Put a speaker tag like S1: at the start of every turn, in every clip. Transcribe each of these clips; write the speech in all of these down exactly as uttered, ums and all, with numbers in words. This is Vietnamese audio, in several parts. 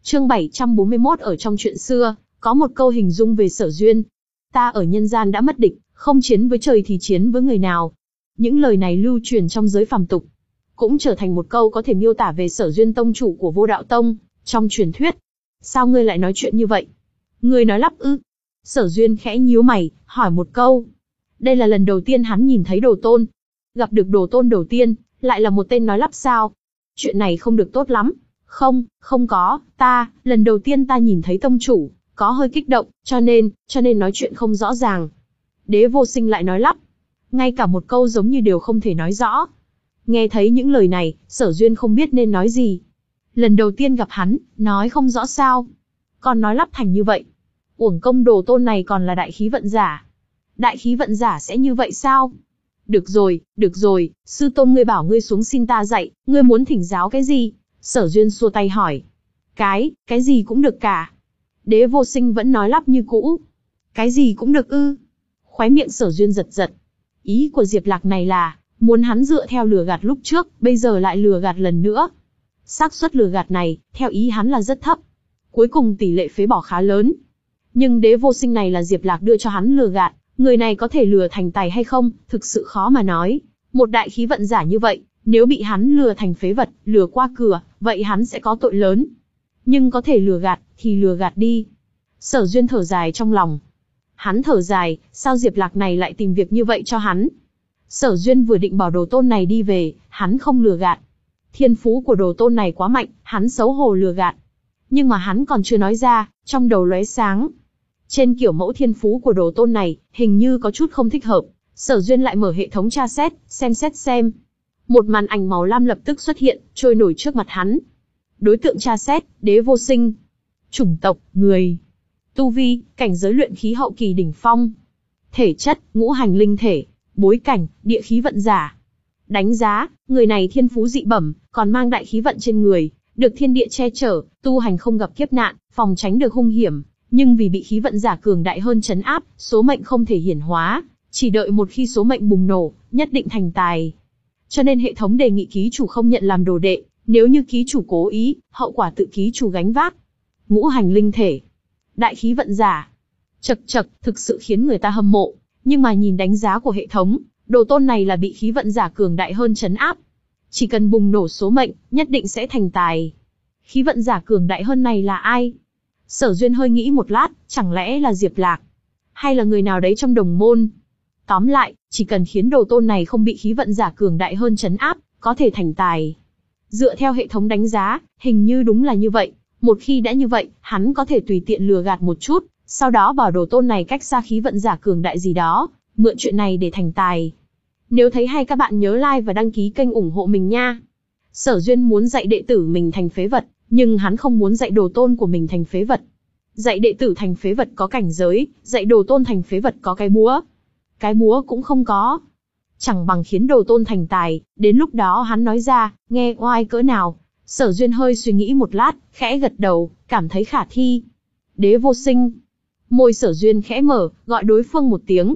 S1: Chương bảy trăm bốn mươi mốt. Ở trong chuyện xưa, có một câu hình dung về Sở Duyên. Ta ở nhân gian đã mất địch, không chiến với trời thì chiến với người nào. Những lời này lưu truyền trong giới phàm tục, cũng trở thành một câu có thể miêu tả về Sở Duyên tông chủ của Vô Đạo Tông, trong truyền thuyết. Sao ngươi lại nói chuyện như vậy? Ngươi nói lắp ư? Sở Duyên khẽ nhíu mày, hỏi một câu. Đây là lần đầu tiên hắn nhìn thấy Đồ Tôn. Gặp được Đồ Tôn đầu tiên, lại là một tên nói lắp sao? Chuyện này không được tốt lắm. Không, không có, ta, lần đầu tiên ta nhìn thấy tông chủ, có hơi kích động, cho nên, cho nên nói chuyện không rõ ràng. Đế Vô Sinh lại nói lắp. Ngay cả một câu giống như đều không thể nói rõ. Nghe thấy những lời này, Sở Duyên không biết nên nói gì. Lần đầu tiên gặp hắn, nói không rõ sao. Còn nói lắp thành như vậy. Uổng công Đồ Tôn này còn là đại khí vận giả. Đại khí vận giả sẽ như vậy sao? Được rồi, được rồi, sư tôn ngươi bảo ngươi xuống xin ta dạy, ngươi muốn thỉnh giáo cái gì? Sở Duyên xua tay hỏi. Cái, cái gì cũng được cả. Đế Vô Sinh vẫn nói lắp như cũ. Cái gì cũng được ư? Khóe miệng Sở Duyên giật giật. Ý của Diệp Lạc này là, muốn hắn dựa theo lừa gạt lúc trước, bây giờ lại lừa gạt lần nữa. Xác suất lừa gạt này, theo ý hắn là rất thấp. Cuối cùng tỷ lệ phế bỏ khá lớn. Nhưng Đế Vô Sinh này là Diệp Lạc đưa cho hắn lừa gạt, người này có thể lừa thành tài hay không, thực sự khó mà nói. Một đại khí vận giả như vậy, nếu bị hắn lừa thành phế vật, lừa qua cửa, vậy hắn sẽ có tội lớn. Nhưng có thể lừa gạt, thì lừa gạt đi. Sở Duyên thở dài trong lòng. Hắn thở dài, sao Diệp Lạc này lại tìm việc như vậy cho hắn? Sở Duyên vừa định bảo Đồ Tôn này đi về, hắn không lừa gạt. Thiên phú của Đồ Tôn này quá mạnh, hắn xấu hổ lừa gạt. Nhưng mà hắn còn chưa nói ra, trong đầu lóe sáng. Trên kiểu mẫu thiên phú của Đồ Tôn này, hình như có chút không thích hợp. Sở Duyên lại mở hệ thống tra xét, xem xét xem. Một màn ảnh màu lam lập tức xuất hiện, trôi nổi trước mặt hắn. Đối tượng tra xét, Đế Vô Sinh. Chủng tộc, người. Tu vi, cảnh giới luyện khí hậu kỳ đỉnh phong. Thể chất, ngũ hành linh thể. Bối cảnh, địa khí vận giả. Đánh giá, người này thiên phú dị bẩm, còn mang đại khí vận trên người, được thiên địa che chở, tu hành không gặp kiếp nạn, phòng tránh được hung hiểm, nhưng vì bị khí vận giả cường đại hơn trấn áp, số mệnh không thể hiển hóa, chỉ đợi một khi số mệnh bùng nổ, nhất định thành tài. Cho nên hệ thống đề nghị ký chủ không nhận làm đồ đệ, nếu như ký chủ cố ý, hậu quả tự ký chủ gánh vác. Ngũ hành linh thể, đại khí vận giả. Chậc chậc, thực sự khiến người ta hâm mộ, nhưng mà nhìn đánh giá của hệ thống, Đồ Tôn này là bị khí vận giả cường đại hơn trấn áp. Chỉ cần bùng nổ số mệnh, nhất định sẽ thành tài. Khí vận giả cường đại hơn này là ai? Sở Duyên hơi nghĩ một lát, chẳng lẽ là Diệp Lạc? Hay là người nào đấy trong đồng môn? Tóm lại, chỉ cần khiến Đồ Tôn này không bị khí vận giả cường đại hơn trấn áp, có thể thành tài. Dựa theo hệ thống đánh giá, hình như đúng là như vậy. Một khi đã như vậy, hắn có thể tùy tiện lừa gạt một chút, sau đó bảo Đồ Tôn này cách xa khí vận giả cường đại gì đó, mượn chuyện này để thành tài. Nếu thấy hay các bạn nhớ like và đăng ký kênh ủng hộ mình nha. Sở Duyên muốn dạy đệ tử mình thành phế vật, nhưng hắn không muốn dạy Đồ Tôn của mình thành phế vật. Dạy đệ tử thành phế vật có cảnh giới, dạy Đồ Tôn thành phế vật có cái búa. Cái búa cũng không có. Chẳng bằng khiến Đồ Tôn thành tài, đến lúc đó hắn nói ra, nghe oai cỡ nào. Sở Duyên hơi suy nghĩ một lát, khẽ gật đầu, cảm thấy khả thi. Đế Vô Sinh. Môi Sở Duyên khẽ mở, gọi đối phương một tiếng.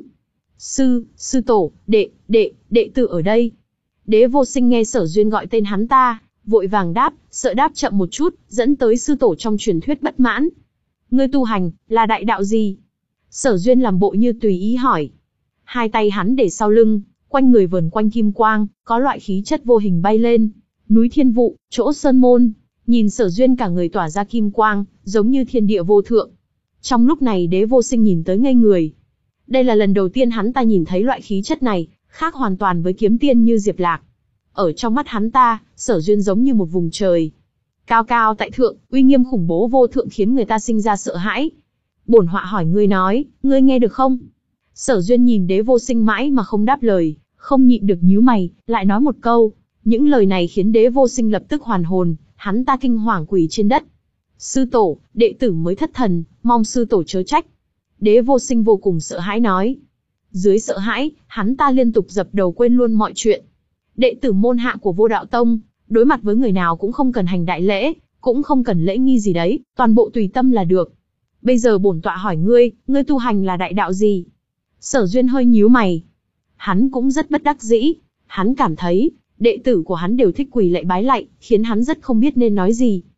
S1: Sư, sư tổ, đệ, đệ, đệ tử ở đây. Đế Vô Sinh nghe Sở Duyên gọi tên hắn ta, vội vàng đáp, sợ đáp chậm một chút, dẫn tới sư tổ trong truyền thuyết bất mãn. Ngươi tu hành, là đại đạo gì? Sở Duyên làm bộ như tùy ý hỏi. Hai tay hắn để sau lưng, quanh người vờn quanh kim quang, có loại khí chất vô hình bay lên. Núi Thiên Vụ, chỗ sơn môn, nhìn Sở Duyên cả người tỏa ra kim quang, giống như thiên địa vô thượng. Trong lúc này Đế Vô Sinh nhìn tới ngây người. Đây là lần đầu tiên hắn ta nhìn thấy loại khí chất này, khác hoàn toàn với kiếm tiên như Diệp Lạc. Ở trong mắt hắn ta, Sở Duyên giống như một vùng trời. Cao cao tại thượng, uy nghiêm khủng bố vô thượng khiến người ta sinh ra sợ hãi. Bổn họa hỏi ngươi nói, ngươi nghe được không? Sở Duyên nhìn Đế Vô Sinh mãi mà không đáp lời, không nhịn được nhíu mày, lại nói một câu. Những lời này khiến Đế Vô Sinh lập tức hoàn hồn, hắn ta kinh hoàng quỳ trên đất. Sư tổ, đệ tử mới thất thần, mong sư tổ chớ trách. Đế Vô Sinh vô cùng sợ hãi nói. Dưới sợ hãi, hắn ta liên tục dập đầu quên luôn mọi chuyện. Đệ tử môn hạ của Vô Đạo Tông, đối mặt với người nào cũng không cần hành đại lễ, cũng không cần lễ nghi gì đấy, toàn bộ tùy tâm là được. Bây giờ bổn tọa hỏi ngươi, ngươi tu hành là đại đạo gì? Sở Duyên hơi nhíu mày. Hắn cũng rất bất đắc dĩ, hắn cảm thấy, đệ tử của hắn đều thích quỳ lạy bái lạy, khiến hắn rất không biết nên nói gì.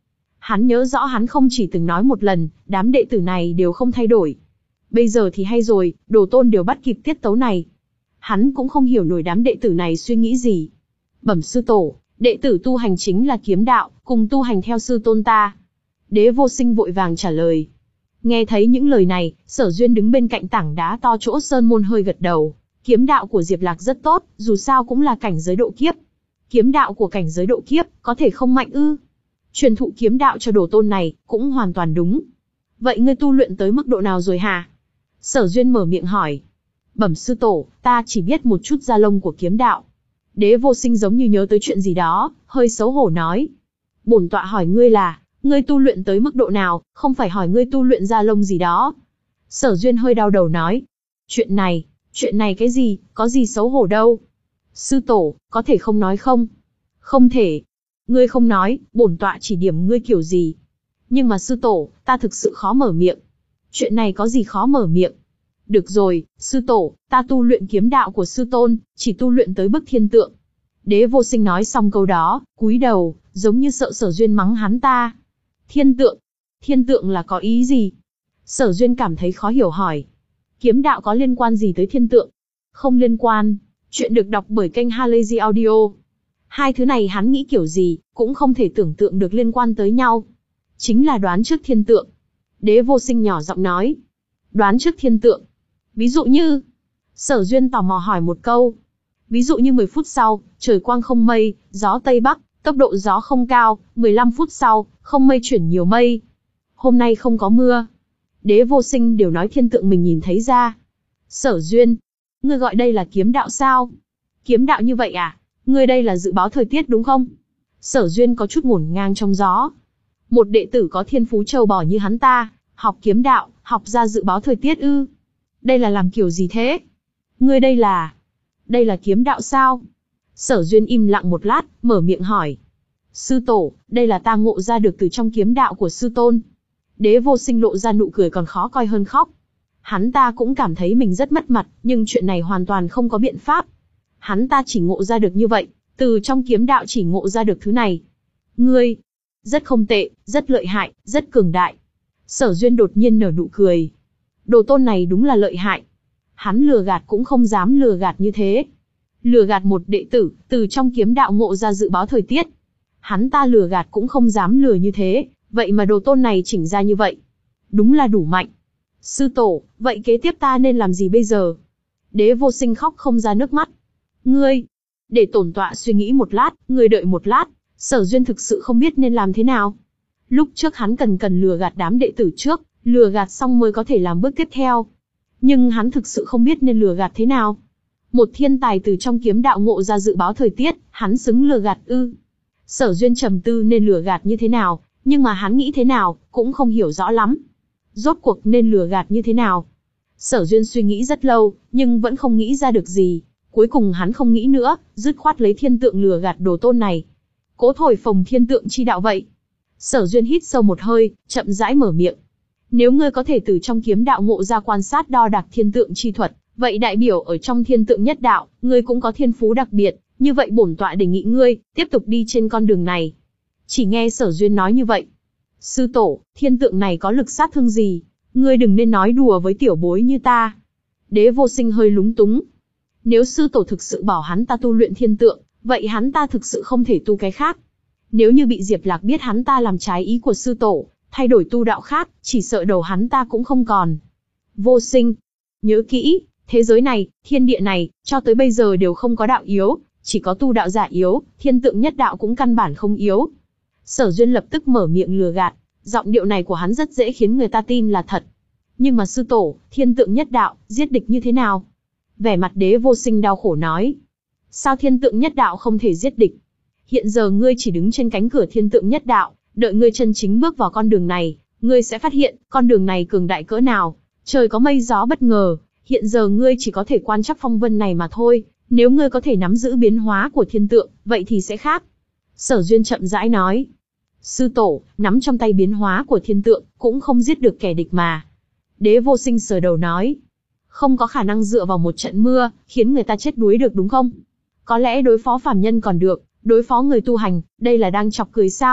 S1: Hắn nhớ rõ hắn không chỉ từng nói một lần, đám đệ tử này đều không thay đổi. Bây giờ thì hay rồi, Đồ Tôn đều bắt kịp tiết tấu này. Hắn cũng không hiểu nổi đám đệ tử này suy nghĩ gì. Bẩm sư tổ, đệ tử tu hành chính là kiếm đạo, cùng tu hành theo sư tôn ta. Đế Vô Sinh vội vàng trả lời. Nghe thấy những lời này, Sở Duyên đứng bên cạnh tảng đá to chỗ sơn môn hơi gật đầu. Kiếm đạo của Diệp Lạc rất tốt, dù sao cũng là cảnh giới độ kiếp. Kiếm đạo của cảnh giới độ kiếp, có thể không mạnh ư? Truyền thụ kiếm đạo cho Đồ Tôn này, cũng hoàn toàn đúng. Vậy ngươi tu luyện tới mức độ nào rồi hả? Sở Duyên mở miệng hỏi. Bẩm sư tổ, ta chỉ biết một chút da lông của kiếm đạo. Đế Vô Sinh giống như nhớ tới chuyện gì đó, hơi xấu hổ nói. Bổn tọa hỏi ngươi là, ngươi tu luyện tới mức độ nào, không phải hỏi ngươi tu luyện da lông gì đó. Sở Duyên hơi đau đầu nói. Chuyện này, chuyện này cái gì, có gì xấu hổ đâu. Sư tổ, có thể không nói không? Không thể. Ngươi không nói, bổn tọa chỉ điểm ngươi kiểu gì. Nhưng mà sư tổ, ta thực sự khó mở miệng. Chuyện này có gì khó mở miệng? Được rồi, sư tổ, ta tu luyện kiếm đạo của sư tôn, chỉ tu luyện tới bức thiên tượng. Đế Vô Sinh nói xong câu đó, cúi đầu, giống như sợ Sở Duyên mắng hắn ta. Thiên tượng? Thiên tượng là có ý gì? Sở Duyên cảm thấy khó hiểu hỏi. Kiếm đạo có liên quan gì tới thiên tượng? Không liên quan. Chuyện được đọc bởi kênh Halazy Audio. Hai thứ này hắn nghĩ kiểu gì, cũng không thể tưởng tượng được liên quan tới nhau. Chính là đoán trước thiên tượng. Đế Vô Sinh nhỏ giọng nói. Đoán trước thiên tượng. Ví dụ như... Sở Duyên tò mò hỏi một câu. Ví dụ như mười phút sau, trời quang không mây, gió Tây Bắc, tốc độ gió không cao, mười lăm phút sau, không mây chuyển nhiều mây. Hôm nay không có mưa. Đế Vô Sinh đều nói thiên tượng mình nhìn thấy ra. Sở Duyên, ngươi gọi đây là kiếm đạo sao? Kiếm đạo như vậy à? Ngươi đây là dự báo thời tiết đúng không? Sở Duyên có chút ngổn ngang trong gió. Một đệ tử có thiên phú châu bò như hắn ta, học kiếm đạo, học ra dự báo thời tiết ư? Đây là làm kiểu gì thế? Ngươi đây là... Đây là kiếm đạo sao? Sở Duyên im lặng một lát, mở miệng hỏi. Sư tổ, đây là ta ngộ ra được từ trong kiếm đạo của sư tôn. Đế Vô Sinh lộ ra nụ cười còn khó coi hơn khóc. Hắn ta cũng cảm thấy mình rất mất mặt, nhưng chuyện này hoàn toàn không có biện pháp. Hắn ta chỉ ngộ ra được như vậy, từ trong kiếm đạo chỉ ngộ ra được thứ này. Ngươi, rất không tệ, rất lợi hại, rất cường đại. Sở Duyên đột nhiên nở nụ cười. Đồ Tôn này đúng là lợi hại. Hắn lừa gạt cũng không dám lừa gạt như thế. Lừa gạt một đệ tử, từ trong kiếm đạo ngộ ra dự báo thời tiết. Hắn ta lừa gạt cũng không dám lừa như thế, vậy mà Đồ Tôn này chỉnh ra như vậy. Đúng là đủ mạnh. Sư tổ, vậy kế tiếp ta nên làm gì bây giờ? Đế Vô Sinh khóc không ra nước mắt. Ngươi, để tổn tọa suy nghĩ một lát, ngươi đợi một lát. Sở Duyên thực sự không biết nên làm thế nào. Lúc trước hắn cần cần lừa gạt đám đệ tử trước, lừa gạt xong mới có thể làm bước tiếp theo. Nhưng hắn thực sự không biết nên lừa gạt thế nào. Một thiên tài từ trong kiếm đạo ngộ ra dự báo thời tiết, hắn xứng lừa gạt ư? Sở Duyên trầm tư nên lừa gạt như thế nào, nhưng mà hắn nghĩ thế nào, cũng không hiểu rõ lắm. Rốt cuộc nên lừa gạt như thế nào? Sở Duyên suy nghĩ rất lâu, nhưng vẫn không nghĩ ra được gì. Cuối cùng hắn không nghĩ nữa, dứt khoát lấy thiên tượng lừa gạt Đồ Tôn này. Cố thổi phồng thiên tượng chi đạo vậy. Sở Duyên hít sâu một hơi, chậm rãi mở miệng. Nếu ngươi có thể từ trong kiếm đạo ngộ ra quan sát đo đạc thiên tượng chi thuật, vậy đại biểu ở trong thiên tượng nhất đạo, ngươi cũng có thiên phú đặc biệt, như vậy bổn tọa đề nghị ngươi, tiếp tục đi trên con đường này. Chỉ nghe Sở Duyên nói như vậy. Sư tổ, thiên tượng này có lực sát thương gì? Ngươi đừng nên nói đùa với tiểu bối như ta. Đế Vô Sinh hơi lúng túng. Nếu sư tổ thực sự bảo hắn ta tu luyện thiên tượng, vậy hắn ta thực sự không thể tu cái khác. Nếu như bị Diệp Lạc biết hắn ta làm trái ý của sư tổ, thay đổi tu đạo khác, chỉ sợ đầu hắn ta cũng không còn. Vô Sinh, nhớ kỹ, thế giới này, thiên địa này, cho tới bây giờ đều không có đạo yếu, chỉ có tu đạo giả yếu, thiên tượng nhất đạo cũng căn bản không yếu. Sở Duyên lập tức mở miệng lừa gạt, giọng điệu này của hắn rất dễ khiến người ta tin là thật. Nhưng mà sư tổ, thiên tượng nhất đạo, giết địch như thế nào? Vẻ mặt Đế Vô Sinh đau khổ nói. Sao thiên tượng nhất đạo không thể giết địch? Hiện giờ ngươi chỉ đứng trên cánh cửa thiên tượng nhất đạo, đợi ngươi chân chính bước vào con đường này, ngươi sẽ phát hiện, con đường này cường đại cỡ nào. Trời có mây gió bất ngờ, hiện giờ ngươi chỉ có thể quan trắc phong vân này mà thôi, nếu ngươi có thể nắm giữ biến hóa của thiên tượng, vậy thì sẽ khác. Sở Duyên chậm rãi nói. Sư tổ, nắm trong tay biến hóa của thiên tượng, cũng không giết được kẻ địch mà. Đế Vô Sinh sờ đầu nói. Không có khả năng dựa vào một trận mưa, khiến người ta chết đuối được đúng không? Có lẽ đối phó phàm nhân còn được, đối phó người tu hành, đây là đang chọc cười sao?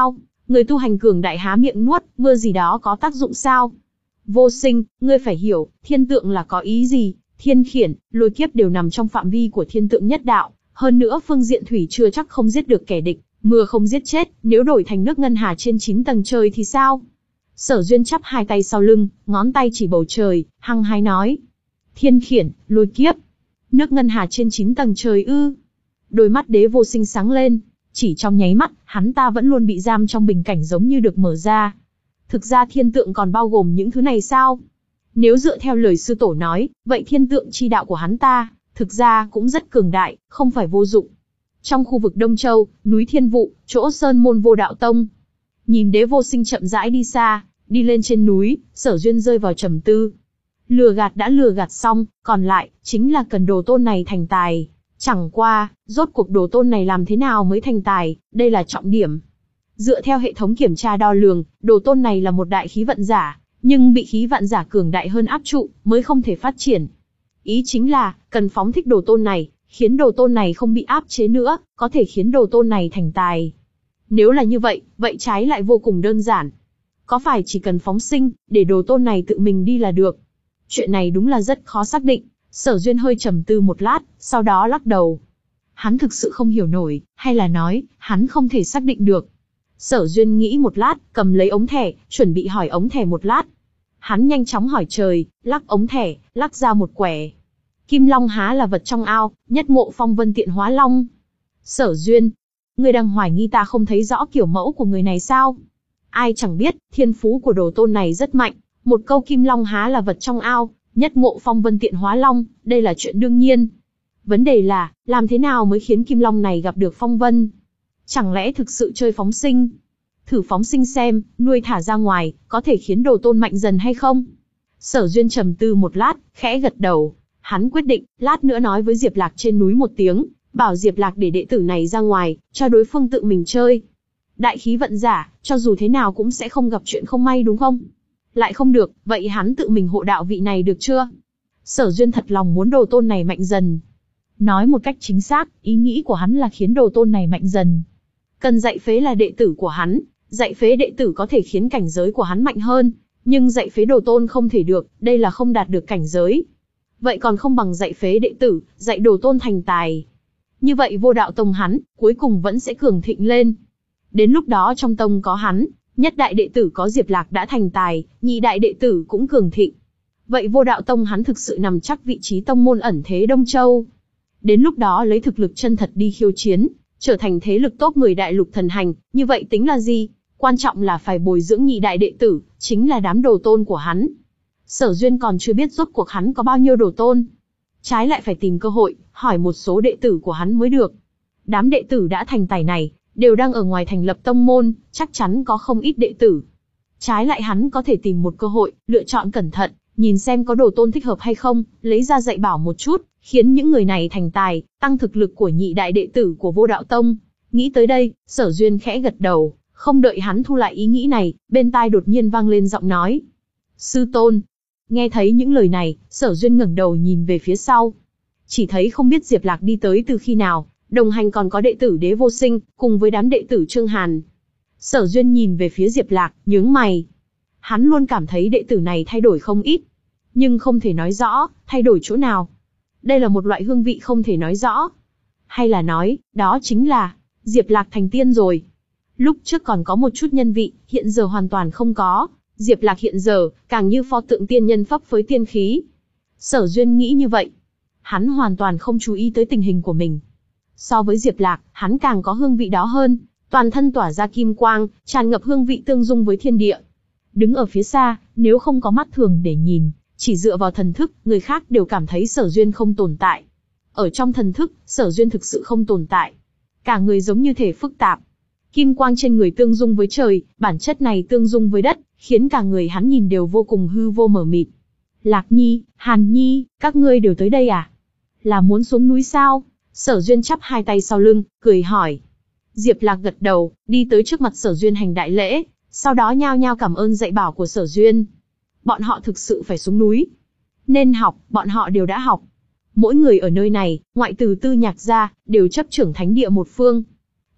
S1: Người tu hành cường đại há miệng nuốt, mưa gì đó có tác dụng sao? Vô Sinh, ngươi phải hiểu, thiên tượng là có ý gì, thiên khiển, lôi kiếp đều nằm trong phạm vi của thiên tượng nhất đạo, hơn nữa phương diện thủy chưa chắc không giết được kẻ địch, mưa không giết chết, nếu đổi thành nước ngân hà trên chín tầng trời thì sao? Sở Duyên chắp hai tay sau lưng, ngón tay chỉ bầu trời, hăng hái nói. Thiên khiển, lôi kiếp, nước ngân hà trên chín tầng trời ư? Đôi mắt Đế Vô Sinh sáng lên, chỉ trong nháy mắt, hắn ta vẫn luôn bị giam trong bình cảnh giống như được mở ra. Thực ra thiên tượng còn bao gồm những thứ này sao? Nếu dựa theo lời sư tổ nói, vậy thiên tượng chi đạo của hắn ta, thực ra cũng rất cường đại, không phải vô dụng. Trong khu vực Đông Châu, núi Thiên Vụ, chỗ Sơn Môn Vô Đạo Tông. Nhìn Đế Vô Sinh chậm rãi đi xa, đi lên trên núi, Sở Duyên rơi vào trầm tư. Lừa gạt đã lừa gạt xong, còn lại, chính là cần đồ tôn này thành tài. Chẳng qua, rốt cuộc đồ tôn này làm thế nào mới thành tài, đây là trọng điểm. Dựa theo hệ thống kiểm tra đo lường, đồ tôn này là một đại khí vận giả, nhưng bị khí vận giả cường đại hơn áp trụ, mới không thể phát triển. Ý chính là, cần phóng thích đồ tôn này, khiến đồ tôn này không bị áp chế nữa, có thể khiến đồ tôn này thành tài. Nếu là như vậy, vậy trái lại vô cùng đơn giản. Có phải chỉ cần phóng sinh, để đồ tôn này tự mình đi là được? Chuyện này đúng là rất khó xác định. Sở Duyên hơi trầm tư một lát, sau đó lắc đầu. Hắn thực sự không hiểu nổi, hay là nói, hắn không thể xác định được. Sở Duyên nghĩ một lát, cầm lấy ống thẻ, chuẩn bị hỏi ống thẻ một lát. Hắn nhanh chóng hỏi trời, lắc ống thẻ, lắc ra một quẻ. Kim Long há là vật trong ao, nhất ngộ phong vân tiện hóa long. Sở Duyên, ngươi đang hoài nghi ta không thấy rõ kiểu mẫu của người này sao? Ai chẳng biết, thiên phú của đồ tôn này rất mạnh. Một câu Kim Long há là vật trong ao, nhất ngộ phong vân tiện hóa long, đây là chuyện đương nhiên. Vấn đề là, làm thế nào mới khiến Kim Long này gặp được phong vân? Chẳng lẽ thực sự chơi phóng sinh? Thử phóng sinh xem, nuôi thả ra ngoài, có thể khiến đồ tôn mạnh dần hay không? Sở Duyên trầm tư một lát, khẽ gật đầu. Hắn quyết định, lát nữa nói với Diệp Lạc trên núi một tiếng, bảo Diệp Lạc để đệ tử này ra ngoài, cho đối phương tự mình chơi. Đại khí vận giả, cho dù thế nào cũng sẽ không gặp chuyện không may đúng không? Lại không được, vậy hắn tự mình hộ đạo vị này được chưa? Sở Duyên thật lòng muốn đồ tôn này mạnh dần. Nói một cách chính xác, ý nghĩ của hắn là khiến đồ tôn này mạnh dần. Cần dạy phế là đệ tử của hắn, dạy phế đệ tử có thể khiến cảnh giới của hắn mạnh hơn, nhưng dạy phế đồ tôn không thể được, đây là không đạt được cảnh giới. Vậy còn không bằng dạy phế đệ tử, dạy đồ tôn thành tài. Như vậy Vô Đạo Tông hắn, cuối cùng vẫn sẽ cường thịnh lên. Đến lúc đó trong tông có hắn, nhất đại đệ tử có Diệp Lạc đã thành tài, nhị đại đệ tử cũng cường thịnh. Vậy Vô Đạo Tông hắn thực sự nằm chắc vị trí tông môn ẩn thế Đông Châu. Đến lúc đó lấy thực lực chân thật đi khiêu chiến, trở thành thế lực top mười đại lục thần hành, như vậy tính là gì? Quan trọng là phải bồi dưỡng nhị đại đệ tử, chính là đám đồ tôn của hắn. Sở Duyên còn chưa biết rốt cuộc hắn có bao nhiêu đồ tôn. Trái lại phải tìm cơ hội, hỏi một số đệ tử của hắn mới được. Đám đệ tử đã thành tài này, đều đang ở ngoài thành lập tông môn, chắc chắn có không ít đệ tử. Trái lại hắn có thể tìm một cơ hội, lựa chọn cẩn thận, nhìn xem có đồ tôn thích hợp hay không, lấy ra dạy bảo một chút, khiến những người này thành tài, tăng thực lực của nhị đại đệ tử của Vô Đạo Tông. Nghĩ tới đây, Sở Duyên khẽ gật đầu, không đợi hắn thu lại ý nghĩ này, bên tai đột nhiên vang lên giọng nói. Sư tôn. Nghe thấy những lời này, Sở Duyên ngẩng đầu nhìn về phía sau. Chỉ thấy không biết Diệp Lạc đi tới từ khi nào, đồng hành còn có đệ tử Đế Vô Sinh, cùng với đám đệ tử Trương Hàn. Sở Duyên nhìn về phía Diệp Lạc, nhướng mày. Hắn luôn cảm thấy đệ tử này thay đổi không ít, nhưng không thể nói rõ, thay đổi chỗ nào. Đây là một loại hương vị không thể nói rõ. Hay là nói, đó chính là, Diệp Lạc thành tiên rồi. Lúc trước còn có một chút nhân vị, hiện giờ hoàn toàn không có. Diệp Lạc hiện giờ, càng như pho tượng tiên nhân phấp phới tiên khí. Sở Duyên nghĩ như vậy. Hắn hoàn toàn không chú ý tới tình hình của mình. So với Diệp Lạc, hắn càng có hương vị đó hơn. Toàn thân tỏa ra kim quang, tràn ngập hương vị tương dung với thiên địa. Đứng ở phía xa, nếu không có mắt thường để nhìn, chỉ dựa vào thần thức, người khác đều cảm thấy Sở Duyên không tồn tại. Ở trong thần thức, Sở Duyên thực sự không tồn tại. Cả người giống như thể phức tạp. Kim quang trên người tương dung với trời, bản chất này tương dung với đất, khiến cả người hắn nhìn đều vô cùng hư vô mờ mịt. Lạc Nhi, Hàn Nhi, các ngươi đều tới đây à? Là muốn xuống núi sao? Sở Duyên chắp hai tay sau lưng, cười hỏi. Diệp Lạc gật đầu, đi tới trước mặt Sở Duyên hành đại lễ, sau đó nhao nhao cảm ơn dạy bảo của Sở Duyên. Bọn họ thực sự phải xuống núi. Nên học, bọn họ đều đã học. Mỗi người ở nơi này, ngoại trừ Tư Nhạc ra, đều chấp trưởng thánh địa một phương.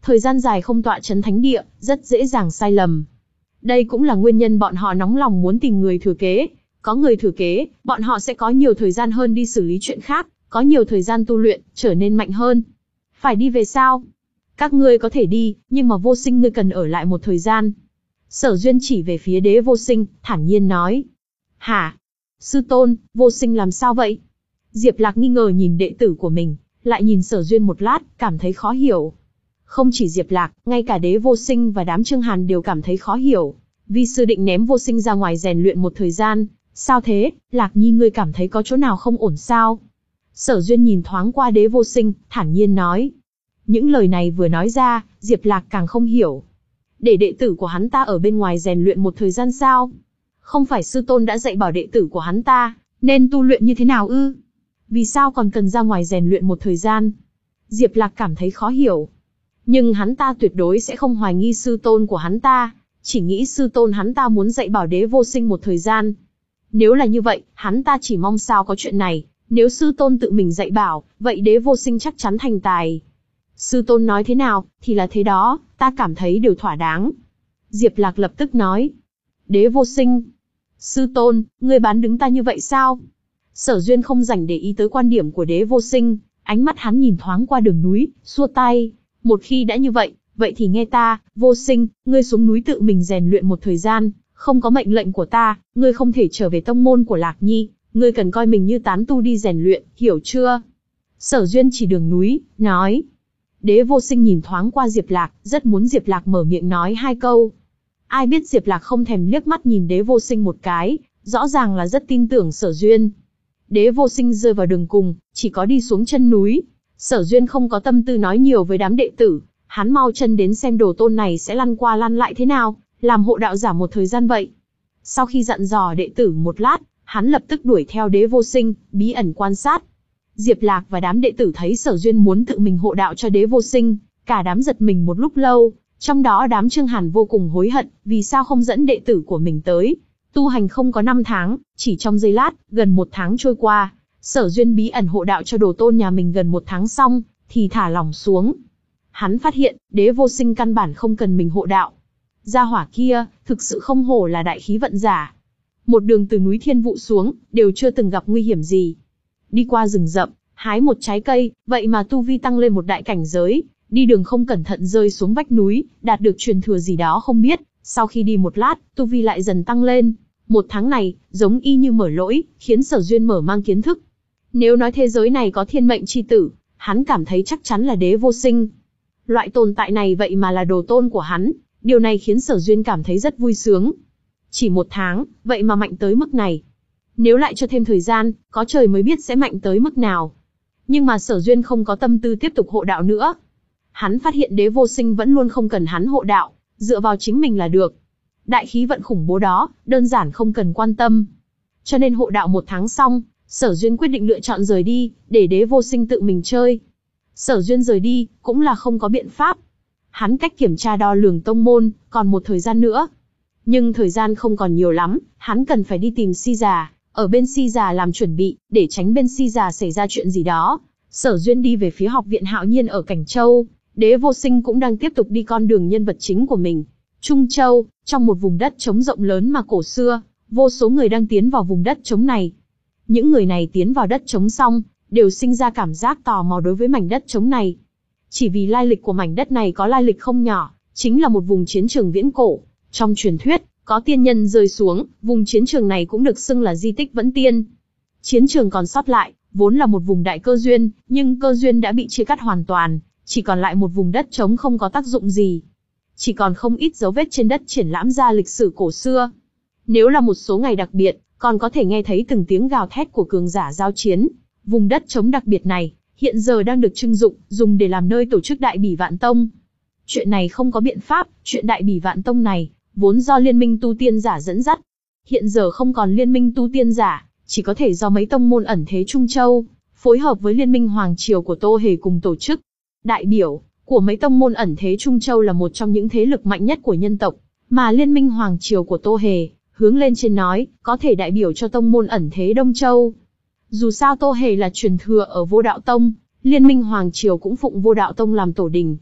S1: Thời gian dài không tọa chấn thánh địa, rất dễ dàng sai lầm. Đây cũng là nguyên nhân bọn họ nóng lòng muốn tìm người thừa kế. Có người thừa kế, bọn họ sẽ có nhiều thời gian hơn đi xử lý chuyện khác, có nhiều thời gian tu luyện, trở nên mạnh hơn. Phải đi về sao? Các ngươi có thể đi, nhưng mà Vô Sinh ngươi cần ở lại một thời gian. Sở Duyên chỉ về phía Đế Vô Sinh, thản nhiên nói. Hả? Sư tôn, Vô Sinh làm sao vậy? Diệp Lạc nghi ngờ nhìn đệ tử của mình, lại nhìn Sở Duyên một lát, cảm thấy khó hiểu. Không chỉ Diệp Lạc, ngay cả Đế Vô Sinh và đám Trương Hàn đều cảm thấy khó hiểu. Vi sư định ném Vô Sinh ra ngoài rèn luyện một thời gian. Sao thế, Lạc Nhi ngươi cảm thấy có chỗ nào không ổn sao? Sở Duyên nhìn thoáng qua Đế Vô Sinh, thản nhiên nói. Những lời này vừa nói ra, Diệp Lạc càng không hiểu. Để đệ tử của hắn ta ở bên ngoài rèn luyện một thời gian sao? Không phải sư tôn đã dạy bảo đệ tử của hắn ta, nên tu luyện như thế nào ư? Vì sao còn cần ra ngoài rèn luyện một thời gian? Diệp Lạc cảm thấy khó hiểu. Nhưng hắn ta tuyệt đối sẽ không hoài nghi sư tôn của hắn ta, chỉ nghĩ sư tôn hắn ta muốn dạy bảo Đế Vô Sinh một thời gian. Nếu là như vậy, hắn ta chỉ mong sao có chuyện này, nếu sư tôn tự mình dạy bảo, vậy Đế Vô Sinh chắc chắn thành tài. Sư tôn nói thế nào, thì là thế đó, ta cảm thấy đều thỏa đáng. Diệp Lạc lập tức nói. Đế Vô Sinh. Sư tôn, ngươi bán đứng ta như vậy sao? Sở Duyên không rảnh để ý tới quan điểm của Đế Vô Sinh, ánh mắt hắn nhìn thoáng qua đường núi, xua tay. Một khi đã như vậy, vậy thì nghe ta, Vô Sinh, ngươi xuống núi tự mình rèn luyện một thời gian, không có mệnh lệnh của ta, ngươi không thể trở về tông môn của Lạc Nhi, ngươi cần coi mình như tán tu đi rèn luyện, hiểu chưa? Sở Duyên chỉ đường núi, nói. Đế Vô Sinh nhìn thoáng qua Diệp Lạc, rất muốn Diệp Lạc mở miệng nói hai câu. Ai biết Diệp Lạc không thèm liếc mắt nhìn Đế Vô Sinh một cái, rõ ràng là rất tin tưởng Sở Duyên. Đế Vô Sinh rơi vào đường cùng, chỉ có đi xuống chân núi. Sở Duyên không có tâm tư nói nhiều với đám đệ tử, hắn mau chân đến xem đồ tôn này sẽ lăn qua lăn lại thế nào, làm hộ đạo giả một thời gian vậy. Sau khi dặn dò đệ tử một lát, hắn lập tức đuổi theo Đế Vô Sinh, bí ẩn quan sát. Diệp Lạc và đám đệ tử thấy Sở Duyên muốn tự mình hộ đạo cho Đế Vô Sinh, cả đám giật mình một lúc lâu, trong đó đám Trương Hàn vô cùng hối hận, vì sao không dẫn đệ tử của mình tới. Tu hành không có năm tháng, chỉ trong giây lát, gần một tháng trôi qua, Sở Duyên bí ẩn hộ đạo cho đồ tôn nhà mình gần một tháng xong, thì thả lỏng xuống. Hắn phát hiện, Đế Vô Sinh căn bản không cần mình hộ đạo. Gia hỏa kia, thực sự không hổ là đại khí vận giả. Một đường từ núi Thiên Vụ xuống, đều chưa từng gặp nguy hiểm gì. Đi qua rừng rậm, hái một trái cây, vậy mà tu vi tăng lên một đại cảnh giới, đi đường không cẩn thận rơi xuống vách núi, đạt được truyền thừa gì đó không biết, sau khi đi một lát, tu vi lại dần tăng lên. Một tháng này, giống y như mở lỗi, khiến Sở Duyên mở mang kiến thức. Nếu nói thế giới này có thiên mệnh chi tử, hắn cảm thấy chắc chắn là Đế Vô Sinh. Loại tồn tại này vậy mà là đồ tôn của hắn, điều này khiến Sở Duyên cảm thấy rất vui sướng. Chỉ một tháng, vậy mà mạnh tới mức này. Nếu lại cho thêm thời gian, có trời mới biết sẽ mạnh tới mức nào. Nhưng mà Sở Duyên không có tâm tư tiếp tục hộ đạo nữa. Hắn phát hiện Đế Vô Sinh vẫn luôn không cần hắn hộ đạo, dựa vào chính mình là được. Đại khí vận khủng bố đó, đơn giản không cần quan tâm. Cho nên hộ đạo một tháng xong, Sở Duyên quyết định lựa chọn rời đi, để Đế Vô Sinh tự mình chơi. Sở Duyên rời đi, cũng là không có biện pháp. Hắn cách kiểm tra đo lường tông môn, còn một thời gian nữa. Nhưng thời gian không còn nhiều lắm, hắn cần phải đi tìm Si già, ở bên Si già làm chuẩn bị, để tránh bên Si già xảy ra chuyện gì đó. Sở Duyên đi về phía học viện Hạo Nhiên ở Cảnh Châu, Đế Vô Sinh cũng đang tiếp tục đi con đường nhân vật chính của mình. Trung Châu, trong một vùng đất trống rộng lớn mà cổ xưa, vô số người đang tiến vào vùng đất trống này. Những người này tiến vào đất trống xong, đều sinh ra cảm giác tò mò đối với mảnh đất trống này. Chỉ vì lai lịch của mảnh đất này có lai lịch không nhỏ, chính là một vùng chiến trường viễn cổ. Trong truyền thuyết, có tiên nhân rơi xuống, vùng chiến trường này cũng được xưng là di tích Vẫn Tiên. Chiến trường còn sót lại, vốn là một vùng đại cơ duyên, nhưng cơ duyên đã bị chia cắt hoàn toàn, chỉ còn lại một vùng đất trống không có tác dụng gì. Chỉ còn không ít dấu vết trên đất triển lãm ra lịch sử cổ xưa. Nếu là một số ngày đặc biệt, còn có thể nghe thấy từng tiếng gào thét của cường giả giao chiến. Vùng đất trống đặc biệt này, hiện giờ đang được trưng dụng, dùng để làm nơi tổ chức Đại Bỉ Vạn Tông. Chuyện này không có biện pháp, chuyện Đại Bỉ Vạn Tông này, vốn do Liên minh tu tiên giả dẫn dắt. Hiện giờ không còn Liên minh tu tiên giả, chỉ có thể do mấy tông môn ẩn thế Trung Châu, phối hợp với Liên minh Hoàng Triều của Tô Hề cùng tổ chức. Đại biểu của mấy tông môn ẩn thế Trung Châu là một trong những thế lực mạnh nhất của nhân tộc, mà Liên minh Hoàng Triều của Tô Hề, hướng lên trên nói, có thể đại biểu cho tông môn ẩn thế Đông Châu. Dù sao Tô Hề là truyền thừa ở Vô Đạo Tông, Liên minh Hoàng Triều cũng phụng Vô Đạo Tông làm tổ đình.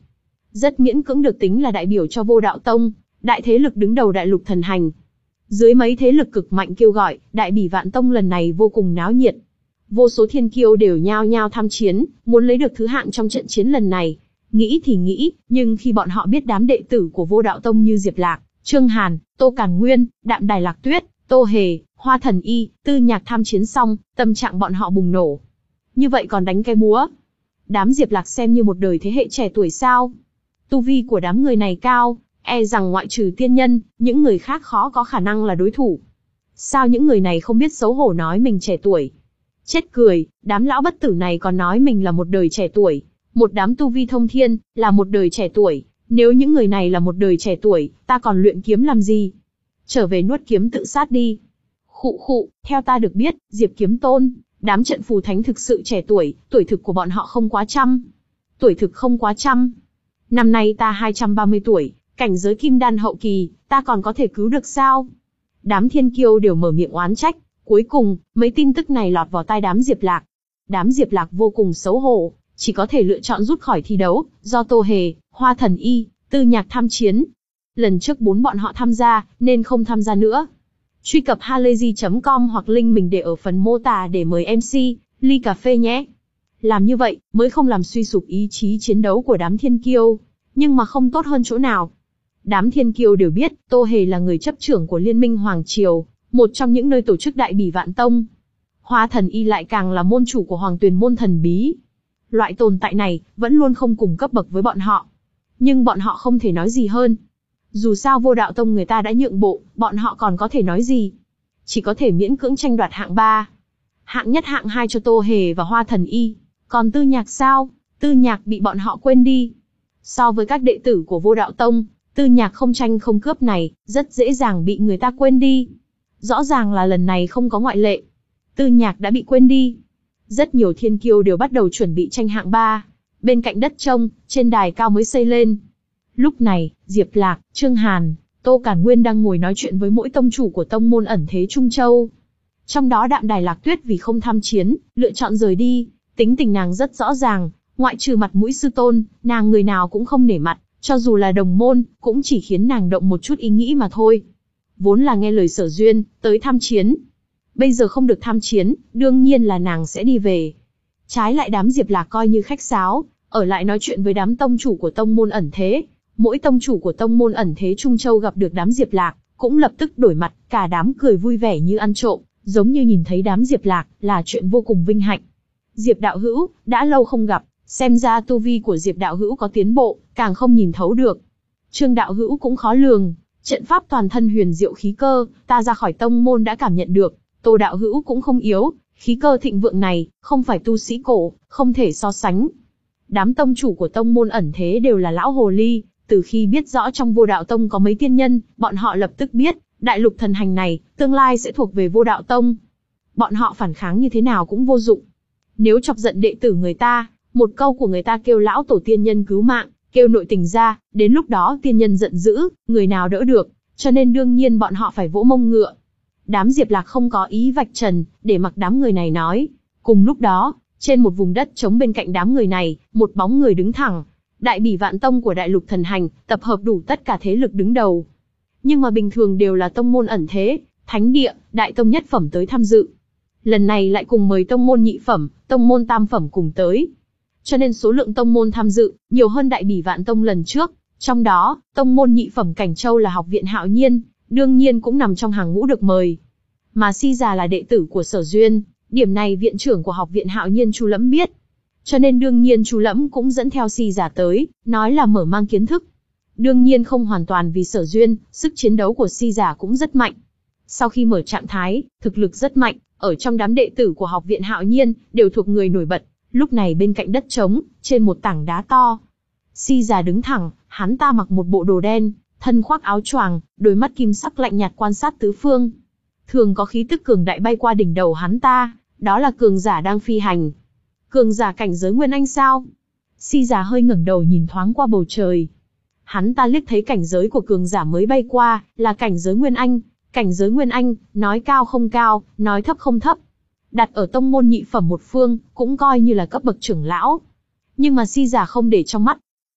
S1: rất miễn cưỡng được tính là đại biểu cho Vô Đạo Tông, đại thế lực đứng đầu đại lục thần hành. Dưới mấy thế lực cực mạnh kêu gọi, đại bỉ vạn tông lần này vô cùng náo nhiệt. Vô số thiên kiêu đều nhao nhao tham chiến, muốn lấy được thứ hạng trong trận chiến lần này. Nghĩ thì nghĩ, nhưng khi bọn họ biết đám đệ tử của Vô Đạo Tông như Diệp Lạc, Trương Hàn, Tô Càn Nguyên, Đạm Đài Lạc Tuyết, Tô Hề, Hoa Thần Y, Tư Nhạc tham chiến xong, tâm trạng bọn họ bùng nổ. Như vậy còn đánh cái búa. Đám Diệp Lạc xem như một đời thế hệ trẻ tuổi sao? Tu vi của đám người này cao, e rằng ngoại trừ tiên nhân, những người khác khó có khả năng là đối thủ. Sao những người này không biết xấu hổ nói mình trẻ tuổi? Chết cười, đám lão bất tử này còn nói mình là một đời trẻ tuổi. Một đám tu vi thông thiên, là một đời trẻ tuổi. Nếu những người này là một đời trẻ tuổi, ta còn luyện kiếm làm gì? Trở về nuốt kiếm tự sát đi. Khụ khụ, theo ta được biết, Diệp Kiếm Tôn, đám trận phù thánh thực sự trẻ tuổi, tuổi thực của bọn họ không quá trăm. Tuổi thực không quá trăm. Năm nay ta hai trăm ba mươi tuổi, cảnh giới kim đan hậu kỳ, ta còn có thể cứu được sao? Đám thiên kiêu đều mở miệng oán trách. Cuối cùng, mấy tin tức này lọt vào tai đám Diệp Lạc. Đám Diệp Lạc vô cùng xấu hổ, chỉ có thể lựa chọn rút khỏi thi đấu, do Tô Hề, Hoa Thần Y, Tư Nhạc tham chiến. Lần trước bốn bọn họ tham gia, nên không tham gia nữa. Truy cập halayzi chấm com hoặc link mình để ở phần mô tả để mời em xê, ly cà phê nhé. Làm như vậy, mới không làm suy sụp ý chí chiến đấu của đám thiên kiêu, nhưng mà không tốt hơn chỗ nào. Đám thiên kiêu đều biết, Tô Hề là người chấp trưởng của Liên minh Hoàng Triều, một trong những nơi tổ chức đại bỉ vạn tông. Hoa Thần Y lại càng là môn chủ của Hoàng Tuyền môn thần bí. Loại tồn tại này, vẫn luôn không cùng cấp bậc với bọn họ. Nhưng bọn họ không thể nói gì hơn. Dù sao Vô Đạo Tông người ta đã nhượng bộ, bọn họ còn có thể nói gì? Chỉ có thể miễn cưỡng tranh đoạt hạng ba. Hạng nhất hạng hai cho Tô Hề và Hoa Thần Y. Còn Tư Nhạc sao? Tư Nhạc bị bọn họ quên đi. So với các đệ tử của Vô Đạo Tông, Tư Nhạc không tranh không cướp này, rất dễ dàng bị người ta quên đi. Rõ ràng là lần này không có ngoại lệ. Tư Nhạc đã bị quên đi. Rất nhiều thiên kiêu đều bắt đầu chuẩn bị tranh hạng ba. Bên cạnh đất trông, trên đài cao mới xây lên. Lúc này, Diệp Lạc, Trương Hàn, Tô Càn Nguyên đang ngồi nói chuyện với mỗi tông chủ của tông môn ẩn thế Trung Châu. Trong đó Đạm Đài Lạc Tuyết vì không tham chiến, lựa chọn rời đi. Tính tình nàng rất rõ ràng, ngoại trừ mặt mũi sư tôn, nàng người nào cũng không nể mặt, cho dù là đồng môn, cũng chỉ khiến nàng động một chút ý nghĩ mà thôi. Vốn là nghe lời Sở Duyên, tới tham chiến. Bây giờ không được tham chiến, đương nhiên là nàng sẽ đi về. Trái lại đám Diệp Lạc coi như khách sáo, ở lại nói chuyện với đám tông chủ của tông môn ẩn thế. Mỗi tông chủ của tông môn ẩn thế Trung Châu gặp được đám Diệp Lạc, cũng lập tức đổi mặt, cả đám cười vui vẻ như ăn trộm, giống như nhìn thấy đám Diệp Lạc, là chuyện vô cùng vinh hạnh. Diệp đạo hữu, đã lâu không gặp, xem ra tu vi của Diệp đạo hữu có tiến bộ, càng không nhìn thấu được. Trương đạo hữu cũng khó lường, trận pháp toàn thân huyền diệu khí cơ, ta ra khỏi tông môn đã cảm nhận được. Tô đạo hữu cũng không yếu, khí cơ thịnh vượng này, không phải tu sĩ cổ, không thể so sánh. Đám tông chủ của tông môn ẩn thế đều là lão hồ ly, từ khi biết rõ trong Vô Đạo Tông có mấy tiên nhân, bọn họ lập tức biết, đại lục thần hành này, tương lai sẽ thuộc về Vô Đạo Tông. Bọn họ phản kháng như thế nào cũng vô dụng. Nếu chọc giận đệ tử người ta, một câu của người ta kêu lão tổ tiên nhân cứu mạng, kêu nội tình ra, đến lúc đó tiên nhân giận dữ, người nào đỡ được, cho nên đương nhiên bọn họ phải vỗ mông ngựa. Đám Diệp Lạc không có ý vạch trần, để mặc đám người này nói. Cùng lúc đó, trên một vùng đất trống bên cạnh đám người này, một bóng người đứng thẳng. Đại bỉ vạn tông của đại lục thần hành, tập hợp đủ tất cả thế lực đứng đầu. Nhưng mà bình thường đều là tông môn ẩn thế, thánh địa, đại tông nhất phẩm tới tham dự. Lần này lại cùng mời tông môn nhị phẩm, tông môn tam phẩm cùng tới. Cho nên số lượng tông môn tham dự, nhiều hơn đại bỉ vạn tông lần trước. Trong đó, tông môn nhị phẩm Cảnh Châu là học viện Hạo Nhiên, đương nhiên cũng nằm trong hàng ngũ được mời. Mà Si già là đệ tử của Sở Duyên, điểm này viện trưởng của học viện Hạo Nhiên Chu Lẫm biết. Cho nên đương nhiên Chu Lẫm cũng dẫn theo Si già tới, nói là mở mang kiến thức. Đương nhiên không hoàn toàn vì Sở Duyên, sức chiến đấu của Si già cũng rất mạnh. Sau khi mở trạng thái, thực lực rất mạnh, ở trong đám đệ tử của học viện Hạo Nhiên, đều thuộc người nổi bật. Lúc này bên cạnh đất trống, trên một tảng đá to, Si già đứng thẳng, hắn ta mặc một bộ đồ đen, thân khoác áo choàng, đôi mắt kim sắc lạnh nhạt quan sát tứ phương. Thường có khí tức cường đại bay qua đỉnh đầu hắn ta, đó là cường giả đang phi hành. Cường giả cảnh giới Nguyên Anh sao? Si già hơi ngẩng đầu nhìn thoáng qua bầu trời. Hắn ta liếc thấy cảnh giới của cường giả mới bay qua, là cảnh giới Nguyên Anh. Cảnh giới Nguyên Anh, nói cao không cao, nói thấp không thấp. Đặt ở tông môn nhị phẩm một phương, cũng coi như là cấp bậc trưởng lão. Nhưng mà Si già không để trong mắt.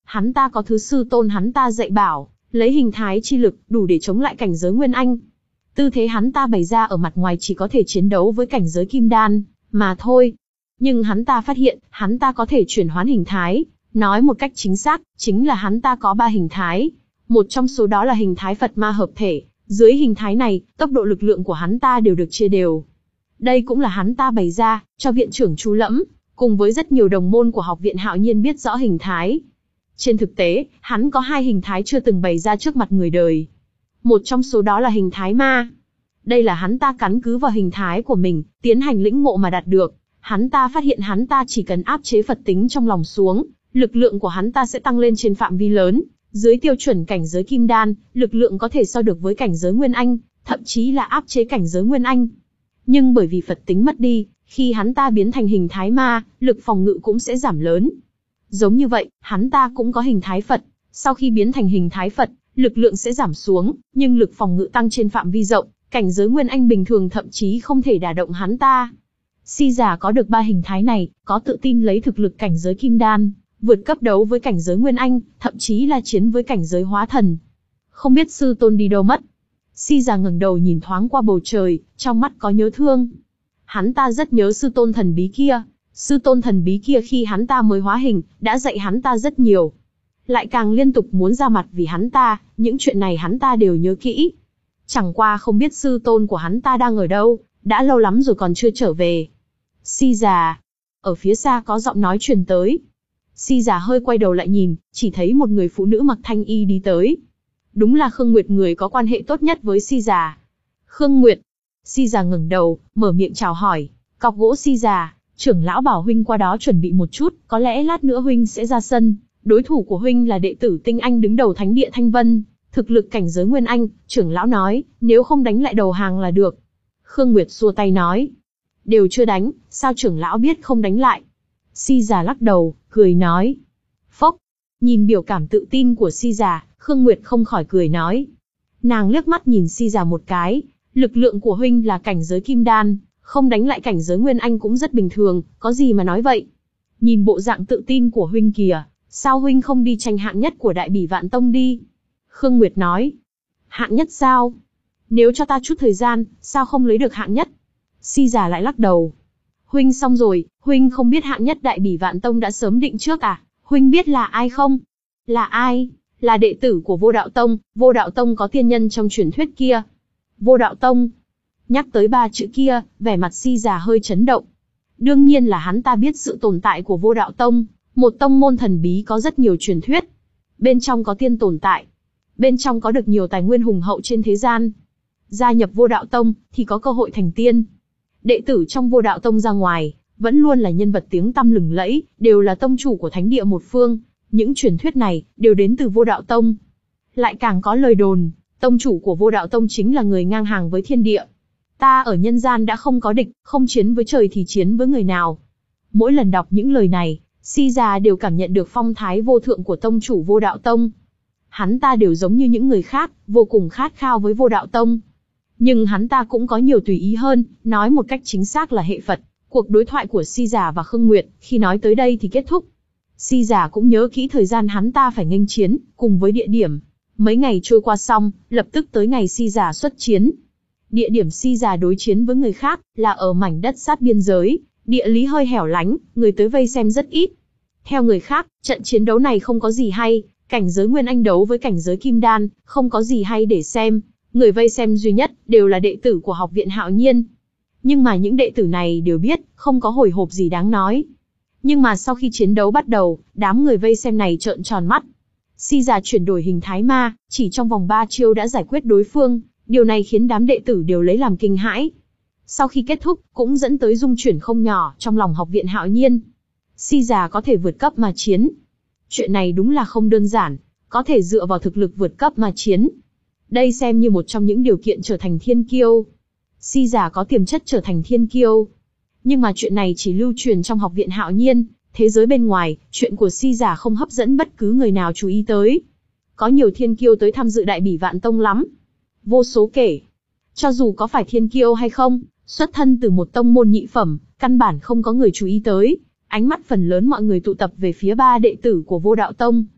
S1: Hắn ta có thứ sư tôn hắn ta dạy bảo, lấy hình thái chi lực, đủ để chống lại cảnh giới Nguyên Anh. Tư thế hắn ta bày ra ở mặt ngoài chỉ có thể chiến đấu với cảnh giới Kim Đan, mà thôi. Nhưng hắn ta phát hiện, hắn ta có thể chuyển hoán hình thái. Nói một cách chính xác, chính là hắn ta có ba hình thái. Một trong số đó là hình thái Phật Ma hợp thể. Dưới hình thái này, tốc độ lực lượng của hắn ta đều được chia đều. Đây cũng là hắn ta bày ra, cho viện trưởng Chu Lẫm, cùng với rất nhiều đồng môn của học viện Hạo Nhiên biết rõ hình thái. Trên thực tế, hắn có hai hình thái chưa từng bày ra trước mặt người đời. Một trong số đó là hình thái ma. Đây là hắn ta căn cứ vào hình thái của mình, tiến hành lĩnh ngộ mà đạt được. Hắn ta phát hiện hắn ta chỉ cần áp chế Phật tính trong lòng xuống, lực lượng của hắn ta sẽ tăng lên trên phạm vi lớn. Dưới tiêu chuẩn cảnh giới Kim Đan, lực lượng có thể so được với cảnh giới Nguyên Anh, thậm chí là áp chế cảnh giới Nguyên Anh. Nhưng bởi vì Phật tính mất đi, khi hắn ta biến thành hình thái ma, lực phòng ngự cũng sẽ giảm lớn. Giống như vậy, hắn ta cũng có hình thái Phật. Sau khi biến thành hình thái Phật, lực lượng sẽ giảm xuống, nhưng lực phòng ngự tăng trên phạm vi rộng, cảnh giới Nguyên Anh bình thường thậm chí không thể đả động hắn ta. Si giả có được ba hình thái này, có tự tin lấy thực lực cảnh giới Kim Đan, vượt cấp đấu với cảnh giới Nguyên Anh, thậm chí là chiến với cảnh giới hóa thần. Không biết sư tôn đi đâu mất. Si giả ngẩng đầu nhìn thoáng qua bầu trời, trong mắt có nhớ thương. Hắn ta rất nhớ sư tôn thần bí kia. Sư tôn thần bí kia khi hắn ta mới hóa hình, đã dạy hắn ta rất nhiều. Lại càng liên tục muốn ra mặt vì hắn ta, những chuyện này hắn ta đều nhớ kỹ. Chẳng qua không biết sư tôn của hắn ta đang ở đâu, đã lâu lắm rồi còn chưa trở về. Si già. Ở phía xa có giọng nói truyền tới. Si già hơi quay đầu lại nhìn, chỉ thấy một người phụ nữ mặc thanh y đi tới. Đúng là Khương Nguyệt, người có quan hệ tốt nhất với Si già. Khương Nguyệt. Si già ngẩng đầu, mở miệng chào hỏi. Cọc gỗ Si già, trưởng lão bảo huynh qua đó chuẩn bị một chút, có lẽ lát nữa huynh sẽ ra sân. Đối thủ của huynh là đệ tử tinh anh đứng đầu thánh địa Thanh Vân, thực lực cảnh giới Nguyên Anh, trưởng lão nói, nếu không đánh lại đầu hàng là được. Khương Nguyệt xua tay nói, đều chưa đánh, sao trưởng lão biết không đánh lại? Si già lắc đầu, cười nói, phốc. Nhìn biểu cảm tự tin của Si già, Khương Nguyệt không khỏi cười nói. Nàng liếc mắt nhìn Si già một cái, lực lượng của huynh là cảnh giới Kim Đan, không đánh lại cảnh giới Nguyên Anh cũng rất bình thường, có gì mà nói vậy? Nhìn bộ dạng tự tin của huynh kìa, sao huynh không đi tranh hạng nhất của Đại Bỉ Vạn Tông đi? Khương Nguyệt nói, hạng nhất sao? Nếu cho ta chút thời gian, sao không lấy được hạng nhất? Si già lại lắc đầu. Huynh xong rồi, huynh không biết hạng nhất Đại Bỉ Vạn Tông đã sớm định trước à? Huynh biết là ai không? Là ai? Là đệ tử của Vô Đạo Tông, Vô Đạo Tông có tiên nhân trong truyền thuyết kia. Vô Đạo Tông. Nhắc tới ba chữ kia, vẻ mặt Si già hơi chấn động. Đương nhiên là hắn ta biết sự tồn tại của Vô Đạo Tông, một tông môn thần bí có rất nhiều truyền thuyết. Bên trong có tiên tồn tại. Bên trong có được nhiều tài nguyên hùng hậu trên thế gian. Gia nhập Vô Đạo Tông, thì có cơ hội thành tiên. Đệ tử trong Vô Đạo Tông ra ngoài, vẫn luôn là nhân vật tiếng tăm lừng lẫy, đều là tông chủ của thánh địa một phương. Những truyền thuyết này, đều đến từ Vô Đạo Tông. Lại càng có lời đồn, tông chủ của Vô Đạo Tông chính là người ngang hàng với thiên địa. Ta ở nhân gian đã không có địch, không chiến với trời thì chiến với người nào. Mỗi lần đọc những lời này, Si già đều cảm nhận được phong thái vô thượng của tông chủ Vô Đạo Tông. Hắn ta đều giống như những người khác, vô cùng khát khao với Vô Đạo Tông. Nhưng hắn ta cũng có nhiều tùy ý hơn, nói một cách chính xác là hệ Phật. Cuộc đối thoại của Si già và Khương Nguyệt, khi nói tới đây thì kết thúc. Si già cũng nhớ kỹ thời gian hắn ta phải nghênh chiến, cùng với địa điểm. Mấy ngày trôi qua xong, lập tức tới ngày Si già xuất chiến. Địa điểm Si già đối chiến với người khác, là ở mảnh đất sát biên giới, địa lý hơi hẻo lánh, người tới vây xem rất ít. Theo người khác, trận chiến đấu này không có gì hay, cảnh giới Nguyên Anh đấu với cảnh giới Kim Đan, không có gì hay để xem. Người vây xem duy nhất, đều là đệ tử của học viện Hạo Nhiên. Nhưng mà những đệ tử này đều biết, không có hồi hộp gì đáng nói. Nhưng mà sau khi chiến đấu bắt đầu, đám người vây xem này trợn tròn mắt. Si già chuyển đổi hình thái ma, chỉ trong vòng ba chiêu đã giải quyết đối phương, điều này khiến đám đệ tử đều lấy làm kinh hãi. Sau khi kết thúc, cũng dẫn tới rung chuyển không nhỏ trong lòng học viện Hạo Nhiên. Si già có thể vượt cấp mà chiến. Chuyện này đúng là không đơn giản, có thể dựa vào thực lực vượt cấp mà chiến. Đây xem như một trong những điều kiện trở thành thiên kiêu. Si già có tiềm chất trở thành thiên kiêu. Nhưng mà chuyện này chỉ lưu truyền trong học viện Hạo Nhiên, thế giới bên ngoài, chuyện của Si già không hấp dẫn bất cứ người nào chú ý tới. Có nhiều thiên kiêu tới tham dự Đại Bỉ Vạn Tông lắm. Vô số kể. Cho dù có phải thiên kiêu hay không, xuất thân từ một tông môn nhị phẩm, căn bản không có người chú ý tới. Ánh mắt phần lớn mọi người tụ tập về phía ba đệ tử của Vô Đạo Tông.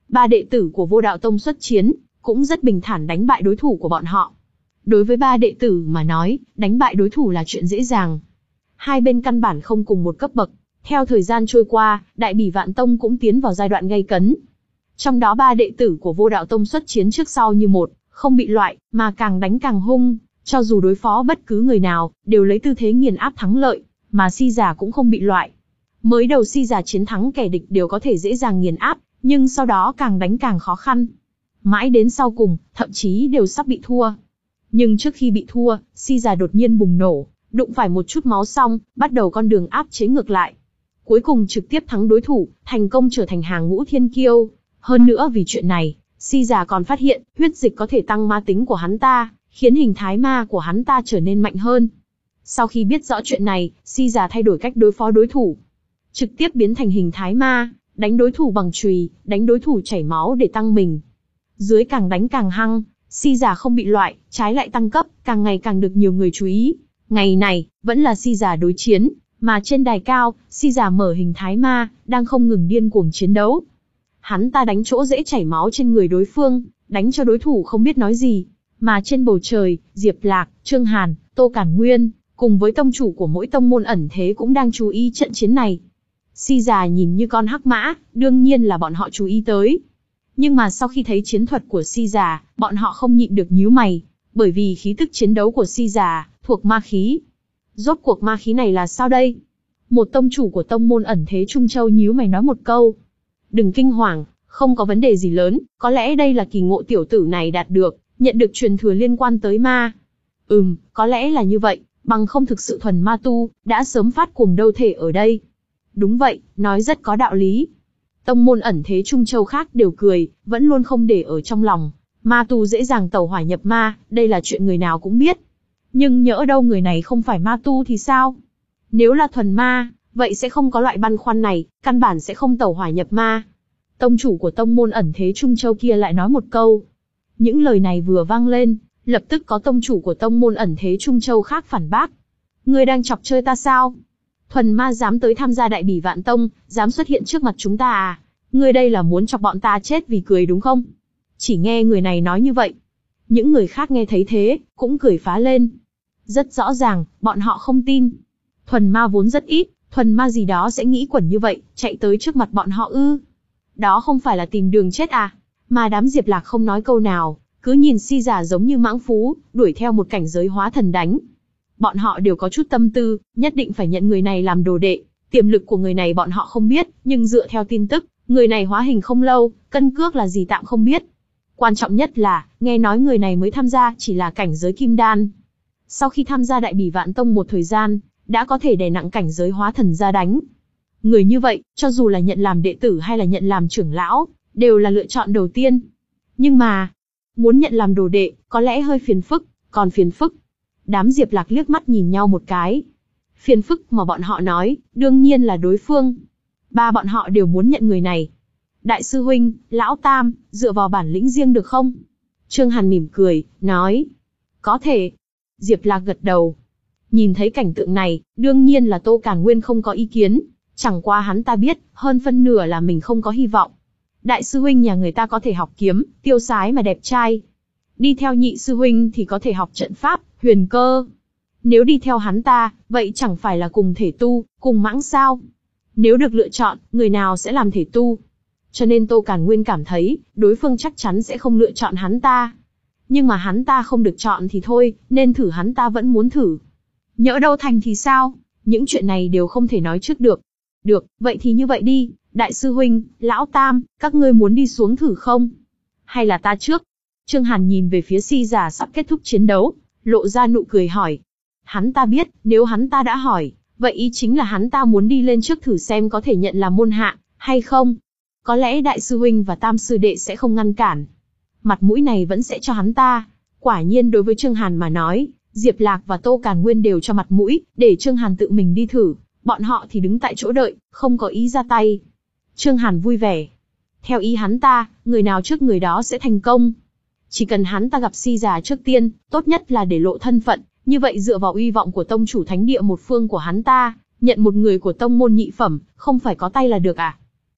S1: Ba đệ tử của Vô Đạo Tông xuất chiến, cũng rất bình thản đánh bại đối thủ của bọn họ. Đối với ba đệ tử mà nói, đánh bại đối thủ là chuyện dễ dàng. Hai bên căn bản không cùng một cấp bậc. Theo thời gian trôi qua, Đại Bỉ Vạn Tông cũng tiến vào giai đoạn gay cấn. Trong đó ba đệ tử của Vô Đạo Tông xuất chiến trước sau như một, không bị loại, mà càng đánh càng hung, cho dù đối phó bất cứ người nào, đều lấy tư thế nghiền áp thắng lợi, mà Si Giả cũng không bị loại. Mới đầu Si Giả chiến thắng kẻ địch đều có thể dễ dàng nghiền áp, nhưng sau đó càng đánh càng khó khăn. Mãi đến sau cùng, thậm chí đều sắp bị thua. Nhưng trước khi bị thua, Si Giả đột nhiên bùng nổ, đụng phải một chút máu xong, bắt đầu con đường áp chế ngược lại. Cuối cùng trực tiếp thắng đối thủ, thành công trở thành hàng ngũ thiên kiêu. Hơn nữa vì chuyện này, Si Giả còn phát hiện, huyết dịch có thể tăng ma tính của hắn ta, khiến hình thái ma của hắn ta trở nên mạnh hơn. Sau khi biết rõ chuyện này, Si Giả thay đổi cách đối phó đối thủ. Trực tiếp biến thành hình thái ma, đánh đối thủ bằng chùy, đánh đối thủ chảy máu để tăng mình. Dưới càng đánh càng hăng, Si Giả không bị loại, trái lại tăng cấp, càng ngày càng được nhiều người chú ý. Ngày này, vẫn là Si Giả đối chiến, mà trên đài cao, Si Giả mở hình thái ma, đang không ngừng điên cuồng chiến đấu. Hắn ta đánh chỗ dễ chảy máu trên người đối phương, đánh cho đối thủ không biết nói gì. Mà trên bầu trời, Diệp Lạc, Trương Hàn, Tô Cản Nguyên, cùng với tông chủ của mỗi tông môn ẩn thế cũng đang chú ý trận chiến này. Si Giả nhìn như con hắc mã, đương nhiên là bọn họ chú ý tới. Nhưng mà sau khi thấy chiến thuật của Si Giả, bọn họ không nhịn được nhíu mày, bởi vì khí tức chiến đấu của Si Giả thuộc ma khí. Rốt cuộc ma khí này là sao đây? Một tông chủ của tông môn ẩn thế Trung Châu nhíu mày nói một câu. Đừng kinh hoàng, không có vấn đề gì lớn, có lẽ đây là kỳ ngộ tiểu tử này đạt được, nhận được truyền thừa liên quan tới ma. Ừm, có lẽ là như vậy, bằng không thực sự thuần ma tu, đã sớm phát cuồng đâu thể ở đây. Đúng vậy, nói rất có đạo lý. Tông môn ẩn thế Trung Châu khác đều cười, vẫn luôn không để ở trong lòng. Ma tu dễ dàng tẩu hỏa nhập ma, đây là chuyện người nào cũng biết. Nhưng nhỡ đâu người này không phải ma tu thì sao? Nếu là thuần ma, vậy sẽ không có loại băn khoăn này, căn bản sẽ không tẩu hỏa nhập ma. Tông chủ của tông môn ẩn thế Trung Châu kia lại nói một câu. Những lời này vừa vang lên, lập tức có tông chủ của tông môn ẩn thế Trung Châu khác phản bác. Ngươi đang chọc chơi ta sao? Thuần ma dám tới tham gia Đại Bỉ Vạn Tông, dám xuất hiện trước mặt chúng ta à? Ngươi đây là muốn chọc bọn ta chết vì cười đúng không? Chỉ nghe người này nói như vậy. Những người khác nghe thấy thế, cũng cười phá lên. Rất rõ ràng, bọn họ không tin. Thuần ma vốn rất ít, thuần ma gì đó sẽ nghĩ quẩn như vậy, chạy tới trước mặt bọn họ ư. Đó không phải là tìm đường chết à? Mà đám Diệp Lạc không nói câu nào, cứ nhìn Si Giả giống như mãng phú, đuổi theo một cảnh giới hóa thần đánh. Bọn họ đều có chút tâm tư, nhất định phải nhận người này làm đồ đệ. Tiềm lực của người này bọn họ không biết, nhưng dựa theo tin tức, người này hóa hình không lâu, cân cước là gì tạm không biết. Quan trọng nhất là, nghe nói người này mới tham gia chỉ là cảnh giới kim đan. Sau khi tham gia Đại Bỉ Vạn Tông một thời gian, đã có thể đè nặng cảnh giới hóa thần ra đánh. Người như vậy, cho dù là nhận làm đệ tử hay là nhận làm trưởng lão, đều là lựa chọn đầu tiên. Nhưng mà, muốn nhận làm đồ đệ, có lẽ hơi phiền phức, còn phiền phức. Đám Diệp Lạc liếc mắt nhìn nhau một cái. Phiền phức mà bọn họ nói, đương nhiên là đối phương. Ba bọn họ đều muốn nhận người này. Đại sư huynh, lão tam, dựa vào bản lĩnh riêng được không? Trương Hàn mỉm cười, nói. Có thể. Diệp Lạc gật đầu. Nhìn thấy cảnh tượng này, đương nhiên là Tô Cản Nguyên không có ý kiến. Chẳng qua hắn ta biết, hơn phân nửa là mình không có hy vọng. Đại sư huynh nhà người ta có thể học kiếm, tiêu sái mà đẹp trai. Đi theo nhị sư huynh thì có thể học trận pháp, huyền cơ. Nếu đi theo hắn ta, vậy chẳng phải là cùng thể tu, cùng mãng sao? Nếu được lựa chọn, người nào sẽ làm thể tu? Cho nên Tô Cản Nguyên cảm thấy, đối phương chắc chắn sẽ không lựa chọn hắn ta. Nhưng mà hắn ta không được chọn thì thôi, nên thử hắn ta vẫn muốn thử. Nhỡ đâu thành thì sao? Những chuyện này đều không thể nói trước được. Được, vậy thì như vậy đi, đại sư huynh, lão tam, các ngươi muốn đi xuống thử không? Hay là ta trước? Trương Hàn nhìn về phía Si Giả sắp kết thúc chiến đấu, lộ ra nụ cười hỏi. Hắn ta biết, nếu hắn ta đã hỏi, vậy ý chính là hắn ta muốn đi lên trước thử xem có thể nhận làm môn hạ, hay không? Có lẽ đại sư huynh và tam sư đệ sẽ không ngăn cản. Mặt mũi này vẫn sẽ cho hắn ta. Quả nhiên đối với Trương Hàn mà nói, Diệp Lạc và Tô Cản Nguyên đều cho mặt mũi, để Trương Hàn tự mình đi thử. Bọn họ thì đứng tại chỗ đợi, không có ý ra tay. Trương Hàn vui vẻ. Theo ý hắn ta, người nào trước người đó sẽ thành công. Chỉ cần hắn ta gặp Si Giả trước tiên, tốt nhất là để lộ thân phận, như vậy dựa vào uy vọng của tông chủ thánh địa một phương của hắn ta, nhận một người của tông môn nhị phẩm, không phải có tay là được à?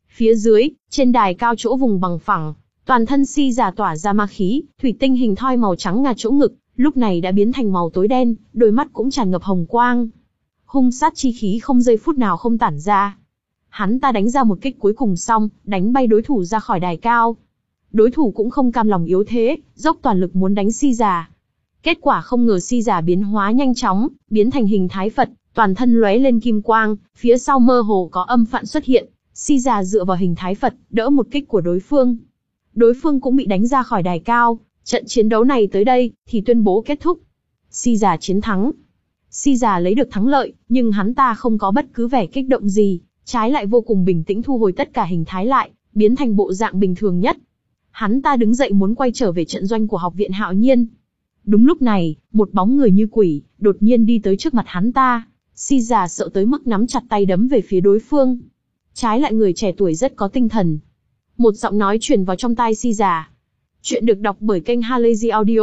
S1: Phía dưới, trên đài cao chỗ vùng bằng phẳng, toàn thân Si Già tỏa ra ma khí, thủy tinh hình thoi màu trắng ngà chỗ ngực, lúc này đã biến thành màu tối đen, đôi mắt cũng tràn ngập hồng quang. Hung sát chi khí không giây phút nào không tản ra. Hắn ta đánh ra một kích cuối cùng xong, đánh bay đối thủ ra khỏi đài cao. Đối thủ cũng không cam lòng yếu thế, dốc toàn lực muốn đánh Si Già. Kết quả không ngờ Si Già biến hóa nhanh chóng, biến thành hình thái Phật, toàn thân lóe lên kim quang, phía sau mơ hồ có âm phạn xuất hiện. Si Già dựa vào hình thái Phật, đỡ một kích của đối phương. Đối phương cũng bị đánh ra khỏi đài cao. Trận chiến đấu này tới đây, thì tuyên bố kết thúc. Si Già chiến thắng. Si Già lấy được thắng lợi, nhưng hắn ta không có bất cứ vẻ kích động gì, trái lại vô cùng bình tĩnh thu hồi tất cả hình thái lại, biến thành bộ dạng bình thường nhất. Hắn ta đứng dậy muốn quay trở về trận doanh của học viện Hạo Nhiên. Đúng lúc này, một bóng người như quỷ, đột nhiên đi tới trước mặt hắn ta. Si Già sợ tới mức nắm chặt tay đấm về phía đối phương. Trái lại người trẻ tuổi rất có tinh thần. Một giọng nói truyền vào trong tai Si Già. Chuyện được đọc bởi kênh Halazy Audio.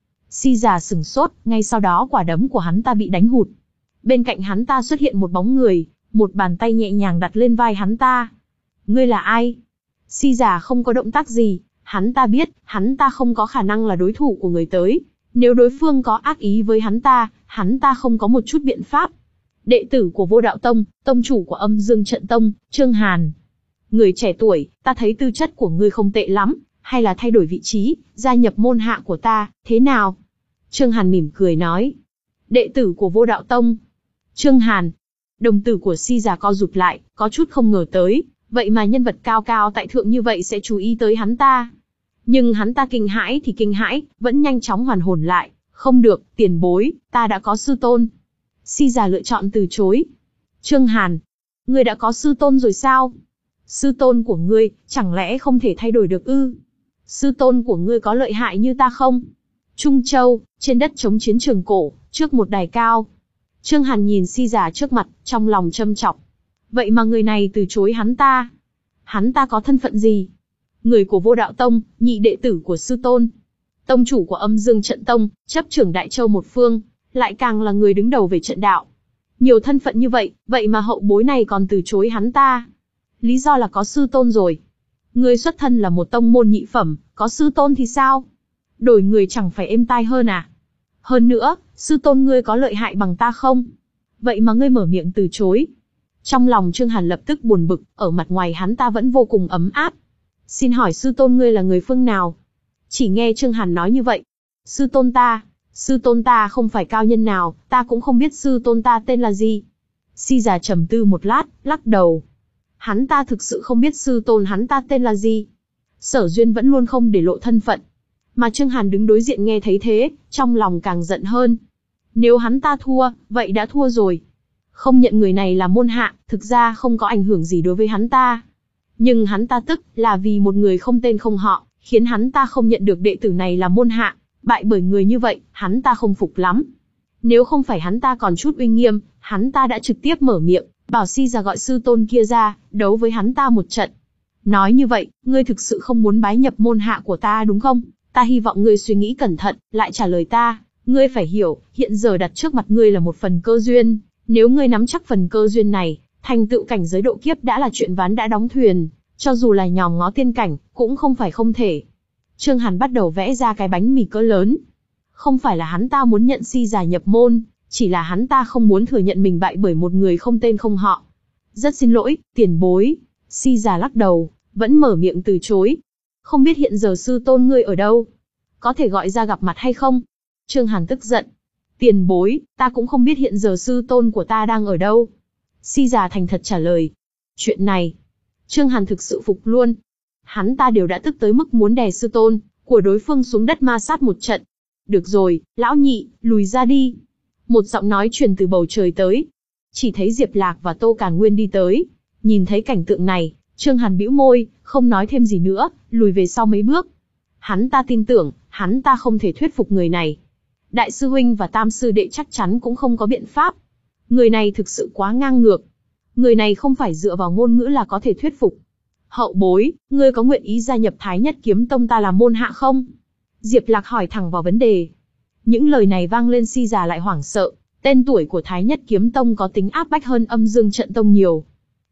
S1: Si Già sửng sốt, ngay sau đó quả đấm của hắn ta bị đánh hụt. Bên cạnh hắn ta xuất hiện một bóng người, một bàn tay nhẹ nhàng đặt lên vai hắn ta. Ngươi là ai? Si Già không có động tác gì, hắn ta biết, hắn ta không có khả năng là đối thủ của người tới. Nếu đối phương có ác ý với hắn ta, hắn ta không có một chút biện pháp. Đệ tử của Vô Đạo Tông, tông chủ của Âm Dương Trận Tông, Trương Hàn. Người trẻ tuổi, ta thấy tư chất của ngươi không tệ lắm, hay là thay đổi vị trí, gia nhập môn hạ của ta, thế nào? Trương Hàn mỉm cười nói. Đệ tử của Vô Đạo Tông. Trương Hàn. Đồng tử của Si Già co rụt lại, có chút không ngờ tới, vậy mà nhân vật cao cao tại thượng như vậy sẽ chú ý tới hắn ta. Nhưng hắn ta kinh hãi thì kinh hãi, vẫn nhanh chóng hoàn hồn lại. Không được, tiền bối, ta đã có sư tôn. Si Già lựa chọn từ chối. Trương Hàn. Ngươi đã có sư tôn rồi sao? Sư tôn của ngươi, chẳng lẽ không thể thay đổi được ư? Sư tôn của ngươi có lợi hại như ta không? Trung Châu, trên đất chống chiến trường cổ, trước một đài cao. Trương Hàn nhìn Si Già trước mặt, trong lòng châm chọc. Vậy mà người này từ chối hắn ta. Hắn ta có thân phận gì? Người của Vô Đạo Tông, nhị đệ tử của sư tôn. Tông chủ của Âm Dương Trận Tông, chấp trưởng Đại Châu một phương, lại càng là người đứng đầu về trận đạo. Nhiều thân phận như vậy, vậy mà hậu bối này còn từ chối hắn ta. Lý do là có sư tôn rồi. Ngươi xuất thân là một tông môn nhị phẩm, có sư tôn thì sao? Đổi người chẳng phải êm tai hơn à? Hơn nữa, sư tôn ngươi có lợi hại bằng ta không? Vậy mà ngươi mở miệng từ chối. Trong lòng Trương Hàn lập tức buồn bực, ở mặt ngoài hắn ta vẫn vô cùng ấm áp. Xin hỏi sư tôn ngươi là người phương nào? Chỉ nghe Trương Hàn nói như vậy. Sư tôn ta, sư tôn ta không phải cao nhân nào, ta cũng không biết sư tôn ta tên là gì. Si Già trầm tư một lát, lắc đầu. Hắn ta thực sự không biết sư tôn hắn ta tên là gì. Sở Duyên vẫn luôn không để lộ thân phận. Mà Trương Hàn đứng đối diện nghe thấy thế, trong lòng càng giận hơn. Nếu hắn ta thua, vậy đã thua rồi. Không nhận người này là môn hạ, thực ra không có ảnh hưởng gì đối với hắn ta. Nhưng hắn ta tức là vì một người không tên không họ, khiến hắn ta không nhận được đệ tử này là môn hạ. Bại bởi người như vậy, hắn ta không phục lắm. Nếu không phải hắn ta còn chút uy nghiêm, hắn ta đã trực tiếp mở miệng, bảo Si Già gọi sư tôn kia ra, đấu với hắn ta một trận. Nói như vậy, ngươi thực sự không muốn bái nhập môn hạ của ta đúng không? Ta hy vọng ngươi suy nghĩ cẩn thận, lại trả lời ta. Ngươi phải hiểu, hiện giờ đặt trước mặt ngươi là một phần cơ duyên. Nếu ngươi nắm chắc phần cơ duyên này, thành tựu cảnh giới độ kiếp đã là chuyện ván đã đóng thuyền. Cho dù là nhòm ngó tiên cảnh, cũng không phải không thể. Trương Hàn bắt đầu vẽ ra cái bánh mì cỡ lớn. Không phải là hắn ta muốn nhận Si Già nhập môn, chỉ là hắn ta không muốn thừa nhận mình bại bởi một người không tên không họ. Rất xin lỗi, tiền bối. Si Già lắc đầu, vẫn mở miệng từ chối. Không biết hiện giờ sư tôn ngươi ở đâu? Có thể gọi ra gặp mặt hay không? Trương Hàn tức giận. Tiền bối, ta cũng không biết hiện giờ sư tôn của ta đang ở đâu. Si Già thành thật trả lời. Chuyện này, Trương Hàn thực sự phục luôn. Hắn ta đều đã tức tới mức muốn đè sư tôn của đối phương xuống đất ma sát một trận. Được rồi, lão nhị, lùi ra đi. Một giọng nói truyền từ bầu trời tới. Chỉ thấy Diệp Lạc và Tô Càn Nguyên đi tới. Nhìn thấy cảnh tượng này, Trương Hàn bĩu môi, không nói thêm gì nữa, lùi về sau mấy bước. Hắn ta tin tưởng, hắn ta không thể thuyết phục người này. Đại sư huynh và tam sư đệ chắc chắn cũng không có biện pháp. Người này thực sự quá ngang ngược. Người này không phải dựa vào ngôn ngữ là có thể thuyết phục. Hậu bối, ngươi có nguyện ý gia nhập Thái Nhất Kiếm Tông ta làm môn hạ không? Diệp Lạc hỏi thẳng vào vấn đề. Những lời này vang lên Si Già lại hoảng sợ. Tên tuổi của Thái Nhất Kiếm Tông có tính áp bách hơn Âm Dương Trận Tông nhiều.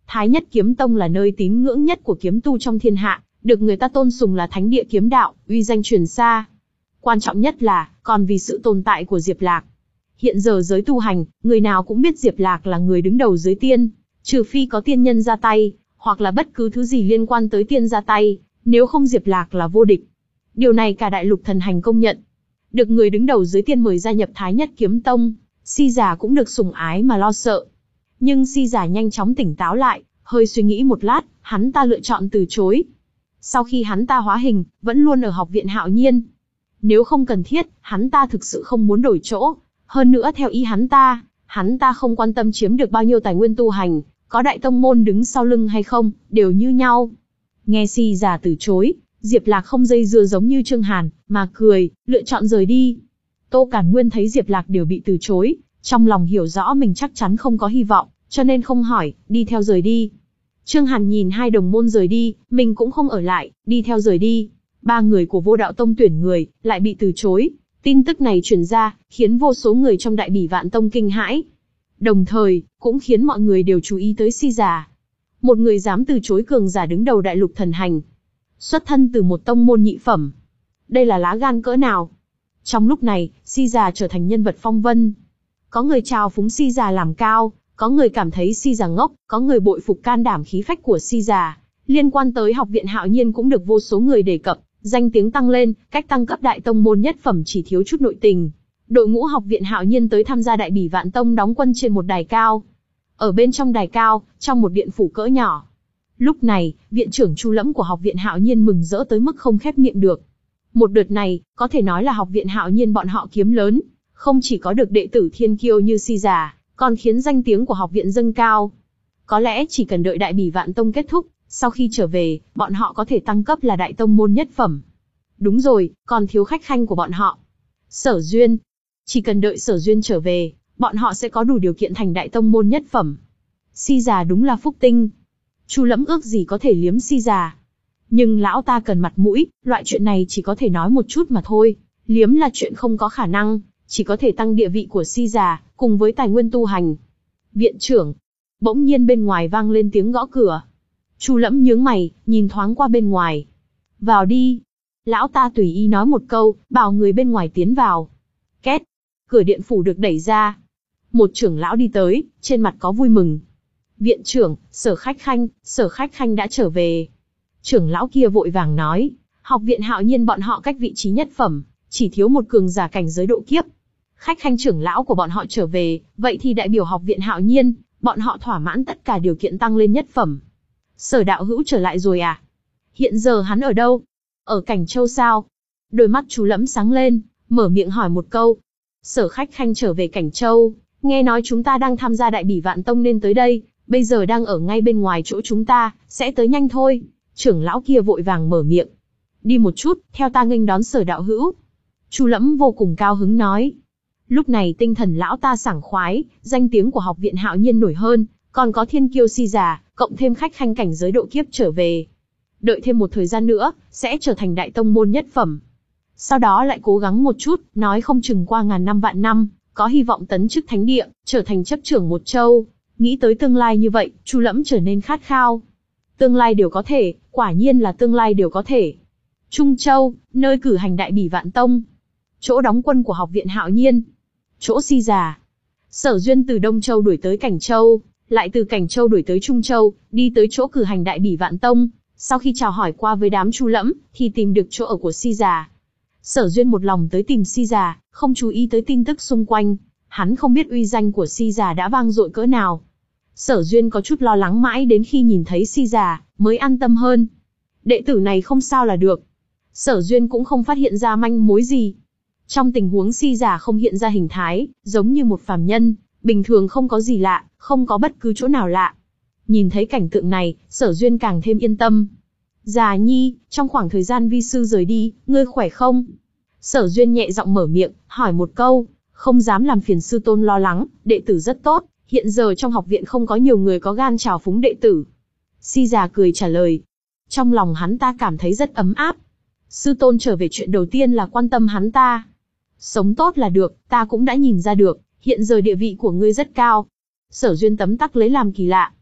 S1: Thái Nhất Kiếm Tông là nơi tín ngưỡng nhất của kiếm tu trong thiên hạ, được người ta tôn sùng là thánh địa kiếm đạo, uy danh truyền xa. Quan trọng nhất là, còn vì sự tồn tại của Diệp Lạc. Hiện giờ giới tu hành, người nào cũng biết Diệp Lạc là người đứng đầu giới tiên, trừ phi có tiên nhân ra tay, hoặc là bất cứ thứ gì liên quan tới tiên ra tay, nếu không Diệp Lạc là vô địch. Điều này cả đại lục thần hành công nhận. Được người đứng đầu giới tiên mời gia nhập Thái Nhất Kiếm Tông, Si Giả cũng được sủng ái mà lo sợ. Nhưng Si Giả nhanh chóng tỉnh táo lại, hơi suy nghĩ một lát, hắn ta lựa chọn từ chối. Sau khi hắn ta hóa hình, vẫn luôn ở học viện Hạo Nhiên. Nếu không cần thiết, hắn ta thực sự không muốn đổi chỗ. Hơn nữa theo ý hắn ta, hắn ta không quan tâm chiếm được bao nhiêu tài nguyên tu hành, có đại tông môn đứng sau lưng hay không, đều như nhau. Nghe Si Giả từ chối, Diệp Lạc không dây dưa giống như Trương Hàn, mà cười, lựa chọn rời đi. Tô Cản Nguyên thấy Diệp Lạc đều bị từ chối, trong lòng hiểu rõ mình chắc chắn không có hy vọng, cho nên không hỏi, đi theo rời đi. Trương Hàn nhìn hai đồng môn rời đi, mình cũng không ở lại, đi theo rời đi. Ba người của Vô Đạo Tông tuyển người, lại bị từ chối. Tin tức này truyền ra, khiến vô số người trong Đại Bỉ Vạn Tông kinh hãi. Đồng thời, cũng khiến mọi người đều chú ý tới Si Giả. Một người dám từ chối cường giả đứng đầu đại lục thần hành. Xuất thân từ một tông môn nhị phẩm. Đây là lá gan cỡ nào? Trong lúc này, Si Giả trở thành nhân vật phong vân. Có người chào phúng Si Giả làm cao, có người cảm thấy Si Giả ngốc, có người bội phục can đảm khí phách của Si Giả. Liên quan tới học viện Hạo Nhiên cũng được vô số người đề cập, danh tiếng tăng lên, cách tăng cấp đại tông môn nhất phẩm chỉ thiếu chút nội tình. Đội ngũ học viện Hạo Nhiên tới tham gia Đại Bỉ Vạn Tông đóng quân trên một đài cao. Ở bên trong đài cao, trong một điện phủ cỡ nhỏ. Lúc này, viện trưởng Chu Lẫm của học viện Hạo Nhiên mừng rỡ tới mức không khép miệng được. Một đợt này, có thể nói là học viện Hạo Nhiên bọn họ kiếm lớn, không chỉ có được đệ tử thiên kiêu như Si Giả, còn khiến danh tiếng của học viện dâng cao. Có lẽ chỉ cần đợi Đại Bỉ Vạn Tông kết thúc, sau khi trở về, bọn họ có thể tăng cấp là đại tông môn nhất phẩm. Đúng rồi, còn thiếu khách khanh của bọn họ. Sở Duyên. Chỉ cần đợi Sở Duyên trở về, bọn họ sẽ có đủ điều kiện thành đại tông môn nhất phẩm. Si Giả đúng là phúc tinh. Chu Lẫm ước gì có thể liếm Si Giả. Nhưng lão ta cần mặt mũi, loại chuyện này chỉ có thể nói một chút mà thôi. Liếm là chuyện không có khả năng, chỉ có thể tăng địa vị của Si Giả, cùng với tài nguyên tu hành. Viện trưởng. Bỗng nhiên bên ngoài vang lên tiếng gõ cửa. Chu Lẫm nhướng mày, nhìn thoáng qua bên ngoài. Vào đi. Lão ta tùy ý nói một câu, bảo người bên ngoài tiến vào. Két. Cửa điện phủ được đẩy ra. Một trưởng lão đi tới, trên mặt có vui mừng. Viện trưởng, Sở Khách Khanh, Sở Khách Khanh đã trở về. Trưởng lão kia vội vàng nói, học viện Hạo Nhiên bọn họ cách vị trí nhất phẩm, chỉ thiếu một cường giả cảnh giới độ kiếp. Khách Khanh trưởng lão của bọn họ trở về, vậy thì đại biểu học viện Hạo Nhiên, bọn họ thỏa mãn tất cả điều kiện tăng lên nhất phẩm. Sở đạo hữu trở lại rồi à? Hiện giờ hắn ở đâu? Ở Cảnh Châu sao? Đôi mắt Chu Lẫm sáng lên, mở miệng hỏi một câu. Sở Khách Khanh trở về Cảnh Châu, nghe nói chúng ta đang tham gia Đại Bỉ Vạn Tông nên tới đây, bây giờ đang ở ngay bên ngoài chỗ chúng ta, sẽ tới nhanh thôi. Trưởng lão kia vội vàng mở miệng. Đi một chút, theo ta nghênh đón Sở đạo hữu. Chu Lẫm vô cùng cao hứng nói. Lúc này tinh thần lão ta sảng khoái, danh tiếng của học viện Hạo Nhiên nổi hơn, còn có thiên kiêu Si Giả, cộng thêm khách khanh cảnh giới độ kiếp trở về. Đợi thêm một thời gian nữa, sẽ trở thành đại tông môn nhất phẩm. Sau đó lại cố gắng một chút, nói không chừng qua ngàn năm vạn năm, có hy vọng tấn chức thánh địa, trở thành chấp trưởng một châu. Nghĩ tới tương lai như vậy, Chu Lẫm trở nên khát khao. Tương lai đều có thể, quả nhiên là tương lai đều có thể. Trung Châu, nơi cử hành Đại Bỉ Vạn Tông. Chỗ đóng quân của học viện Hạo Nhiên. Chỗ Si Giả. Sở Duyên từ Đông Châu đuổi tới Cảnh Châu, lại từ Cảnh Châu đuổi tới Trung Châu, đi tới chỗ cử hành Đại Bỉ Vạn Tông. Sau khi chào hỏi qua với đám Chu Lẫm, thì tìm được chỗ ở của Si Giả. Sở Duyên một lòng tới tìm Si Giả, không chú ý tới tin tức xung quanh. Hắn không biết uy danh của Si Giả đã vang dội cỡ nào. Sở Duyên có chút lo lắng mãi đến khi nhìn thấy Si Giả, mới an tâm hơn. Đệ tử này không sao là được. Sở Duyên cũng không phát hiện ra manh mối gì. Trong tình huống Si Giả không hiện ra hình thái, giống như một phàm nhân, bình thường không có gì lạ, không có bất cứ chỗ nào lạ. Nhìn thấy cảnh tượng này, Sở Duyên càng thêm yên tâm. Già Nhi, trong khoảng thời gian vi sư rời đi, ngươi khỏe không? Sở Duyên nhẹ giọng mở miệng, hỏi một câu, không dám làm phiền sư tôn lo lắng, đệ tử rất tốt, hiện giờ trong học viện không có nhiều người có gan trào phúng đệ tử. Si Giả cười trả lời. Trong lòng hắn ta cảm thấy rất ấm áp. Sư tôn trở về chuyện đầu tiên là quan tâm hắn ta. Sống tốt là được, ta cũng đã nhìn ra được, hiện giờ địa vị của ngươi rất cao. Sở Duyên tấm tắc lấy làm kỳ lạ.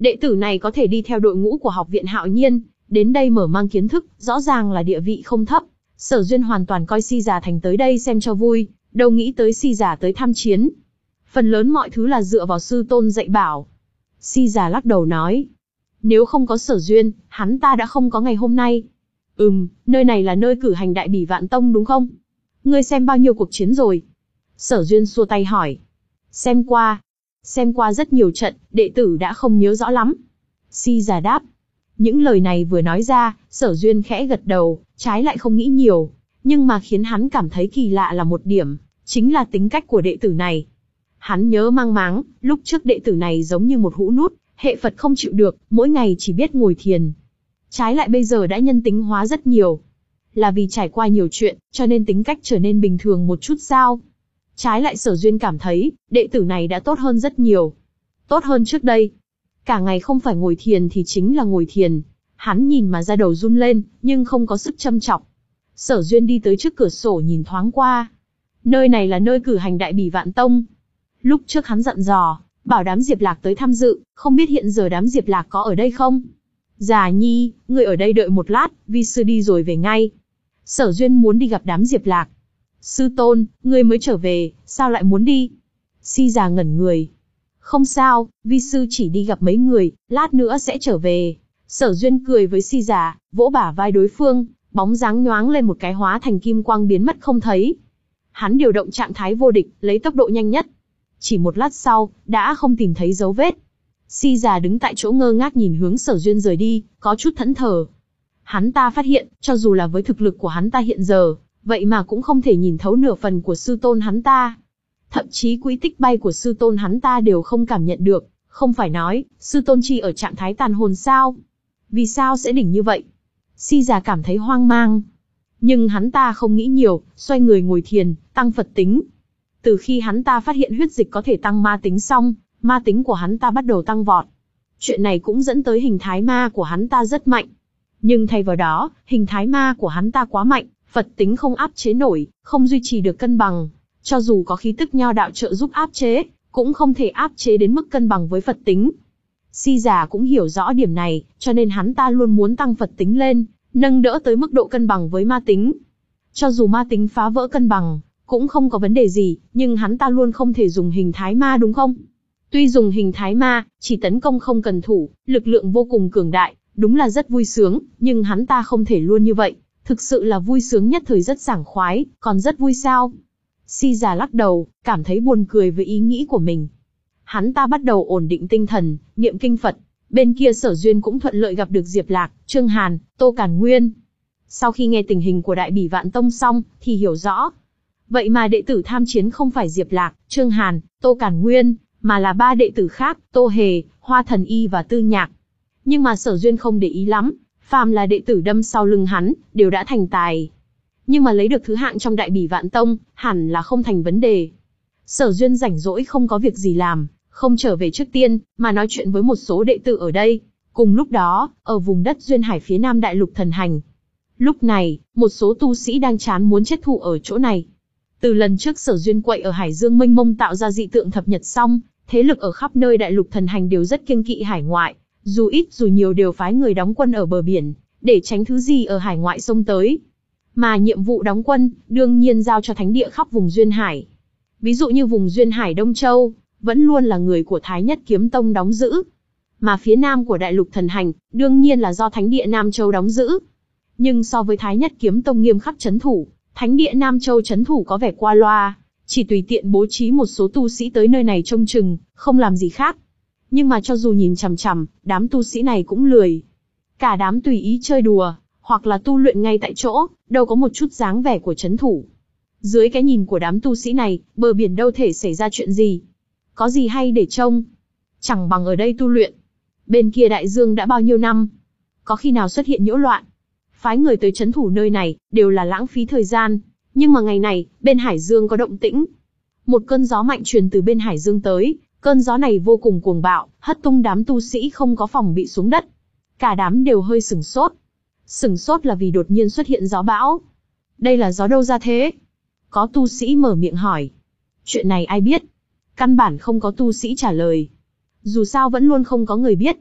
S1: Đệ tử này có thể đi theo đội ngũ của học viện Hạo Nhiên, đến đây mở mang kiến thức, rõ ràng là địa vị không thấp. Sở Duyên hoàn toàn coi Si Giả Thành tới đây xem cho vui, đâu nghĩ tới Si Giả tới tham chiến. Phần lớn mọi thứ là dựa vào sư tôn dạy bảo. Si Giả lắc đầu nói, nếu không có Sở Duyên, hắn ta đã không có ngày hôm nay. Ừm, nơi này là nơi cử hành Đại Bỉ Vạn Tông đúng không? Ngươi xem bao nhiêu cuộc chiến rồi? Sở Duyên xua tay hỏi. Xem qua. Xem qua rất nhiều trận, đệ tử đã không nhớ rõ lắm. Si Giả đáp. Những lời này vừa nói ra, Sở Duyên khẽ gật đầu, trái lại không nghĩ nhiều. Nhưng mà khiến hắn cảm thấy kỳ lạ là một điểm, chính là tính cách của đệ tử này. Hắn nhớ mang máng, lúc trước đệ tử này giống như một hũ nút, hệ Phật không chịu được, mỗi ngày chỉ biết ngồi thiền. Trái lại bây giờ đã nhân tính hóa rất nhiều. Là vì trải qua nhiều chuyện, cho nên tính cách trở nên bình thường một chút sao? Trái lại Sở Duyên cảm thấy, đệ tử này đã tốt hơn rất nhiều. Tốt hơn trước đây. Cả ngày không phải ngồi thiền thì chính là ngồi thiền. Hắn nhìn mà da đầu run lên, nhưng không có sức châm chọc. Sở Duyên đi tới trước cửa sổ nhìn thoáng qua. Nơi này là nơi cử hành Đại Bỉ Vạn Tông. Lúc trước hắn dặn dò, bảo đám Diệp Lạc tới tham dự, không biết hiện giờ đám Diệp Lạc có ở đây không? Già Nhi, ngươi ở đây đợi một lát, vi sư đi rồi về ngay. Sở Duyên muốn đi gặp đám Diệp Lạc. Sư tôn, ngươi mới trở về, sao lại muốn đi? Si già ngẩn người. Không sao, vi sư chỉ đi gặp mấy người, lát nữa sẽ trở về. Sở Duyên cười với Si già, vỗ bả vai đối phương, bóng dáng nhoáng lên một cái hóa thành kim quang biến mất không thấy. Hắn điều động trạng thái vô địch, lấy tốc độ nhanh nhất. Chỉ một lát sau, đã không tìm thấy dấu vết. Si già đứng tại chỗ ngơ ngác nhìn hướng Sở Duyên rời đi, có chút thẫn thờ. Hắn ta phát hiện, cho dù là với thực lực của hắn ta hiện giờ, vậy mà cũng không thể nhìn thấu nửa phần của sư tôn hắn ta. Thậm chí quỹ tích bay của sư tôn hắn ta đều không cảm nhận được, không phải nói, sư tôn chi ở trạng thái tàn hồn sao? Vì sao sẽ đỉnh như vậy? Si già cảm thấy hoang mang. Nhưng hắn ta không nghĩ nhiều, xoay người ngồi thiền, tăng Phật tính. Từ khi hắn ta phát hiện huyết dịch có thể tăng ma tính xong, ma tính của hắn ta bắt đầu tăng vọt. Chuyện này cũng dẫn tới hình thái ma của hắn ta rất mạnh. Nhưng thay vào đó, hình thái ma của hắn ta quá mạnh, Phật tính không áp chế nổi, không duy trì được cân bằng. Cho dù có khí tức nho đạo trợ giúp áp chế, cũng không thể áp chế đến mức cân bằng với Phật tính. Si già cũng hiểu rõ điểm này, cho nên hắn ta luôn muốn tăng Phật tính lên, nâng đỡ tới mức độ cân bằng với ma tính. Cho dù ma tính phá vỡ cân bằng, cũng không có vấn đề gì, nhưng hắn ta luôn không thể dùng hình thái ma đúng không? Tuy dùng hình thái ma, chỉ tấn công không cần thủ, lực lượng vô cùng cường đại, đúng là rất vui sướng, nhưng hắn ta không thể luôn như vậy. Thực sự là vui sướng nhất thời rất sảng khoái, còn rất vui sao? Si già lắc đầu, cảm thấy buồn cười với ý nghĩ của mình. Hắn ta bắt đầu ổn định tinh thần, niệm kinh Phật. Bên kia Sở Duyên cũng thuận lợi gặp được Diệp Lạc, Trương Hàn, Tô Càn Nguyên. Sau khi nghe tình hình của Đại Bỉ Vạn Tông xong, thì hiểu rõ. Vậy mà đệ tử tham chiến không phải Diệp Lạc, Trương Hàn, Tô Càn Nguyên, mà là ba đệ tử khác, Tô Hề, Hoa Thần Y và Tư Nhạc. Nhưng mà Sở Duyên không để ý lắm, phàm là đệ tử đâm sau lưng hắn, đều đã thành tài. Nhưng mà lấy được thứ hạng trong Đại Bỉ Vạn Tông, hẳn là không thành vấn đề. Sở Duyên rảnh rỗi không có việc gì làm, không trở về trước tiên, mà nói chuyện với một số đệ tử ở đây. Cùng lúc đó, ở vùng đất Duyên Hải phía nam Đại Lục Thần Hành. Lúc này, một số tu sĩ đang chán muốn chết thụ ở chỗ này. Từ lần trước Sở Duyên quậy ở Hải Dương mênh mông tạo ra dị tượng thập nhật xong, thế lực ở khắp nơi Đại Lục Thần Hành đều rất kiêng kỵ hải ngoại, dù ít dù nhiều đều phái người đóng quân ở bờ biển, để tránh thứ gì ở hải ngoại xông tới. Mà nhiệm vụ đóng quân, đương nhiên giao cho thánh địa khắp vùng Duyên Hải. Ví dụ như vùng Duyên Hải Đông Châu, vẫn luôn là người của Thái Nhất Kiếm Tông đóng giữ. Mà phía nam của Đại Lục Thần Hành, đương nhiên là do thánh địa Nam Châu đóng giữ. Nhưng so với Thái Nhất Kiếm Tông nghiêm khắc trấn thủ, thánh địa Nam Châu trấn thủ có vẻ qua loa, chỉ tùy tiện bố trí một số tu sĩ tới nơi này trông chừng, không làm gì khác. Nhưng mà cho dù nhìn chằm chằm, đám tu sĩ này cũng lười. Cả đám tùy ý chơi đùa, hoặc là tu luyện ngay tại chỗ, đâu có một chút dáng vẻ của trấn thủ. Dưới cái nhìn của đám tu sĩ này, bờ biển đâu thể xảy ra chuyện gì. Có gì hay để trông? Chẳng bằng ở đây tu luyện. Bên kia đại dương đã bao nhiêu năm? Có khi nào xuất hiện nhiễu loạn? Phái người tới trấn thủ nơi này, đều là lãng phí thời gian. Nhưng mà ngày này, bên Hải Dương có động tĩnh. Một cơn gió mạnh truyền từ bên Hải Dương tới, cơn gió này vô cùng cuồng bạo, hất tung đám tu sĩ không có phòng bị xuống đất. Cả đám đều hơi sửng sốt. Sửng sốt là vì đột nhiên xuất hiện gió bão. Đây là gió đâu ra thế? Có tu sĩ mở miệng hỏi. Chuyện này ai biết? Căn bản không có tu sĩ trả lời. Dù sao vẫn luôn không có người biết.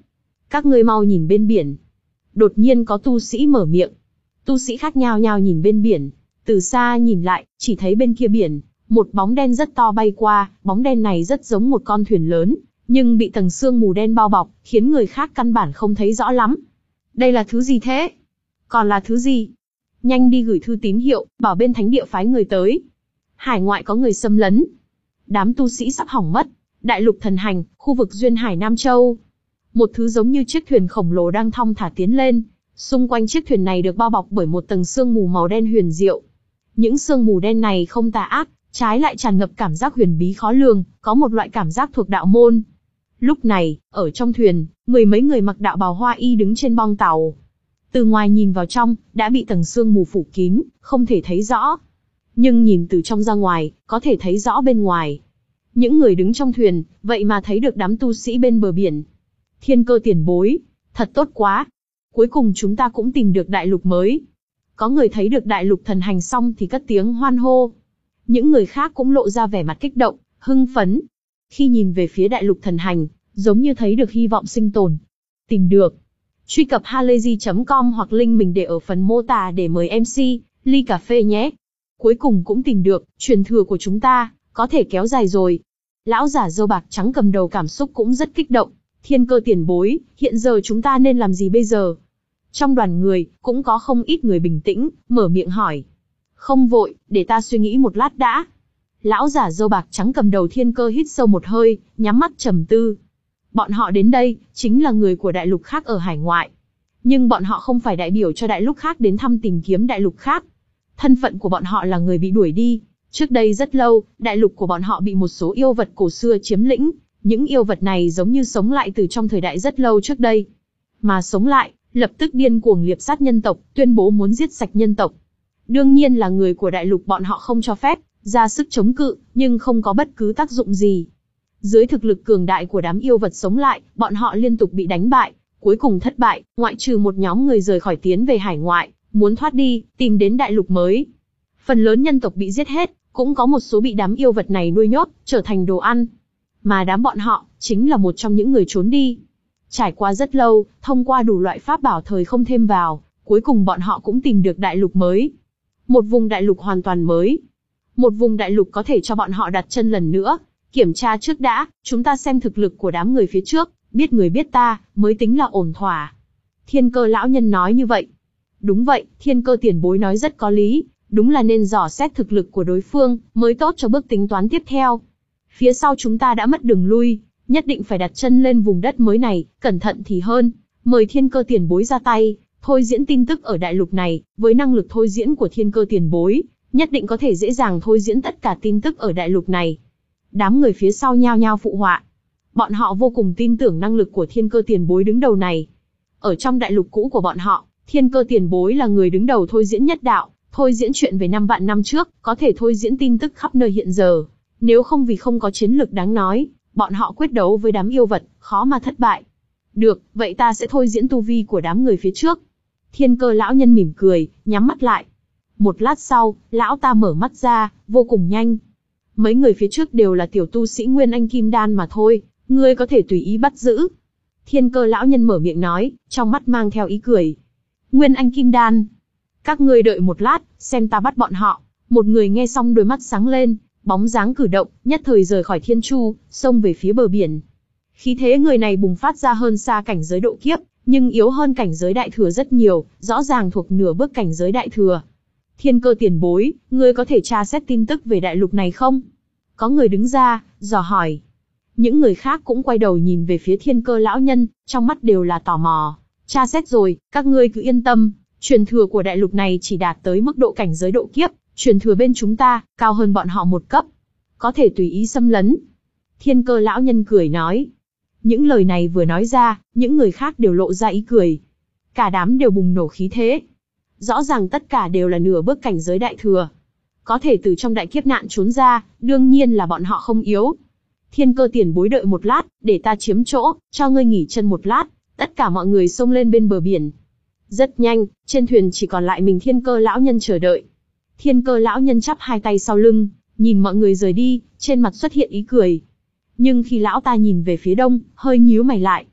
S1: Các ngươi mau nhìn bên biển. Đột nhiên có tu sĩ mở miệng. Tu sĩ khác nhao nhao nhìn bên biển. Từ xa nhìn lại, chỉ thấy bên kia biển, một bóng đen rất to bay qua, bóng đen này rất giống một con thuyền lớn, nhưng bị tầng sương mù đen bao bọc, khiến người khác căn bản không thấy rõ lắm. Đây là thứ gì thế? Còn là thứ gì? Nhanh đi gửi thư tín hiệu, bảo bên thánh địa phái người tới. Hải ngoại có người xâm lấn. Đám tu sĩ sắp hỏng mất. Đại lục thần hành, khu vực duyên hải Nam Châu. Một thứ giống như chiếc thuyền khổng lồ đang thong thả tiến lên. Xung quanh chiếc thuyền này được bao bọc bởi một tầng sương mù màu đen huyền diệu. Những sương mù đen này không tà ác, trái lại tràn ngập cảm giác huyền bí khó lường, có một loại cảm giác thuộc đạo môn. Lúc này, ở trong thuyền, mười mấy người mặc đạo bào hoa y đứng trên bong tàu. Từ ngoài nhìn vào trong, đã bị tầng sương mù phủ kín, không thể thấy rõ. Nhưng nhìn từ trong ra ngoài, có thể thấy rõ bên ngoài. Những người đứng trong thuyền, vậy mà thấy được đám tu sĩ bên bờ biển. Thiên Cơ tiền bối, thật tốt quá. Cuối cùng chúng ta cũng tìm được đại lục mới. Có người thấy được đại lục thần hành xong thì cất tiếng hoan hô. Những người khác cũng lộ ra vẻ mặt kích động, hưng phấn. Khi nhìn về phía đại lục thần hành, giống như thấy được hy vọng sinh tồn. Tìm được. Truy cập halayzi chấm com hoặc link mình để ở phần mô tả để mời em xê, ly cà phê nhé. Cuối cùng cũng tìm được, truyền thừa của chúng ta, có thể kéo dài rồi. Lão giả râu bạc trắng cầm đầu cảm xúc cũng rất kích động. Thiên Cơ tiền bối, hiện giờ chúng ta nên làm gì bây giờ? Trong đoàn người, cũng có không ít người bình tĩnh, mở miệng hỏi. Không vội, để ta suy nghĩ một lát đã. Lão giả râu bạc trắng cầm đầu Thiên Cơ hít sâu một hơi, nhắm mắt trầm tư. Bọn họ đến đây, chính là người của đại lục khác ở hải ngoại. Nhưng bọn họ không phải đại biểu cho đại lục khác đến thăm tìm kiếm đại lục khác. Thân phận của bọn họ là người bị đuổi đi. Trước đây rất lâu, đại lục của bọn họ bị một số yêu vật cổ xưa chiếm lĩnh. Những yêu vật này giống như sống lại từ trong thời đại rất lâu trước đây. Mà sống lại, lập tức điên cuồng liệp sát nhân tộc, tuyên bố muốn giết sạch nhân tộc. Đương nhiên là người của đại lục bọn họ không cho phép, ra sức chống cự, nhưng không có bất cứ tác dụng gì. Dưới thực lực cường đại của đám yêu vật sống lại, bọn họ liên tục bị đánh bại, cuối cùng thất bại, ngoại trừ một nhóm người rời khỏi tiến về hải ngoại, muốn thoát đi, tìm đến đại lục mới. Phần lớn nhân tộc bị giết hết, cũng có một số bị đám yêu vật này nuôi nhốt, trở thành đồ ăn. Mà đám bọn họ, chính là một trong những người trốn đi. Trải qua rất lâu, thông qua đủ loại pháp bảo thời không thêm vào, cuối cùng bọn họ cũng tìm được đại lục mới. Một vùng đại lục hoàn toàn mới. Một vùng đại lục có thể cho bọn họ đặt chân lần nữa. Kiểm tra trước đã, chúng ta xem thực lực của đám người phía trước, biết người biết ta, mới tính là ổn thỏa. Thiên Cơ lão nhân nói như vậy. Đúng vậy, Thiên Cơ tiền bối nói rất có lý, đúng là nên dò xét thực lực của đối phương, mới tốt cho bước tính toán tiếp theo. Phía sau chúng ta đã mất đường lui, nhất định phải đặt chân lên vùng đất mới này, cẩn thận thì hơn. Mời Thiên Cơ tiền bối ra tay, thôi diễn tin tức ở đại lục này, với năng lực thôi diễn của Thiên Cơ tiền bối, nhất định có thể dễ dàng thôi diễn tất cả tin tức ở đại lục này. Đám người phía sau nhao nhao phụ họa. Bọn họ vô cùng tin tưởng năng lực của Thiên Cơ tiền bối đứng đầu này. Ở trong đại lục cũ của bọn họ, Thiên Cơ tiền bối là người đứng đầu thôi diễn nhất đạo, thôi diễn chuyện về năm vạn năm trước, có thể thôi diễn tin tức khắp nơi hiện giờ. Nếu không vì không có chiến lực đáng nói, bọn họ quyết đấu với đám yêu vật, khó mà thất bại. Được, vậy ta sẽ thôi diễn tu vi của đám người phía trước. Thiên Cơ lão nhân mỉm cười, nhắm mắt lại. Một lát sau, lão ta mở mắt ra, vô cùng nhanh. Mấy người phía trước đều là tiểu tu sĩ Nguyên Anh Kim Đan mà thôi, ngươi có thể tùy ý bắt giữ. Thiên Cơ lão nhân mở miệng nói, trong mắt mang theo ý cười. Nguyên Anh Kim Đan. Các ngươi đợi một lát, xem ta bắt bọn họ. Một người nghe xong đôi mắt sáng lên, bóng dáng cử động, nhất thời rời khỏi thiên chu, xông về phía bờ biển. Khí thế người này bùng phát ra hơn xa cảnh giới độ kiếp, nhưng yếu hơn cảnh giới đại thừa rất nhiều, rõ ràng thuộc nửa bước cảnh giới đại thừa. Thiên Cơ tiền bối, ngươi có thể tra xét tin tức về đại lục này không? Có người đứng ra, dò hỏi. Những người khác cũng quay đầu nhìn về phía Thiên Cơ lão nhân, trong mắt đều là tò mò. Tra xét rồi, các ngươi cứ yên tâm, truyền thừa của đại lục này chỉ đạt tới mức độ cảnh giới độ kiếp, truyền thừa bên chúng ta, cao hơn bọn họ một cấp. Có thể tùy ý xâm lấn. Thiên Cơ lão nhân cười nói. Những lời này vừa nói ra, những người khác đều lộ ra ý cười. Cả đám đều bùng nổ khí thế. Rõ ràng tất cả đều là nửa bước cảnh giới đại thừa. Có thể từ trong đại kiếp nạn trốn ra, đương nhiên là bọn họ không yếu. Thiên Cơ tiền bối đợi một lát, để ta chiếm chỗ, cho ngươi nghỉ chân một lát. Tất cả mọi người xông lên bên bờ biển. Rất nhanh, trên thuyền chỉ còn lại mình Thiên Cơ lão nhân chờ đợi. Thiên Cơ lão nhân chắp hai tay sau lưng, nhìn mọi người rời đi, trên mặt xuất hiện ý cười. Nhưng khi lão ta nhìn về phía đông, hơi nhíu mày lại.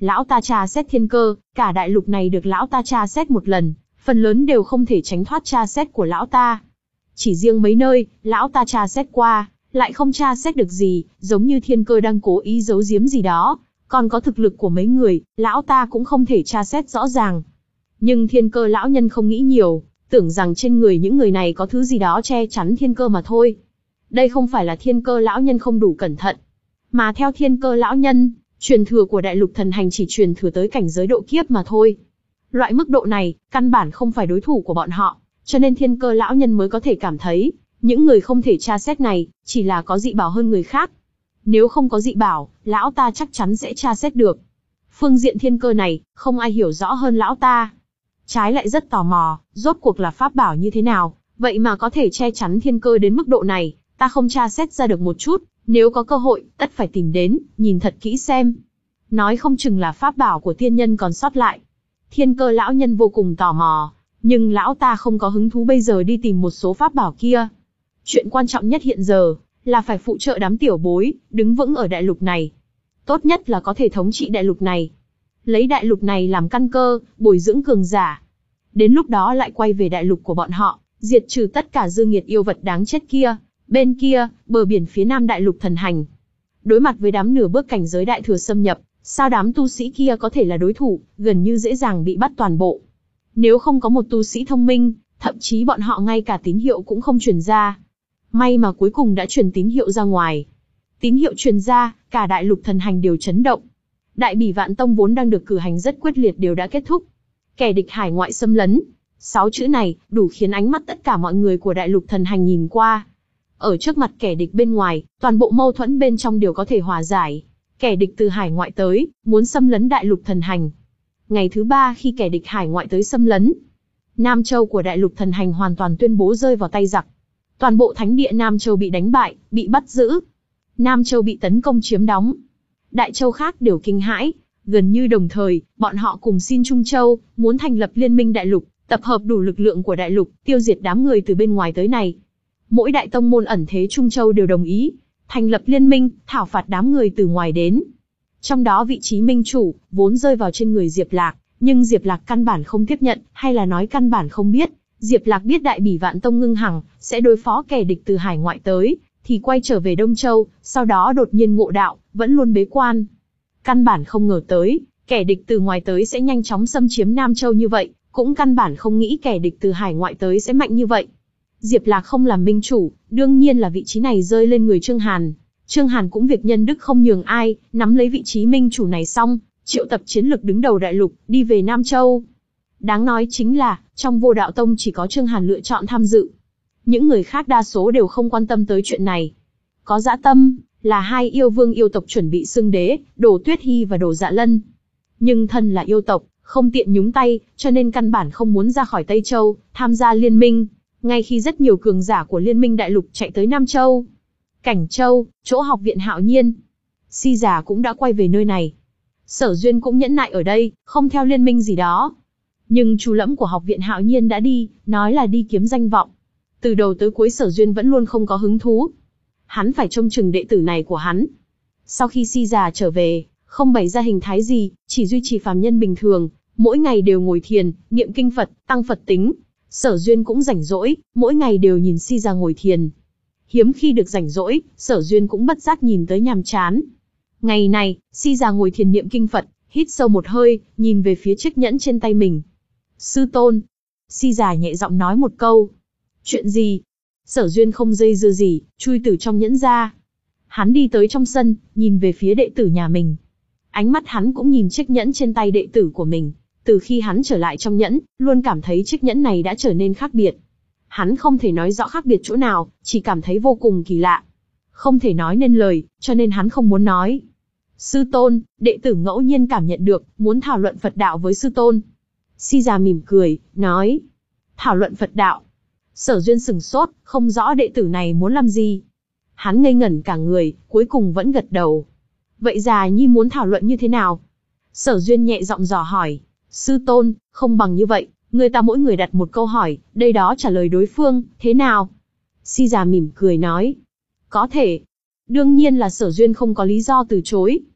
S1: Lão ta tra xét thiên cơ, cả đại lục này được lão ta tra xét một lần, phần lớn đều không thể tránh thoát tra xét của lão ta. Chỉ riêng mấy nơi, lão ta tra xét qua, lại không tra xét được gì, giống như thiên cơ đang cố ý giấu giếm gì đó. Còn có thực lực của mấy người, lão ta cũng không thể tra xét rõ ràng. Nhưng thiên cơ lão nhân không nghĩ nhiều, tưởng rằng trên người những người này có thứ gì đó che chắn thiên cơ mà thôi. Đây không phải là thiên cơ lão nhân không đủ cẩn thận, mà theo thiên cơ lão nhân, truyền thừa của đại lục thần hành chỉ truyền thừa tới cảnh giới độ kiếp mà thôi. Loại mức độ này, căn bản không phải đối thủ của bọn họ, cho nên thiên cơ lão nhân mới có thể cảm thấy, những người không thể tra xét này, chỉ là có dị bảo hơn người khác. Nếu không có dị bảo, lão ta chắc chắn sẽ tra xét được. Phương diện thiên cơ này, không ai hiểu rõ hơn lão ta. Trái lại rất tò mò, rốt cuộc là pháp bảo như thế nào, vậy mà có thể che chắn thiên cơ đến mức độ này, ta không tra xét ra được một chút, nếu có cơ hội, tất phải tìm đến, nhìn thật kỹ xem. Nói không chừng là pháp bảo của tiên nhân còn sót lại. Thiên cơ lão nhân vô cùng tò mò, nhưng lão ta không có hứng thú bây giờ đi tìm một số pháp bảo kia. Chuyện quan trọng nhất hiện giờ, là phải phụ trợ đám tiểu bối, đứng vững ở đại lục này. Tốt nhất là có thể thống trị đại lục này. Lấy đại lục này làm căn cơ, bồi dưỡng cường giả. Đến lúc đó lại quay về đại lục của bọn họ, diệt trừ tất cả dư nghiệt yêu vật đáng chết kia. Bên kia, bờ biển phía nam đại lục thần hành. Đối mặt với đám nửa bước cảnh giới đại thừa xâm nhập, sao đám tu sĩ kia có thể là đối thủ, gần như dễ dàng bị bắt toàn bộ. Nếu không có một tu sĩ thông minh, thậm chí bọn họ ngay cả tín hiệu cũng không truyền ra. May mà cuối cùng đã truyền tín hiệu ra ngoài. Tín hiệu truyền ra, cả đại lục thần hành đều chấn động. Đại Bỉ Vạn Tông vốn đang được cử hành rất quyết liệt đều đã kết thúc. Kẻ địch hải ngoại xâm lấn. Sáu chữ này, đủ khiến ánh mắt tất cả mọi người của đại lục thần hành nhìn qua. Ở trước mặt kẻ địch bên ngoài, toàn bộ mâu thuẫn bên trong đều có thể hòa giải. Kẻ địch từ hải ngoại tới, muốn xâm lấn đại lục thần hành. Ngày thứ ba khi kẻ địch hải ngoại tới xâm lấn, Nam Châu của đại lục thần hành hoàn toàn tuyên bố rơi vào tay giặc. Toàn bộ thánh địa Nam Châu bị đánh bại, bị bắt giữ. Nam Châu bị tấn công chiếm đóng. Đại châu khác đều kinh hãi, gần như đồng thời, bọn họ cùng xin Trung Châu, muốn thành lập liên minh đại lục, tập hợp đủ lực lượng của đại lục, tiêu diệt đám người từ bên ngoài tới này. Mỗi đại tông môn ẩn thế Trung Châu đều đồng ý, thành lập liên minh, thảo phạt đám người từ ngoài đến. Trong đó vị trí minh chủ, vốn rơi vào trên người Diệp Lạc, nhưng Diệp Lạc căn bản không tiếp nhận, hay là nói căn bản không biết. Diệp Lạc biết Đại Bỉ Vạn Tông ngưng hằng, sẽ đối phó kẻ địch từ hải ngoại tới, thì quay trở về Đông Châu, sau đó đột nhiên ngộ đạo, vẫn luôn bế quan. Căn bản không ngờ tới, kẻ địch từ ngoài tới sẽ nhanh chóng xâm chiếm Nam Châu như vậy, cũng căn bản không nghĩ kẻ địch từ hải ngoại tới sẽ mạnh như vậy. Diệp Lạc không làm minh chủ, đương nhiên là vị trí này rơi lên người Trương Hàn. Trương Hàn cũng việc nhân đức không nhường ai, nắm lấy vị trí minh chủ này xong, triệu tập chiến lực đứng đầu đại lục, đi về Nam Châu. Đáng nói chính là, trong Vô Đạo Tông chỉ có Trương Hàn lựa chọn tham dự. Những người khác đa số đều không quan tâm tới chuyện này. Có Dã Tâm, là hai yêu vương yêu tộc chuẩn bị xưng đế, Đồ Tuyết Hy và Đồ Dạ Lân. Nhưng thân là yêu tộc, không tiện nhúng tay, cho nên căn bản không muốn ra khỏi Tây Châu, tham gia liên minh. Ngay khi rất nhiều cường giả của liên minh đại lục chạy tới Nam Châu, Cảnh Châu, chỗ học viện Hạo Nhiên, Si Già cũng đã quay về nơi này. Sở Duyên cũng nhẫn nại ở đây, không theo liên minh gì đó. Nhưng Chu Lẫm của học viện Hạo Nhiên đã đi, nói là đi kiếm danh vọng. Từ đầu tới cuối Sở Duyên vẫn luôn không có hứng thú. Hắn phải trông chừng đệ tử này của hắn. Sau khi Si Già trở về, không bày ra hình thái gì, chỉ duy trì phàm nhân bình thường, mỗi ngày đều ngồi thiền, niệm kinh Phật, tăng Phật tính. Sở Duyên cũng rảnh rỗi, mỗi ngày đều nhìn Si Già ngồi thiền. Hiếm khi được rảnh rỗi, Sở Duyên cũng bất giác nhìn tới nhàm chán. Ngày này, Si Già ngồi thiền niệm kinh Phật, hít sâu một hơi, nhìn về phía chiếc nhẫn trên tay mình. Sư tôn. Si Già nhẹ giọng nói một câu. Chuyện gì? Sở Duyên không dây dưa gì, chui từ trong nhẫn ra. Hắn đi tới trong sân, nhìn về phía đệ tử nhà mình. Ánh mắt hắn cũng nhìn chiếc nhẫn trên tay đệ tử của mình. Từ khi hắn trở lại trong nhẫn, luôn cảm thấy chiếc nhẫn này đã trở nên khác biệt. Hắn không thể nói rõ khác biệt chỗ nào, chỉ cảm thấy vô cùng kỳ lạ. Không thể nói nên lời, cho nên hắn không muốn nói. Sư tôn, đệ tử ngẫu nhiên cảm nhận được, muốn thảo luận Phật đạo với sư tôn. Si Già mỉm cười, nói. Thảo luận Phật đạo. Sở Duyên sừng sốt, không rõ đệ tử này muốn làm gì. Hắn ngây ngẩn cả người, cuối cùng vẫn gật đầu. Vậy Già Nhi muốn thảo luận như thế nào? Sở Duyên nhẹ giọng dò hỏi. Sư tôn, không bằng như vậy, người ta mỗi người đặt một câu hỏi, đây đó trả lời đối phương, thế nào? Si Già mỉm cười nói. Có thể. Đương nhiên là Sở Duyên không có lý do từ chối.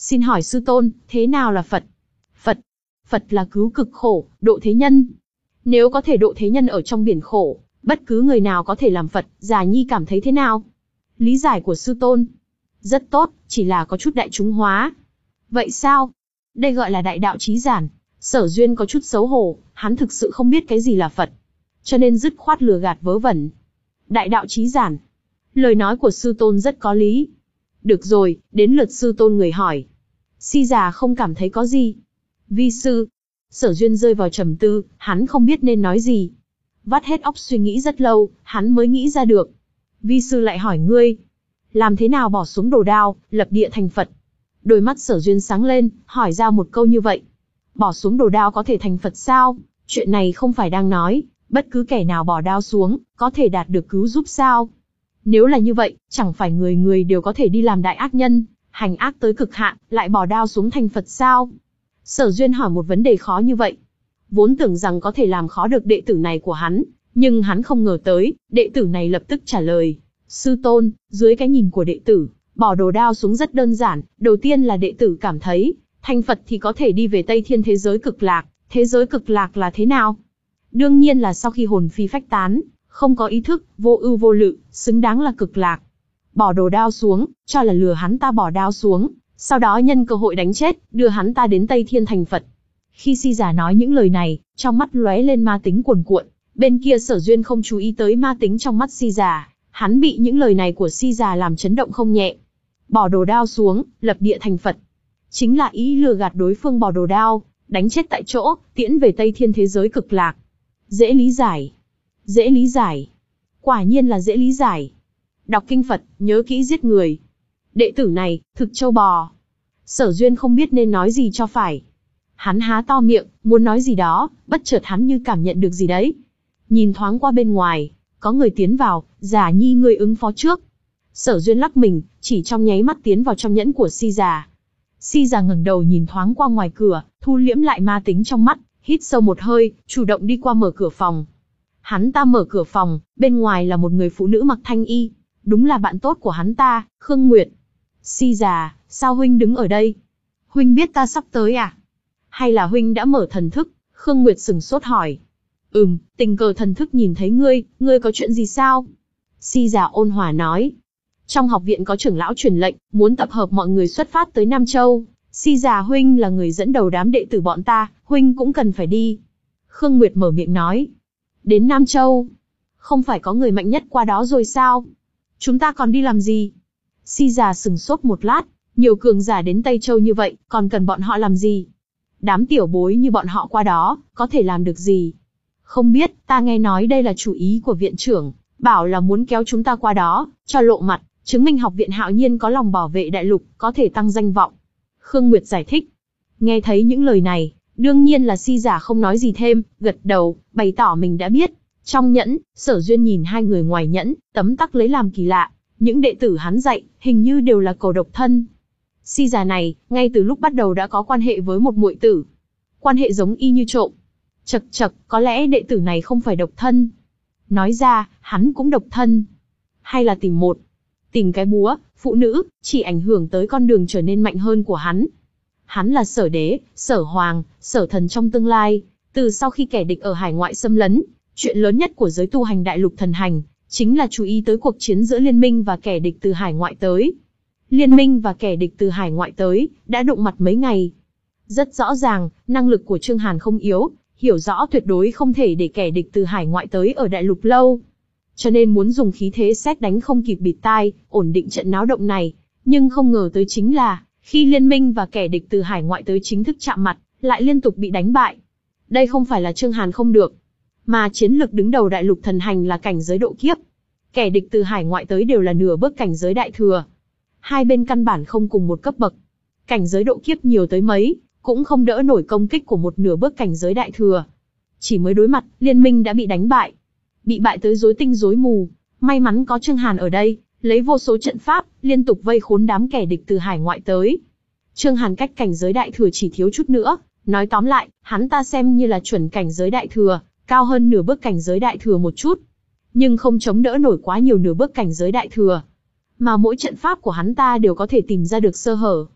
S1: Xin hỏi sư tôn, thế nào là Phật? Phật, Phật là cứu cực khổ, độ thế nhân. Nếu có thể độ thế nhân ở trong biển khổ, bất cứ người nào có thể làm Phật, Già Nhi cảm thấy thế nào? Lý giải của sư tôn. Rất tốt, chỉ là có chút đại chúng hóa. Vậy sao? Đây gọi là đại đạo chí giản. Sở Duyên có chút xấu hổ, hắn thực sự không biết cái gì là Phật. Cho nên dứt khoát lừa gạt vớ vẩn. Đại đạo chí giản. Lời nói của sư tôn rất có lý. Được rồi, đến lượt sư tôn người hỏi. Si già không cảm thấy có gì. Vi sư. Sở Duyên rơi vào trầm tư, hắn không biết nên nói gì. Vắt hết óc suy nghĩ rất lâu, hắn mới nghĩ ra được. Vi sư lại hỏi ngươi. Làm thế nào bỏ xuống đồ đao, lập địa thành Phật? Đôi mắt Sở Duyên sáng lên, hỏi ra một câu như vậy. Bỏ xuống đồ đao có thể thành Phật sao? Chuyện này không phải đang nói, bất cứ kẻ nào bỏ đao xuống, có thể đạt được cứu giúp sao? Nếu là như vậy, chẳng phải người người đều có thể đi làm đại ác nhân, hành ác tới cực hạn, lại bỏ đao xuống thành Phật sao? Sở Duyên hỏi một vấn đề khó như vậy. Vốn tưởng rằng có thể làm khó được đệ tử này của hắn, nhưng hắn không ngờ tới, đệ tử này lập tức trả lời. Sư tôn, dưới cái nhìn của đệ tử, bỏ đồ đao xuống rất đơn giản. Đầu tiên là đệ tử cảm thấy, thành Phật thì có thể đi về Tây Thiên thế giới cực lạc. Thế giới cực lạc là thế nào? Đương nhiên là sau khi hồn phi phách tán, không có ý thức, vô ưu vô lự, xứng đáng là cực lạc. Bỏ đồ đao xuống, cho là lừa hắn ta bỏ đao xuống, sau đó nhân cơ hội đánh chết, đưa hắn ta đến Tây Thiên thành Phật. Khi Si Già nói những lời này, trong mắt lóe lên ma tính cuồn cuộn. Bên kia Sở Duyên không chú ý tới ma tính trong mắt Si Già, hắn bị những lời này của Si Già làm chấn động không nhẹ. Bỏ đồ đao xuống, lập địa thành Phật, chính là ý lừa gạt đối phương bỏ đồ đao, đánh chết tại chỗ, tiễn về Tây Thiên thế giới cực lạc. Dễ lý giải. Dễ lý giải. Quả nhiên là dễ lý giải. Đọc kinh Phật, nhớ kỹ giết người. Đệ tử này, thực trâu bò. Sở Duyên không biết nên nói gì cho phải. Hắn há to miệng, muốn nói gì đó, bất chợt hắn như cảm nhận được gì đấy. Nhìn thoáng qua bên ngoài, có người tiến vào, Già Nhi ngươi ứng phó trước. Sở Duyên lắc mình, chỉ trong nháy mắt tiến vào trong nhẫn của Si Già. Si Già ngẩng đầu nhìn thoáng qua ngoài cửa, thu liễm lại ma tính trong mắt, hít sâu một hơi, chủ động đi qua mở cửa phòng. Hắn ta mở cửa phòng, bên ngoài là một người phụ nữ mặc thanh y, đúng là bạn tốt của hắn ta, Khương Nguyệt. Si Già, sao huynh đứng ở đây? Huynh biết ta sắp tới à? Hay là huynh đã mở thần thức? Khương Nguyệt sừng sốt hỏi. Ừm, tình cờ thần thức nhìn thấy ngươi, ngươi có chuyện gì sao? Si Già ôn hòa nói. Trong học viện có trưởng lão truyền lệnh, muốn tập hợp mọi người xuất phát tới Nam Châu. Si Già huynh là người dẫn đầu đám đệ tử bọn ta, huynh cũng cần phải đi. Khương Nguyệt mở miệng nói. Đến Nam Châu? Không phải có người mạnh nhất qua đó rồi sao? Chúng ta còn đi làm gì? Si Già sừng sốt một lát, nhiều cường giả đến Tây Châu như vậy, còn cần bọn họ làm gì? Đám tiểu bối như bọn họ qua đó, có thể làm được gì? Không biết, ta nghe nói đây là chủ ý của viện trưởng, bảo là muốn kéo chúng ta qua đó, cho lộ mặt, chứng minh học viện Hạo Nhiên có lòng bảo vệ đại lục, có thể tăng danh vọng. Khương Nguyệt giải thích. Nghe thấy những lời này, đương nhiên là Si Già không nói gì thêm, gật đầu, bày tỏ mình đã biết. Trong nhẫn, Sở Duyên nhìn hai người ngoài nhẫn, tấm tắc lấy làm kỳ lạ. Những đệ tử hắn dạy, hình như đều là cầu độc thân. Si Già này, ngay từ lúc bắt đầu đã có quan hệ với một muội tử. Quan hệ giống y như trộm. Chậc chậc, có lẽ đệ tử này không phải độc thân. Nói ra, hắn cũng độc thân. Hay là tìm một, tìm cái búa, phụ nữ, chỉ ảnh hưởng tới con đường trở nên mạnh hơn của hắn. Hắn là Sở Đế, Sở Hoàng, Sở Thần trong tương lai. Từ sau khi kẻ địch ở hải ngoại xâm lấn, chuyện lớn nhất của giới tu hành đại lục thần hành, chính là chú ý tới cuộc chiến giữa liên minh và kẻ địch từ hải ngoại tới. Liên minh và kẻ địch từ hải ngoại tới, đã đụng mặt mấy ngày. Rất rõ ràng, năng lực của Trương Hàn không yếu, hiểu rõ tuyệt đối không thể để kẻ địch từ hải ngoại tới ở đại lục lâu. Cho nên muốn dùng khí thế sét đánh không kịp bịt tai, ổn định trận náo động này. Nhưng không ngờ tới chính là, khi liên minh và kẻ địch từ hải ngoại tới chính thức chạm mặt, lại liên tục bị đánh bại. Đây không phải là Trương Hàn không được, mà chiến lực đứng đầu đại lục thần hành là cảnh giới độ kiếp. Kẻ địch từ hải ngoại tới đều là nửa bước cảnh giới đại thừa. Hai bên căn bản không cùng một cấp bậc. Cảnh giới độ kiếp nhiều tới mấy, cũng không đỡ nổi công kích của một nửa bước cảnh giới đại thừa. Chỉ mới đối mặt, liên minh đã bị đánh bại. Bị bại tới rối tinh rối mù. May mắn có Trương Hàn ở đây, lấy vô số trận pháp, liên tục vây khốn đám kẻ địch từ hải ngoại tới. Trương Hàn cách cảnh giới đại thừa chỉ thiếu chút nữa. Nói tóm lại, hắn ta xem như là chuẩn cảnh giới đại thừa, cao hơn nửa bước cảnh giới đại thừa một chút. Nhưng không chống đỡ nổi quá nhiều nửa bước cảnh giới đại thừa. Mà mỗi trận pháp của hắn ta đều có thể tìm ra được sơ hở.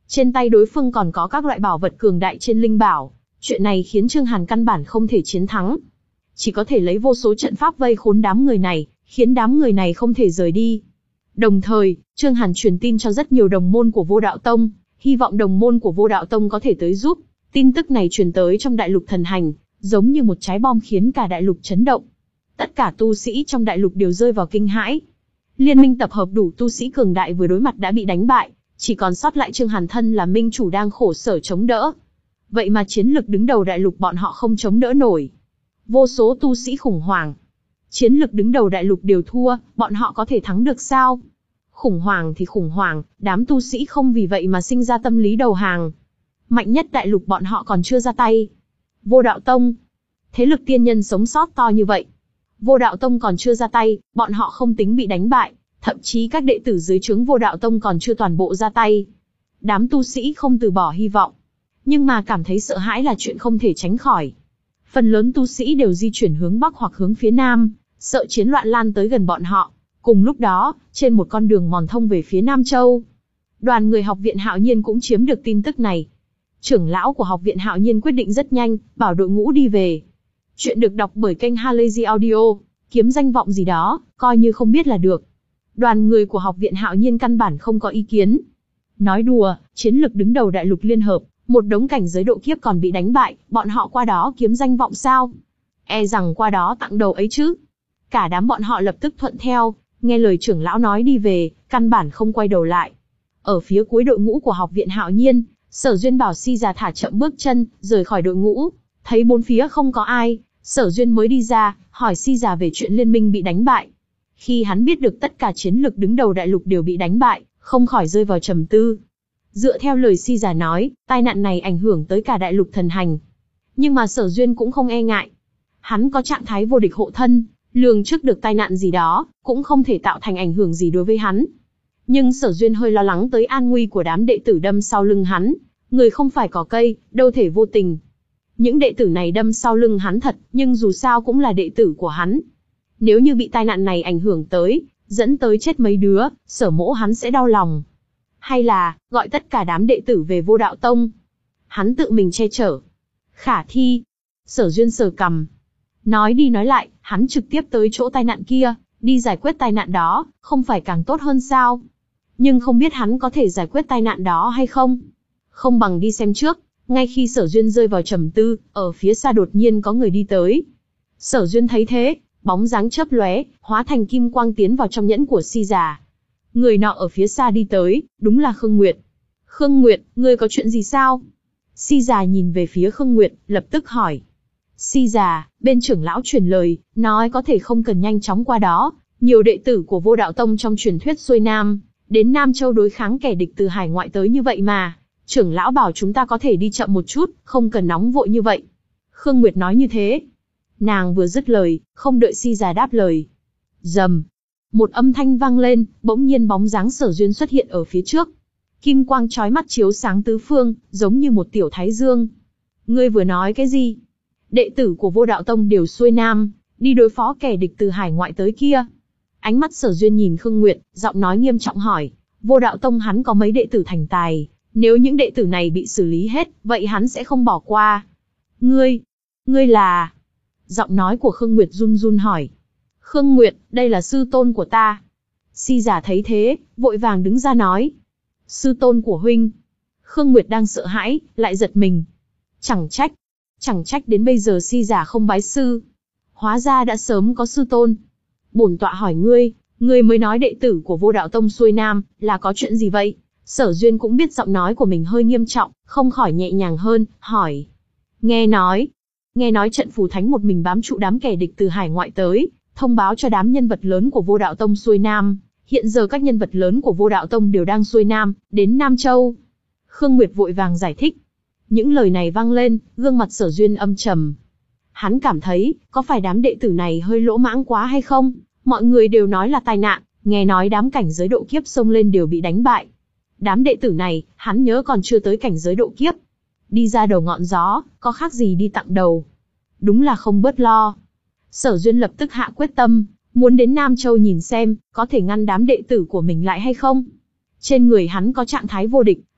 S1: Trên tay đối phương còn có các loại bảo vật cường đại trên linh bảo. Chuyện này khiến Trương Hàn căn bản không thể chiến thắng. Chỉ có thể lấy vô số trận pháp vây khốn đám người này, khiến đám người này không thể rời đi. Đồng thời, Trương Hàn truyền tin cho rất nhiều đồng môn của Vô Đạo Tông, hy vọng đồng môn của Vô Đạo Tông có thể tới giúp. Tin tức này truyền tới trong đại lục thần hành, giống như một trái bom khiến cả đại lục chấn động. Tất cả tu sĩ trong đại lục đều rơi vào kinh hãi. Liên minh tập hợp đủ tu sĩ cường đại vừa đối mặt đã bị đánh bại, chỉ còn sót lại Trương Hàn thân là minh chủ đang khổ sở chống đỡ. Vậy mà chiến lực đứng đầu đại lục bọn họ không chống đỡ nổi. Vô số tu sĩ khủng hoảng. Chiến lực đứng đầu đại lục đều thua, bọn họ có thể thắng được sao? Khủng hoảng thì khủng hoảng, đám tu sĩ không vì vậy mà sinh ra tâm lý đầu hàng. Mạnh nhất đại lục bọn họ còn chưa ra tay. Vô Đạo Tông. Thế lực tiên nhân sống sót to như vậy. Vô Đạo Tông còn chưa ra tay, bọn họ không tính bị đánh bại. Thậm chí các đệ tử dưới trướng Vô Đạo Tông còn chưa toàn bộ ra tay. Đám tu sĩ không từ bỏ hy vọng. Nhưng mà cảm thấy sợ hãi là chuyện không thể tránh khỏi. Phần lớn tu sĩ đều di chuyển hướng Bắc hoặc hướng phía Nam, sợ chiến loạn lan tới gần bọn họ. Cùng lúc đó, trên một con đường mòn thông về phía Nam Châu, đoàn người học viện Hạo Nhiên cũng chiếm được tin tức này. Trưởng lão của học viện Hạo Nhiên quyết định rất nhanh, bảo đội ngũ đi về. Chuyện được đọc bởi kênh Halazy Audio, kiếm danh vọng gì đó, coi như không biết là được. Đoàn người của học viện Hạo Nhiên căn bản không có ý kiến. Nói đùa, chiến lực đứng đầu đại lục liên hợp, một đống cảnh giới độ kiếp còn bị đánh bại, bọn họ qua đó kiếm danh vọng sao? E rằng qua đó tặng đầu ấy chứ. Cả đám bọn họ lập tức thuận theo, nghe lời trưởng lão nói đi về, căn bản không quay đầu lại. Ở phía cuối đội ngũ của học viện Hạo Nhiên, Sở Duyên bảo Si Già thả chậm bước chân, rời khỏi đội ngũ. Thấy bốn phía không có ai, Sở Duyên mới đi ra, hỏi Si Già về chuyện liên minh bị đánh bại. Khi hắn biết được tất cả chiến lực đứng đầu đại lục đều bị đánh bại, không khỏi rơi vào trầm tư. Dựa theo lời Si Già nói, tai nạn này ảnh hưởng tới cả đại lục thần hành. Nhưng mà Sở Duyên cũng không e ngại. Hắn có trạng thái vô địch hộ thân, lường trước được tai nạn gì đó, cũng không thể tạo thành ảnh hưởng gì đối với hắn. Nhưng Sở Duyên hơi lo lắng tới an nguy của đám đệ tử đâm sau lưng hắn. Người không phải cỏ cây, đâu thể vô tình. Những đệ tử này đâm sau lưng hắn thật, nhưng dù sao cũng là đệ tử của hắn. Nếu như bị tai nạn này ảnh hưởng tới, dẫn tới chết mấy đứa, Sở mỗ hắn sẽ đau lòng. Hay là, gọi tất cả đám đệ tử về Vô Đạo Tông. Hắn tự mình che chở. Khả thi. Sở Duyên sờ cằm. Nói đi nói lại, hắn trực tiếp tới chỗ tai nạn kia, đi giải quyết tai nạn đó, không phải càng tốt hơn sao? Nhưng không biết hắn có thể giải quyết tai nạn đó hay không? Không bằng đi xem trước. Ngay khi Sở Duyên rơi vào trầm tư, ở phía xa đột nhiên có người đi tới. Sở Duyên thấy thế, bóng dáng chớp lóe, hóa thành kim quang tiến vào trong nhẫn của Si Già. Người nọ ở phía xa đi tới, đúng là Khương Nguyệt. Khương Nguyệt, ngươi có chuyện gì sao? Si Già nhìn về phía Khương Nguyệt, lập tức hỏi. Si Già, bên trưởng lão truyền lời, nói có thể không cần nhanh chóng qua đó. Nhiều đệ tử của Vô Đạo Tông trong truyền thuyết xuôi Nam, đến Nam Châu đối kháng kẻ địch từ hải ngoại tới như vậy mà. Trưởng lão bảo chúng ta có thể đi chậm một chút, không cần nóng vội như vậy. Khương Nguyệt nói như thế. Nàng vừa dứt lời, không đợi Si Già đáp lời. Rầm. Một âm thanh vang lên, bỗng nhiên bóng dáng Sở Duyên xuất hiện ở phía trước. Kim quang chói mắt chiếu sáng tứ phương, giống như một tiểu thái dương. Ngươi vừa nói cái gì? Đệ tử của Vô Đạo Tông đều xuôi Nam, đi đối phó kẻ địch từ hải ngoại tới kia. Ánh mắt Sở Duyên nhìn Khương Nguyệt, giọng nói nghiêm trọng hỏi. Vô Đạo Tông hắn có mấy đệ tử thành tài. Nếu những đệ tử này bị xử lý hết, vậy hắn sẽ không bỏ qua. Ngươi, ngươi là... Giọng nói của Khương Nguyệt run run hỏi. Khương Nguyệt, đây là sư tôn của ta. Si Giả thấy thế, vội vàng đứng ra nói. Sư tôn của huynh. Khương Nguyệt đang sợ hãi, lại giật mình. Chẳng trách, chẳng trách đến bây giờ Si Giả không bái sư. Hóa ra đã sớm có sư tôn. Bổn tọa hỏi ngươi, ngươi mới nói đệ tử của Vô Đạo Tông xuôi Nam, là có chuyện gì vậy? Sở Duyên cũng biết giọng nói của mình hơi nghiêm trọng, không khỏi nhẹ nhàng hơn, hỏi. Nghe nói, nghe nói trận phù thánh một mình bám trụ đám kẻ địch từ hải ngoại tới, thông báo cho đám nhân vật lớn của Vô Đạo Tông xuôi Nam. Hiện giờ các nhân vật lớn của Vô Đạo Tông đều đang xuôi Nam, đến Nam Châu. Khương Nguyệt vội vàng giải thích. Những lời này vang lên, gương mặt Sở Duyên âm trầm. Hắn cảm thấy, có phải đám đệ tử này hơi lỗ mãng quá hay không? Mọi người đều nói là tai nạn, nghe nói đám cảnh giới độ kiếp xông lên đều bị đánh bại. Đám đệ tử này, hắn nhớ còn chưa tới cảnh giới độ kiếp. Đi ra đầu ngọn gió, có khác gì đi tặng đầu. Đúng là không bớt lo. Sở Duyên lập tức hạ quyết tâm, muốn đến Nam Châu nhìn xem, có thể ngăn đám đệ tử của mình lại hay không. Trên người hắn có trạng thái vô địch,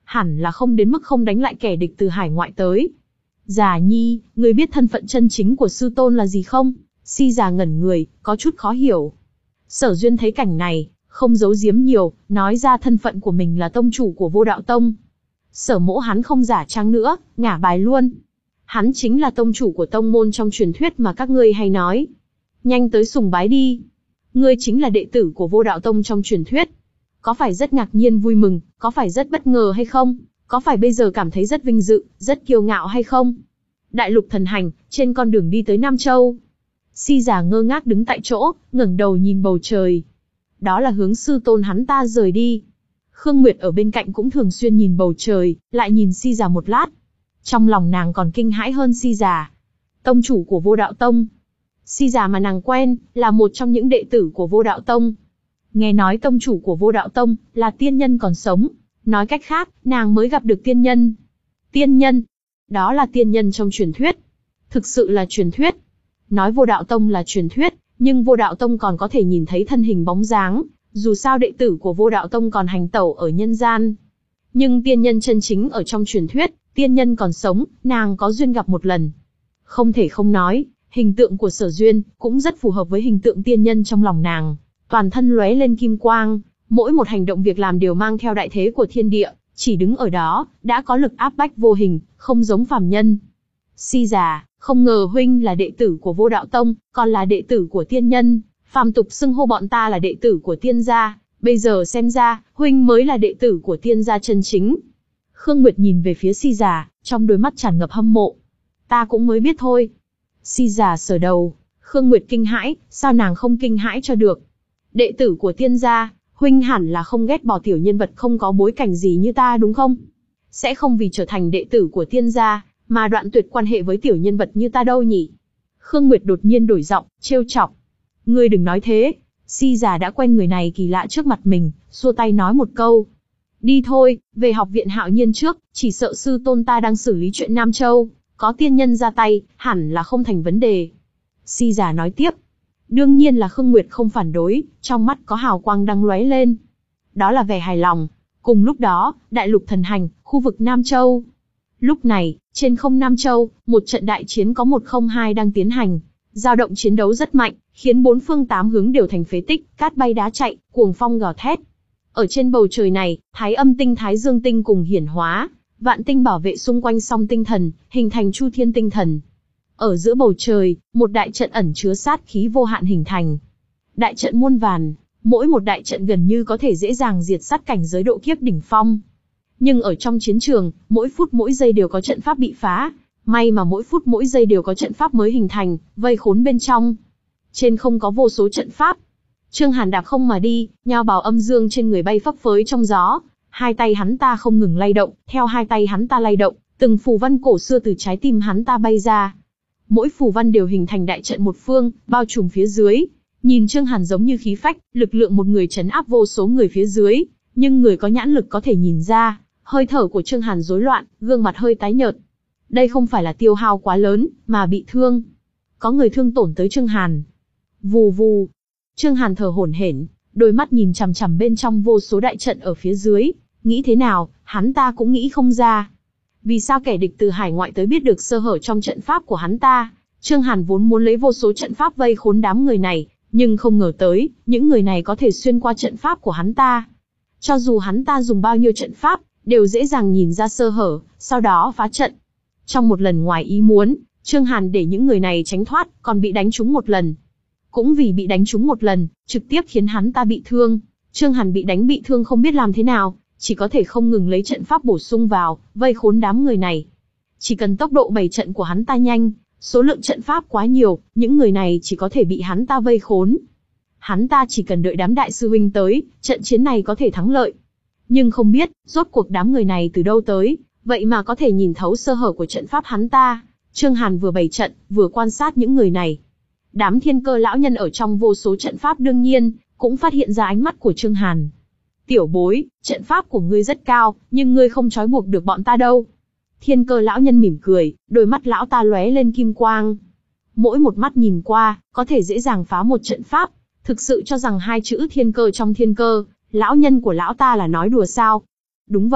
S1: hẳn là không đến mức không đánh lại kẻ địch từ hải ngoại tới. Già nhi, ngươi biết thân phận chân chính của sư tôn là gì không? Si già ngẩn người, có chút khó hiểu. Sở Duyên thấy cảnh này, không giấu giếm nhiều, nói ra thân phận của mình là tông chủ của Vô Đạo Tông. Sở Mỗ hắn không giả trang nữa, ngả bài luôn. Hắn chính là tông chủ của tông môn trong truyền thuyết mà các ngươi hay nói. Nhanh tới sùng bái đi. Ngươi chính là đệ tử của Vô Đạo Tông trong truyền thuyết. Có phải rất ngạc nhiên vui mừng, có phải rất bất ngờ hay không? Có phải bây giờ cảm thấy rất vinh dự, rất kiêu ngạo hay không? Đại lục thần hành, trên con đường đi tới Nam Châu. Si già ngơ ngác đứng tại chỗ, ngẩng đầu nhìn bầu trời. Đó là hướng sư tôn hắn ta rời đi. Khương Nguyệt ở bên cạnh cũng thường xuyên nhìn bầu trời, lại nhìn Si già một lát. Trong lòng nàng còn kinh hãi hơn Si già. Tông chủ của Vô Đạo Tông. Si già mà nàng quen, là một trong những đệ tử của Vô Đạo Tông. Nghe nói tông chủ của Vô Đạo Tông là tiên nhân còn sống. Nói cách khác, nàng mới gặp được tiên nhân. Tiên nhân? Đó là tiên nhân trong truyền thuyết. Thực sự là truyền thuyết. Nói Vô Đạo Tông là truyền thuyết, nhưng Vô Đạo Tông còn có thể nhìn thấy thân hình bóng dáng. Dù sao đệ tử của Vô Đạo Tông còn hành tẩu ở nhân gian. Nhưng tiên nhân chân chính ở trong truyền thuyết, tiên nhân còn sống, nàng có duyên gặp một lần. Không thể không nói, hình tượng của Sở Duyên cũng rất phù hợp với hình tượng tiên nhân trong lòng nàng. Toàn thân lóe lên kim quang, mỗi một hành động việc làm đều mang theo đại thế của thiên địa, chỉ đứng ở đó, đã có lực áp bách vô hình, không giống phàm nhân. Si già, không ngờ huynh là đệ tử của Vô Đạo Tông, còn là đệ tử của tiên nhân, phàm tục xưng hô bọn ta là đệ tử của tiên gia, bây giờ xem ra, huynh mới là đệ tử của tiên gia chân chính. Khương Nguyệt nhìn về phía Si già, trong đôi mắt tràn ngập hâm mộ. Ta cũng mới biết thôi. Si già sờ đầu, Khương Nguyệt kinh hãi, sao nàng không kinh hãi cho được. Đệ tử của tiên gia, huynh hẳn là không ghét bỏ tiểu nhân vật không có bối cảnh gì như ta đúng không? Sẽ không vì trở thành đệ tử của tiên gia, mà đoạn tuyệt quan hệ với tiểu nhân vật như ta đâu nhỉ? Khương Nguyệt đột nhiên đổi giọng, trêu chọc. Ngươi đừng nói thế. Si già đã quen người này kỳ lạ trước mặt mình, xua tay nói một câu. Đi thôi, về học viện Hạo Nhiên trước, chỉ sợ sư tôn ta đang xử lý chuyện Nam Châu, có tiên nhân ra tay, hẳn là không thành vấn đề. Si già nói tiếp. Đương nhiên là Khương Nguyệt không phản đối, trong mắt có hào quang đang lóe lên. Đó là vẻ hài lòng. Cùng lúc đó, đại lục thần hành, khu vực Nam Châu. Lúc này, trên không Nam Châu, một trận đại chiến có một không hai đang tiến hành. Dao động chiến đấu rất mạnh, khiến bốn phương tám hướng đều thành phế tích, cát bay đá chạy, cuồng phong gào thét. Ở trên bầu trời này, Thái Âm tinh Thái Dương tinh cùng hiển hóa, vạn tinh bảo vệ xung quanh song tinh thần, hình thành Chu Thiên tinh thần. Ở giữa bầu trời, một đại trận ẩn chứa sát khí vô hạn hình thành. Đại trận muôn vàn, mỗi một đại trận gần như có thể dễ dàng diệt sát cảnh giới độ kiếp đỉnh phong. Nhưng ở trong chiến trường, mỗi phút mỗi giây đều có trận pháp bị phá. May mà mỗi phút mỗi giây đều có trận pháp mới hình thành, vây khốn bên trong. Trên không có vô số trận pháp. Trương Hàn đạp không mà đi, nho bào âm dương trên người bay phấp phới trong gió. Hai tay hắn ta không ngừng lay động, theo hai tay hắn ta lay động, từng phù văn cổ xưa từ trái tim hắn ta bay ra. Mỗi phù văn đều hình thành đại trận một phương, bao trùm phía dưới. Nhìn Trương Hàn giống như khí phách, lực lượng một người trấn áp vô số người phía dưới. Nhưng người có nhãn lực có thể nhìn ra, hơi thở của Trương Hàn rối loạn, gương mặt hơi tái nhợt. Đây không phải là tiêu hao quá lớn, mà bị thương. Có người thương tổn tới Trương Hàn. Vù vù. Trương Hàn thở hổn hển, đôi mắt nhìn chằm chằm bên trong vô số đại trận ở phía dưới. Nghĩ thế nào, hắn ta cũng nghĩ không ra. Vì sao kẻ địch từ hải ngoại tới biết được sơ hở trong trận pháp của hắn ta? Trương Hàn vốn muốn lấy vô số trận pháp vây khốn đám người này, nhưng không ngờ tới, những người này có thể xuyên qua trận pháp của hắn ta. Cho dù hắn ta dùng bao nhiêu trận pháp, đều dễ dàng nhìn ra sơ hở, sau đó phá trận. Trong một lần ngoài ý muốn, Trương Hàn để những người này tránh thoát, còn bị đánh trúng một lần. Cũng vì bị đánh trúng một lần, trực tiếp khiến hắn ta bị thương. Trương Hàn bị đánh bị thương không biết làm thế nào, chỉ có thể không ngừng lấy trận pháp bổ sung vào, vây khốn đám người này. Chỉ cần tốc độ bày trận của hắn ta nhanh, số lượng trận pháp quá nhiều, những người này chỉ có thể bị hắn ta vây khốn. Hắn ta chỉ cần đợi đám đại sư huynh tới, trận chiến này có thể thắng lợi. Nhưng không biết, rốt cuộc đám người này từ đâu tới, vậy mà có thể nhìn thấu sơ hở của trận pháp hắn ta. Trương Hàn vừa bày trận, vừa quan sát những người này. Đám thiên cơ lão nhân ở trong vô số trận pháp đương nhiên, cũng phát hiện ra ánh mắt của Trương Hàn. Tiểu bối, trận pháp của ngươi rất cao, nhưng ngươi không trói buộc được bọn ta đâu. Thiên cơ lão nhân mỉm cười, đôi mắt lão ta lóe lên kim quang. Mỗi một mắt nhìn qua, có thể dễ dàng phá một trận pháp. Thực sự cho rằng hai chữ thiên cơ trong thiên cơ, lão nhân của lão ta là nói đùa sao? Đúng vậy,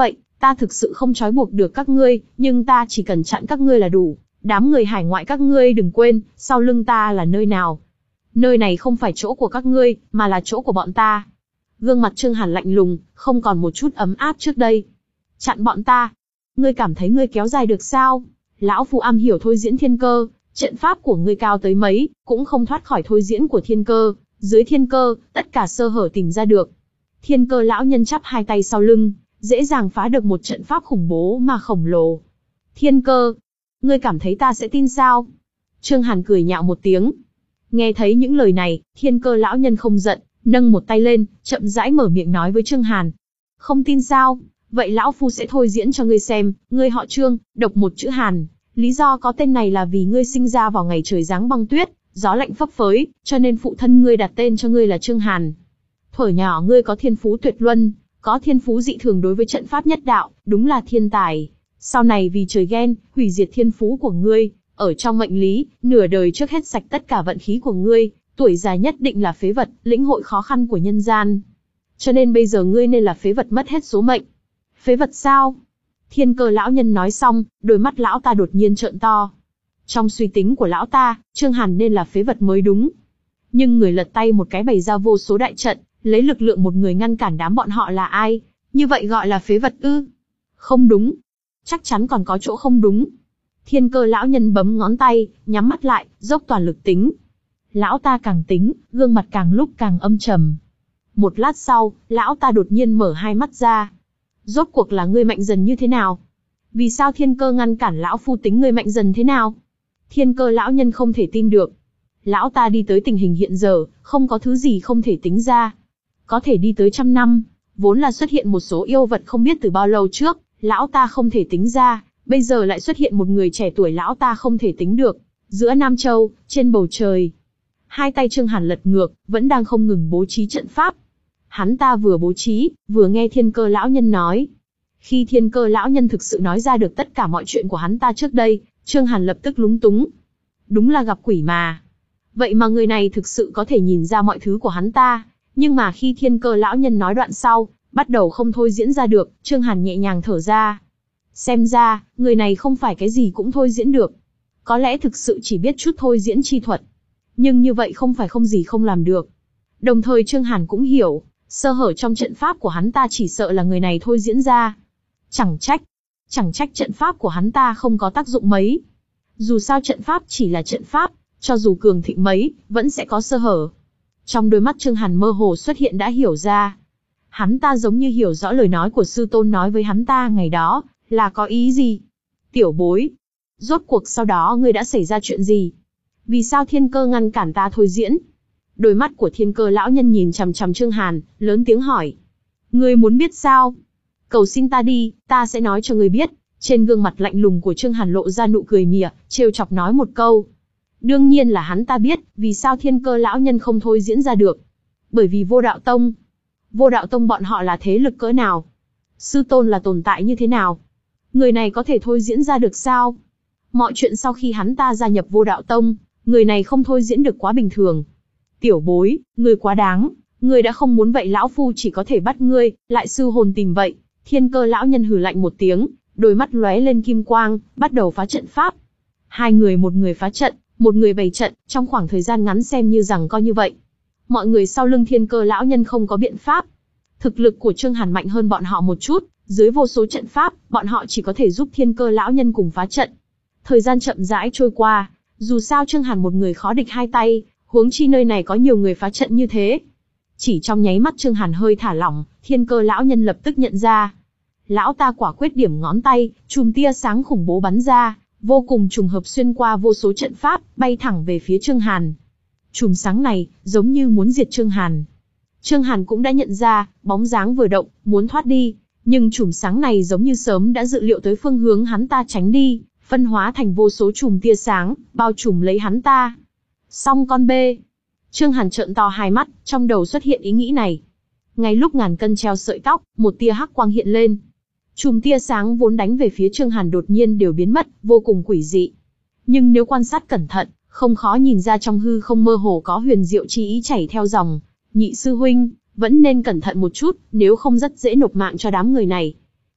S1: Ta thực sự không trói buộc được các ngươi, nhưng ta chỉ cần chặn các ngươi là đủ. Đám người hải ngoại các ngươi đừng quên, sau lưng ta là nơi nào. Nơi này không phải chỗ của các ngươi, mà là chỗ của bọn ta. Gương mặt Trương Hàn lạnh lùng, không còn một chút ấm áp trước đây. Chặn bọn ta? Ngươi cảm thấy ngươi kéo dài được sao? Lão Phu am hiểu thôi diễn thiên cơ, trận pháp của ngươi cao tới mấy, cũng không thoát khỏi thôi diễn của thiên cơ. Dưới thiên cơ, tất cả sơ hở tìm ra được. Thiên cơ lão nhân chắp hai tay sau lưng, dễ dàng phá được một trận pháp khủng bố mà khổng lồ. Thiên cơ? Ngươi cảm thấy ta sẽ tin sao? Trương Hàn cười nhạo một tiếng. Nghe thấy những lời này, thiên cơ lão nhân không giận, nâng một tay lên, chậm rãi mở miệng nói với Trương Hàn. Không tin sao? Vậy lão Phu sẽ thôi diễn cho ngươi xem, ngươi họ Trương, độc một chữ Hàn. Lý do có tên này là vì ngươi sinh ra vào ngày trời giáng băng tuyết, gió lạnh phấp phới, cho nên phụ thân ngươi đặt tên cho ngươi là Trương Hàn. Thuở nhỏ ngươi có thiên phú tuyệt luân, có thiên phú dị thường đối với trận pháp nhất đạo, đúng là thiên tài. Sau này vì trời ghen, hủy diệt thiên phú của ngươi, ở trong mệnh lý, nửa đời trước hết sạch tất cả vận khí của ngươi, tuổi già nhất định là phế vật, lĩnh hội khó khăn của nhân gian. Cho nên bây giờ ngươi nên là phế vật mất hết số mệnh. Phế vật sao? Thiên cơ lão nhân nói xong, đôi mắt lão ta đột nhiên trợn to. Trong suy tính của lão ta, Trương Hàn nên là phế vật mới đúng. Nhưng người lật tay một cái bày ra vô số đại trận, lấy lực lượng một người ngăn cản đám bọn họ là ai? Như vậy gọi là phế vật ư? Không đúng. Chắc chắn còn có chỗ không đúng. Thiên cơ lão nhân bấm ngón tay, nhắm mắt lại, dốc toàn lực tính. Lão ta càng tính, gương mặt càng lúc càng âm trầm. Một lát sau, lão ta đột nhiên mở hai mắt ra. Rốt cuộc là ngươi mạnh dần như thế nào? Vì sao thiên cơ ngăn cản lão Phu tính ngươi mạnh dần thế nào? Thiên cơ lão nhân không thể tin được. Lão ta đi tới tình hình hiện giờ, không có thứ gì không thể tính ra. Có thể đi tới trăm năm, vốn là xuất hiện một số yêu vật không biết từ bao lâu trước, lão ta không thể tính ra, bây giờ lại xuất hiện một người trẻ tuổi lão ta không thể tính được. Giữa Nam Châu, trên bầu trời, hai tay Trương Hàn lật ngược, vẫn đang không ngừng bố trí trận pháp. Hắn ta vừa bố trí, vừa nghe thiên cơ lão nhân nói. Khi thiên cơ lão nhân thực sự nói ra được tất cả mọi chuyện của hắn ta trước đây, Trương Hàn lập tức lúng túng. Đúng là gặp quỷ mà. Vậy mà người này thực sự có thể nhìn ra mọi thứ của hắn ta. Nhưng mà khi thiên cơ lão nhân nói đoạn sau, bắt đầu không thôi diễn ra được, Trương Hàn nhẹ nhàng thở ra. Xem ra, người này không phải cái gì cũng thôi diễn được. Có lẽ thực sự chỉ biết chút thôi diễn chi thuật. Nhưng như vậy không phải không gì không làm được. Đồng thời Trương Hàn cũng hiểu, sơ hở trong trận pháp của hắn ta chỉ sợ là người này thôi diễn ra. Chẳng trách, chẳng trách trận pháp của hắn ta không có tác dụng mấy. Dù sao trận pháp chỉ là trận pháp, cho dù cường thịnh mấy, vẫn sẽ có sơ hở. Trong đôi mắt Trương Hàn mơ hồ xuất hiện đã hiểu ra. Hắn ta giống như hiểu rõ lời nói của sư tôn nói với hắn ta ngày đó, là có ý gì? Tiểu bối, rốt cuộc sau đó ngươi đã xảy ra chuyện gì? Vì sao thiên cơ ngăn cản ta thôi diễn? Đôi mắt của thiên cơ lão nhân nhìn chằm chằm Trương Hàn, lớn tiếng hỏi. Ngươi muốn biết sao? Cầu xin ta đi, ta sẽ nói cho ngươi biết. Trên gương mặt lạnh lùng của Trương Hàn lộ ra nụ cười mỉa, trêu chọc nói một câu. Đương nhiên là hắn ta biết, vì sao thiên cơ lão nhân không thôi diễn ra được. Bởi vì Vô Đạo Tông. Vô Đạo Tông bọn họ là thế lực cỡ nào? Sư tôn là tồn tại như thế nào? Người này có thể thôi diễn ra được sao? Mọi chuyện sau khi hắn ta gia nhập Vô Đạo Tông, người này không thôi diễn được quá bình thường. Tiểu bối, ngươi quá đáng, ngươi đã không muốn vậy lão Phu chỉ có thể bắt ngươi, lại sư hồn tìm vậy. Thiên cơ lão nhân hừ lạnh một tiếng, đôi mắt lóe lên kim quang, bắt đầu phá trận pháp. Hai người một người phá trận, một người bày trận, trong khoảng thời gian ngắn xem như rằng coi như vậy. Mọi người sau lưng thiên cơ lão nhân không có biện pháp. Thực lực của Trương Hàn mạnh hơn bọn họ một chút, dưới vô số trận pháp, bọn họ chỉ có thể giúp thiên cơ lão nhân cùng phá trận. Thời gian chậm rãi trôi qua, dù sao Trương Hàn một người khó địch hai tay, huống chi nơi này có nhiều người phá trận như thế. Chỉ trong nháy mắt Trương Hàn hơi thả lỏng, thiên cơ lão nhân lập tức nhận ra. Lão ta quả quyết điểm ngón tay, chùm tia sáng khủng bố bắn ra, vô cùng trùng hợp xuyên qua vô số trận pháp, bay thẳng về phía Trương Hàn. Chùm sáng này, giống như muốn diệt Trương Hàn. Trương Hàn cũng đã nhận ra, bóng dáng vừa động, muốn thoát đi, nhưng chùm sáng này giống như sớm đã dự liệu tới phương hướng hắn ta tránh đi, phân hóa thành vô số chùm tia sáng, bao trùm lấy hắn ta. Xong con bê. Trương Hàn trợn to hai mắt, trong đầu xuất hiện ý nghĩ này. Ngay lúc ngàn cân treo sợi tóc, một tia hắc quang hiện lên. Chùm tia sáng vốn đánh về phía Trương Hàn đột nhiên đều biến mất, vô cùng quỷ dị. Nhưng nếu quan sát cẩn thận, không khó nhìn ra trong hư không mơ hồ có huyền diệu chi ý chảy theo dòng. Nhị sư huynh, vẫn nên cẩn thận một chút, nếu không rất dễ nộp mạng cho đám người này.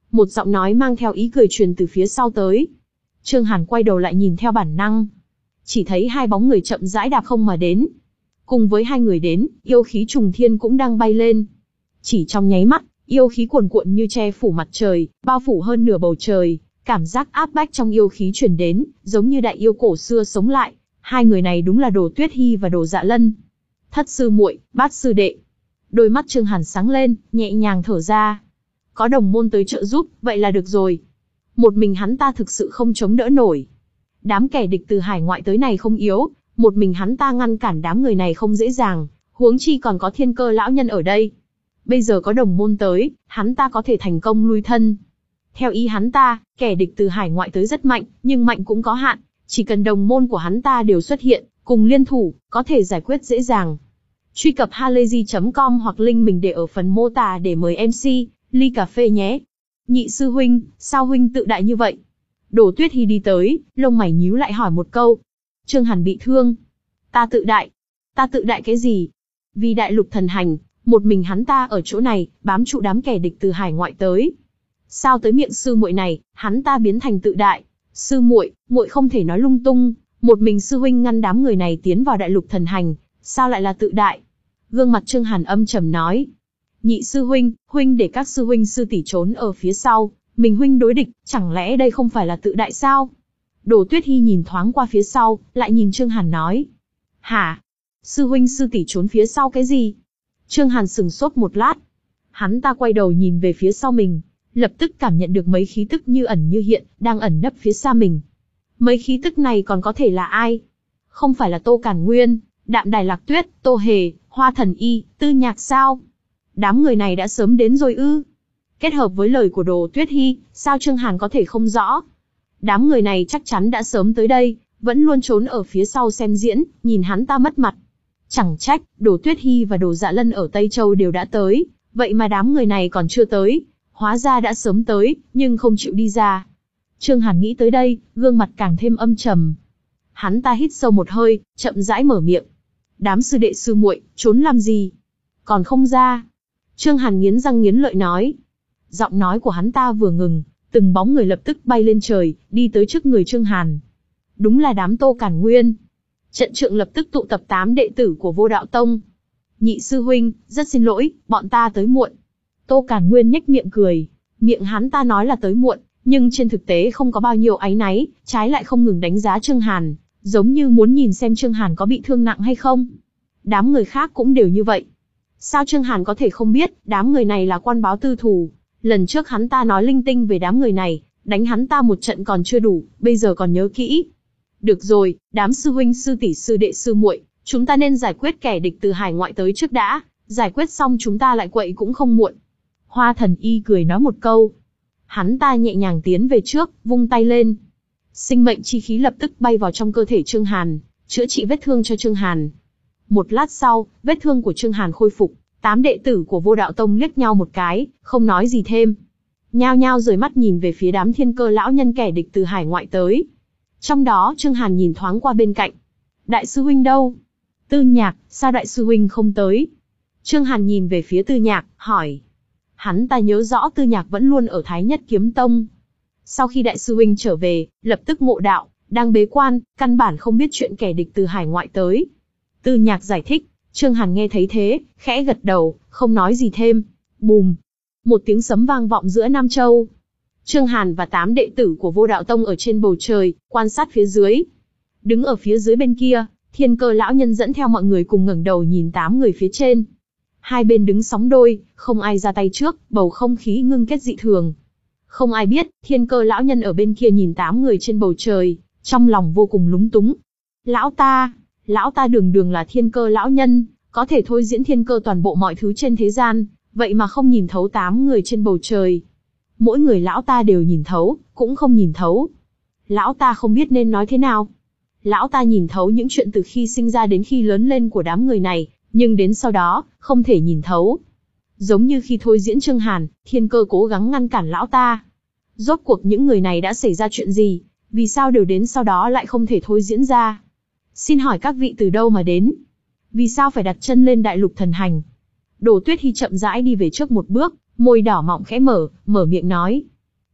S1: Một giọng nói mang theo ý cười truyền từ phía sau tới. Trương Hàn quay đầu lại nhìn theo bản năng. Chỉ thấy hai bóng người chậm rãi đạp không mà đến. Cùng với hai người đến, yêu khí trùng thiên cũng đang bay lên. Chỉ trong nháy mắt, yêu khí cuồn cuộn như che phủ mặt trời, bao phủ hơn nửa bầu trời. Cảm giác áp bách trong yêu khí truyền đến, giống như đại yêu cổ xưa sống lại. Hai người này đúng là Đồ Tuyết Hi và Đồ Dạ Lân. Thất sư muội, bát sư đệ. Đôi mắt Trương Hàn sáng lên, nhẹ nhàng thở ra. Có đồng môn tới trợ giúp, vậy là được rồi. Một mình hắn ta thực sự không chống đỡ nổi. Đám kẻ địch từ hải ngoại tới này không yếu, một mình hắn ta ngăn cản đám người này không dễ dàng, huống chi còn có Thiên Cơ lão nhân ở đây. Bây giờ có đồng môn tới, hắn ta có thể thành công lui thân. Theo ý hắn ta, kẻ địch từ hải ngoại tới rất mạnh, nhưng mạnh cũng có hạn, chỉ cần đồng môn của hắn ta đều xuất hiện, cùng liên thủ, có thể giải quyết dễ dàng. Truy cập halayzi chấm com hoặc link mình để ở phần mô tả để mời em xê, ly cà phê nhé. Nhị sư huynh, sao huynh tự đại như vậy? Đồ Tuyết Hi đi tới, lông mày nhíu lại hỏi một câu. Trương Hàn bị thương. Ta tự đại. Ta tự đại cái gì? Vì đại lục thần hành, một mình hắn ta ở chỗ này, bám trụ đám kẻ địch từ hải ngoại tới. Sao tới miệng sư muội này, hắn ta biến thành tự đại? Sư muội, muội không thể nói lung tung, một mình sư huynh ngăn đám người này tiến vào đại lục thần hành, sao lại là tự đại? Gương mặt Trương Hàn âm trầm nói. Nhị sư huynh, huynh để các sư huynh sư tỷ trốn ở phía sau, mình huynh đối địch, chẳng lẽ đây không phải là tự đại sao? Đồ Tuyết Hi nhìn thoáng qua phía sau, lại nhìn Trương Hàn nói. Hả? Sư huynh sư tỷ trốn phía sau cái gì? Trương Hàn sừng sốt một lát. Hắn ta quay đầu nhìn về phía sau mình, lập tức cảm nhận được mấy khí tức như ẩn như hiện, đang ẩn nấp phía xa mình. Mấy khí tức này còn có thể là ai? Không phải là Tô Cản Nguyên, Đạm Đài Lạc Tuyết, Tô Hề, Hoa Thần Y, Tư Nhạc sao? Đám người này đã sớm đến rồi ư? Kết hợp với lời của Đồ Tuyết Hi, sao Trương Hàn có thể không rõ? Đám người này chắc chắn đã sớm tới đây, vẫn luôn trốn ở phía sau xem diễn, nhìn hắn ta mất mặt. Chẳng trách, Đồ Tuyết Hi và Đồ Dạ Lân ở Tây Châu đều đã tới, vậy mà đám người này còn chưa tới, hóa ra đã sớm tới, nhưng không chịu đi ra. Trương Hàn nghĩ tới đây, gương mặt càng thêm âm trầm. Hắn ta hít sâu một hơi, chậm rãi mở miệng. Đám sư đệ sư muội, trốn làm gì? Còn không ra. Trương Hàn nghiến răng nghiến lợi nói. Giọng nói của hắn ta vừa ngừng, từng bóng người lập tức bay lên trời, đi tới trước người Trương Hàn. Đúng là đám Tô Cản Nguyên. Trận trượng lập tức tụ tập tám đệ tử của Vô Đạo Tông. Nhị sư huynh, rất xin lỗi, bọn ta tới muộn. Tô Cản Nguyên nhếch miệng cười, miệng hắn ta nói là tới muộn, nhưng trên thực tế không có bao nhiêu áy náy, trái lại không ngừng đánh giá Trương Hàn, giống như muốn nhìn xem Trương Hàn có bị thương nặng hay không. Đám người khác cũng đều như vậy. Sao Trương Hàn có thể không biết, đám người này là quan báo tư thù. Lần trước hắn ta nói linh tinh về đám người này, đánh hắn ta một trận còn chưa đủ, bây giờ còn nhớ kỹ. Được rồi, đám sư huynh sư tỷ sư đệ sư muội, chúng ta nên giải quyết kẻ địch từ hải ngoại tới trước đã, giải quyết xong chúng ta lại quậy cũng không muộn. Hoa Thần Y cười nói một câu. Hắn ta nhẹ nhàng tiến về trước, vung tay lên. Sinh mệnh chi khí lập tức bay vào trong cơ thể Trương Hàn, chữa trị vết thương cho Trương Hàn. Một lát sau, vết thương của Trương Hàn khôi phục, tám đệ tử của Vô Đạo Tông liếc nhau một cái, không nói gì thêm. Nhao nhao rời mắt nhìn về phía đám Thiên Cơ lão nhân kẻ địch từ hải ngoại tới. Trong đó Trương Hàn nhìn thoáng qua bên cạnh. Đại sư huynh đâu? Tư Nhạc, sao đại sư huynh không tới? Trương Hàn nhìn về phía Tư Nhạc, hỏi. Hắn ta nhớ rõ Tư Nhạc vẫn luôn ở Thái Nhất Kiếm Tông. Sau khi đại sư huynh trở về, lập tức ngộ đạo, đang bế quan, căn bản không biết chuyện kẻ địch từ hải ngoại tới. Tư Nhạc giải thích, Trương Hàn nghe thấy thế, khẽ gật đầu, không nói gì thêm. Bùm! Một tiếng sấm vang vọng giữa Nam Châu. Trương Hàn và tám đệ tử của Vô Đạo Tông ở trên bầu trời, quan sát phía dưới. Đứng ở phía dưới bên kia, Thiên Cơ lão nhân dẫn theo mọi người cùng ngẩng đầu nhìn tám người phía trên. Hai bên đứng sóng đôi, không ai ra tay trước, bầu không khí ngưng kết dị thường. Không ai biết, Thiên Cơ lão nhân ở bên kia nhìn tám người trên bầu trời, trong lòng vô cùng lúng túng. Lão ta, lão ta đường đường là Thiên Cơ lão nhân, có thể thôi diễn thiên cơ toàn bộ mọi thứ trên thế gian, vậy mà không nhìn thấu tám người trên bầu trời. Mỗi người lão ta đều nhìn thấu, cũng không nhìn thấu. Lão ta không biết nên nói thế nào. Lão ta nhìn thấu những chuyện từ khi sinh ra đến khi lớn lên của đám người này, nhưng đến sau đó, không thể nhìn thấu. Giống như khi thôi diễn Trương Hàn, thiên cơ cố gắng ngăn cản lão ta. Rốt cuộc những người này đã xảy ra chuyện gì, vì sao đều đến sau đó lại không thể thôi diễn ra? Xin hỏi các vị từ đâu mà đến? Vì sao phải đặt chân lên đại lục thần hành? Đồ Tuyết Hi chậm rãi đi về trước một bước, môi đỏ mọng khẽ mở, mở miệng nói.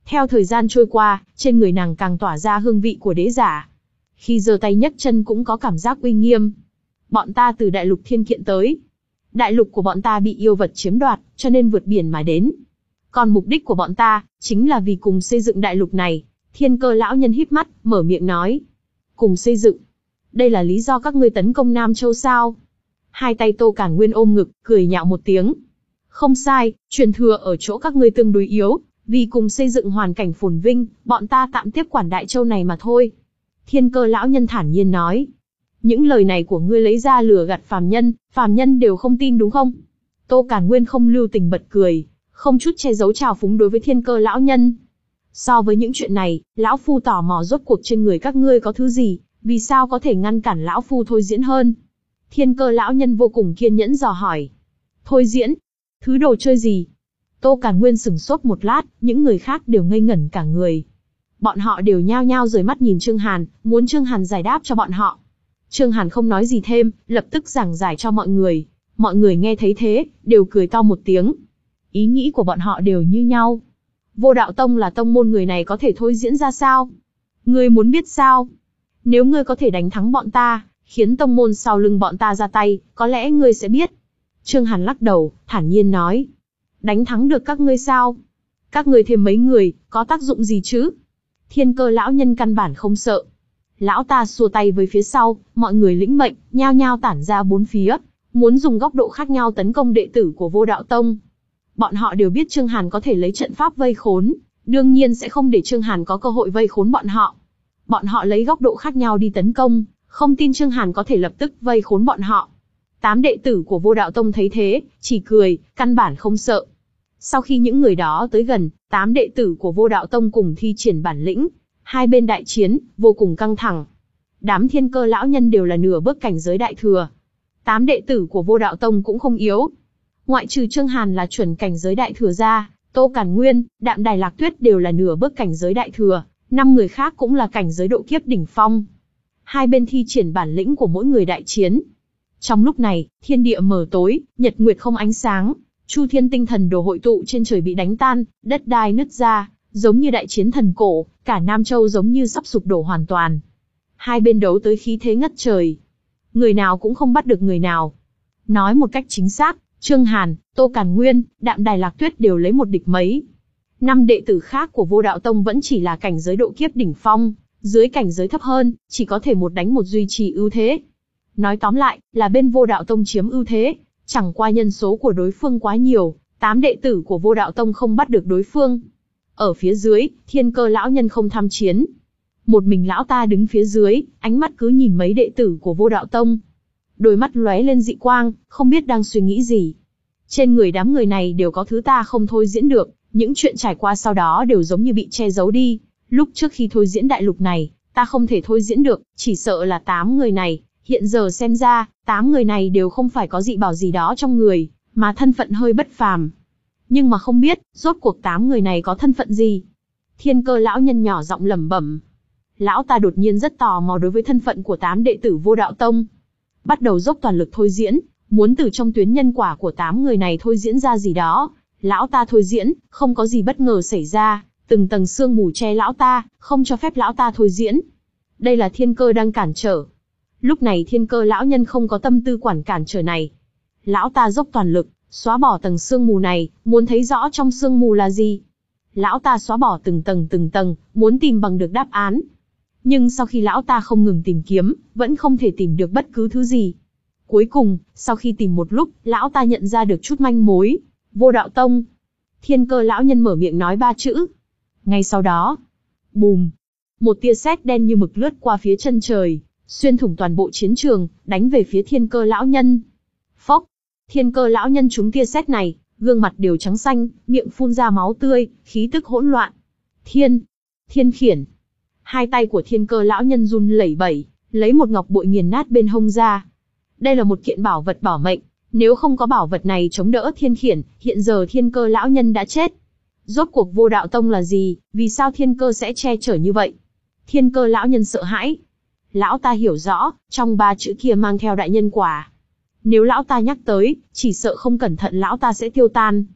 S1: Theo thời gian trôi qua, trên người nàng càng tỏa ra hương vị của đế giả. Khi giơ tay nhấc chân cũng có cảm giác uy nghiêm. Bọn ta từ đại lục thiên kiện tới. Đại lục của bọn ta bị yêu vật chiếm đoạt, cho nên vượt biển mà đến. Còn mục đích của bọn ta, chính là vì cùng xây dựng đại lục này. Thiên Cơ lão nhân híp mắt, mở miệng nói. Cùng xây dựng. Đây là lý do các ngươi tấn công Nam Châu sao? Hai tay Tô Cản Nguyên ôm ngực, cười nhạo một tiếng. Không sai, truyền thừa ở chỗ các ngươi tương đối yếu, vì cùng xây dựng hoàn cảnh phồn vinh, bọn ta tạm tiếp quản Đại Châu này mà thôi. Thiên Cơ lão nhân thản nhiên nói. Những lời này của ngươi lấy ra lừa gạt phàm nhân, phàm nhân đều không tin đúng không? Tô Cản Nguyên không lưu tình bật cười, không chút che giấu trào phúng đối với Thiên Cơ lão nhân. So với những chuyện này, lão phu tò mò rốt cuộc trên người các ngươi có thứ gì, vì sao có thể ngăn cản lão phu thôi diễn hơn? Thiên Cơ lão nhân vô cùng kiên nhẫn dò hỏi. Thôi diễn? Thứ đồ chơi gì? Tô Cản Nguyên sửng sốt một lát, những người khác đều ngây ngẩn cả người. Bọn họ đều nhao nhao rời mắt nhìn Trương Hàn, muốn Trương Hàn giải đáp cho bọn họ. Trương Hàn không nói gì thêm, lập tức giảng giải cho mọi người. Mọi người nghe thấy thế, đều cười to một tiếng. Ý nghĩ của bọn họ đều như nhau. Vô Đạo Tông là tông môn, người này có thể thôi diễn ra sao? Ngươi muốn biết sao? Nếu ngươi có thể đánh thắng bọn ta, khiến tông môn sau lưng bọn ta ra tay, có lẽ ngươi sẽ biết. Trương Hàn lắc đầu, thản nhiên nói. Đánh thắng được các ngươi sao? Các ngươi thêm mấy người, có tác dụng gì chứ? Thiên Cơ lão nhân căn bản không sợ. Lão ta xua tay với phía sau, mọi người lĩnh mệnh, nhao nhao tản ra bốn phía, muốn dùng góc độ khác nhau tấn công đệ tử của Vô Đạo Tông. Bọn họ đều biết Trương Hàn có thể lấy trận pháp vây khốn, đương nhiên sẽ không để Trương Hàn có cơ hội vây khốn bọn họ. Bọn họ lấy góc độ khác nhau đi tấn công, không tin Trương Hàn có thể lập tức vây khốn bọn họ. Tám đệ tử của Vô Đạo Tông thấy thế, chỉ cười, căn bản không sợ. Sau khi những người đó tới gần, tám đệ tử của Vô Đạo Tông cùng thi triển bản lĩnh, hai bên đại chiến, vô cùng căng thẳng. Đám Thiên Cơ lão nhân đều là nửa bước cảnh giới đại thừa. Tám đệ tử của Vô Đạo Tông cũng không yếu. Ngoại trừ Trương Hàn là chuẩn cảnh giới đại thừa ra, Tô Cản Nguyên, Đạm Đài Lạc Tuyết đều là nửa bước cảnh giới đại thừa, năm người khác cũng là cảnh giới độ kiếp đỉnh phong. Hai bên thi triển bản lĩnh của mỗi người đại chiến. Trong lúc này, thiên địa mờ tối, nhật nguyệt không ánh sáng, Chu Thiên tinh thần đồ hội tụ trên trời bị đánh tan, đất đai nứt ra, giống như đại chiến thần cổ, cả Nam Châu giống như sắp sụp đổ hoàn toàn. Hai bên đấu tới khí thế ngất trời. Người nào cũng không bắt được người nào. Nói một cách chính xác, Trương Hàn, Tô Cản Nguyên, Đạm Đài Lạc Tuyết đều lấy một địch mấy. Năm đệ tử khác của Vô Đạo Tông vẫn chỉ là cảnh giới độ kiếp đỉnh phong, dưới cảnh giới thấp hơn, chỉ có thể một đánh một duy trì ưu thế. Nói tóm lại, là bên Vô Đạo Tông chiếm ưu thế, chẳng qua nhân số của đối phương quá nhiều, tám đệ tử của Vô Đạo Tông không bắt được đối phương. Ở phía dưới, Thiên Cơ lão nhân không tham chiến. Một mình lão ta đứng phía dưới, ánh mắt cứ nhìn mấy đệ tử của Vô Đạo Tông. Đôi mắt lóe lên dị quang, không biết đang suy nghĩ gì. Trên người đám người này đều có thứ ta không thôi diễn được, những chuyện trải qua sau đó đều giống như bị che giấu đi. Lúc trước khi thôi diễn đại lục này, ta không thể thôi diễn được, chỉ sợ là tám người này. Hiện giờ xem ra, tám người này đều không phải có dị bảo gì đó trong người, mà thân phận hơi bất phàm. Nhưng mà không biết, rốt cuộc tám người này có thân phận gì? Thiên Cơ lão nhân nhỏ giọng lẩm bẩm. Lão ta đột nhiên rất tò mò đối với thân phận của tám đệ tử Vô Đạo Tông. Bắt đầu dốc toàn lực thôi diễn, muốn từ trong tuyến nhân quả của tám người này thôi diễn ra gì đó. Lão ta thôi diễn, không có gì bất ngờ xảy ra, từng tầng sương mù che lão ta, không cho phép lão ta thôi diễn. Đây là Thiên Cơ đang cản trở. Lúc này Thiên Cơ lão nhân không có tâm tư quản cản trở này. Lão ta dốc toàn lực, xóa bỏ tầng sương mù này, muốn thấy rõ trong sương mù là gì. Lão ta xóa bỏ từng tầng từng tầng, muốn tìm bằng được đáp án. Nhưng sau khi lão ta không ngừng tìm kiếm, vẫn không thể tìm được bất cứ thứ gì. Cuối cùng, sau khi tìm một lúc, lão ta nhận ra được chút manh mối. Vô Đạo Tông. Thiên Cơ lão nhân mở miệng nói ba chữ. Ngay sau đó, bùm, một tia sét đen như mực lướt qua phía chân trời, xuyên thủng toàn bộ chiến trường, đánh về phía Thiên Cơ lão nhân. Phốc, Thiên Cơ lão nhân trúng tia sét này, gương mặt đều trắng xanh, miệng phun ra máu tươi, khí tức hỗn loạn. Thiên, Thiên khiển. Hai tay của Thiên Cơ lão nhân run lẩy bẩy, lấy một ngọc bội nghiền nát bên hông ra. Đây là một kiện bảo vật bảo mệnh, nếu không có bảo vật này chống đỡ Thiên khiển, hiện giờ Thiên Cơ lão nhân đã chết. Rốt cuộc Vô Đạo Tông là gì, vì sao Thiên Cơ sẽ che chở như vậy? Thiên Cơ lão nhân sợ hãi. Lão ta hiểu rõ, trong ba chữ kia mang theo đại nhân quả. Nếu lão ta nhắc tới, chỉ sợ không cẩn thận lão ta sẽ tiêu tan.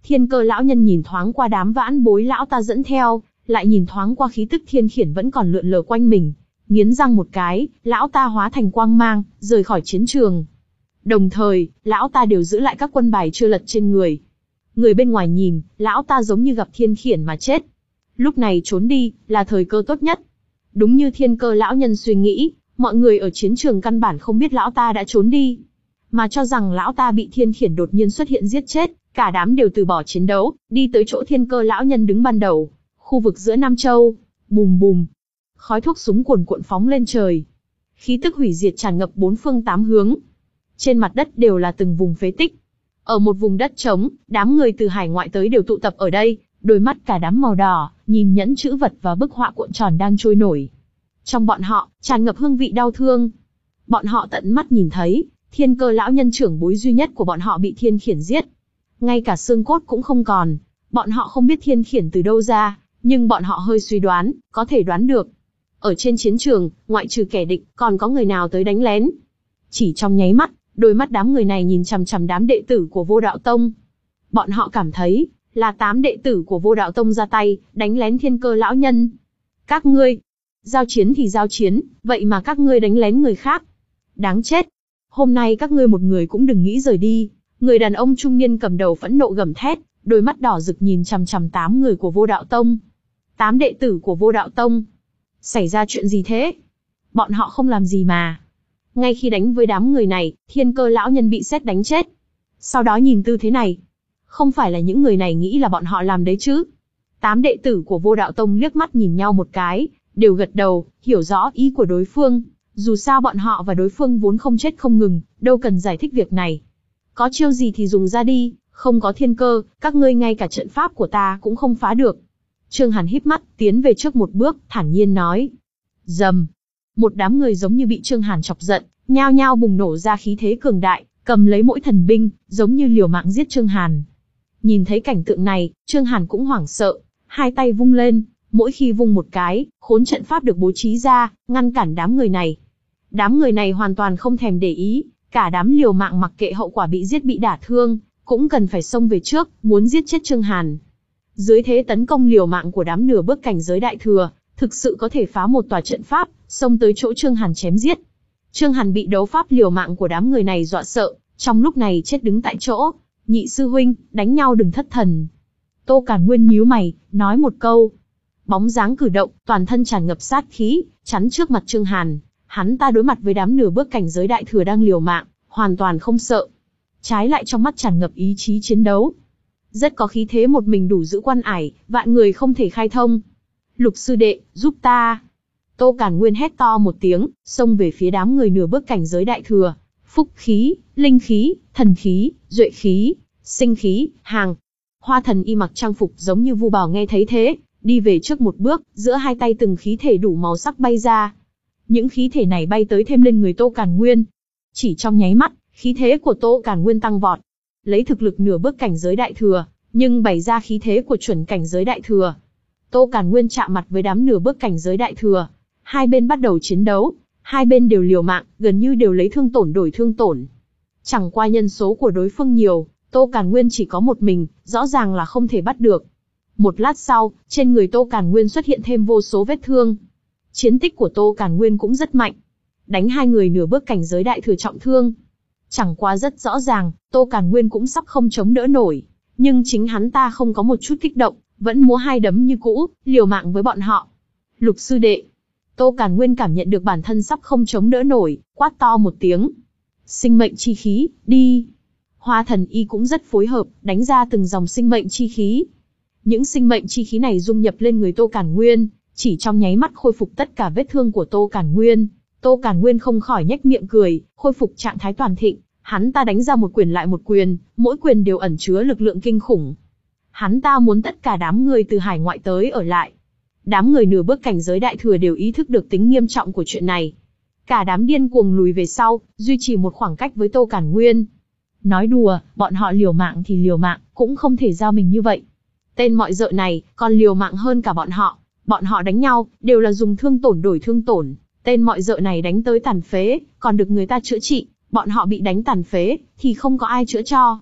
S1: Thiên Cơ lão nhân nhìn thoáng qua đám vãn bối lão ta dẫn theo, lại nhìn thoáng qua khí tức thiên khiển vẫn còn lượn lờ quanh mình, nghiến răng một cái, lão ta hóa thành quang mang, rời khỏi chiến trường. Đồng thời, lão ta đều giữ lại các quân bài chưa lật trên người. Người bên ngoài nhìn, lão ta giống như gặp thiên khiển mà chết. Lúc này trốn đi, là thời cơ tốt nhất. Đúng như Thiên Cơ lão nhân suy nghĩ, mọi người ở chiến trường căn bản không biết lão ta đã trốn đi, mà cho rằng lão ta bị thiên khiển đột nhiên xuất hiện giết chết, cả đám đều từ bỏ chiến đấu, đi tới chỗ Thiên Cơ lão nhân đứng ban đầu, khu vực giữa Nam Châu. Bùm bùm, khói thuốc súng cuồn cuộn phóng lên trời, khí tức hủy diệt tràn ngập bốn phương tám hướng. Trên mặt đất đều là từng vùng phế tích. Ở một vùng đất trống, đám người từ hải ngoại tới đều tụ tập ở đây, đôi mắt cả đám màu đỏ, nhìn nhẫn chữ vật và bức họa cuộn tròn đang trôi nổi. Trong bọn họ, tràn ngập hương vị đau thương. Bọn họ tận mắt nhìn thấy, Thiên Cơ lão nhân trưởng bối duy nhất của bọn họ bị thiên khiển giết. Ngay cả xương cốt cũng không còn. Bọn họ không biết thiên khiển từ đâu ra, nhưng bọn họ hơi suy đoán, có thể đoán được. Ở trên chiến trường, ngoại trừ kẻ địch, còn có người nào tới đánh lén. Chỉ trong nháy mắt, đôi mắt đám người này nhìn chằm chằm đám đệ tử của Vô Đạo Tông. Bọn họ cảm thấy, là tám đệ tử của Vô Đạo Tông ra tay, đánh lén Thiên Cơ lão nhân. Các ngươi, giao chiến thì giao chiến, vậy mà các ngươi đánh lén người khác. Đáng chết. Hôm nay các ngươi một người cũng đừng nghĩ rời đi. Người đàn ông trung niên cầm đầu phẫn nộ gầm thét, đôi mắt đỏ rực nhìn chằm chằm tám người của Vô Đạo Tông. Tám đệ tử của Vô Đạo Tông. Xảy ra chuyện gì thế? Bọn họ không làm gì mà. Ngay khi đánh với đám người này, Thiên Cơ lão nhân bị sét đánh chết. Sau đó nhìn tư thế này, không phải là những người này nghĩ là bọn họ làm đấy chứ? Tám đệ tử của Vô Đạo Tông liếc mắt nhìn nhau một cái, đều gật đầu, hiểu rõ ý của đối phương. Dù sao bọn họ và đối phương vốn không chết không ngừng, đâu cần giải thích việc này. Có chiêu gì thì dùng ra đi, không có thiên cơ, các ngươi ngay cả trận pháp của ta cũng không phá được. Trương Hàn híp mắt, tiến về trước một bước, thản nhiên nói. Rầm. Một đám người giống như bị Trương Hàn chọc giận, nhao nhao bùng nổ ra khí thế cường đại, cầm lấy mỗi thần binh, giống như liều mạng giết Trương Hàn. Nhìn thấy cảnh tượng này, Trương Hàn cũng hoảng sợ, hai tay vung lên, mỗi khi vung một cái, khốn trận pháp được bố trí ra, ngăn cản đám người này. Đám người này hoàn toàn không thèm để ý, cả đám liều mạng mặc kệ hậu quả bị giết bị đả thương, cũng cần phải xông về trước, muốn giết chết Trương Hàn. Dưới thế tấn công liều mạng của đám nửa bước cảnh giới đại thừa, thực sự có thể phá một tòa trận pháp, xông tới chỗ Trương Hàn chém giết. Trương Hàn bị đấu pháp liều mạng của đám người này dọa sợ, trong lúc này chết đứng tại chỗ. Nhị sư huynh, đánh nhau đừng thất thần. Tô Càn Nguyên nhíu mày, nói một câu. Bóng dáng cử động, toàn thân tràn ngập sát khí, chắn trước mặt Trương Hàn. Hắn ta đối mặt với đám nửa bước cảnh giới đại thừa đang liều mạng, hoàn toàn không sợ. Trái lại trong mắt tràn ngập ý chí chiến đấu. Rất có khí thế một mình đủ giữ quan ải, vạn người không thể khai thông. Lục sư đệ, giúp ta. Tô Càn Nguyên hét to một tiếng, xông về phía đám người nửa bước cảnh giới đại thừa. Phúc khí, linh khí, thần khí, duệ khí, sinh khí, hàng. Hoa Thần Y mặc trang phục giống như vu bào nghe thấy thế, đi về trước một bước, giữa hai tay từng khí thể đủ màu sắc bay ra. Những khí thể này bay tới thêm lên người Tô Càn Nguyên. Chỉ trong nháy mắt, khí thế của Tô Càn Nguyên tăng vọt. Lấy thực lực nửa bước cảnh giới đại thừa, nhưng bày ra khí thế của chuẩn cảnh giới đại thừa. Tô Càn Nguyên chạm mặt với đám nửa bước cảnh giới đại thừa. Hai bên bắt đầu chiến đấu, hai bên đều liều mạng, gần như đều lấy thương tổn đổi thương tổn. Chẳng qua nhân số của đối phương nhiều, Tô Càn Nguyên chỉ có một mình, rõ ràng là không thể bắt được. Một lát sau, trên người Tô Càn Nguyên xuất hiện thêm vô số vết thương. Chiến tích của Tô Càn Nguyên cũng rất mạnh. Đánh hai người nửa bước cảnh giới đại thừa trọng thương. Chẳng qua rất rõ ràng, Tô Càn Nguyên cũng sắp không chống đỡ nổi. Nhưng chính hắn ta không có một chút kích động, vẫn múa hai đấm như cũ, liều mạng với bọn họ. Lục sư đệ. Tô Càn Nguyên cảm nhận được bản thân sắp không chống đỡ nổi, quát to một tiếng. Sinh mệnh chi khí, đi. Hoa Thần Y cũng rất phối hợp, đánh ra từng dòng sinh mệnh chi khí. Những sinh mệnh chi khí này dung nhập lên người Tô Càn Nguyên, chỉ trong nháy mắt khôi phục tất cả vết thương của Tô Càn Nguyên. Tô Càn Nguyên không khỏi nhếch miệng cười, khôi phục trạng thái toàn thịnh. Hắn ta đánh ra một quyền lại một quyền, mỗi quyền đều ẩn chứa lực lượng kinh khủng. Hắn ta muốn tất cả đám người từ hải ngoại tới ở lại. Đám người nửa bước cảnh giới đại thừa đều ý thức được tính nghiêm trọng của chuyện này. Cả đám điên cuồng lùi về sau, duy trì một khoảng cách với Tô Càn Nguyên. Nói đùa, bọn họ liều mạng thì liều mạng, cũng không thể giao mình như vậy. Tên mọi dợ này, còn liều mạng hơn cả bọn họ. Bọn họ đánh nhau, đều là dùng thương tổn đổi thương tổn. Tên mọi dợ này đánh tới tàn phế, còn được người ta chữa trị. Bọn họ bị đánh tàn phế, thì không có ai chữa cho.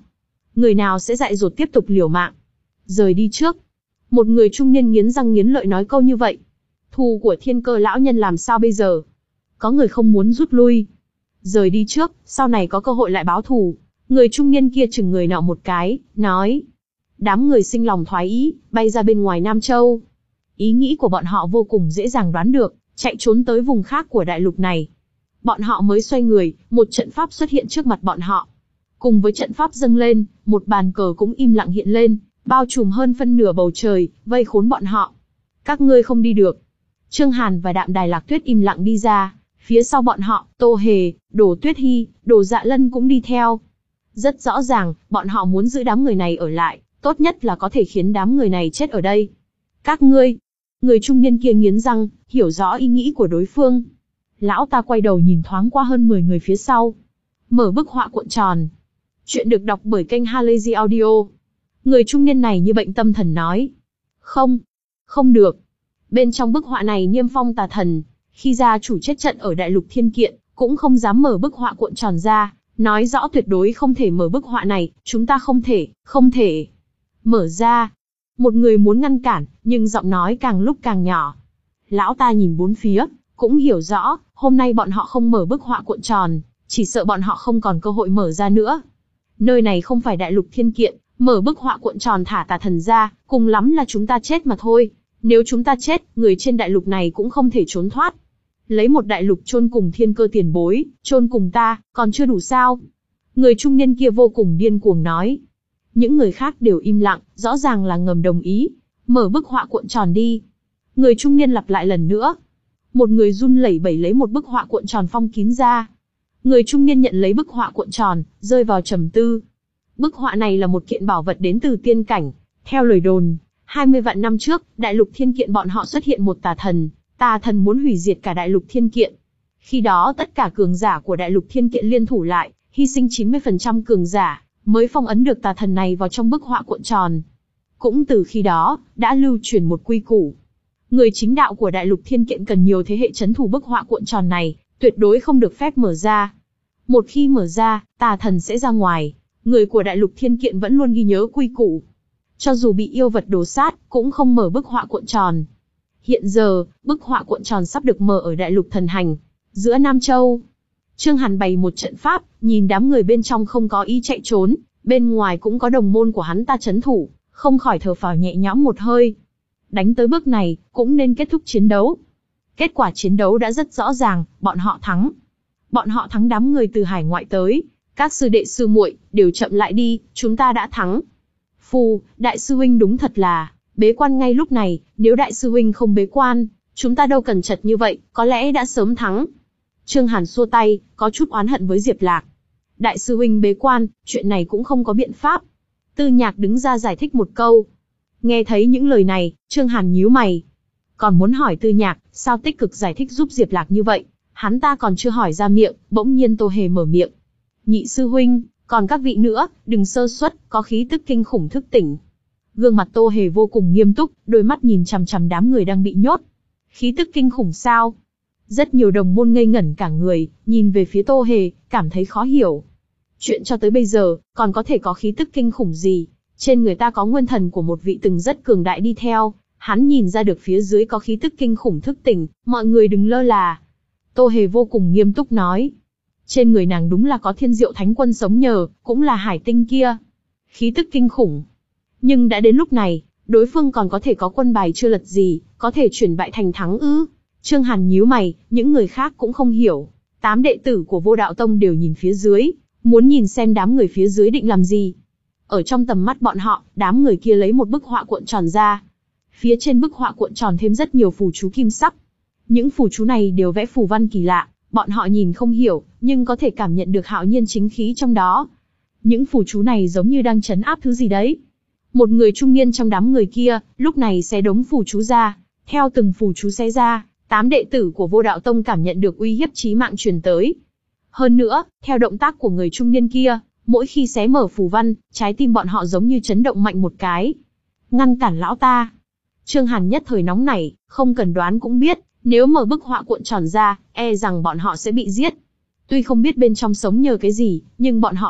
S1: người nào sẽ dại dột tiếp tục liều mạng. Rời đi trước. Một người trung niên nghiến răng nghiến lợi nói câu như vậy. Thù của Thiên Cơ lão nhân làm sao bây giờ? Có người không muốn rút lui. Rời đi trước, sau này có cơ hội lại báo thù. Người trung niên kia chừng người nọ một cái, nói. Đám người sinh lòng thoái ý, bay ra bên ngoài Nam Châu. Ý nghĩ của bọn họ vô cùng dễ dàng đoán được, chạy trốn tới vùng khác của đại lục này. Bọn họ mới xoay người, một trận pháp xuất hiện trước mặt bọn họ. Cùng với trận pháp dâng lên, một bàn cờ cũng im lặng hiện lên, bao trùm hơn phân nửa bầu trời, vây khốn bọn họ. Các ngươi không đi được. Trương Hàn và Đạm Đài Lạc Tuyết im lặng đi ra, phía sau bọn họ, Tô Hề, Đồ Tuyết Hi, Đồ Dạ Lân cũng đi theo. Rất rõ ràng, bọn họ muốn giữ đám người này ở lại, tốt nhất là có thể khiến đám người này chết ở đây. Các ngươi, người trung niên kia nghiến răng, hiểu rõ ý nghĩ của đối phương. Lão ta quay đầu nhìn thoáng qua hơn mười người phía sau. Mở bức họa cuộn tròn. Chuyện được đọc bởi kênh Halazy Audio. Người trung niên này như bệnh tâm thần nói. Không, không được. Bên trong bức họa này niêm phong tà thần. Khi gia chủ chết trận ở đại lục Thiên Kiện, cũng không dám mở bức họa cuộn tròn ra. Nói rõ tuyệt đối không thể mở bức họa này, chúng ta không thể, không thể. Mở ra. Một người muốn ngăn cản, nhưng giọng nói càng lúc càng nhỏ. Lão ta nhìn bốn phía, cũng hiểu rõ, hôm nay bọn họ không mở bức họa cuộn tròn, chỉ sợ bọn họ không còn cơ hội mở ra nữa. Nơi này không phải đại lục Thiên Kiện, mở bức họa cuộn tròn thả tà thần ra, cùng lắm là chúng ta chết mà thôi. Nếu chúng ta chết, người trên đại lục này cũng không thể trốn thoát. Lấy một đại lục chôn cùng Thiên Cơ tiền bối, chôn cùng ta, còn chưa đủ sao? Người trung niên kia vô cùng điên cuồng nói. Những người khác đều im lặng, rõ ràng là ngầm đồng ý. Mở bức họa cuộn tròn đi. Người trung niên lặp lại lần nữa. Một người run lẩy bẩy lấy một bức họa cuộn tròn phong kín ra. Người trung niên nhận lấy bức họa cuộn tròn, rơi vào trầm tư. Bức họa này là một kiện bảo vật đến từ tiên cảnh. Theo lời đồn, hai mươi vạn năm trước, đại lục Thiên Kiện bọn họ xuất hiện một tà thần. Tà thần muốn hủy diệt cả đại lục Thiên Kiện. Khi đó tất cả cường giả của đại lục Thiên Kiện liên thủ lại, hy sinh chín mươi phần trăm cường giả, mới phong ấn được tà thần này vào trong bức họa cuộn tròn. Cũng từ khi đó, đã lưu truyền một quy củ. Người chính đạo của đại lục Thiên Kiện cần nhiều thế hệ trấn thủ bức họa cuộn tròn này, tuyệt đối không được phép mở ra. Một khi mở ra, tà thần sẽ ra ngoài. Người của đại lục Thiên Kiện vẫn luôn ghi nhớ quy củ. Cho dù bị yêu vật đổ sát, cũng không mở bức họa cuộn tròn. Hiện giờ, bức họa cuộn tròn sắp được mở ở đại lục Thần Hành, giữa Nam Châu. Trương Hàn bày một trận pháp, nhìn đám người bên trong không có ý chạy trốn, bên ngoài cũng có đồng môn của hắn ta trấn thủ, không khỏi thở phào nhẹ nhõm một hơi. Đánh tới bước này, cũng nên kết thúc chiến đấu. Kết quả chiến đấu đã rất rõ ràng, bọn họ thắng. Bọn họ thắng đám người từ hải ngoại tới, các sư đệ sư muội đều chậm lại đi, chúng ta đã thắng. Phù, đại sư huynh đúng thật là bế quan ngay lúc này, nếu đại sư huynh không bế quan, chúng ta đâu cần chật như vậy, có lẽ đã sớm thắng. Trương Hàn xua tay, có chút oán hận với Diệp Lạc. Đại sư huynh bế quan, chuyện này cũng không có biện pháp. Tư Nhạc đứng ra giải thích một câu. Nghe thấy những lời này, Trương Hàn nhíu mày. Còn muốn hỏi Tư Nhạc, sao tích cực giải thích giúp Diệp Lạc như vậy? Hắn ta còn chưa hỏi ra miệng, bỗng nhiên Tô Hề mở miệng. Nhị sư huynh, còn các vị nữa, đừng sơ suất, có khí tức kinh khủng thức tỉnh. Gương mặt Tô Hề vô cùng nghiêm túc, đôi mắt nhìn chằm chằm đám người đang bị nhốt. Khí tức kinh khủng sao? Rất nhiều đồng môn ngây ngẩn cả người, nhìn về phía Tô Hề, cảm thấy khó hiểu. Chuyện cho tới bây giờ, còn có thể có khí tức kinh khủng gì? Trên người ta có nguyên thần của một vị từng rất cường đại đi theo, hắn nhìn ra được phía dưới có khí tức kinh khủng thức tỉnh, mọi người đừng lơ là. Tô Hề vô cùng nghiêm túc nói. Trên người nàng đúng là có Thiên Diệu Thánh Quân sống nhờ, cũng là hải tinh kia. Khí tức kinh khủng. Nhưng đã đến lúc này, đối phương còn có thể có quân bài chưa lật gì, có thể chuyển bại thành thắng ư? Trương Hàn nhíu mày, những người khác cũng không hiểu. Tám đệ tử của Vô Đạo Tông đều nhìn phía dưới, muốn nhìn xem đám người phía dưới định làm gì. Ở trong tầm mắt bọn họ, đám người kia lấy một bức họa cuộn tròn ra. Phía trên bức họa cuộn tròn thêm rất nhiều phù chú kim sắc. Những phù chú này đều vẽ phù văn kỳ lạ, bọn họ nhìn không hiểu, nhưng có thể cảm nhận được hạo nhiên chính khí trong đó. Những phù chú này giống như đang trấn áp thứ gì đấy. Một người trung niên trong đám người kia, lúc này xé đống phù chú ra. Theo từng phù chú xé ra, tám đệ tử của Vô Đạo Tông cảm nhận được uy hiếp chí mạng truyền tới. Hơn nữa, theo động tác của người trung niên kia, mỗi khi xé mở phù văn, trái tim bọn họ giống như chấn động mạnh một cái. Ngăn cản lão ta. Trương Hàn nhất thời nóng nảy, không cần đoán cũng biết, nếu mở bức họa cuộn tròn ra, e rằng bọn họ sẽ bị giết. Tuy không biết bên trong sống nhờ cái gì, nhưng bọn họ biết,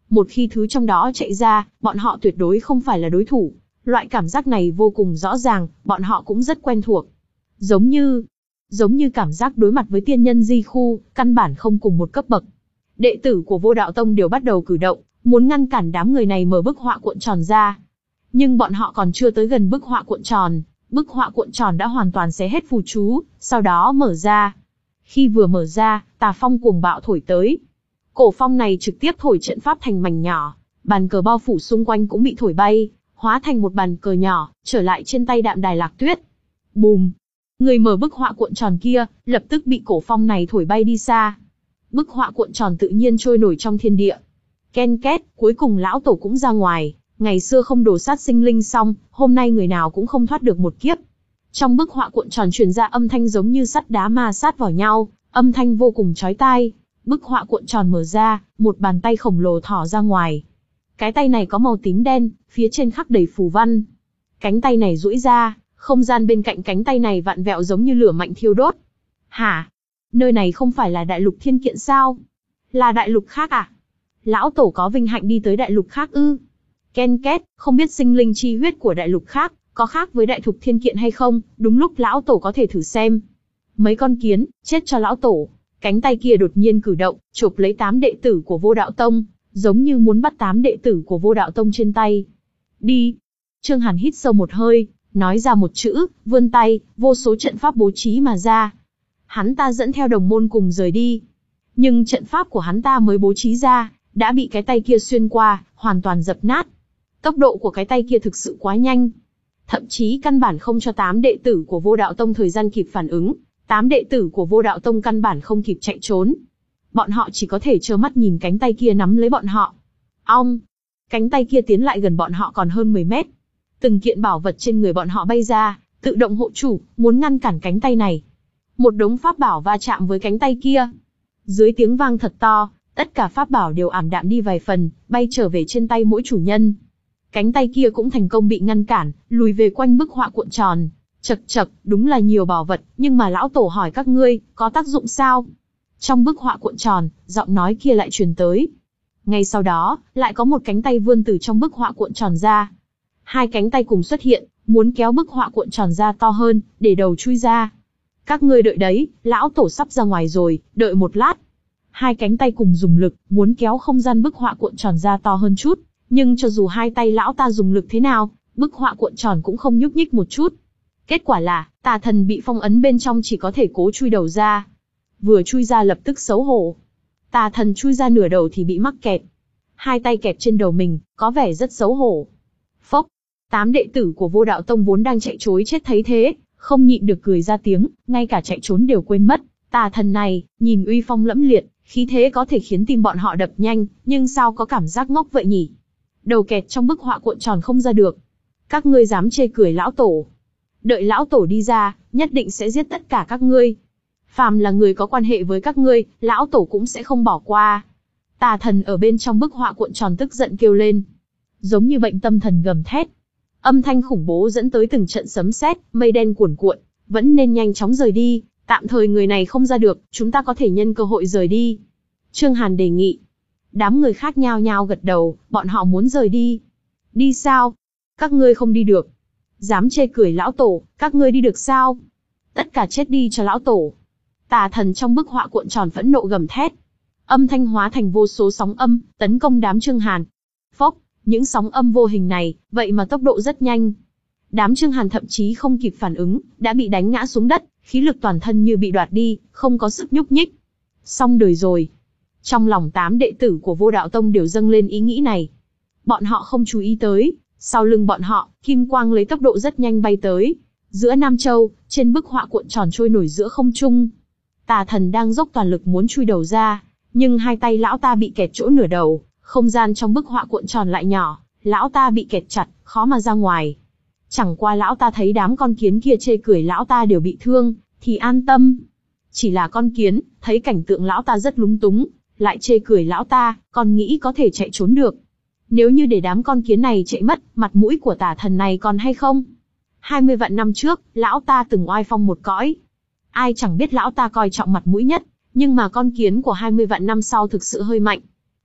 S1: Một khi thứ trong đó chạy ra, bọn họ tuyệt đối không phải là đối thủ. Loại cảm giác này vô cùng rõ ràng, bọn họ cũng rất quen thuộc. Giống như, giống như cảm giác đối mặt với tiên nhân di khu, căn bản không cùng một cấp bậc. Đệ tử của Vô Đạo Tông đều bắt đầu cử động, muốn ngăn cản đám người này mở bức họa cuộn tròn ra. Nhưng bọn họ còn chưa tới gần bức họa cuộn tròn, bức họa cuộn tròn đã hoàn toàn xé hết phù chú, sau đó mở ra. Khi vừa mở ra, tà phong cuồng bạo thổi tới. Cổ phong này trực tiếp thổi trận pháp thành mảnh nhỏ, bàn cờ bao phủ xung quanh cũng bị thổi bay, hóa thành một bàn cờ nhỏ, trở lại trên tay Đạm Đài Lạc Tuyết. Bùm! Người mở bức họa cuộn tròn kia, lập tức bị cổ phong này thổi bay đi xa. Bức họa cuộn tròn tự nhiên trôi nổi trong thiên địa. Ken két, cuối cùng lão tổ cũng ra ngoài, ngày xưa không đổ sát sinh linh xong, hôm nay người nào cũng không thoát được một kiếp. Trong bức họa cuộn tròn truyền ra âm thanh giống như sắt đá ma sát vào nhau, âm thanh vô cùng chói tai. Bức họa cuộn tròn mở ra, một bàn tay khổng lồ thỏ ra ngoài. Cái tay này có màu tím đen, phía trên khắc đầy phù văn. Cánh tay này duỗi ra, không gian bên cạnh cánh tay này vặn vẹo giống như lửa mạnh thiêu đốt. Hả? Nơi này không phải là đại lục thiên kiện sao? Là đại lục khác à? Lão tổ có vinh hạnh đi tới đại lục khác ư? Ken két, không biết sinh linh chi huyết của đại lục khác, có khác với đại thục thiên kiện hay không, đúng lúc lão tổ có thể thử xem. Mấy con kiến, chết cho lão tổ. Cánh tay kia đột nhiên cử động, chộp lấy tám đệ tử của Vô Đạo Tông, giống như muốn bắt tám đệ tử của Vô Đạo Tông trên tay. Đi! Trương Hàn hít sâu một hơi, nói ra một chữ, vươn tay, vô số trận pháp bố trí mà ra. Hắn ta dẫn theo đồng môn cùng rời đi. Nhưng trận pháp của hắn ta mới bố trí ra, đã bị cái tay kia xuyên qua, hoàn toàn dập nát. Tốc độ của cái tay kia thực sự quá nhanh. Thậm chí căn bản không cho tám đệ tử của Vô Đạo Tông thời gian kịp phản ứng. Tám đệ tử của Vô Đạo Tông căn bản không kịp chạy trốn. Bọn họ chỉ có thể trơ mắt nhìn cánh tay kia nắm lấy bọn họ. Ong! Cánh tay kia tiến lại gần bọn họ còn hơn mười mét. Từng kiện bảo vật trên người bọn họ bay ra, tự động hộ chủ, muốn ngăn cản cánh tay này. Một đống pháp bảo va chạm với cánh tay kia. Dưới tiếng vang thật to, tất cả pháp bảo đều ảm đạm đi vài phần, bay trở về trên tay mỗi chủ nhân. Cánh tay kia cũng thành công bị ngăn cản, lùi về quanh bức họa cuộn tròn. Chật chật, đúng là nhiều bảo vật, nhưng mà lão tổ hỏi các ngươi, có tác dụng sao? Trong bức họa cuộn tròn, giọng nói kia lại truyền tới. Ngay sau đó, lại có một cánh tay vươn từ trong bức họa cuộn tròn ra. Hai cánh tay cùng xuất hiện, muốn kéo bức họa cuộn tròn ra to hơn, để đầu chui ra. Các ngươi đợi đấy, lão tổ sắp ra ngoài rồi, đợi một lát. Hai cánh tay cùng dùng lực, muốn kéo không gian bức họa cuộn tròn ra to hơn chút. Nhưng cho dù hai tay lão ta dùng lực thế nào, bức họa cuộn tròn cũng không nhúc nhích một chút. Kết quả là, tà thần bị phong ấn bên trong chỉ có thể cố chui đầu ra. Vừa chui ra lập tức xấu hổ. Tà thần chui ra nửa đầu thì bị mắc kẹt. Hai tay kẹp trên đầu mình, có vẻ rất xấu hổ. Phốc, tám đệ tử của Vô Đạo Tông vốn đang chạy trối chết thấy thế, không nhịn được cười ra tiếng, ngay cả chạy trốn đều quên mất. Tà thần này, nhìn uy phong lẫm liệt, khí thế có thể khiến tim bọn họ đập nhanh, nhưng sao có cảm giác ngốc vậy nhỉ? Đầu kẹt trong bức họa cuộn tròn không ra được. Các ngươi dám chê cười lão tổ? Đợi lão tổ đi ra, nhất định sẽ giết tất cả các ngươi. Phàm là người có quan hệ với các ngươi, lão tổ cũng sẽ không bỏ qua. Tà thần ở bên trong bức họa cuộn tròn tức giận kêu lên. Giống như bệnh tâm thần gầm thét. Âm thanh khủng bố dẫn tới từng trận sấm sét, mây đen cuồn cuộn, vẫn nên nhanh chóng rời đi, tạm thời người này không ra được, chúng ta có thể nhân cơ hội rời đi. Trương Hàn đề nghị. Đám người khác nhao nhao gật đầu, bọn họ muốn rời đi. Đi sao? Các ngươi không đi được. Dám chê cười lão tổ, các ngươi đi được sao? Tất cả chết đi cho lão tổ. Tà thần trong bức họa cuộn tròn phẫn nộ gầm thét. Âm thanh hóa thành vô số sóng âm, tấn công đám Trương Hàn. Phốc, những sóng âm vô hình này, vậy mà tốc độ rất nhanh. Đám Trương Hàn thậm chí không kịp phản ứng, đã bị đánh ngã xuống đất, khí lực toàn thân như bị đoạt đi, không có sức nhúc nhích. Xong đời rồi. Trong lòng tám đệ tử của Vô Đạo Tông đều dâng lên ý nghĩ này. Bọn họ không chú ý tới, sau lưng bọn họ, kim quang lấy tốc độ rất nhanh bay tới. Giữa Nam Châu, trên bức họa cuộn tròn trôi nổi giữa không trung. Tà thần đang dốc toàn lực muốn chui đầu ra, nhưng hai tay lão ta bị kẹt chỗ nửa đầu, không gian trong bức họa cuộn tròn lại nhỏ, lão ta bị kẹt chặt, khó mà ra ngoài. Chẳng qua lão ta thấy đám con kiến kia chê cười lão ta đều bị thương, thì an tâm. Chỉ là con kiến, thấy cảnh tượng lão ta rất lúng túng, lại chê cười lão ta, còn nghĩ có thể chạy trốn được. Nếu như để đám con kiến này chạy mất, mặt mũi của tà thần này còn hay không? hai mươi vạn năm trước, lão ta từng oai phong một cõi. Ai chẳng biết lão ta coi trọng mặt mũi nhất, nhưng mà con kiến của hai mươi vạn năm sau thực sự hơi mạnh.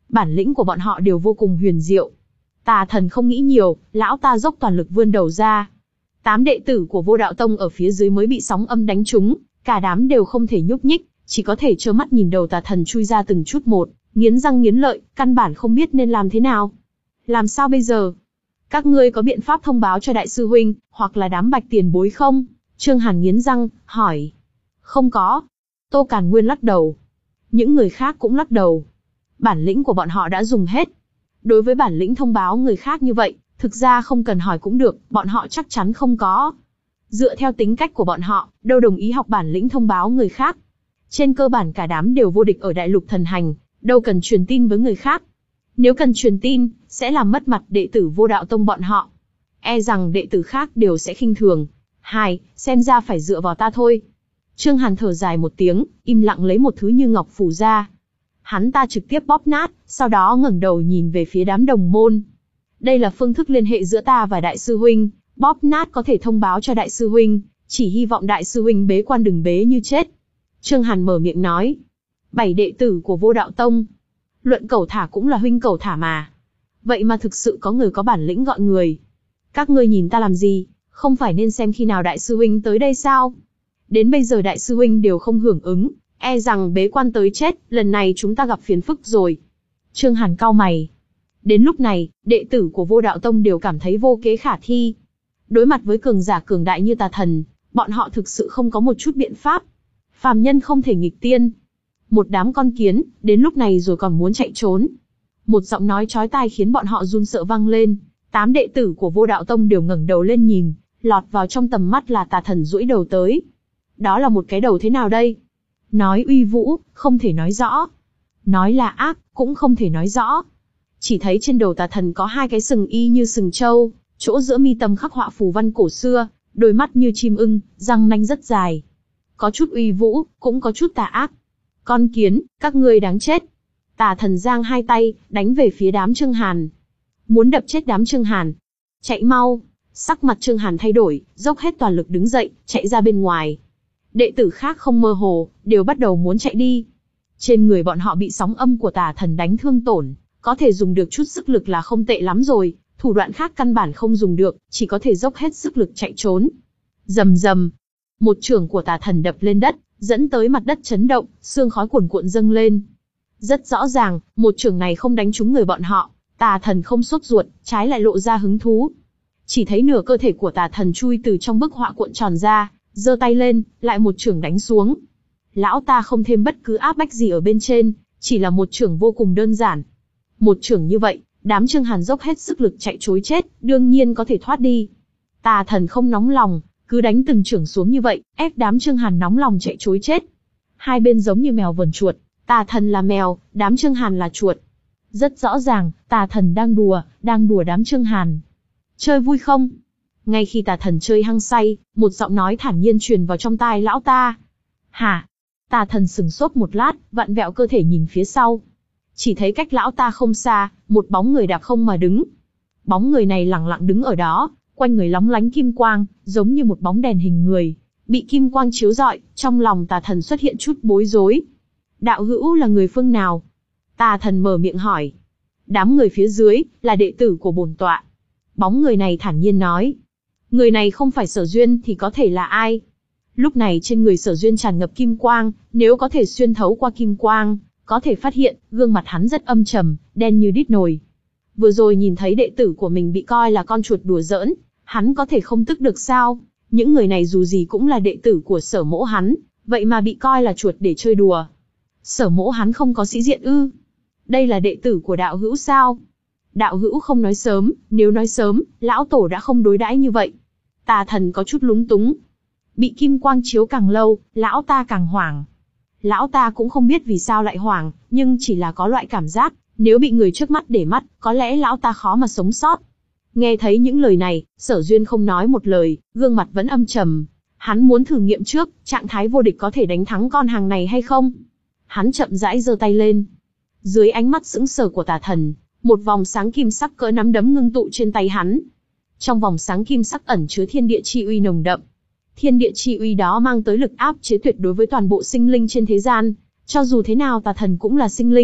S1: Bản lĩnh của bọn họ đều vô cùng huyền diệu. Tà thần không nghĩ nhiều, lão ta dốc toàn lực vươn đầu ra. Tám đệ tử của Vô Đạo Tông ở phía dưới mới bị sóng âm đánh trúng, cả đám đều không thể nhúc nhích, chỉ có thể trơ mắt nhìn đầu tà thần chui ra từng chút một, nghiến răng nghiến lợi, căn bản không biết nên làm thế nào. Làm sao bây giờ? Các ngươi có biện pháp thông báo cho đại sư huynh, hoặc là đám Bạch tiền bối không? Trương Hàn nghiến răng, hỏi. Không có. Tô Càn Nguyên lắc đầu. Những người khác cũng lắc đầu. Bản lĩnh của bọn họ đã dùng hết. Đối với bản lĩnh thông báo người khác như vậy, thực ra không cần hỏi cũng được, bọn họ chắc chắn không có. Dựa theo tính cách của bọn họ, đâu đồng ý học bản lĩnh thông báo người khác. Trên cơ bản cả đám đều vô địch ở đại lục thần hành, đâu cần truyền tin với người khác. Nếu cần truyền tin, sẽ làm mất mặt đệ tử Vô Đạo Tông bọn họ. E rằng đệ tử khác đều sẽ khinh thường. Hai, xem ra phải dựa vào ta thôi. Trương Hàn thở dài một tiếng, im lặng lấy một thứ như ngọc phù ra. Hắn ta trực tiếp bóp nát, sau đó ngẩng đầu nhìn về phía đám đồng môn. Đây là phương thức liên hệ giữa ta và đại sư huynh, bóp nát có thể thông báo cho đại sư huynh, chỉ hy vọng đại sư huynh bế quan đừng bế như chết. Trương Hàn mở miệng nói. Bảy đệ tử của Vô Đạo Tông. Luận cẩu thả cũng là huynh cẩu thả mà. Vậy mà thực sự có người có bản lĩnh gọi người. Các ngươi nhìn ta làm gì, không phải nên xem khi nào đại sư huynh tới đây sao? Đến bây giờ đại sư huynh đều không hưởng ứng, e rằng bế quan tới chết, lần này chúng ta gặp phiền phức rồi. Trương Hàn cau mày. Đến lúc này, đệ tử của Vô Đạo Tông đều cảm thấy vô kế khả thi. Đối mặt với cường giả cường đại như tà thần, bọn họ thực sự không có một chút biện pháp. Phàm nhân không thể nghịch tiên. Một đám con kiến, đến lúc này rồi còn muốn chạy trốn. Một giọng nói chói tai khiến bọn họ run sợ vang lên. Tám đệ tử của Vô Đạo Tông đều ngẩng đầu lên nhìn, lọt vào trong tầm mắt là tà thần duỗi đầu tới. Đó là một cái đầu thế nào đây? Nói uy vũ, không thể nói rõ. Nói là ác, cũng không thể nói rõ. Chỉ thấy trên đầu tà thần có hai cái sừng y như sừng trâu, chỗ giữa mi tâm khắc họa phù văn cổ xưa, đôi mắt như chim ưng, răng nanh rất dài. Có chút uy vũ, cũng có chút tà ác. Con kiến, các ngươi đáng chết. Tà thần giang hai tay, đánh về phía đám Trương Hàn. Muốn đập chết đám Trương Hàn. Chạy mau. Sắc mặt Trương Hàn thay đổi, dốc hết toàn lực đứng dậy, chạy ra bên ngoài. Đệ tử khác không mơ hồ, đều bắt đầu muốn chạy đi. Trên người bọn họ bị sóng âm của tà thần đánh thương tổn, có thể dùng được chút sức lực là không tệ lắm rồi, thủ đoạn khác căn bản không dùng được, chỉ có thể dốc hết sức lực chạy trốn. Rầm rầm, một chưởng của tà thần đập lên đất, dẫn tới mặt đất chấn động, sương khói cuồn cuộn dâng lên. Rất rõ ràng, một chưởng này không đánh trúng người bọn họ, tà thần không sốt ruột, trái lại lộ ra hứng thú. Chỉ thấy nửa cơ thể của tà thần chui từ trong bức họa cuộn tròn ra, giơ tay lên, lại một chưởng đánh xuống. Lão ta không thêm bất cứ áp bách gì ở bên trên, chỉ là một chưởng vô cùng đơn giản. Một chưởng như vậy, đám Trương Hàn dốc hết sức lực chạy trối chết, đương nhiên có thể thoát đi. Tà thần không nóng lòng, cứ đánh từng chưởng xuống như vậy, ép đám Trương Hàn nóng lòng chạy trối chết. Hai bên giống như mèo vờn chuột, tà thần là mèo, đám Trương Hàn là chuột. Rất rõ ràng, tà thần đang đùa, đang đùa đám Trương Hàn. Chơi vui không? Ngay khi tà thần chơi hăng say, một giọng nói thản nhiên truyền vào trong tai lão ta. Hả? Tà thần sừng sốt một lát, vặn vẹo cơ thể nhìn phía sau. Chỉ thấy cách lão ta không xa, một bóng người đạp không mà đứng. Bóng người này lẳng lặng đứng ở đó, quanh người lóng lánh kim quang, giống như một bóng đèn hình người. Bị kim quang chiếu rọi, trong lòng tà thần xuất hiện chút bối rối. Đạo hữu là người phương nào? Tà thần mở miệng hỏi. Đám người phía dưới, là đệ tử của bổn tọa. Bóng người này thản nhiên nói. Người này không phải Sở Duyên thì có thể là ai? Lúc này trên người Sở Duyên tràn ngập kim quang, nếu có thể xuyên thấu qua kim quang, có thể phát hiện, gương mặt hắn rất âm trầm, đen như đít nồi. Vừa rồi nhìn thấy đệ tử của mình bị coi là con chuột đùa giỡn, hắn có thể không tức được sao? Những người này dù gì cũng là đệ tử của Sở mỗ hắn, vậy mà bị coi là chuột để chơi đùa. Sở mỗ hắn không có sĩ diện ư? Đây là đệ tử của đạo hữu sao? Đạo hữu không nói sớm, nếu nói sớm, lão tổ đã không đối đãi như vậy. Tà thần có chút lúng túng. Bị kim quang chiếu càng lâu, lão ta càng hoảng. Lão ta cũng không biết vì sao lại hoảng, nhưng chỉ là có loại cảm giác, nếu bị người trước mắt để mắt, có lẽ lão ta khó mà sống sót. Nghe thấy những lời này, Sở Duyên không nói một lời, gương mặt vẫn âm trầm. Hắn muốn thử nghiệm trước, trạng thái vô địch có thể đánh thắng con hàng này hay không? Hắn chậm rãi giơ tay lên. Dưới ánh mắt sững sờ của tà thần, một vòng sáng kim sắc cỡ nắm đấm ngưng tụ trên tay hắn. Trong vòng sáng kim sắc ẩn chứa thiên địa chi uy nồng đậm. Thiên địa chi uy đó mang tới lực áp chế tuyệt đối với toàn bộ sinh linh trên thế gian. Cho dù thế nào tà thần cũng là sinh linh,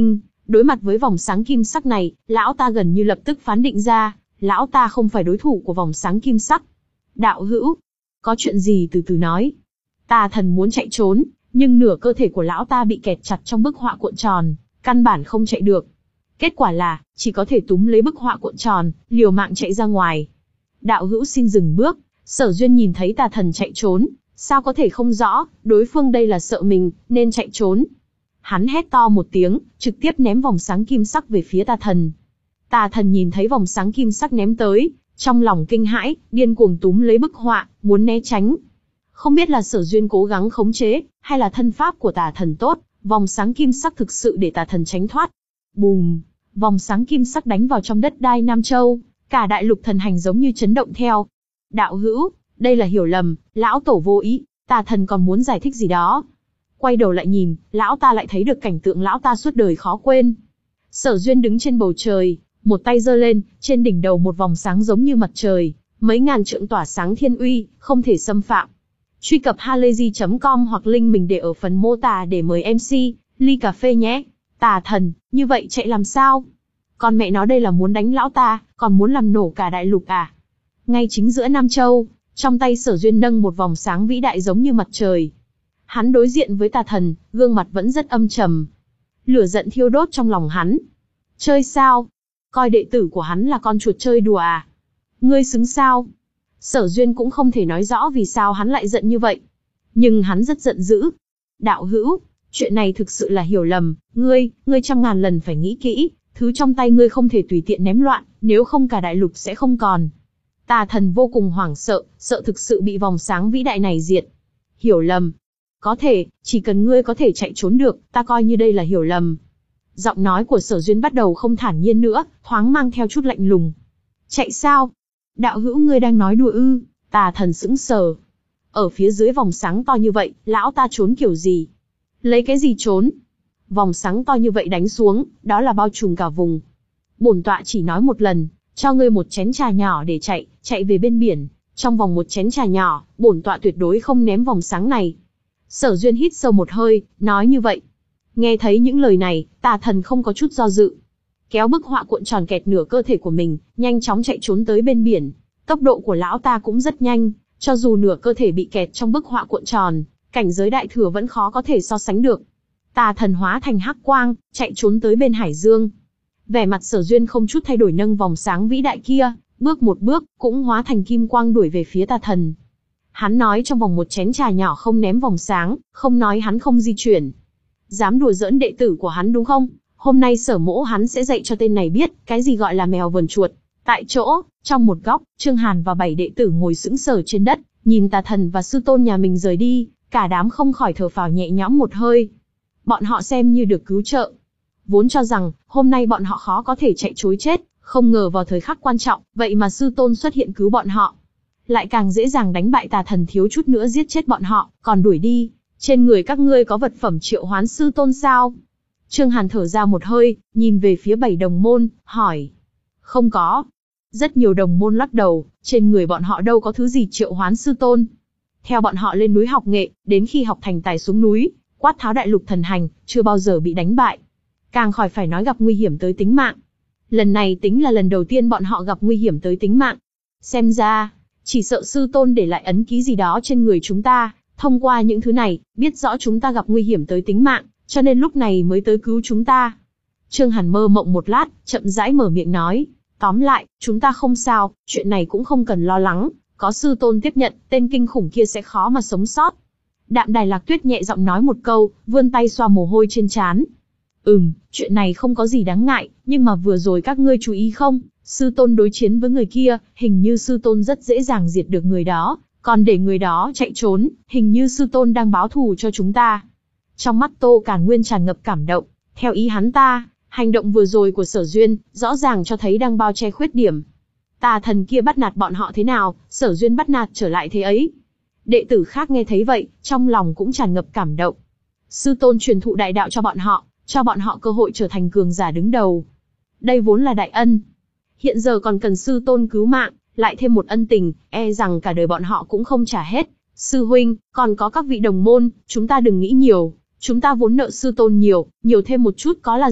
S1: Đối mặt với vòng sáng kim sắc này, lão ta gần như lập tức phán định ra, lão ta không phải đối thủ của vòng sáng kim sắc. Đạo hữu, có chuyện gì từ từ nói. Tà thần muốn chạy trốn, nhưng nửa cơ thể của lão ta bị kẹt chặt trong bức họa cuộn tròn, căn bản không chạy được. Kết quả là, chỉ có thể túm lấy bức họa cuộn tròn, liều mạng chạy ra ngoài. Đạo hữu xin dừng bước. Sở Duyên nhìn thấy tà thần chạy trốn, sao có thể không rõ, đối phương đây là sợ mình, nên chạy trốn. Hắn hét to một tiếng, trực tiếp ném vòng sáng kim sắc về phía tà thần. Tà thần nhìn thấy vòng sáng kim sắc ném tới, trong lòng kinh hãi, điên cuồng túm lấy bức họa, muốn né tránh. Không biết là Sở Duyên cố gắng khống chế, hay là thân pháp của tà thần tốt, vòng sáng kim sắc thực sự để tà thần tránh thoát. Bùm, vòng sáng kim sắc đánh vào trong đất đai Nam Châu, cả đại lục thần hành giống như chấn động theo. Đạo hữu, đây là hiểu lầm, lão tổ vô ý, tà thần còn muốn giải thích gì đó. Quay đầu lại nhìn, lão ta lại thấy được cảnh tượng lão ta suốt đời khó quên. Sở Duyên đứng trên bầu trời, một tay giơ lên, trên đỉnh đầu một vòng sáng giống như mặt trời, mấy ngàn trượng tỏa sáng thiên uy, không thể xâm phạm. Truy cập halayzi chấm com hoặc link mình để ở phần mô tả để mời em xê, ly cà phê nhé. Tà thần, như vậy chạy làm sao? Còn mẹ nó đây là muốn đánh lão ta, còn muốn làm nổ cả đại lục à? Ngay chính giữa Nam Châu, trong tay Sở Duyên nâng một vòng sáng vĩ đại giống như mặt trời. Hắn đối diện với tà thần, gương mặt vẫn rất âm trầm. Lửa giận thiêu đốt trong lòng hắn. Chơi sao? Coi đệ tử của hắn là con chuột chơi đùa à? Ngươi xứng sao? Sở Duyên cũng không thể nói rõ vì sao hắn lại giận như vậy. Nhưng hắn rất giận dữ. Đạo hữu, chuyện này thực sự là hiểu lầm, ngươi, ngươi trăm ngàn lần phải nghĩ kỹ, thứ trong tay ngươi không thể tùy tiện ném loạn, nếu không cả đại lục sẽ không còn. Tà thần vô cùng hoảng sợ, sợ thực sự bị vòng sáng vĩ đại này diệt. Hiểu lầm. Có thể, chỉ cần ngươi có thể chạy trốn được, ta coi như đây là hiểu lầm. Giọng nói của Sở Duyên bắt đầu không thản nhiên nữa, thoáng mang theo chút lạnh lùng. Chạy sao? Đạo hữu ngươi đang nói đùa ư? Tà thần sững sờ. Ở phía dưới vòng sáng to như vậy, lão ta trốn kiểu gì? Lấy cái gì trốn? Vòng sáng to như vậy đánh xuống, đó là bao trùm cả vùng. Bổn tọa chỉ nói một lần, cho ngươi một chén trà nhỏ để chạy, chạy về bên biển. Trong vòng một chén trà nhỏ, bổn tọa tuyệt đối không ném vòng sáng này. Sở Duyên hít sâu một hơi, nói như vậy. Nghe thấy những lời này, tà thần không có chút do dự. Kéo bức họa cuộn tròn kẹt nửa cơ thể của mình, nhanh chóng chạy trốn tới bên biển. Tốc độ của lão ta cũng rất nhanh, cho dù nửa cơ thể bị kẹt trong bức họa cuộn tròn, cảnh giới đại thừa vẫn khó có thể so sánh được. Tà thần hóa thành hắc quang, chạy trốn tới bên hải dương. Vẻ mặt Sở Duyên không chút thay đổi nâng vòng sáng vĩ đại kia, bước một bước, cũng hóa thành kim quang đuổi về phía tà thần. Hắn nói trong vòng một chén trà nhỏ không ném vòng sáng, không nói hắn không di chuyển. Dám đùa giỡn đệ tử của hắn đúng không? Hôm nay Sở mỗ hắn sẽ dạy cho tên này biết, cái gì gọi là mèo vờn chuột. Tại chỗ, trong một góc, Trương Hàn và bảy đệ tử ngồi sững sờ trên đất, nhìn tà thần và sư tôn nhà mình rời đi, cả đám không khỏi thở phào nhẹ nhõm một hơi. Bọn họ xem như được cứu trợ. Vốn cho rằng, hôm nay bọn họ khó có thể chạy trối chết, không ngờ vào thời khắc quan trọng, vậy mà sư tôn xuất hiện cứu bọn họ. Lại càng dễ dàng đánh bại tà thần, thiếu chút nữa giết chết bọn họ, còn đuổi đi. Trên người các ngươi có vật phẩm triệu hoán sư tôn sao? Trương Hàn thở ra một hơi, nhìn về phía bảy đồng môn, hỏi. Không có. Rất nhiều đồng môn lắc đầu, trên người bọn họ đâu có thứ gì triệu hoán sư tôn. Theo bọn họ lên núi học nghệ, đến khi học thành tài xuống núi, quát tháo đại lục thần hành, chưa bao giờ bị đánh bại. Càng khỏi phải nói gặp nguy hiểm tới tính mạng. Lần này tính là lần đầu tiên bọn họ gặp nguy hiểm tới tính mạng. Xem ra, chỉ sợ sư tôn để lại ấn ký gì đó trên người chúng ta, thông qua những thứ này, biết rõ chúng ta gặp nguy hiểm tới tính mạng, cho nên lúc này mới tới cứu chúng ta. Trương Hàn mơ mộng một lát, chậm rãi mở miệng nói, tóm lại, chúng ta không sao, chuyện này cũng không cần lo lắng, có sư tôn tiếp nhận, tên kinh khủng kia sẽ khó mà sống sót. Đạm Đài Lạc Tuyết nhẹ giọng nói một câu, vươn tay xoa mồ hôi trên trán. Ừm, chuyện này không có gì đáng ngại, nhưng mà vừa rồi các ngươi chú ý không, sư tôn đối chiến với người kia, hình như sư tôn rất dễ dàng diệt được người đó, còn để người đó chạy trốn, hình như sư tôn đang báo thù cho chúng ta. Trong mắt Tô Càn Nguyên tràn ngập cảm động, theo ý hắn ta, hành động vừa rồi của Sở Duyên, rõ ràng cho thấy đang bao che khuyết điểm. Tà thần kia bắt nạt bọn họ thế nào, Sở Duyên bắt nạt trở lại thế ấy. Đệ tử khác nghe thấy vậy, trong lòng cũng tràn ngập cảm động. Sư tôn truyền thụ đại đạo cho bọn họ, cho bọn họ cơ hội trở thành cường giả đứng đầu. Đây vốn là đại ân. Hiện giờ còn cần sư tôn cứu mạng, lại thêm một ân tình, e rằng cả đời bọn họ cũng không trả hết. Sư huynh, còn có các vị đồng môn, chúng ta đừng nghĩ nhiều, chúng ta vốn nợ sư tôn nhiều, nhiều thêm một chút có là gì,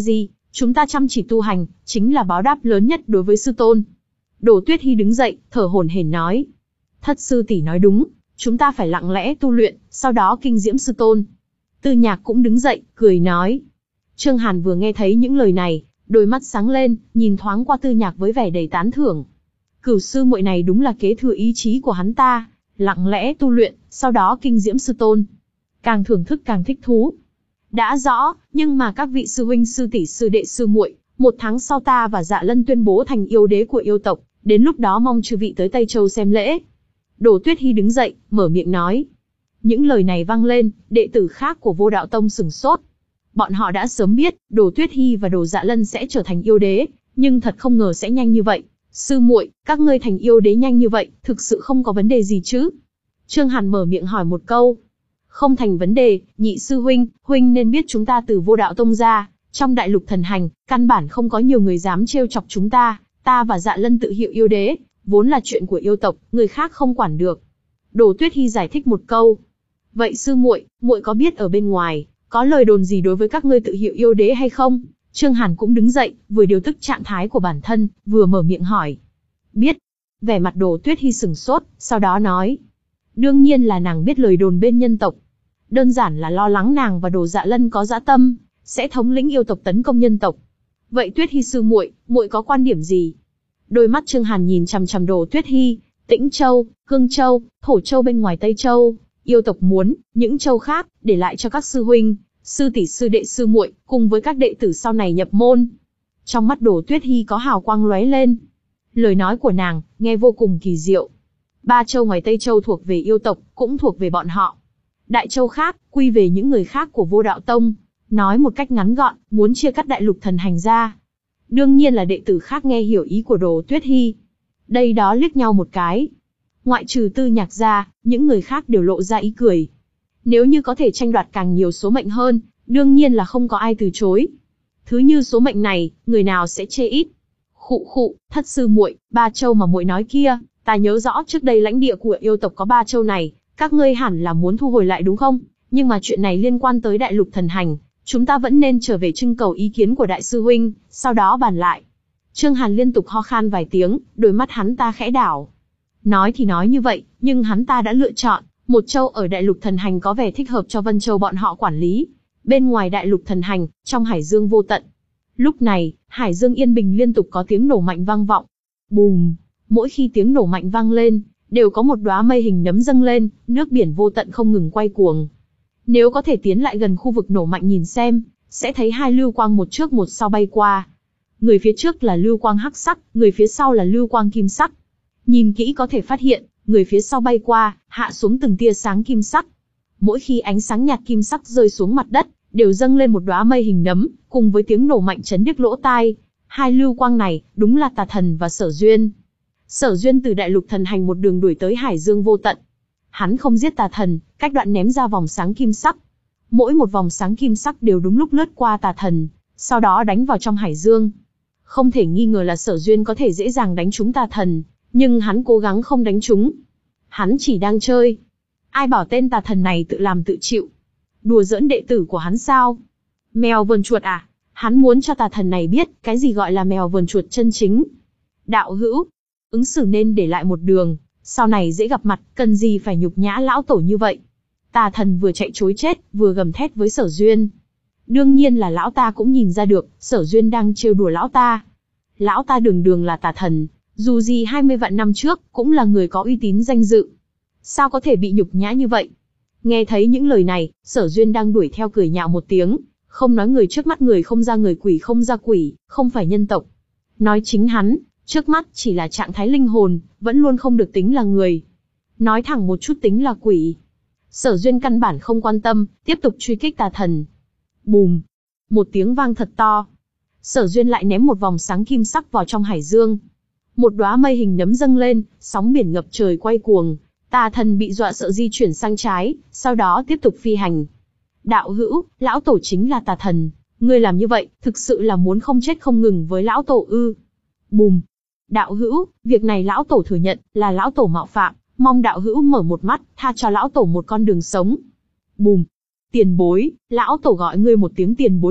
S1: Chúng ta chăm chỉ tu hành, chính là báo đáp lớn nhất đối với sư tôn. Đồ Tuyết Hi đứng dậy, thở hổn hển nói. Thất sư tỷ nói đúng, chúng ta phải lặng lẽ tu luyện, sau đó kinh diễm sư tôn. Tư Nhạc cũng đứng dậy, cười nói. Trương Hàn vừa nghe thấy những lời này, đôi mắt sáng lên, nhìn thoáng qua Tư Nhạc với vẻ đầy tán thưởng. Cửu sư muội này đúng là kế thừa ý chí của hắn ta, lặng lẽ tu luyện, sau đó kinh diễm sư tôn. Càng thưởng thức càng thích thú. Đã rõ, nhưng mà các vị sư huynh sư tỷ sư đệ sư muội, một tháng sau ta và Dạ Lân tuyên bố thành yêu đế của yêu tộc, đến lúc đó mong chư vị tới Tây Châu xem lễ. Đồ Tuyết Hi đứng dậy, mở miệng nói. Những lời này vang lên, đệ tử khác của Vô Đạo Tông sửng sốt. Bọn họ đã sớm biết, Đồ Tuyết Hi và Đồ Dạ Lân sẽ trở thành yêu đế, nhưng thật không ngờ sẽ nhanh như vậy. Sư muội, các ngươi thành yêu đế nhanh như vậy, thực sự không có vấn đề gì chứ? Trương Hàn mở miệng hỏi một câu. Không thành vấn đề, nhị sư huynh, huynh nên biết chúng ta từ Vô Đạo Tông ra, trong đại lục thần hành, căn bản không có nhiều người dám trêu chọc chúng ta, ta và Dạ Lân tự hiệu yêu đế, vốn là chuyện của yêu tộc, người khác không quản được. Đồ Tuyết Hi giải thích một câu. Vậy sư muội, muội có biết ở bên ngoài, có lời đồn gì đối với các ngươi tự hiệu yêu đế hay không? Trương Hàn cũng đứng dậy, vừa điều tức trạng thái của bản thân, vừa mở miệng hỏi. Biết. Vẻ mặt Đồ Tuyết Hi sửng sốt, sau đó nói. Đương nhiên là nàng biết lời đồn bên nhân tộc. Đơn giản là lo lắng nàng và Đồ Dạ Lân có dã tâm, sẽ thống lĩnh yêu tộc tấn công nhân tộc. Vậy Tuyết Hi sư muội, muội có quan điểm gì? Đôi mắt Trương Hàn nhìn chằm chằm Đồ Tuyết Hi. Tĩnh Châu, Cương Châu, Thổ Châu bên ngoài Tây Châu, yêu tộc muốn, những châu khác, để lại cho các sư huynh, sư tỷ sư đệ sư muội, cùng với các đệ tử sau này nhập môn. Trong mắt Đồ Tuyết Hi có hào quang lóe lên. Lời nói của nàng, nghe vô cùng kỳ diệu. Ba châu ngoài Tây Châu thuộc về yêu tộc, cũng thuộc về bọn họ. Đại châu khác, quy về những người khác của Vô Đạo Tông. Nói một cách ngắn gọn, muốn chia cắt đại lục thần hành ra. Đương nhiên là đệ tử khác nghe hiểu ý của Đồ Tuyết Hi. Đây đó liếc nhau một cái. Ngoại trừ Tư Nhạc ra, những người khác đều lộ ra ý cười. Nếu như có thể tranh đoạt càng nhiều số mệnh hơn, đương nhiên là không có ai từ chối. Thứ như số mệnh này, người nào sẽ chê ít. Khụ khụ, thất sư muội, ba châu mà muội nói kia, ta nhớ rõ trước đây lãnh địa của yêu tộc có ba châu này, các ngươi hẳn là muốn thu hồi lại đúng không? Nhưng mà chuyện này liên quan tới đại lục thần hành, chúng ta vẫn nên trở về trưng cầu ý kiến của đại sư huynh, sau đó bàn lại. Trương Hàn liên tục ho khan vài tiếng, đôi mắt hắn ta khẽ đảo. Nói thì nói như vậy, nhưng hắn ta đã lựa chọn một châu ở đại lục thần hành có vẻ thích hợp cho Vân Châu bọn họ quản lý. Bên ngoài đại lục thần hành, trong hải dương vô tận. Lúc này, hải dương yên bình liên tục có tiếng nổ mạnh vang vọng. Bùm! Mỗi khi tiếng nổ mạnh vang lên, đều có một đóa mây hình nấm dâng lên, nước biển vô tận không ngừng quay cuồng. Nếu có thể tiến lại gần khu vực nổ mạnh nhìn xem, sẽ thấy hai lưu quang một trước một sau bay qua. Người phía trước là lưu quang hắc sắc, người phía sau là lưu quang kim sắc. Nhìn kỹ có thể phát hiện, người phía sau bay qua, hạ xuống từng tia sáng kim sắc. Mỗi khi ánh sáng nhạt kim sắc rơi xuống mặt đất, đều dâng lên một đóa mây hình nấm, cùng với tiếng nổ mạnh chấn điếc lỗ tai. Hai lưu quang này, đúng là Tà Thần và Sở Duyên. Sở Duyên từ đại lục thần hành một đường đuổi tới hải dương vô tận. Hắn không giết Tà Thần, cách đoạn ném ra vòng sáng kim sắc. Mỗi một vòng sáng kim sắc đều đúng lúc lướt qua Tà Thần, sau đó đánh vào trong hải dương. Không thể nghi ngờ là Sở Duyên có thể dễ dàng đánh trúng Tà Thần, nhưng hắn cố gắng không đánh trúng. Hắn chỉ đang chơi. Ai bảo tên Tà Thần này tự làm tự chịu. Đùa giỡn đệ tử của hắn sao? Mèo vờn chuột à? Hắn muốn cho Tà Thần này biết cái gì gọi là mèo vờn chuột chân chính. Đạo hữu, ứng xử nên để lại một đường, sau này dễ gặp mặt, cần gì phải nhục nhã lão tổ như vậy. Tà Thần vừa chạy trối chết, vừa gầm thét với Sở Duyên. Đương nhiên là lão ta cũng nhìn ra được, Sở Duyên đang trêu đùa lão ta. Lão ta đường đường là Tà Thần, dù gì hai mươi vạn năm trước, cũng là người có uy tín danh dự. Sao có thể bị nhục nhã như vậy? Nghe thấy những lời này, Sở Duyên đang đuổi theo cười nhạo một tiếng, không nói người trước mắt người không ra người quỷ không ra quỷ, không phải nhân tộc. Nói chính hắn, trước mắt chỉ là trạng thái linh hồn, vẫn luôn không được tính là người. Nói thẳng một chút tính là quỷ. Sở Duyên căn bản không quan tâm, tiếp tục truy kích Tà Thần. Bùm! Một tiếng vang thật to. Sở Duyên lại ném một vòng sáng kim sắc vào trong hải dương. Một đóa mây hình nấm dâng lên, sóng biển ngập trời quay cuồng. Tà Thần bị dọa sợ di chuyển sang trái, sau đó tiếp tục phi hành. Đạo hữu, lão tổ chính là Tà Thần. Ngươi làm như vậy, thực sự là muốn không chết không ngừng với lão tổ ư? Bùm! Đạo hữu, việc này lão tổ thừa nhận, là lão tổ mạo phạm, mong đạo hữu mở một mắt, tha cho lão tổ một con đường sống. Bùm! Tiền bối, lão tổ gọi ngươi một tiếng tiền bối vậy,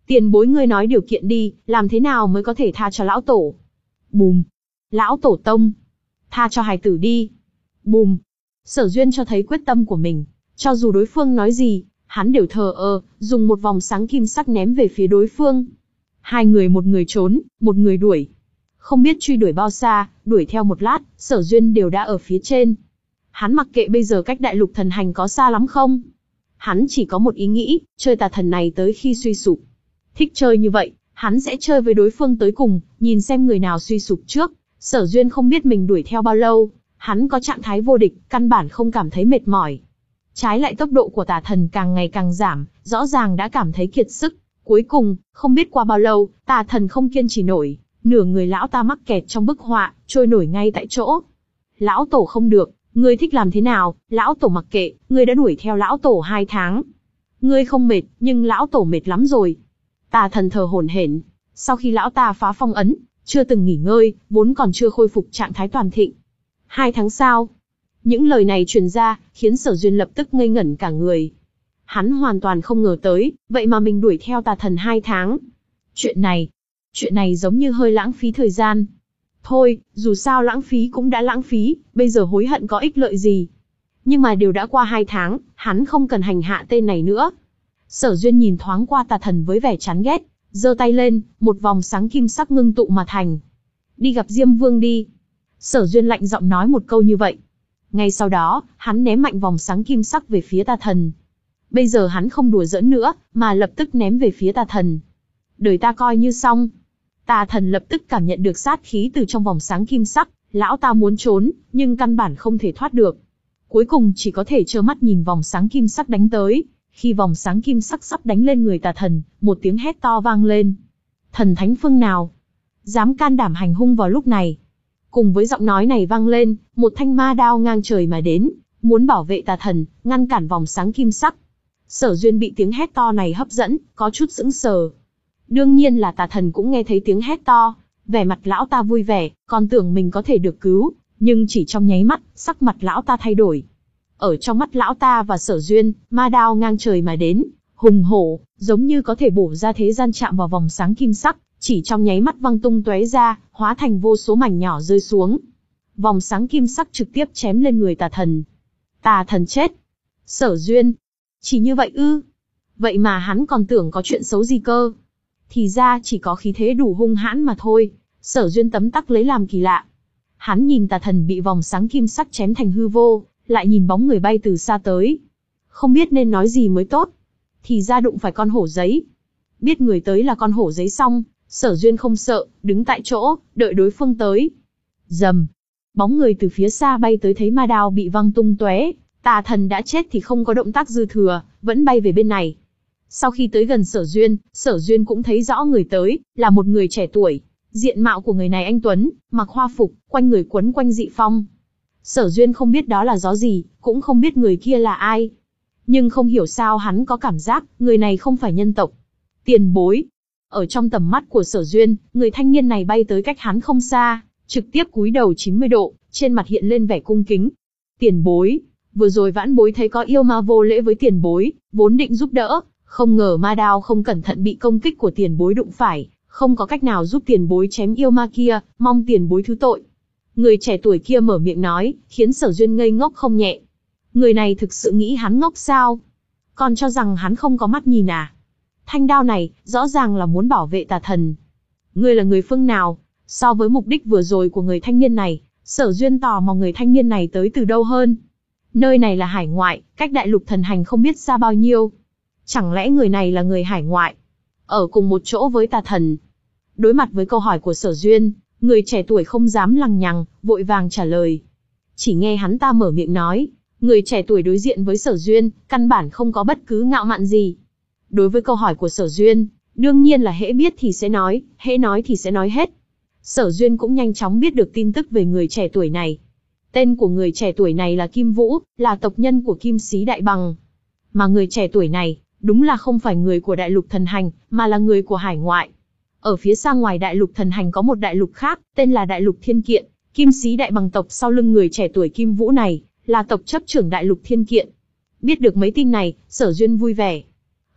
S1: Tiền bối ngươi nói điều kiện đi, làm thế nào mới có thể tha cho lão tổ? Bùm! Lão tổ tông! Tha cho hài tử đi! Bùm! Sở Duyên cho thấy quyết tâm của mình, cho dù đối phương nói gì, hắn đều thờ ơ, dùng một vòng sáng kim sắc ném về phía đối phương. Hai người một người trốn, một người đuổi. Không biết truy đuổi bao xa, đuổi theo một lát, Sở Duyên đều đã ở phía trên. Hắn mặc kệ bây giờ cách đại lục thần hành có xa lắm không. Hắn chỉ có một ý nghĩ, chơi tà thần này tới khi suy sụp. Thích chơi như vậy, hắn sẽ chơi với đối phương tới cùng, nhìn xem người nào suy sụp trước. Sở Duyên không biết mình đuổi theo bao lâu, hắn có trạng thái vô địch, căn bản không cảm thấy mệt mỏi. Trái lại tốc độ của tà thần càng ngày càng giảm, rõ ràng đã cảm thấy kiệt sức. Cuối cùng, không biết qua bao lâu, tà thần không kiên trì nổi, nửa người lão ta mắc kẹt trong bức họa, trôi nổi ngay tại chỗ. Lão tổ không được, ngươi thích làm thế nào, lão tổ mặc kệ, ngươi đã đuổi theo lão tổ hai tháng. Ngươi không mệt, nhưng lão tổ mệt lắm rồi. Tà thần thờ hổn hển, sau khi lão ta phá phong ấn, chưa từng nghỉ ngơi, vốn còn chưa khôi phục trạng thái toàn thịnh. Hai tháng sau, những lời này truyền ra, khiến Sở Duyên lập tức ngây ngẩn cả người. Hắn hoàn toàn không ngờ tới, vậy mà mình đuổi theo tà thần hai tháng. Chuyện này, chuyện này giống như hơi lãng phí thời gian. Thôi, dù sao lãng phí cũng đã lãng phí, bây giờ hối hận có ích lợi gì. Nhưng mà đều đã qua hai tháng, hắn không cần hành hạ tên này nữa. Sở Duyên nhìn thoáng qua tà thần với vẻ chán ghét, giơ tay lên, một vòng sáng kim sắc ngưng tụ mà thành. Đi gặp Diêm Vương đi. Sở Duyên lạnh giọng nói một câu như vậy. Ngay sau đó, hắn ném mạnh vòng sáng kim sắc về phía tà thần. Bây giờ hắn không đùa giỡn nữa, mà lập tức ném về phía tà thần. Đời ta coi như xong. Tà thần lập tức cảm nhận được sát khí từ trong vòng sáng kim sắc, lão ta muốn trốn, nhưng căn bản không thể thoát được. Cuối cùng chỉ có thể trơ mắt nhìn vòng sáng kim sắc đánh tới. Khi vòng sáng kim sắc sắp đánh lên người tà thần, một tiếng hét to vang lên. Thần thánh phương nào dám can đảm hành hung vào lúc này? Cùng với giọng nói này vang lên, một thanh ma đao ngang trời mà đến, muốn bảo vệ tà thần, ngăn cản vòng sáng kim sắc. Sở Duyên bị tiếng hét to này hấp dẫn, có chút sững sờ. Đương nhiên là tà thần cũng nghe thấy tiếng hét to, vẻ mặt lão ta vui vẻ, còn tưởng mình có thể được cứu, nhưng chỉ trong nháy mắt, sắc mặt lão ta thay đổi. Ở trong mắt lão ta và Sở Duyên, ma đao ngang trời mà đến, hùng hổ, giống như có thể bổ ra thế gian chạm vào vòng sáng kim sắc, chỉ trong nháy mắt văng tung tóe ra, hóa thành vô số mảnh nhỏ rơi xuống. Vòng sáng kim sắc trực tiếp chém lên người tà thần. Tà thần chết. Sở Duyên. Chỉ như vậy ư? Vậy mà hắn còn tưởng có chuyện xấu gì cơ. Thì ra chỉ có khí thế đủ hung hãn mà thôi. Sở Duyên tấm tắc lấy làm kỳ lạ. Hắn nhìn tà thần bị vòng sáng kim sắc chém thành hư vô, lại nhìn bóng người bay từ xa tới. Không biết nên nói gì mới tốt. Thì ra đụng phải con hổ giấy. Biết người tới là con hổ giấy xong, Sở Duyên không sợ, đứng tại chỗ, đợi đối phương tới. Rầm. Bóng người từ phía xa bay tới thấy ma đao bị văng tung tóe, tà thần đã chết thì không có động tác dư thừa, vẫn bay về bên này. Sau khi tới gần Sở Duyên, Sở Duyên cũng thấy rõ người tới, là một người trẻ tuổi. Diện mạo của người này anh tuấn, mặc hoa phục, quanh người quấn quanh dị phong. Sở Duyên không biết đó là gió gì, cũng không biết người kia là ai. Nhưng không hiểu sao hắn có cảm giác, người này không phải nhân tộc. Tiền bối. Ở trong tầm mắt của Sở Duyên, người thanh niên này bay tới cách hắn không xa, trực tiếp cúi đầu chín mươi độ, trên mặt hiện lên vẻ cung kính. Tiền bối. Vừa rồi vãn bối thấy có yêu ma vô lễ với tiền bối, vốn định giúp đỡ, không ngờ ma đao không cẩn thận bị công kích của tiền bối đụng phải, không có cách nào giúp tiền bối chém yêu ma kia, mong tiền bối thứ tội. Người trẻ tuổi kia mở miệng nói, khiến Sở Duyên ngây ngốc không nhẹ. Người này thực sự nghĩ hắn ngốc sao? Còn cho rằng hắn không có mắt nhìn à? Thanh đao này, rõ ràng là muốn bảo vệ tà thần. Ngươi là người phương nào? So với mục đích vừa rồi của người thanh niên này, Sở Duyên tò mò người thanh niên này tới từ đâu hơn. Nơi này là hải ngoại, cách đại lục thần hành không biết xa bao nhiêu. Chẳng lẽ người này là người hải ngoại? Ở cùng một chỗ với tà thần? Đối mặt với câu hỏi của Sở Duyên, người trẻ tuổi không dám lằng nhằng, vội vàng trả lời. Chỉ nghe hắn ta mở miệng nói, người trẻ tuổi đối diện với Sở Duyên, căn bản không có bất cứ ngạo mạn gì. Đối với câu hỏi của Sở Duyên, đương nhiên là hễ biết thì sẽ nói, hễ nói thì sẽ nói hết. Sở Duyên cũng nhanh chóng biết được tin tức về người trẻ tuổi này. Tên của người trẻ tuổi này là Kim Vũ, là tộc nhân của Kim Sĩ Đại Bằng. Mà người trẻ tuổi này, đúng là không phải người của đại lục thần hành, mà là người của hải ngoại. Ở phía xa ngoài đại lục thần hành có một đại lục khác, tên là đại lục Thiên Kiện. Kim Sĩ Đại Bằng tộc sau lưng người trẻ tuổi Kim Vũ này, là tộc chấp trưởng đại lục Thiên Kiện. Biết được mấy tin này, Sở Duyên vui vẻ.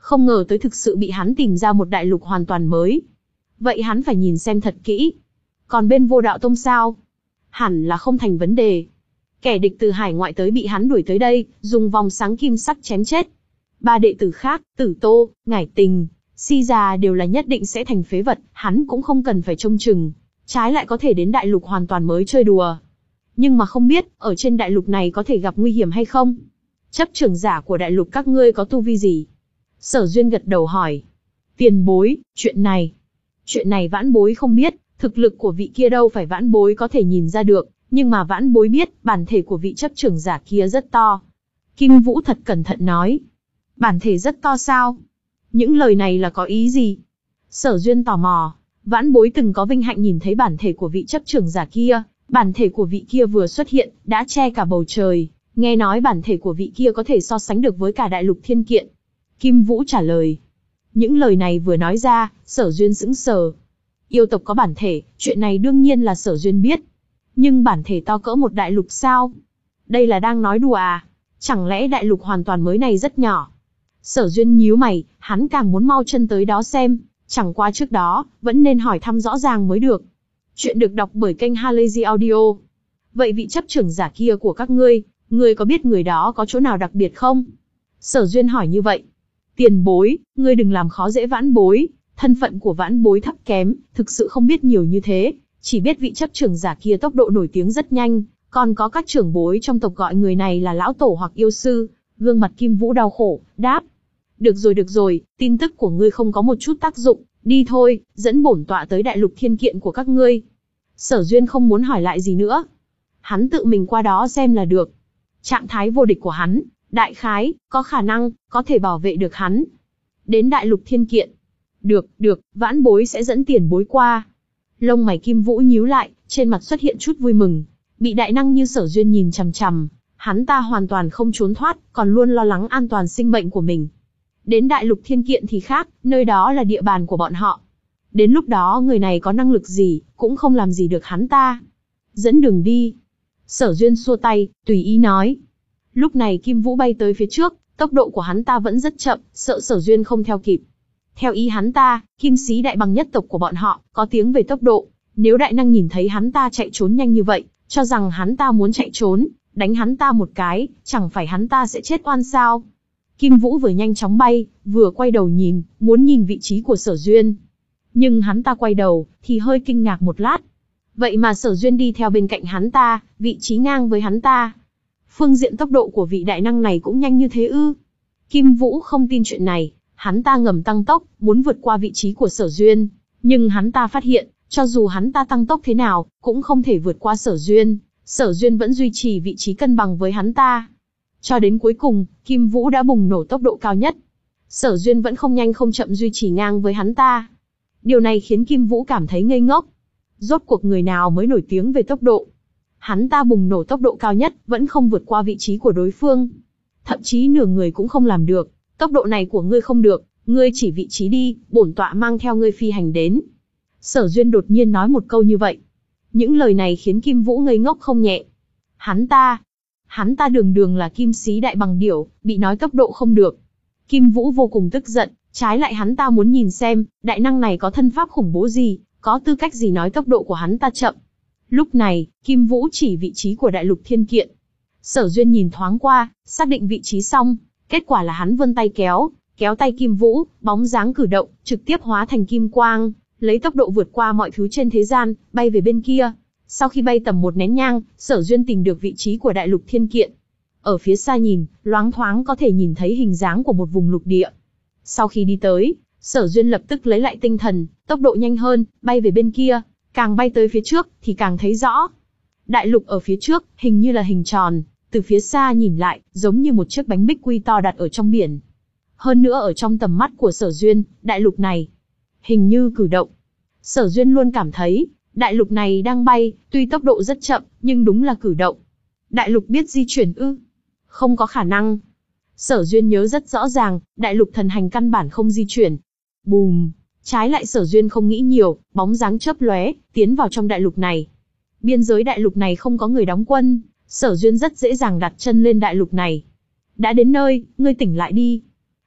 S1: Không ngờ tới thực sự bị hắn tìm ra một đại lục hoàn toàn mới. Vậy hắn phải nhìn xem thật kỹ. Còn bên Vô Đạo Tông sao? Hẳn là không thành vấn đề. Kẻ địch từ hải ngoại tới bị hắn đuổi tới đây, dùng vòng sáng kim sắc chém chết. Ba đệ tử khác, Tử Tô, Ngải Tình, Si Già đều là nhất định sẽ thành phế vật, hắn cũng không cần phải trông chừng. Trái lại có thể đến đại lục hoàn toàn mới chơi đùa. Nhưng mà không biết, ở trên đại lục này có thể gặp nguy hiểm hay không? Chấp trưởng giả của đại lục các ngươi có tu vi gì? Sở Duyên gật đầu hỏi. Tiền bối, chuyện này. Chuyện này vãn bối không biết, thực lực của vị kia đâu phải vãn bối có thể nhìn ra được, nhưng mà vãn bối biết, bản thể của vị chấp trưởng giả kia rất to. Kim Vũ thật cẩn thận nói. Bản thể rất to sao? Những lời này là có ý gì? Sở Duyên tò mò, vãn bối từng có vinh hạnh nhìn thấy bản thể của vị chấp trưởng giả kia, bản thể của vị kia vừa xuất hiện, đã che cả bầu trời, nghe nói bản thể của vị kia có thể so sánh được với cả đại lục thiên kiện. Kim Vũ trả lời. Những lời này vừa nói ra, Sở Duyên sững sờ. Yêu tộc có bản thể, chuyện này đương nhiên là Sở Duyên biết. Nhưng bản thể to cỡ một đại lục sao? Đây là đang nói đùa à? Chẳng lẽ đại lục hoàn toàn mới này rất nhỏ? Sở Duyên nhíu mày, hắn càng muốn mau chân tới đó xem, chẳng qua trước đó, vẫn nên hỏi thăm rõ ràng mới được. Chuyện được đọc bởi kênh Halazy Audio. Vậy vị chấp trưởng giả kia của các ngươi, ngươi có biết người đó có chỗ nào đặc biệt không? Sở Duyên hỏi như vậy. Tiền bối, ngươi đừng làm khó dễ vãn bối, thân phận của vãn bối thấp kém, thực sự không biết nhiều như thế, chỉ biết vị chấp trưởng giả kia tốc độ nổi tiếng rất nhanh, còn có các trưởng bối trong tộc gọi người này là lão tổ hoặc yêu sư. Gương mặt Kim Vũ đau khổ, đáp. Được rồi được rồi, tin tức của ngươi không có một chút tác dụng, đi thôi, dẫn bổn tọa tới đại lục thiên kiện của các ngươi. Sở Duyên không muốn hỏi lại gì nữa. Hắn tự mình qua đó xem là được. Trạng thái vô địch của hắn, đại khái, có khả năng, có thể bảo vệ được hắn. Đến đại lục thiên kiện. Được, được, vãn bối sẽ dẫn tiền bối qua. Lông mày Kim Vũ nhíu lại, trên mặt xuất hiện chút vui mừng. Bị đại năng như Sở Duyên nhìn chằm chằm, hắn ta hoàn toàn không trốn thoát, còn luôn lo lắng an toàn sinh mệnh của mình. Đến đại lục thiên kiện thì khác, nơi đó là địa bàn của bọn họ. Đến lúc đó người này có năng lực gì, cũng không làm gì được hắn ta. Dẫn đường đi. Sở Duyên xua tay, tùy ý nói. Lúc này Kim Vũ bay tới phía trước, tốc độ của hắn ta vẫn rất chậm, sợ Sở Duyên không theo kịp. Theo ý hắn ta, Kim Sĩ đại bằng nhất tộc của bọn họ, có tiếng về tốc độ. Nếu đại năng nhìn thấy hắn ta chạy trốn nhanh như vậy, cho rằng hắn ta muốn chạy trốn, đánh hắn ta một cái, chẳng phải hắn ta sẽ chết oan sao? Kim Vũ vừa nhanh chóng bay, vừa quay đầu nhìn, muốn nhìn vị trí của Sở Duyên. Nhưng hắn ta quay đầu, thì hơi kinh ngạc một lát. Vậy mà Sở Duyên đi theo bên cạnh hắn ta, vị trí ngang với hắn ta. Phương diện tốc độ của vị đại năng này cũng nhanh như thế ư? Kim Vũ không tin chuyện này, hắn ta ngầm tăng tốc, muốn vượt qua vị trí của Sở Duyên. Nhưng hắn ta phát hiện, cho dù hắn ta tăng tốc thế nào, cũng không thể vượt qua Sở Duyên. Sở Duyên vẫn duy trì vị trí cân bằng với hắn ta. Cho đến cuối cùng, Kim Vũ đã bùng nổ tốc độ cao nhất. Sở Duyên vẫn không nhanh không chậm duy trì ngang với hắn ta. Điều này khiến Kim Vũ cảm thấy ngây ngốc. Rốt cuộc người nào mới nổi tiếng về tốc độ? Hắn ta bùng nổ tốc độ cao nhất, vẫn không vượt qua vị trí của đối phương. Thậm chí nửa người cũng không làm được. Tốc độ này của ngươi không được, ngươi chỉ vị trí đi, bổn tọa mang theo ngươi phi hành đến. Sở Duyên đột nhiên nói một câu như vậy. Những lời này khiến Kim Vũ ngây ngốc không nhẹ. Hắn ta, hắn ta đường đường là Kim Sĩ đại bằng điểu, bị nói tốc độ không được. Kim Vũ vô cùng tức giận, trái lại hắn ta muốn nhìn xem, đại năng này có thân pháp khủng bố gì, có tư cách gì nói tốc độ của hắn ta chậm. Lúc này, Kim Vũ chỉ vị trí của đại lục thiên kiện. Sở Duyên nhìn thoáng qua, xác định vị trí xong, kết quả là hắn vươn tay kéo, kéo tay Kim Vũ, bóng dáng cử động, trực tiếp hóa thành kim quang, lấy tốc độ vượt qua mọi thứ trên thế gian, bay về bên kia. Sau khi bay tầm một nén nhang, Sở Duyên tìm được vị trí của đại lục thiên kiện. Ở phía xa nhìn, loáng thoáng có thể nhìn thấy hình dáng của một vùng lục địa. Sau khi đi tới, Sở Duyên lập tức lấy lại tinh thần, tốc độ nhanh hơn, bay về bên kia. Càng bay tới phía trước, thì càng thấy rõ. Đại lục ở phía trước, hình như là hình tròn, từ phía xa nhìn lại, giống như một chiếc bánh bích quy to đặt ở trong biển. Hơn nữa ở trong tầm mắt của Sở Duyên, đại lục này hình như cử động. Sở Duyên luôn cảm thấy, đại lục này đang bay, tuy tốc độ rất chậm, nhưng đúng là cử động. Đại lục biết di chuyển ư? Không có khả năng. Sở Duyên nhớ rất rõ ràng, đại lục thần hành căn bản không di chuyển. Bùm! Trái lại Sở Duyên không nghĩ nhiều, bóng dáng chớp lóe, tiến vào trong đại lục này. Biên giới đại lục này không có người đóng quân, Sở Duyên rất dễ dàng đặt chân lên đại lục này. Đã đến nơi, ngươi tỉnh lại đi.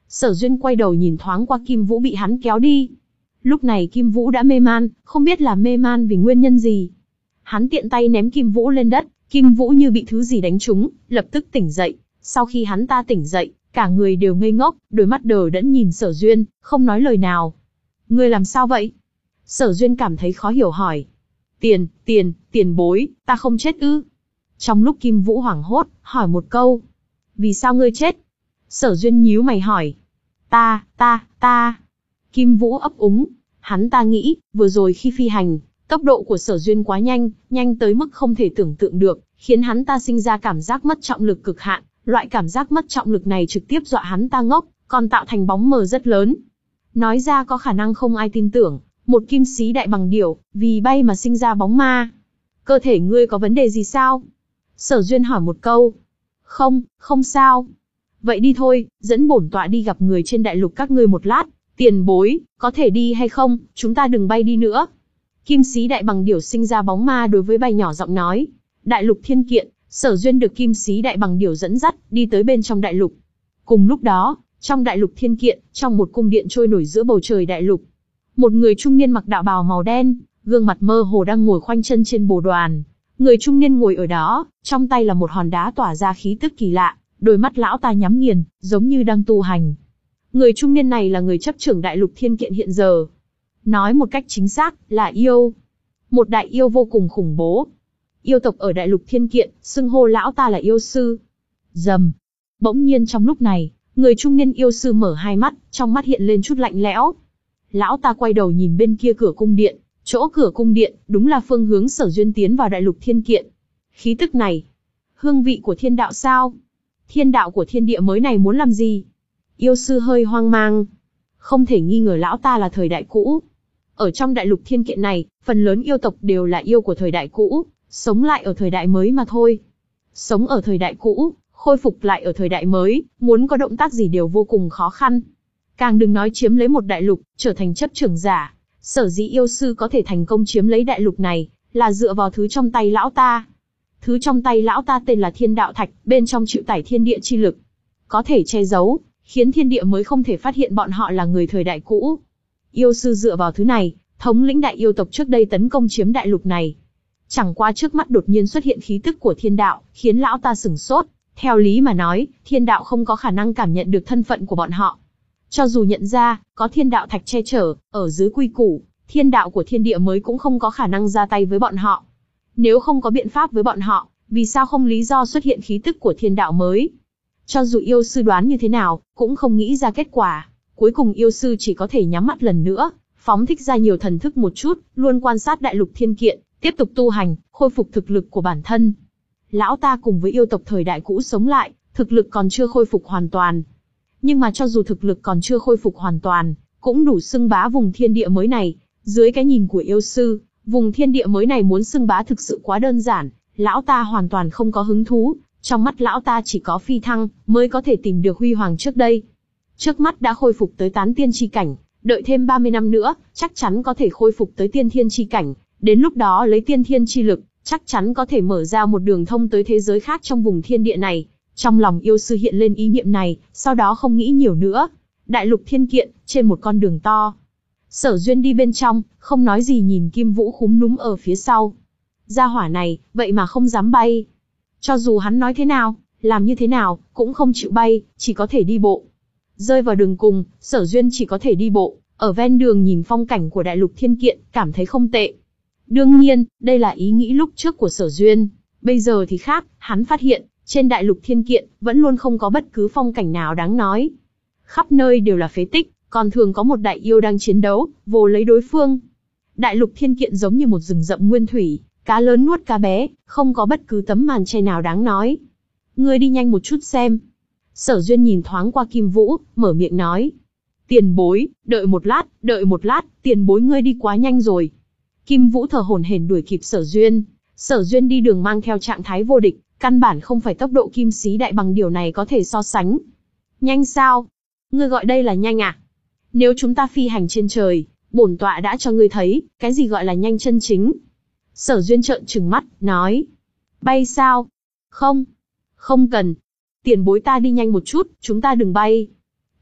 S1: Sở Duyên quay đầu nhìn thoáng qua Kim Vũ bị hắn kéo đi. Lúc này Kim Vũ đã mê man, không biết là mê man vì nguyên nhân gì. Hắn tiện tay ném Kim Vũ lên đất, Kim Vũ như bị thứ gì đánh trúng, lập tức tỉnh dậy. Sau khi hắn ta tỉnh dậy, cả người đều ngây ngốc, đôi mắt đờ đẫn nhìn Sở Duyên, không nói lời nào. Ngươi làm sao vậy? Sở Duyên cảm thấy khó hiểu hỏi. Tiền, tiền, tiền bối, ta không chết ư? Trong lúc Kim Vũ hoảng hốt, hỏi một câu. Vì sao ngươi chết? Sở Duyên nhíu mày hỏi. Ta, ta, ta. Kim Vũ ấp úng, hắn ta nghĩ, vừa rồi khi phi hành, tốc độ của Sở Duyên quá nhanh, nhanh tới mức không thể tưởng tượng được, khiến hắn ta sinh ra cảm giác mất trọng lực cực hạn. Loại cảm giác mất trọng lực này trực tiếp dọa hắn ta ngốc, còn tạo thành bóng mờ rất lớn. Nói ra có khả năng không ai tin tưởng, một kim sĩ đại bằng điểu, vì bay mà sinh ra bóng ma. Cơ thể ngươi có vấn đề gì sao? Sở Duyên hỏi một câu. Không, không sao. Vậy đi thôi, dẫn bổn tọa đi gặp người trên đại lục các ngươi một lát. Tiền bối, có thể đi hay không, chúng ta đừng bay đi nữa. Kim sĩ đại bằng điểu sinh ra bóng ma đối với bay nhỏ giọng nói. Đại lục Thiên Kiện, Sở Duyên được kim sĩ đại bằng điểu dẫn dắt, đi tới bên trong đại lục. Cùng lúc đó, trong đại lục Thiên Kiện, trong một cung điện trôi nổi giữa bầu trời đại lục. Một người trung niên mặc đạo bào màu đen, gương mặt mơ hồ đang ngồi khoanh chân trên bồ đoàn. Người trung niên ngồi ở đó, trong tay là một hòn đá tỏa ra khí tức kỳ lạ, đôi mắt lão ta nhắm nghiền, giống như đang tu hành. Người trung niên này là người chấp trưởng đại lục Thiên Kiện hiện giờ. Nói một cách chính xác, là yêu. Một đại yêu vô cùng khủng bố. Yêu tộc ở đại lục Thiên Kiện, xưng hô lão ta là yêu sư. Rầm. Bỗng nhiên trong lúc này, người trung niên yêu sư mở hai mắt, trong mắt hiện lên chút lạnh lẽo. Lão ta quay đầu nhìn bên kia cửa cung điện, chỗ cửa cung điện, đúng là phương hướng Sở Duyên tiến vào đại lục Thiên Kiện. Khí tức này, hương vị của thiên đạo sao? Thiên đạo của thiên địa mới này muốn làm gì? Yêu sư hơi hoang mang. Không thể nghi ngờ lão ta là thời đại cũ. Ở trong đại lục Thiên Kiện này, phần lớn yêu tộc đều là yêu của thời đại cũ, sống lại ở thời đại mới mà thôi. Sống ở thời đại cũ, khôi phục lại ở thời đại mới, muốn có động tác gì đều vô cùng khó khăn. Càng đừng nói chiếm lấy một đại lục, trở thành chấp trưởng giả. Sở dĩ yêu sư có thể thành công chiếm lấy đại lục này, là dựa vào thứ trong tay lão ta. Thứ trong tay lão ta tên là Thiên Đạo Thạch, bên trong chịu tải thiên địa chi lực. Có thể che giấu, khiến thiên địa mới không thể phát hiện bọn họ là người thời đại cũ. Yêu sư dựa vào thứ này, thống lĩnh đại yêu tộc trước đây tấn công chiếm đại lục này. Chẳng qua trước mắt đột nhiên xuất hiện khí tức của thiên đạo, khiến lão ta sửng sốt. Theo lý mà nói, thiên đạo không có khả năng cảm nhận được thân phận của bọn họ. Cho dù nhận ra, có thiên đạo thạch che chở, ở dưới quy củ, thiên đạo của thiên địa mới cũng không có khả năng ra tay với bọn họ. Nếu không có biện pháp với bọn họ, vì sao không lý do xuất hiện khí tức của thiên đạo mới? Cho dù yêu sư đoán như thế nào, cũng không nghĩ ra kết quả. Cuối cùng yêu sư chỉ có thể nhắm mắt lần nữa, phóng thích ra nhiều thần thức một chút, luôn quan sát đại lục Thiên Kiện, tiếp tục tu hành, khôi phục thực lực của bản thân. Lão ta cùng với yêu tộc thời đại cũ sống lại, thực lực còn chưa khôi phục hoàn toàn. Nhưng mà cho dù thực lực còn chưa khôi phục hoàn toàn, cũng đủ xưng bá vùng thiên địa mới này. Dưới cái nhìn của yêu sư, vùng thiên địa mới này muốn xưng bá thực sự quá đơn giản, lão ta hoàn toàn không có hứng thú. Trong mắt lão ta chỉ có phi thăng, mới có thể tìm được huy hoàng trước đây. Trước mắt đã khôi phục tới tán tiên chi cảnh, đợi thêm ba mươi năm nữa, chắc chắn có thể khôi phục tới tiên thiên chi cảnh. Đến lúc đó lấy tiên thiên chi lực, chắc chắn có thể mở ra một đường thông tới thế giới khác trong vùng thiên địa này. Trong lòng yêu sư hiện lên ý niệm này, sau đó không nghĩ nhiều nữa. Đại lục Thiên Kiện, trên một con đường to. Sở Duyên đi bên trong, không nói gì nhìn Kim Vũ khúm núm ở phía sau. Gia hỏa này, vậy mà không dám bay. Cho dù hắn nói thế nào, làm như thế nào, cũng không chịu bay, chỉ có thể đi bộ. Rơi vào đường cùng, Sở Duyên chỉ có thể đi bộ, ở ven đường nhìn phong cảnh của đại lục Thiên Kiện, cảm thấy không tệ. Đương nhiên, đây là ý nghĩ lúc trước của Sở Duyên. Bây giờ thì khác, hắn phát hiện, trên đại lục Thiên Kiện, vẫn luôn không có bất cứ phong cảnh nào đáng nói. Khắp nơi đều là phế tích, còn thường có một đại yêu đang chiến đấu, vồ lấy đối phương. Đại lục Thiên Kiện giống như một rừng rậm nguyên thủy, cá lớn nuốt cá bé, không có bất cứ tấm màn che nào đáng nói. Ngươi đi nhanh một chút xem. Sở Duyên nhìn thoáng qua Kim Vũ, mở miệng nói. Tiền bối, đợi một lát, đợi một lát, tiền bối ngươi đi quá nhanh rồi. Kim Vũ thở hổn hển đuổi kịp Sở Duyên. Sở Duyên đi đường mang theo trạng thái vô địch, căn bản không phải tốc độ kim sĩ đại bằng điều này có thể so sánh. Nhanh sao? Ngươi gọi đây là nhanh à? Nếu chúng ta phi hành trên trời, bổn tọa đã cho ngươi thấy, cái gì gọi là nhanh chân chính. Sở Duyên trợn trừng mắt, nói. Bay sao? Không. Không cần. Tiền bối ta đi nhanh một chút, chúng ta đừng bay.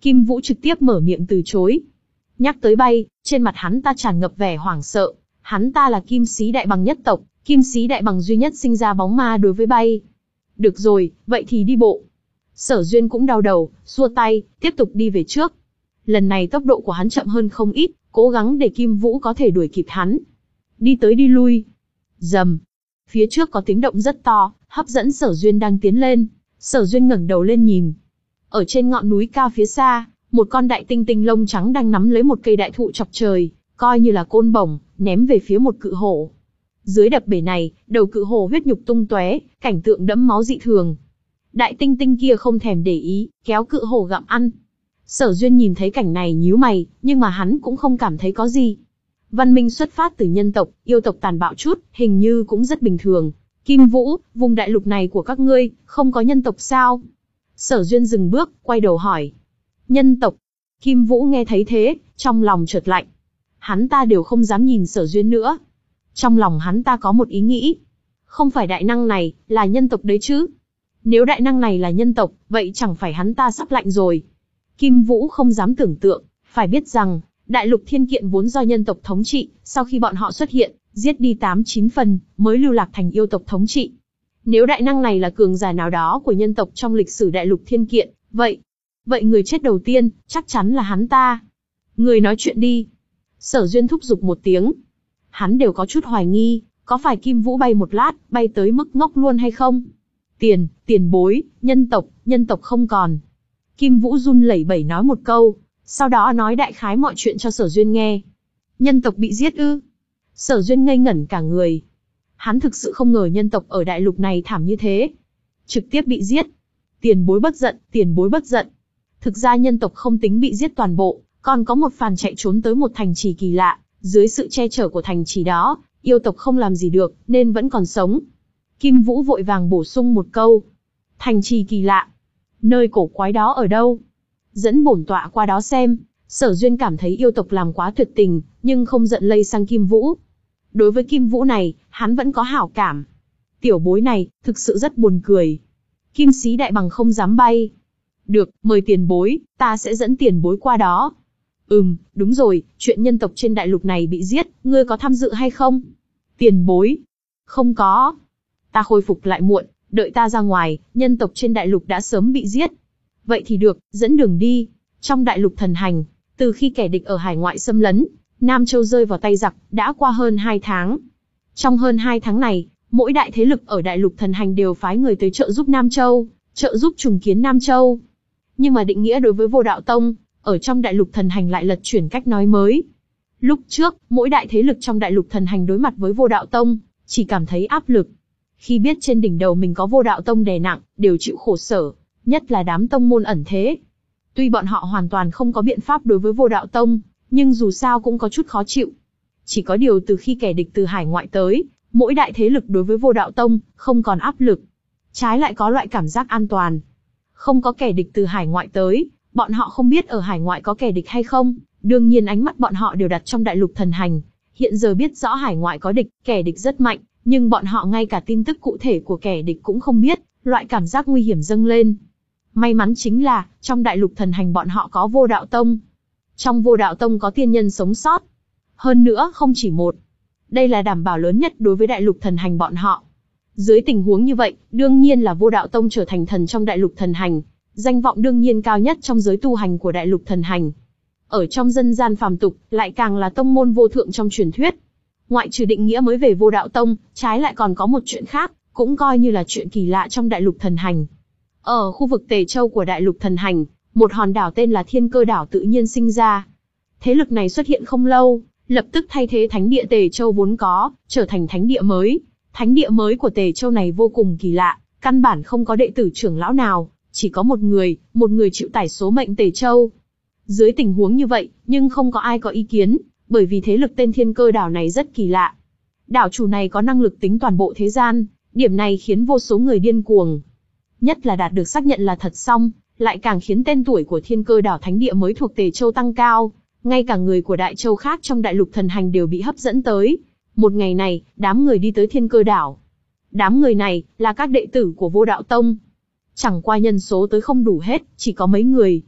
S1: Kim Vũ trực tiếp mở miệng từ chối. Nhắc tới bay, trên mặt hắn ta tràn ngập vẻ hoảng sợ. Hắn ta là Kim Sĩ Đại Bằng nhất tộc, Kim Sĩ Đại Bằng duy nhất sinh ra bóng ma đối với bay. Được rồi, vậy thì đi bộ. Sở Duyên cũng đau đầu, xua tay, tiếp tục đi về trước. Lần này tốc độ của hắn chậm hơn không ít, cố gắng để Kim Vũ có thể đuổi kịp hắn. Đi tới đi lui. Rầm. Phía trước có tiếng động rất to, hấp dẫn Sở Duyên đang tiến lên. Sở Duyên ngẩng đầu lên nhìn. Ở trên ngọn núi cao phía xa, một con đại tinh tinh lông trắng đang nắm lấy một cây đại thụ chọc trời, coi như là côn bổng, ném về phía một cự hổ. Dưới đập bể này, đầu cự hổ huyết nhục tung tóe, cảnh tượng đẫm máu dị thường. Đại tinh tinh kia không thèm để ý, kéo cự hổ gặm ăn. Sở Duyên nhìn thấy cảnh này nhíu mày, nhưng mà hắn cũng không cảm thấy có gì. Văn minh xuất phát từ nhân tộc, yêu tộc tàn bạo chút, hình như cũng rất bình thường. Kim Vũ, vùng đại lục này của các ngươi, không có nhân tộc sao? Sở Duyên dừng bước, quay đầu hỏi. Nhân tộc. Kim Vũ nghe thấy thế, trong lòng chợt lạnh. Hắn ta đều không dám nhìn Sở Duyên nữa. Trong lòng hắn ta có một ý nghĩ. Không phải đại năng này, là nhân tộc đấy chứ? Nếu đại năng này là nhân tộc, vậy chẳng phải hắn ta sắp lạnh rồi. Kim Vũ không dám tưởng tượng, phải biết rằng, đại lục thiên kiện vốn do nhân tộc thống trị, sau khi bọn họ xuất hiện, giết đi tám chín phần, mới lưu lạc thành yêu tộc thống trị. Nếu đại năng này là cường giả nào đó của nhân tộc trong lịch sử đại lục thiên kiện, vậy, vậy người chết đầu tiên, chắc chắn là hắn ta. Người nói chuyện đi. Sở Duyên thúc giục một tiếng. Hắn đều có chút hoài nghi, có phải Kim Vũ bay một lát, bay tới mức ngốc luôn hay không? Tiền, tiền bối, nhân tộc, nhân tộc không còn. Kim Vũ run lẩy bẩy nói một câu, sau đó nói đại khái mọi chuyện cho Sở Duyên nghe. Nhân tộc bị giết ư? Sở Duyên ngây ngẩn cả người. Hắn thực sự không ngờ nhân tộc ở đại lục này thảm như thế. Trực tiếp bị giết. Tiền bối bất giận, tiền bối bất giận. Thực ra nhân tộc không tính bị giết toàn bộ, còn có một phàn chạy trốn tới một thành trì kỳ lạ. Dưới sự che chở của thành trì đó, yêu tộc không làm gì được, nên vẫn còn sống. Kim Vũ vội vàng bổ sung một câu. Thành trì kỳ lạ. Nơi cổ quái đó ở đâu? Dẫn bổn tọa qua đó xem. Sở Duyên cảm thấy yêu tộc làm quá tuyệt tình, nhưng không giận lây sang Kim Vũ. Đối với Kim Vũ này, hắn vẫn có hảo cảm. Tiểu bối này, thực sự rất buồn cười. Kim Sĩ Đại Bằng không dám bay. Được, mời tiền bối, ta sẽ dẫn tiền bối qua đó. Ừm, đúng rồi, chuyện nhân tộc trên đại lục này bị giết, ngươi có tham dự hay không? Tiền bối. Không có. Ta khôi phục lại muộn, đợi ta ra ngoài, nhân tộc trên đại lục đã sớm bị giết. Vậy thì được, dẫn đường đi. Trong đại lục thần hành, từ khi kẻ địch ở hải ngoại xâm lấn, Nam Châu rơi vào tay giặc, đã qua hơn hai tháng. Trong hơn hai tháng này, mỗi đại thế lực ở đại lục thần hành đều phái người tới trợ giúp Nam Châu, trợ giúp trùng kiến Nam Châu. Nhưng mà định nghĩa đối với Vô Đạo Tông, ở trong đại lục thần hành lại lật chuyển cách nói mới. Lúc trước, mỗi đại thế lực trong đại lục thần hành đối mặt với Vô Đạo Tông, chỉ cảm thấy áp lực. Khi biết trên đỉnh đầu mình có Vô Đạo Tông đè nặng, đều chịu khổ sở, nhất là đám tông môn ẩn thế. Tuy bọn họ hoàn toàn không có biện pháp đối với Vô Đạo Tông, nhưng dù sao cũng có chút khó chịu. Chỉ có điều từ khi kẻ địch từ hải ngoại tới, mỗi đại thế lực đối với Vô Đạo Tông không còn áp lực, trái lại có loại cảm giác an toàn. Không có kẻ địch từ hải ngoại tới, bọn họ không biết ở hải ngoại có kẻ địch hay không, đương nhiên ánh mắt bọn họ đều đặt trong đại lục thần hành. Hiện giờ biết rõ hải ngoại có địch, kẻ địch rất mạnh, nhưng bọn họ ngay cả tin tức cụ thể của kẻ địch cũng không biết, loại cảm giác nguy hiểm dâng lên. May mắn chính là, trong đại lục thần hành bọn họ có Vô Đạo Tông. Trong Vô Đạo Tông có tiên nhân sống sót. Hơn nữa không chỉ một. Đây là đảm bảo lớn nhất đối với đại lục thần hành bọn họ. Dưới tình huống như vậy, đương nhiên là Vô Đạo Tông trở thành thần trong đại lục thần hành. Danh vọng đương nhiên cao nhất trong giới tu hành của đại lục thần hành. Ở trong dân gian phàm tục, lại càng là tông môn vô thượng trong truyền thuyết. Ngoại trừ định nghĩa mới về Vô Đạo Tông, trái lại còn có một chuyện khác, cũng coi như là chuyện kỳ lạ trong đại lục thần hành. Ở khu vực Tề Châu của đại lục thần hành, một hòn đảo tên là Thiên Cơ Đảo tự nhiên sinh ra. Thế lực này xuất hiện không lâu, lập tức thay thế thánh địa Tề Châu vốn có, trở thành thánh địa mới. Thánh địa mới của Tề Châu này vô cùng kỳ lạ, căn bản không có đệ tử trưởng lão nào, chỉ có một người, một người chịu tải số mệnh Tề Châu. Dưới tình huống như vậy, nhưng không có ai có ý kiến, bởi vì thế lực tên Thiên Cơ Đảo này rất kỳ lạ. Đảo chủ này có năng lực tính toàn bộ thế gian, điểm này khiến vô số người điên cuồng. Nhất là đạt được xác nhận là thật xong, lại càng khiến tên tuổi của Thiên Cơ Đảo thánh địa mới thuộc Tề Châu tăng cao, ngay cả người của đại châu khác trong đại lục thần hành đều bị hấp dẫn tới. Một ngày này, đám người đi tới Thiên Cơ Đảo. Đám người này là các đệ tử của Vô Đạo Tông. Chẳng qua nhân số tới không đủ hết, chỉ có mấy người.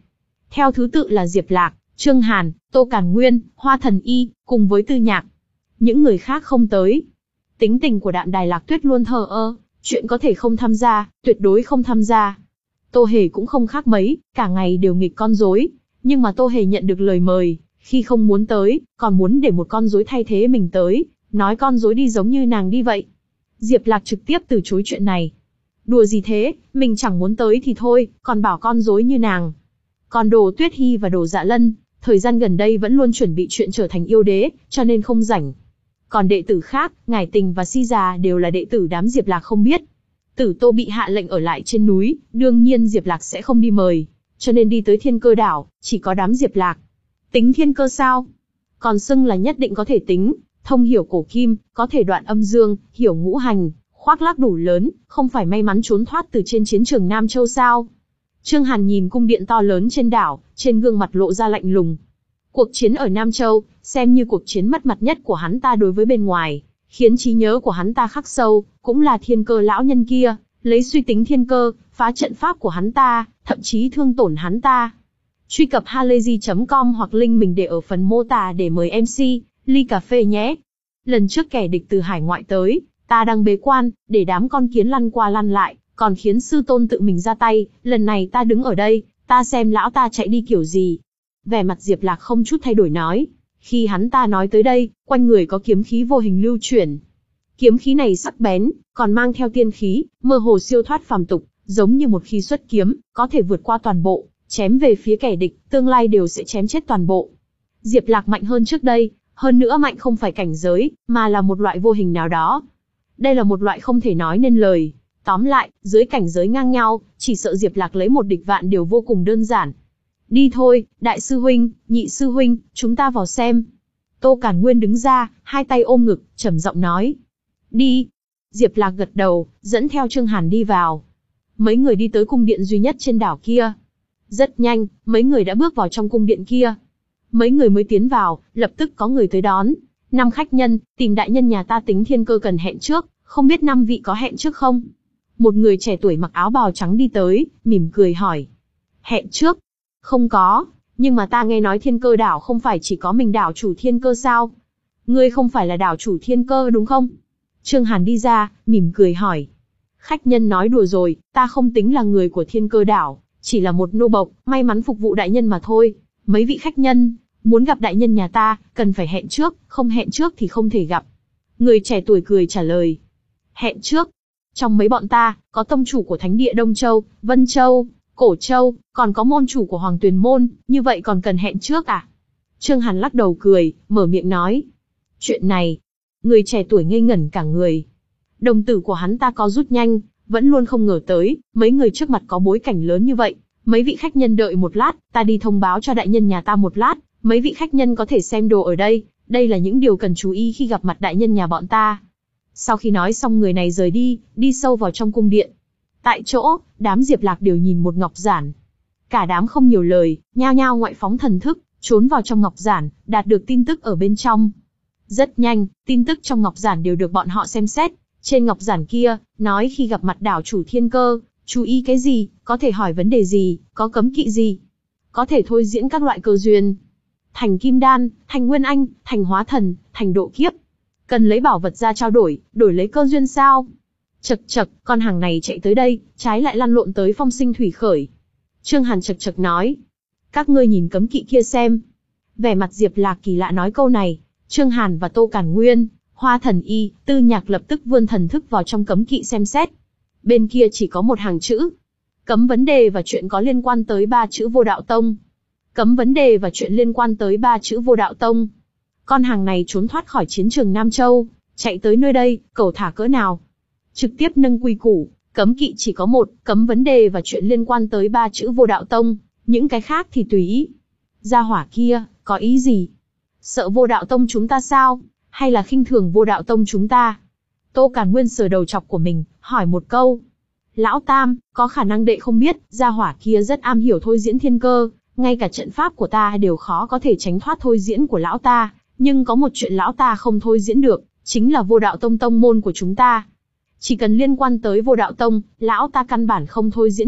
S1: Theo thứ tự là Diệp Lạc, Trương Hàn, Tô Càn Nguyên, Hoa Thần Y, cùng với Tư Nhạc. Những người khác không tới. Tính tình của Đạm Đài Lạc Tuyết luôn thờ ơ, chuyện có thể không tham gia, tuyệt đối không tham gia. Tô Hề cũng không khác mấy, cả ngày đều nghịch con rối. Nhưng mà Tô Hề nhận được lời mời, khi không muốn tới, còn muốn để một con rối thay thế mình tới, nói con rối đi giống như nàng đi vậy. Diệp Lạc trực tiếp từ chối chuyện này. Đùa gì thế, mình chẳng muốn tới thì thôi, còn bảo con rối như nàng. Còn Đồ Tuyết Hi và Đồ Dạ Lân, thời gian gần đây vẫn luôn chuẩn bị chuyện trở thành yêu đế, cho nên không rảnh. Còn đệ tử khác, Ngải Tình và Si Già đều là đệ tử đám Diệp Lạc không biết. Tử Tô bị hạ lệnh ở lại trên núi, đương nhiên Diệp Lạc sẽ không đi mời, cho nên đi tới Thiên Cơ đảo, chỉ có đám Diệp Lạc. Tính thiên cơ sao? Còn xưng là nhất định có thể tính, thông hiểu cổ kim, có thể đoạn âm dương, hiểu ngũ hành, khoác lác đủ lớn, không phải may mắn trốn thoát từ trên chiến trường Nam Châu sao? Trương Hàn nhìn cung điện to lớn trên đảo, trên gương mặt lộ ra lạnh lùng. Cuộc chiến ở Nam Châu, xem như cuộc chiến mất mặt nhất của hắn ta đối với bên ngoài, khiến trí nhớ của hắn ta khắc sâu, cũng là Thiên Cơ lão nhân kia, lấy suy tính thiên cơ, phá trận pháp của hắn ta, thậm chí thương tổn hắn ta. Truy cập halayzi chấm com hoặc link mình để ở phần mô tả để mời em xê, ly cà phê nhé. Lần trước kẻ địch từ hải ngoại tới, ta đang bế quan, để đám con kiến lăn qua lăn lại, còn khiến sư tôn tự mình ra tay, lần này ta đứng ở đây, ta xem lão ta chạy đi kiểu gì. Vẻ mặt Diệp Lạc không chút thay đổi nói. Khi hắn ta nói tới đây, quanh người có kiếm khí vô hình lưu chuyển. Kiếm khí này sắc bén, còn mang theo tiên khí, mơ hồ siêu thoát phàm tục, giống như một khi xuất kiếm, có thể vượt qua toàn bộ, chém về phía kẻ địch, tương lai đều sẽ chém chết toàn bộ. Diệp Lạc mạnh hơn trước đây, hơn nữa mạnh không phải cảnh giới, mà là một loại vô hình nào đó. Đây là một loại không thể nói nên lời. Tóm lại, dưới cảnh giới ngang nhau, chỉ sợ Diệp Lạc lấy một địch vạn điều vô cùng đơn giản. Đi thôi, đại sư huynh, nhị sư huynh, chúng ta vào xem. Tô Càn Nguyên đứng ra, hai tay ôm ngực, trầm giọng nói. Đi. Diệp Lạc gật đầu, dẫn theo Trương Hàn đi vào. Mấy người đi tới cung điện duy nhất trên đảo kia. Rất nhanh, mấy người đã bước vào trong cung điện kia. Mấy người mới tiến vào, lập tức có người tới đón. Năm khách nhân, tìm đại nhân nhà ta tính thiên cơ cần hẹn trước, không biết năm vị có hẹn trước không? Một người trẻ tuổi mặc áo bào trắng đi tới, mỉm cười hỏi. Hẹn trước? Không có, nhưng mà ta nghe nói Thiên Cơ đảo không phải chỉ có mình đảo chủ thiên cơ sao? Ngươi không phải là đảo chủ thiên cơ đúng không? Trương Hàn đi ra, mỉm cười hỏi. Khách nhân nói đùa rồi, ta không tính là người của Thiên Cơ đảo, chỉ là một nô bộc, may mắn phục vụ đại nhân mà thôi. Mấy vị khách nhân, muốn gặp đại nhân nhà ta, cần phải hẹn trước, không hẹn trước thì không thể gặp. Người trẻ tuổi cười trả lời. Hẹn trước? Trong mấy bọn ta, có tông chủ của Thánh địa Đông Châu, Vân Châu, Cổ Châu, còn có môn chủ của Hoàng Tuyền Môn, như vậy còn cần hẹn trước à? Trương Hàn lắc đầu cười, mở miệng nói. Chuyện này, người trẻ tuổi ngây ngẩn cả người. Đồng tử của hắn ta có rút nhanh, vẫn luôn không ngờ tới, mấy người trước mặt có bối cảnh lớn như vậy. Mấy vị khách nhân đợi một lát, ta đi thông báo cho đại nhân nhà ta một lát, mấy vị khách nhân có thể xem đồ ở đây, đây là những điều cần chú ý khi gặp mặt đại nhân nhà bọn ta. Sau khi nói xong người này rời đi, đi sâu vào trong cung điện. Tại chỗ, đám Diệp Lạc đều nhìn một ngọc giản. Cả đám không nhiều lời, nhao nhao ngoại phóng thần thức, trốn vào trong ngọc giản, đạt được tin tức ở bên trong. Rất nhanh, tin tức trong ngọc giản đều được bọn họ xem xét. Trên ngọc giản kia, nói khi gặp mặt đảo chủ thiên cơ, chú ý cái gì, có thể hỏi vấn đề gì, có cấm kỵ gì. Có thể thôi diễn các loại cơ duyên. Thành kim đan, thành nguyên anh, thành hóa thần, thành độ kiếp. Cần lấy bảo vật ra trao đổi, đổi lấy cơ duyên sao? Chật chật, con hàng này chạy tới đây, trái lại lăn lộn tới phong sinh thủy khởi. Trương Hàn chật chật nói. Các ngươi nhìn cấm kỵ kia xem. Vẻ mặt Diệp Lạc kỳ lạ nói câu này. Trương Hàn và Tô Càn Nguyên, Hoa Thần Y, Tư Nhạc lập tức vươn thần thức vào trong cấm kỵ xem xét. Bên kia chỉ có một hàng chữ. Cấm vấn đề và chuyện có liên quan tới ba chữ Vô Đạo Tông. Cấm vấn đề và chuyện liên quan tới ba chữ Vô Đạo Tông. Con hàng này trốn thoát khỏi chiến trường Nam Châu, chạy tới nơi đây, cẩu thả cỡ nào. Trực tiếp nâng quy củ, cấm kỵ chỉ có một, cấm vấn đề và chuyện liên quan tới ba chữ Vô Đạo Tông, những cái khác thì tùy ý. Gia hỏa kia, có ý gì? Sợ Vô Đạo Tông chúng ta sao? Hay là khinh thường Vô Đạo Tông chúng ta? Tô Càn Nguyên sờ đầu chọc của mình, hỏi một câu. Lão Tam, có khả năng đệ không biết, gia hỏa kia rất am hiểu thôi diễn thiên cơ, ngay cả trận pháp của ta đều khó có thể tránh thoát thôi diễn của lão ta, nhưng có một chuyện lão ta không thôi diễn được, chính là Vô Đạo Tông tông môn của chúng ta. Chỉ cần liên quan tới Vô Đạo Tông, lão ta căn bản không thôi diễn được,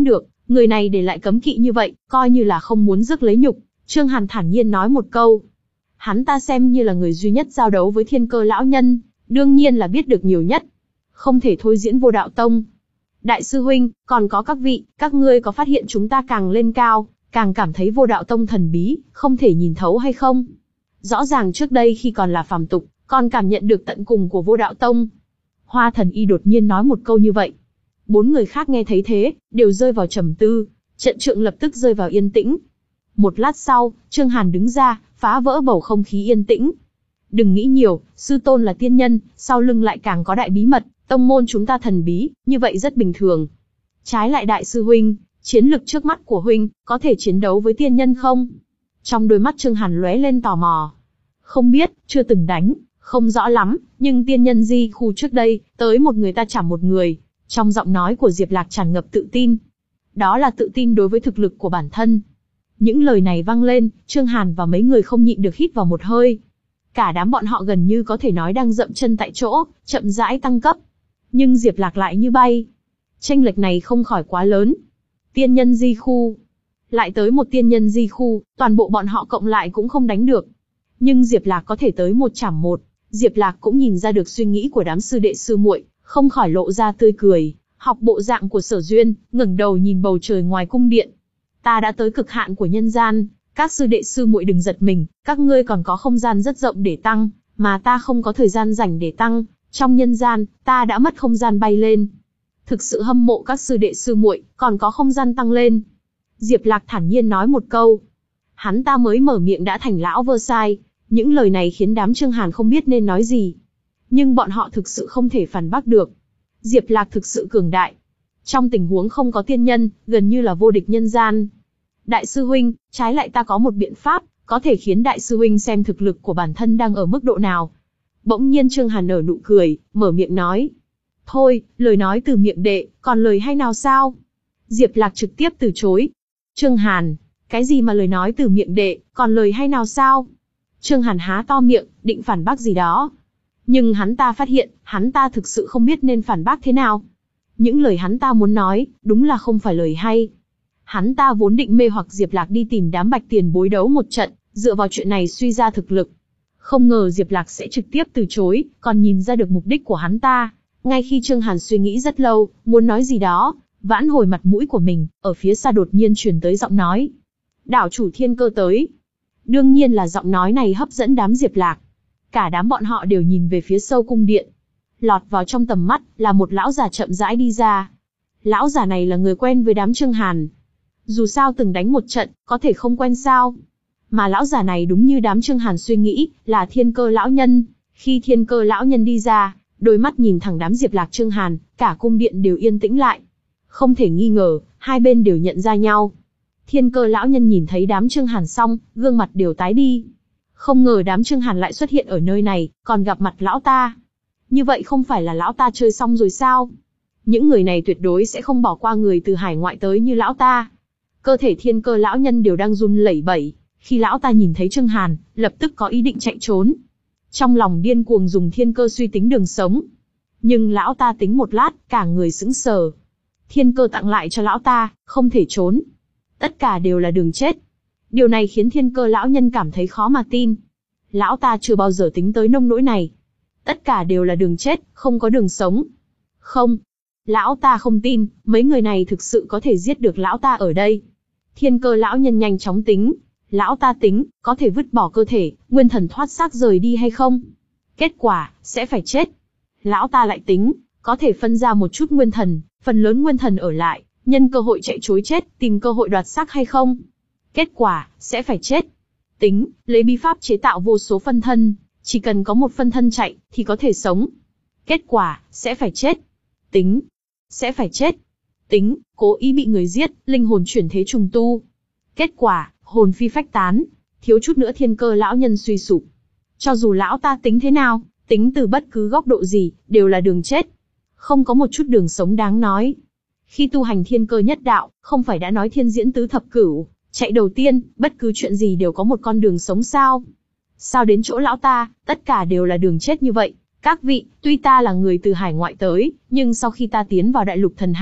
S1: Người này để lại cấm kỵ như vậy, coi như là không muốn rước lấy nhục. Trương Hàn thản nhiên nói một câu. Hắn ta xem như là người duy nhất giao đấu với Thiên Cơ lão nhân, đương nhiên là biết được nhiều nhất. Không thể thôi diễn Vô Đạo Tông. Đại sư huynh, còn có các vị, các ngươi có phát hiện chúng ta càng lên cao, càng cảm thấy Vô Đạo Tông thần bí, không thể nhìn thấu hay không? Rõ ràng trước đây khi còn là phàm tục, còn cảm nhận được tận cùng của Vô Đạo Tông. Hoa Thần Y đột nhiên nói một câu như vậy. Bốn người khác nghe thấy thế, đều rơi vào trầm tư, trận trượng lập tức rơi vào yên tĩnh. Một lát sau, Trương Hàn đứng ra, phá vỡ bầu không khí yên tĩnh. Đừng nghĩ nhiều, sư tôn là tiên nhân, sau lưng lại càng có đại bí mật, tông môn chúng ta thần bí, như vậy rất bình thường. Trái lại đại sư huynh, chiến lực trước mắt của huynh, có thể chiến đấu với tiên nhân không? Trong đôi mắt Trương Hàn lóe lên tò mò. Không biết, chưa từng đánh, không rõ lắm, nhưng tiên nhân di khu trước đây, tới một người ta chảm một người. Trong giọng nói của Diệp Lạc tràn ngập tự tin. Đó là tự tin đối với thực lực của bản thân. Những lời này vang lên, Trương Hàn và mấy người không nhịn được hít vào một hơi. Cả đám bọn họ gần như có thể nói đang dậm chân tại chỗ, chậm rãi tăng cấp. Nhưng Diệp Lạc lại như bay. Chênh lệch này không khỏi quá lớn. Tiên nhân di khu. Lại tới một tiên nhân di khu, toàn bộ bọn họ cộng lại cũng không đánh được. Nhưng Diệp Lạc có thể tới một chảm một. Diệp Lạc cũng nhìn ra được suy nghĩ của đám sư đệ sư muội, không khỏi lộ ra tươi cười, học bộ dạng của Sở Duyên, ngẩng đầu nhìn bầu trời ngoài cung điện. Ta đã tới cực hạn của nhân gian, các sư đệ sư muội đừng giật mình, các ngươi còn có không gian rất rộng để tăng, mà ta không có thời gian rảnh để tăng, trong nhân gian, ta đã mất không gian bay lên. Thực sự hâm mộ các sư đệ sư muội, còn có không gian tăng lên. Diệp Lạc thản nhiên nói một câu. Hắn ta mới mở miệng đã thành lão Versailles, những lời này khiến đám Trương Hàn không biết nên nói gì. Nhưng bọn họ thực sự không thể phản bác được. Diệp Lạc thực sự cường đại. Trong tình huống không có tiên nhân, gần như là vô địch nhân gian. Đại sư huynh, trái lại ta có một biện pháp, có thể khiến đại sư huynh xem thực lực của bản thân đang ở mức độ nào. Bỗng nhiên Trương Hàn nở nụ cười, mở miệng nói. Thôi, lời nói từ miệng đệ, còn lời hay nào sao? Diệp Lạc trực tiếp từ chối. Trương Hàn, cái gì mà lời nói từ miệng đệ, còn lời hay nào sao? Trương Hàn há to miệng, định phản bác gì đó. Nhưng hắn ta phát hiện, hắn ta thực sự không biết nên phản bác thế nào. Những lời hắn ta muốn nói, đúng là không phải lời hay. Hắn ta vốn định mê hoặc Diệp Lạc đi tìm đám bạch tiền bối đấu một trận, dựa vào chuyện này suy ra thực lực. Không ngờ Diệp Lạc sẽ trực tiếp từ chối, còn nhìn ra được mục đích của hắn ta. Ngay khi Trương Hàn suy nghĩ rất lâu, muốn nói gì đó, vãn hồi mặt mũi của mình, ở phía xa đột nhiên truyền tới giọng nói. Đảo chủ Thiên Cơ tới. Đương nhiên là giọng nói này hấp dẫn đám Diệp Lạc. Cả đám bọn họ đều nhìn về phía sâu cung điện. Lọt vào trong tầm mắt, là một lão già chậm rãi đi ra. Lão già này là người quen với đám Trương Hàn. Dù sao từng đánh một trận, có thể không quen sao. Mà lão già này đúng như đám Trương Hàn suy nghĩ, là Thiên Cơ lão nhân. Khi Thiên Cơ lão nhân đi ra, đôi mắt nhìn thẳng đám Diệp Lạc Trương Hàn, cả cung điện đều yên tĩnh lại. Không thể nghi ngờ, hai bên đều nhận ra nhau. Thiên Cơ lão nhân nhìn thấy đám Trương Hàn xong, gương mặt đều tái đi. Không ngờ đám Trương Hàn lại xuất hiện ở nơi này, còn gặp mặt lão ta. Như vậy không phải là lão ta chơi xong rồi sao? Những người này tuyệt đối sẽ không bỏ qua người từ hải ngoại tới như lão ta. Cơ thể Thiên Cơ lão nhân đều đang run lẩy bẩy, khi lão ta nhìn thấy Trương Hàn, lập tức có ý định chạy trốn. Trong lòng điên cuồng dùng thiên cơ suy tính đường sống. Nhưng lão ta tính một lát, cả người sững sờ. Thiên cơ tặng lại cho lão ta, không thể trốn. Tất cả đều là đường chết. Điều này khiến Thiên Cơ lão nhân cảm thấy khó mà tin. Lão ta chưa bao giờ tính tới nông nỗi này. Tất cả đều là đường chết, không có đường sống. Không. Lão ta không tin, mấy người này thực sự có thể giết được lão ta ở đây. Thiên Cơ lão nhân nhanh chóng tính. Lão ta tính, có thể vứt bỏ cơ thể, nguyên thần thoát xác rời đi hay không? Kết quả, sẽ phải chết. Lão ta lại tính, có thể phân ra một chút nguyên thần, phần lớn nguyên thần ở lại, nhân cơ hội chạy trối chết, tìm cơ hội đoạt xác hay không? Kết quả, sẽ phải chết. Tính, lấy bí pháp chế tạo vô số phân thân, chỉ cần có một phân thân chạy, thì có thể sống. Kết quả, sẽ phải chết. Tính, sẽ phải chết. Tính, cố ý bị người giết, linh hồn chuyển thế trùng tu. Kết quả, hồn phi phách tán, thiếu chút nữa Thiên Cơ lão nhân suy sụp. Cho dù lão ta tính thế nào, tính từ bất cứ góc độ gì, đều là đường chết. Không có một chút đường sống đáng nói. Khi tu hành Thiên Cơ nhất đạo, không phải đã nói thiên diễn tứ thập cửu, chạy đầu tiên, bất cứ chuyện gì đều có một con đường sống sao? Sao đến chỗ lão ta, tất cả đều là đường chết như vậy? Các vị, tuy ta là người từ hải ngoại tới, nhưng sau khi ta tiến vào đại lục thần hành,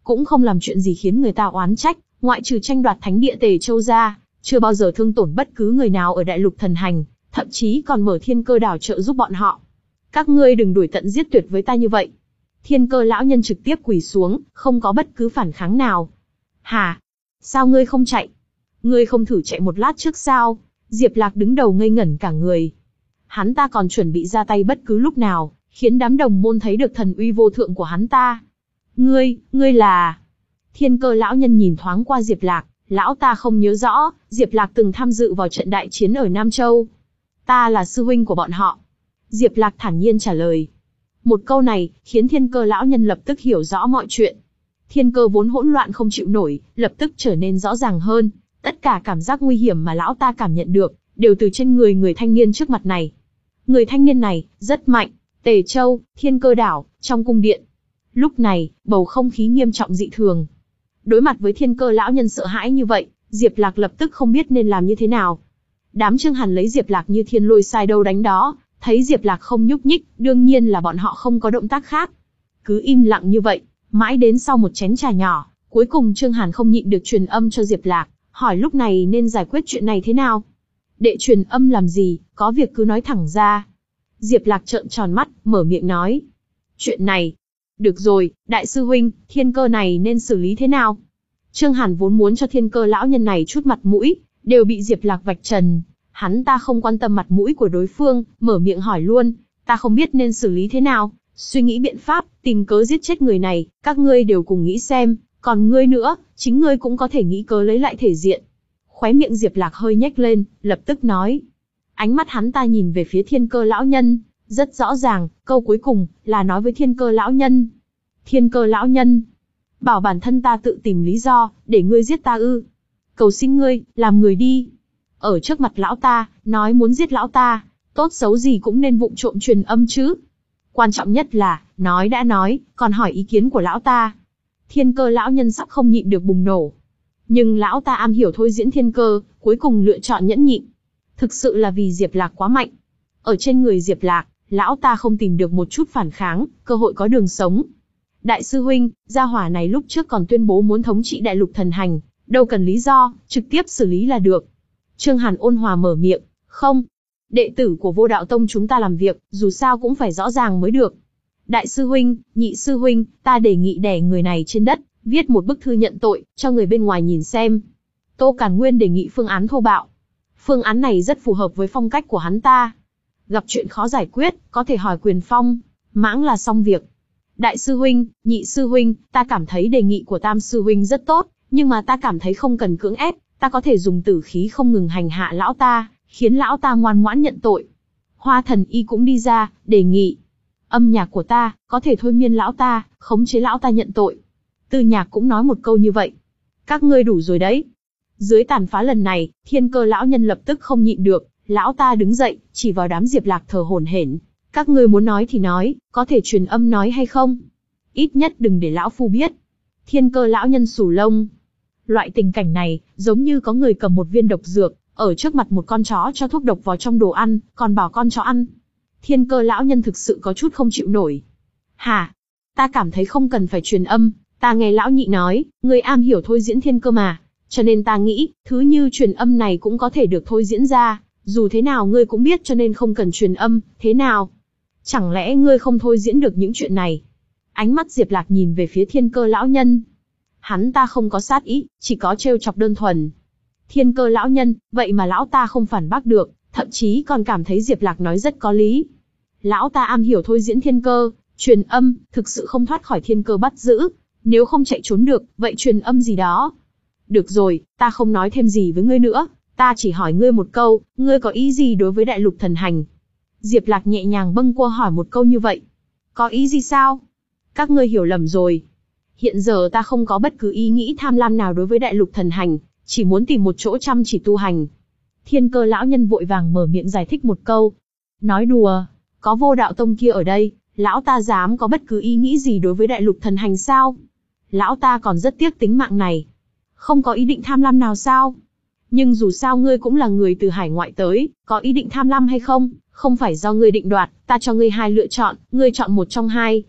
S1: cũng không làm chuyện gì khiến người ta oán trách, ngoại trừ tranh đoạt thánh địa Tề Châu ra, chưa bao giờ thương tổn bất cứ người nào ở đại lục thần hành, thậm chí còn mở thiên cơ đảo trợ giúp bọn họ. Các ngươi đừng đuổi tận giết tuyệt với ta như vậy. Thiên cơ lão nhân trực tiếp quỳ xuống, không có bất cứ phản kháng nào. Hả? Sao ngươi không chạy? Ngươi không thử chạy một lát trước sao? Diệp Lạc đứng đầu ngây ngẩn cả người. Hắn ta còn chuẩn bị ra tay bất cứ lúc nào, khiến đám đồng môn thấy được thần uy vô thượng của hắn ta. Ngươi, ngươi là... Thiên cơ lão nhân nhìn thoáng qua Diệp Lạc, lão ta không nhớ rõ, Diệp Lạc từng tham dự vào trận đại chiến ở Nam Châu. Ta là sư huynh của bọn họ. Diệp Lạc thản nhiên trả lời. Một câu này, khiến thiên cơ lão nhân lập tức hiểu rõ mọi chuyện. Thiên cơ vốn hỗn loạn không chịu nổi, lập tức trở nên rõ ràng hơn. Tất cả cảm giác nguy hiểm mà lão ta cảm nhận được, đều từ trên người người thanh niên trước mặt này. Người thanh niên này, rất mạnh. Tề Châu, thiên cơ đảo, trong cung điện. Lúc này, bầu không khí nghiêm trọng dị thường. Đối mặt với thiên cơ lão nhân sợ hãi như vậy, Diệp Lạc lập tức không biết nên làm như thế nào. Đám Trương Hàn lấy Diệp Lạc như thiên lôi sai đâu đánh đó, thấy Diệp Lạc không nhúc nhích, đương nhiên là bọn họ không có động tác khác. Cứ im lặng như vậy, mãi đến sau một chén trà nhỏ, cuối cùng Trương Hàn không nhịn được truyền âm cho Diệp Lạc, hỏi lúc này nên giải quyết chuyện này thế nào. Đệ truyền âm làm gì, có việc cứ nói thẳng ra. Diệp Lạc trợn tròn mắt, mở miệng nói. Chuyện này, được rồi, đại sư huynh, thiên cơ này nên xử lý thế nào? Trương Hàn vốn muốn cho thiên cơ lão nhân này chút mặt mũi, đều bị Diệp Lạc vạch trần. Hắn ta không quan tâm mặt mũi của đối phương, mở miệng hỏi luôn, ta không biết nên xử lý thế nào, suy nghĩ biện pháp, tìm cớ giết chết người này, các ngươi đều cùng nghĩ xem, còn ngươi nữa, chính ngươi cũng có thể nghĩ cớ lấy lại thể diện. Khóe miệng Diệp Lạc hơi nhếch lên, lập tức nói. Ánh mắt hắn ta nhìn về phía thiên cơ lão nhân, rất rõ ràng, câu cuối cùng, là nói với thiên cơ lão nhân. Thiên cơ lão nhân, bảo bản thân ta tự tìm lý do, để ngươi giết ta ư. Cầu xin ngươi, làm người đi. Ở trước mặt lão ta, nói muốn giết lão ta, tốt xấu gì cũng nên vụng trộm truyền âm chứ. Quan trọng nhất là, nói đã nói, còn hỏi ý kiến của lão ta. Thiên cơ lão nhân sắp không nhịn được bùng nổ. Nhưng lão ta am hiểu thôi diễn thiên cơ, cuối cùng lựa chọn nhẫn nhịn. Thực sự là vì Diệp Lạc quá mạnh. Ở trên người Diệp Lạc, lão ta không tìm được một chút phản kháng, cơ hội có đường sống. Đại sư huynh, gia hỏa này lúc trước còn tuyên bố muốn thống trị đại lục thần hành, đâu cần lý do, trực tiếp xử lý là được. Trương Hàn ôn hòa mở miệng, không. Đệ tử của Vô Đạo Tông chúng ta làm việc, dù sao cũng phải rõ ràng mới được. Đại sư huynh, nhị sư huynh, ta đề nghị đè người này trên đất, viết một bức thư nhận tội, cho người bên ngoài nhìn xem. Tô Càn Nguyên đề nghị phương án thô bạo. Phương án này rất phù hợp với phong cách của hắn ta. Gặp chuyện khó giải quyết, có thể hỏi Quyền Phong, mãng là xong việc. Đại sư huynh, nhị sư huynh, ta cảm thấy đề nghị của Tam sư huynh rất tốt, nhưng mà ta cảm thấy không cần cưỡng ép, ta có thể dùng tử khí không ngừng hành hạ lão ta, khiến lão ta ngoan ngoãn nhận tội. Hoa Thần Y cũng đi ra, đề nghị. Âm nhạc của ta, có thể thôi miên lão ta, khống chế lão ta nhận tội. Tư Nhạc cũng nói một câu như vậy. Các ngươi đủ rồi đấy. Dưới tàn phá lần này, thiên cơ lão nhân lập tức không nhịn được, lão ta đứng dậy, chỉ vào đám Diệp Lạc thờ hổn hển. Các ngươi muốn nói thì nói, có thể truyền âm nói hay không? Ít nhất đừng để lão phu biết. Thiên cơ lão nhân sù lông. Loại tình cảnh này, giống như có người cầm một viên độc dược, ở trước mặt một con chó cho thuốc độc vào trong đồ ăn, còn bảo con chó ăn. Thiên cơ lão nhân thực sự có chút không chịu nổi. Hả? Ta cảm thấy không cần phải truyền âm, ta nghe lão nhị nói, người am hiểu thôi diễn thiên cơ mà. Cho nên ta nghĩ, thứ như truyền âm này cũng có thể được thôi diễn ra, dù thế nào ngươi cũng biết cho nên không cần truyền âm, thế nào? Chẳng lẽ ngươi không thôi diễn được những chuyện này? Ánh mắt Diệp Lạc nhìn về phía thiên cơ lão nhân. Hắn ta không có sát ý, chỉ có trêu chọc đơn thuần. Thiên cơ lão nhân, vậy mà lão ta không phản bác được, thậm chí còn cảm thấy Diệp Lạc nói rất có lý. Lão ta am hiểu thôi diễn thiên cơ, truyền âm, thực sự không thoát khỏi thiên cơ bắt giữ. Nếu không chạy trốn được, vậy truyền âm gì đó. Được rồi, ta không nói thêm gì với ngươi nữa, ta chỉ hỏi ngươi một câu, ngươi có ý gì đối với đại lục thần hành? Diệp Lạc nhẹ nhàng bâng quơ hỏi một câu như vậy. Có ý gì sao? Các ngươi hiểu lầm rồi. Hiện giờ ta không có bất cứ ý nghĩ tham lam nào đối với đại lục thần hành, chỉ muốn tìm một chỗ chăm chỉ tu hành. Thiên cơ lão nhân vội vàng mở miệng giải thích một câu. Nói đùa, có Vô Đạo Tông kia ở đây, lão ta dám có bất cứ ý nghĩ gì đối với đại lục thần hành sao? Lão ta còn rất tiếc tính mạng này. Không có ý định tham lam nào sao? Nhưng dù sao ngươi cũng là người từ hải ngoại tới, có ý định tham lam hay không, không phải do ngươi định đoạt, ta cho ngươi hai lựa chọn, ngươi chọn một trong hai.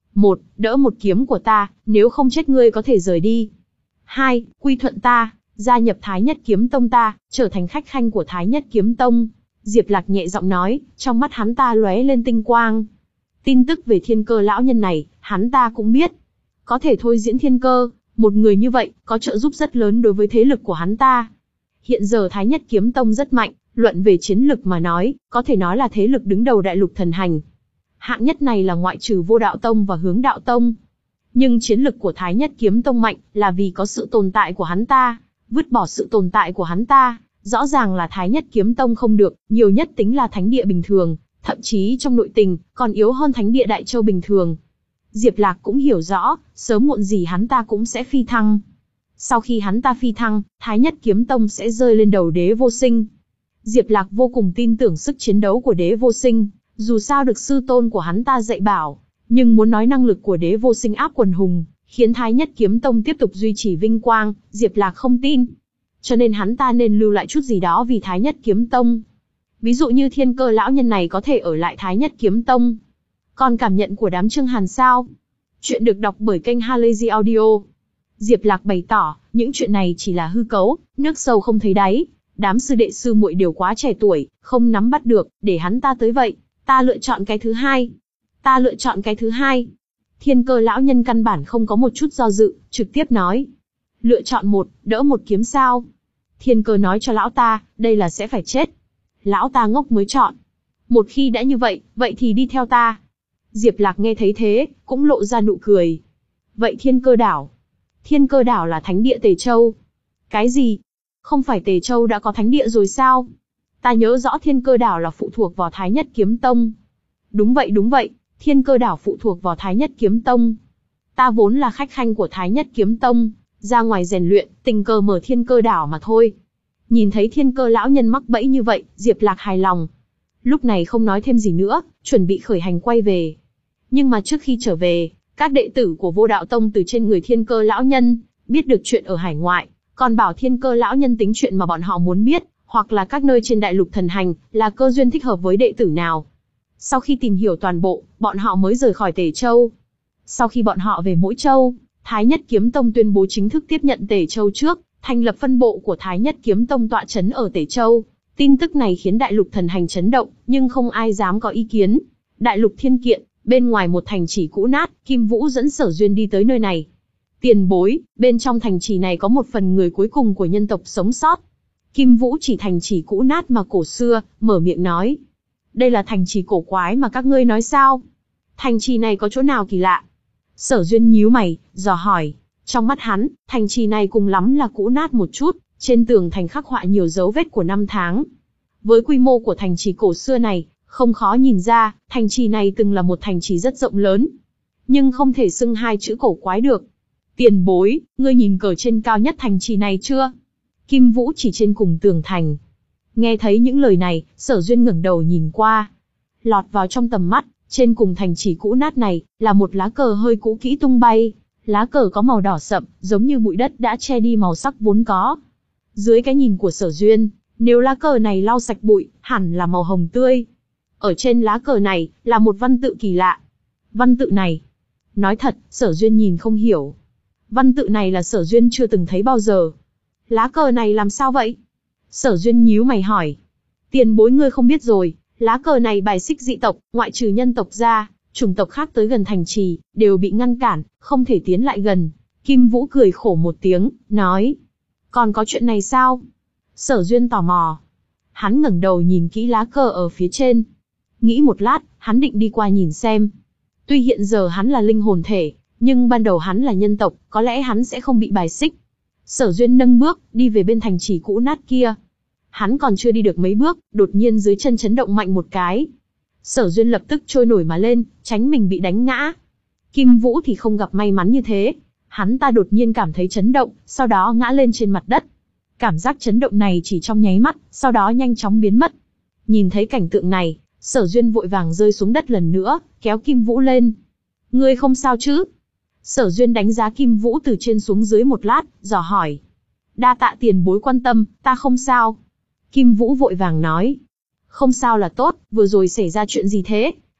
S1: Một, đỡ một kiếm của ta, nếu không chết ngươi có thể rời đi. Hai, quy thuận ta, gia nhập Thái Nhất Kiếm Tông ta, trở thành khách khanh của Thái Nhất Kiếm Tông. Diệp Lạc nhẹ giọng nói, trong mắt hắn ta lóe lên tinh quang. Tin tức về Thiên Cơ lão nhân này, hắn ta cũng biết. Có thể thôi diễn thiên cơ, một người như vậy, có trợ giúp rất lớn đối với thế lực của hắn ta. Hiện giờ Thái Nhất Kiếm Tông rất mạnh, luận về chiến lực mà nói, có thể nói là thế lực đứng đầu đại lục thần hành. Hạng nhất này là ngoại trừ Vô Đạo Tông và Hướng Đạo Tông. Nhưng chiến lực của Thái Nhất Kiếm Tông mạnh, là vì có sự tồn tại của hắn ta. Vứt bỏ sự tồn tại của hắn ta, rõ ràng là Thái Nhất Kiếm Tông không được, nhiều nhất tính là thánh địa bình thường, thậm chí trong nội tình, còn yếu hơn thánh địa Đại Châu bình thường. Diệp Lạc cũng hiểu rõ, sớm muộn gì hắn ta cũng sẽ phi thăng. Sau khi hắn ta phi thăng, Thái Nhất Kiếm Tông sẽ rơi lên đầu Đế Vô Sinh. Diệp Lạc vô cùng tin tưởng sức chiến đấu của Đế Vô Sinh, dù sao được sư tôn của hắn ta dạy bảo, nhưng muốn nói năng lực của Đế Vô Sinh áp quần hùng, khiến Thái Nhất Kiếm Tông tiếp tục duy trì vinh quang, Diệp Lạc không tin. Cho nên hắn ta nên lưu lại chút gì đó vì Thái Nhất Kiếm Tông. Ví dụ như Thiên Cơ lão nhân này có thể ở lại Thái Nhất Kiếm Tông. Còn cảm nhận của đám Trương Hàn sao? Chuyện được đọc bởi kênh Halazy Audio. Diệp Lạc bày tỏ, những chuyện này chỉ là hư cấu, nước sâu không thấy đáy. Đám sư đệ sư muội đều quá trẻ tuổi, không nắm bắt được, để hắn ta tới vậy. Ta lựa chọn cái thứ hai. Ta lựa chọn cái thứ hai. Thiên Cơ lão nhân căn bản không có một chút do dự, trực tiếp nói. Lựa chọn một, đỡ một kiếm sao? Thiên Cơ nói cho lão ta, đây là sẽ phải chết. Lão ta ngốc mới chọn. Một khi đã như vậy, vậy thì đi theo ta. Diệp Lạc nghe thấy thế, cũng lộ ra nụ cười. Vậy Thiên Cơ đảo? Thiên Cơ đảo là thánh địa Tề Châu. Cái gì? Không phải Tề Châu đã có thánh địa rồi sao? Ta nhớ rõ Thiên Cơ đảo là phụ thuộc vào Thái Nhất Kiếm Tông. Đúng vậy đúng vậy, Thiên Cơ đảo phụ thuộc vào Thái Nhất Kiếm Tông. Ta vốn là khách khanh của Thái Nhất Kiếm Tông, ra ngoài rèn luyện, tình cờ mở Thiên Cơ đảo mà thôi. Nhìn thấy Thiên Cơ lão nhân mắc bẫy như vậy, Diệp Lạc hài lòng. Lúc này không nói thêm gì nữa, chuẩn bị khởi hành quay về. Nhưng mà trước khi trở về, các đệ tử của Vô Đạo Tông từ trên người Thiên Cơ lão nhân, biết được chuyện ở hải ngoại, còn bảo Thiên Cơ lão nhân tính chuyện mà bọn họ muốn biết, hoặc là các nơi trên đại lục thần hành, là cơ duyên thích hợp với đệ tử nào. Sau khi tìm hiểu toàn bộ, bọn họ mới rời khỏi Tề Châu. Sau khi bọn họ về Mỗi Châu, Thái Nhất Kiếm Tông tuyên bố chính thức tiếp nhận Tề Châu trước, thành lập phân bộ của Thái Nhất Kiếm Tông tọa chấn ở Tề Châu. Tin tức này khiến đại lục thần hành chấn động, nhưng không ai dám có ý kiến. Đại lục Thiên Kiện, bên ngoài một thành trì cũ nát, Kim Vũ dẫn Sở Duyên đi tới nơi này. Tiền bối, bên trong thành trì này có một phần người cuối cùng của nhân tộc sống sót. Kim Vũ chỉ thành trì cũ nát mà cổ xưa, mở miệng nói. Đây là thành trì cổ quái mà các ngươi nói sao? Thành trì này có chỗ nào kỳ lạ? Sở Duyên nhíu mày, dò hỏi. Trong mắt hắn, thành trì này cùng lắm là cũ nát một chút, trên tường thành khắc họa nhiều dấu vết của năm tháng. Với quy mô của thành trì cổ xưa này, không khó nhìn ra, thành trì này từng là một thành trì rất rộng lớn. Nhưng không thể xưng hai chữ cổ quái được. Tiền bối, ngươi nhìn cờ trên cao nhất thành trì này chưa? Kim Vũ chỉ trên cùng tường thành. Nghe thấy những lời này, Sở Duyên ngẩng đầu nhìn qua. Lọt vào trong tầm mắt, trên cùng thành trì cũ nát này, là một lá cờ hơi cũ kỹ tung bay. Lá cờ có màu đỏ sậm, giống như bụi đất đã che đi màu sắc vốn có. Dưới cái nhìn của Sở Duyên, nếu lá cờ này lau sạch bụi, hẳn là màu hồng tươi. Ở trên lá cờ này, là một văn tự kỳ lạ. Văn tự này, nói thật, Sở Duyên nhìn không hiểu. Văn tự này là Sở Duyên chưa từng thấy bao giờ. Lá cờ này làm sao vậy? Sở Duyên nhíu mày hỏi. Tiền bối ngươi không biết rồi, lá cờ này bài xích dị tộc, ngoại trừ nhân tộc ra, chủng tộc khác tới gần thành trì, đều bị ngăn cản, không thể tiến lại gần. Kim Vũ cười khổ một tiếng, nói. Còn có chuyện này sao? Sở Duyên tò mò. Hắn ngẩng đầu nhìn kỹ lá cờ ở phía trên. Nghĩ một lát, hắn định đi qua nhìn xem. Tuy hiện giờ hắn là linh hồn thể, nhưng ban đầu hắn là nhân tộc, có lẽ hắn sẽ không bị bài xích. Sở Duyên nâng bước, đi về bên thành trì cũ nát kia. Hắn còn chưa đi được mấy bước, đột nhiên dưới chân chấn động mạnh một cái. Sở Duyên lập tức trôi nổi mà lên, tránh mình bị đánh ngã. Kim Vũ thì không gặp may mắn như thế. Hắn ta đột nhiên cảm thấy chấn động, sau đó ngã lên trên mặt đất. Cảm giác chấn động này chỉ trong nháy mắt, sau đó nhanh chóng biến mất. Nhìn thấy cảnh tượng này, Sở Duyên vội vàng rơi xuống đất lần nữa, kéo Kim Vũ lên. Ngươi không sao chứ? Sở Duyên đánh giá Kim Vũ từ trên xuống dưới một lát, dò hỏi. Đa tạ tiền bối quan tâm, ta không sao. Kim Vũ vội vàng nói. Không sao là tốt, vừa rồi xảy ra chuyện gì thế?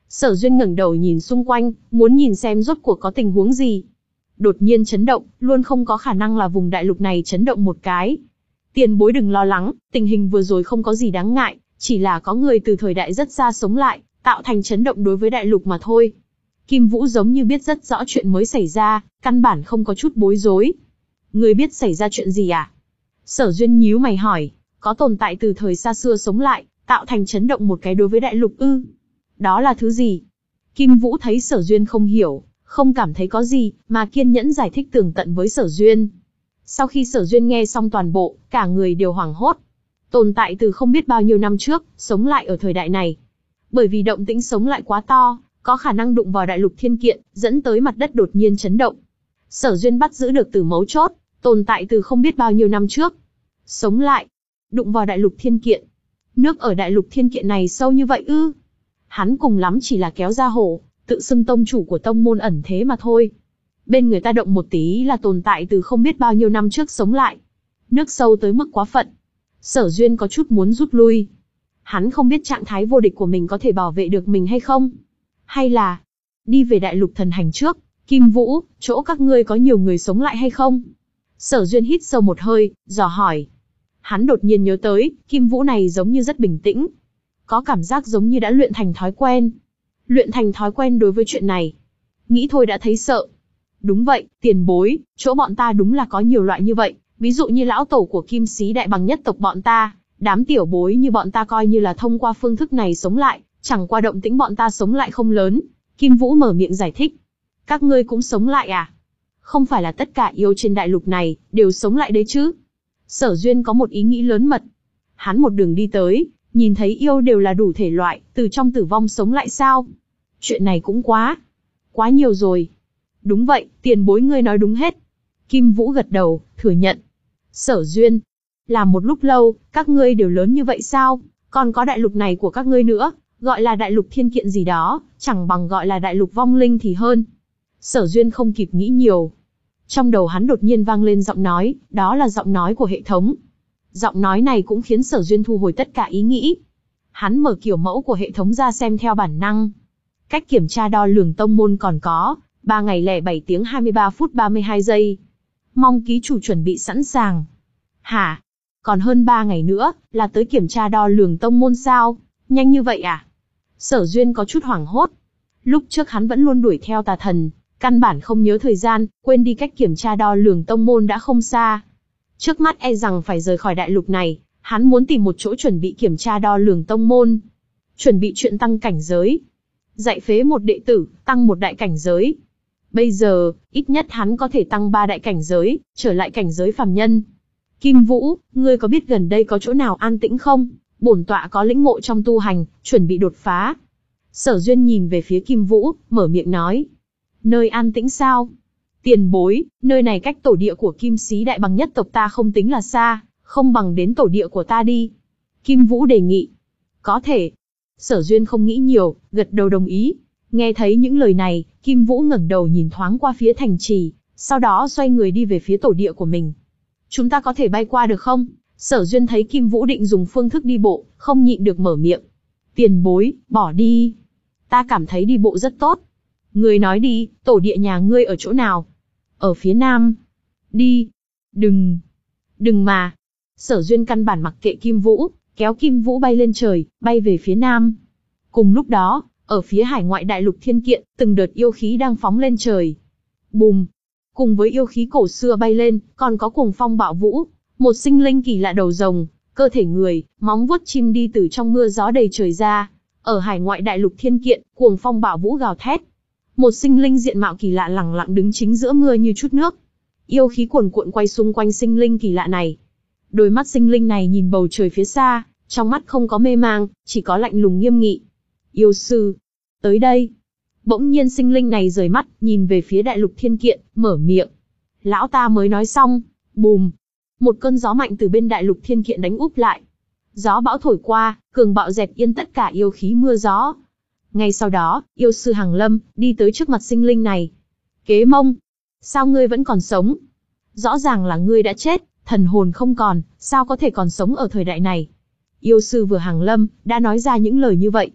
S1: Sở Duyên ngẩng đầu nhìn xung quanh, muốn nhìn xem rốt cuộc có tình huống gì. Đột nhiên chấn động, luôn không có khả năng là vùng đại lục này chấn động một cái. Tiền bối đừng lo lắng, tình hình vừa rồi không có gì đáng ngại, chỉ là có người từ thời đại rất xa sống lại, tạo thành chấn động đối với đại lục mà thôi. Kim Vũ giống như biết rất rõ chuyện mới xảy ra, căn bản không có chút bối rối. Người biết xảy ra chuyện gì à? Sở Duyên nhíu mày hỏi, có tồn tại từ thời xa xưa sống lại, tạo thành chấn động một cái đối với đại lục ư? Đó là thứ gì? Kim Vũ thấy Sở Duyên không hiểu, không cảm thấy có gì, mà kiên nhẫn giải thích tường tận với Sở Duyên. Sau khi Sở Duyên nghe xong toàn bộ, cả người đều hoảng hốt. Tồn tại từ không biết bao nhiêu năm trước, sống lại ở thời đại này. Bởi vì động tĩnh sống lại quá to, có khả năng đụng vào đại lục thiên kiện, dẫn tới mặt đất đột nhiên chấn động. Sở Duyên bắt giữ được từ mấu chốt, tồn tại từ không biết bao nhiêu năm trước. Sống lại, đụng vào đại lục thiên kiện. Nước ở đại lục thiên kiện này sâu như vậy ư? Hắn cùng lắm chỉ là kéo ra hồ, tự xưng tông chủ của tông môn ẩn thế mà thôi. Bên người ta động một tí là tồn tại từ không biết bao nhiêu năm trước sống lại. Nước sâu tới mức quá phận. Sở Duyên có chút muốn rút lui. Hắn không biết trạng thái vô địch của mình có thể bảo vệ được mình hay không. Hay là, đi về đại lục thần hành trước, Kim Vũ, chỗ các ngươi có nhiều người sống lại hay không? Sở Duyên hít sâu một hơi, dò hỏi. Hắn đột nhiên nhớ tới, Kim Vũ này giống như rất bình tĩnh. Có cảm giác giống như đã luyện thành thói quen. Luyện thành thói quen đối với chuyện này. Nghĩ thôi đã thấy sợ. Đúng vậy, tiền bối, chỗ bọn ta đúng là có nhiều loại như vậy. Ví dụ như lão tổ của Kim Sĩ Đại Bằng nhất tộc bọn ta, đám tiểu bối như bọn ta coi như là thông qua phương thức này sống lại, chẳng qua động tĩnh bọn ta sống lại không lớn. Kim Vũ mở miệng giải thích. Các ngươi cũng sống lại à? Không phải là tất cả yêu trên đại lục này, đều sống lại đấy chứ? Sở Duyên có một ý nghĩ lớn mật. Hắn một đường đi tới, nhìn thấy yêu đều là đủ thể loại, từ trong tử vong sống lại sao? Chuyện này cũng quá, quá nhiều rồi. Đúng vậy, tiền bối ngươi nói đúng hết. Kim Vũ gật đầu, thừa nhận. Sở Duyên, làm một lúc lâu, các ngươi đều lớn như vậy sao? Còn có đại lục này của các ngươi nữa, gọi là đại lục thiên kiện gì đó, chẳng bằng gọi là đại lục vong linh thì hơn. Sở Duyên không kịp nghĩ nhiều. Trong đầu hắn đột nhiên vang lên giọng nói, đó là giọng nói của hệ thống. Giọng nói này cũng khiến Sở Duyên thu hồi tất cả ý nghĩ. Hắn mở kiểu mẫu của hệ thống ra xem theo bản năng. Cách kiểm tra đo lường tông môn còn có ba ngày lẻ bảy tiếng hai mươi ba phút ba mươi hai giây. Mong ký chủ chuẩn bị sẵn sàng. Hả? Còn hơn ba ngày nữa, là tới kiểm tra đo lường tông môn sao? Nhanh như vậy à? Sở Duyên có chút hoảng hốt. Lúc trước hắn vẫn luôn đuổi theo tà thần, căn bản không nhớ thời gian, quên đi cách kiểm tra đo lường tông môn đã không xa. Trước mắt e rằng phải rời khỏi đại lục này, hắn muốn tìm một chỗ chuẩn bị kiểm tra đo lường tông môn. Chuẩn bị chuyện tăng cảnh giới. Dạy phế một đệ tử, tăng một đại cảnh giới. Bây giờ, ít nhất hắn có thể tăng ba đại cảnh giới, trở lại cảnh giới phàm nhân. Kim Vũ, ngươi có biết gần đây có chỗ nào an tĩnh không? Bổn tọa có lĩnh ngộ trong tu hành, chuẩn bị đột phá. Sở Duyên nhìn về phía Kim Vũ, mở miệng nói. Nơi an tĩnh sao? Tiền bối, nơi này cách tổ địa của Kim Sĩ Đại Bằng nhất tộc ta không tính là xa, không bằng đến tổ địa của ta đi. Kim Vũ đề nghị. Có thể. Sở Duyên không nghĩ nhiều, gật đầu đồng ý. Nghe thấy những lời này, Kim Vũ ngẩng đầu nhìn thoáng qua phía thành trì, sau đó xoay người đi về phía tổ địa của mình. Chúng ta có thể bay qua được không? Sở Duyên thấy Kim Vũ định dùng phương thức đi bộ, không nhịn được mở miệng. Tiền bối, bỏ đi. Ta cảm thấy đi bộ rất tốt. Ngươi nói đi, tổ địa nhà ngươi ở chỗ nào? Ở phía nam. Đi. Đừng. Đừng mà. Sở Duyên căn bản mặc kệ Kim Vũ, kéo Kim Vũ bay lên trời, bay về phía nam. Cùng lúc đó, ở phía hải ngoại đại lục thiên kiện, từng đợt yêu khí đang phóng lên trời. Bùm. Cùng với yêu khí cổ xưa bay lên, còn có cuồng phong bạo vũ, một sinh linh kỳ lạ đầu rồng, cơ thể người, móng vuốt chim đi từ trong mưa gió đầy trời ra. Ở hải ngoại đại lục thiên kiện, cuồng phong bạo vũ gào thét. Một sinh linh diện mạo kỳ lạ lẳng lặng đứng chính giữa mưa như chút nước. Yêu khí cuồn cuộn quay xung quanh sinh linh kỳ lạ này. Đôi mắt sinh linh này nhìn bầu trời phía xa, trong mắt không có mê mang, chỉ có lạnh lùng nghiêm nghị. Yêu sư, tới đây. Bỗng nhiên sinh linh này rời mắt, nhìn về phía đại lục thiên kiện, mở miệng. Lão ta mới nói xong, bùm. Một cơn gió mạnh từ bên đại lục thiên kiện đánh úp lại. Gió bão thổi qua, cường bạo dẹp yên tất cả yêu khí mưa gió. Ngay sau đó, yêu sư Hằng Lâm, đi tới trước mặt sinh linh này. Kế Mông, sao ngươi vẫn còn sống? Rõ ràng là ngươi đã chết, thần hồn không còn, sao có thể còn sống ở thời đại này? Yêu sư vừa Hằng Lâm, đã nói ra những lời như vậy.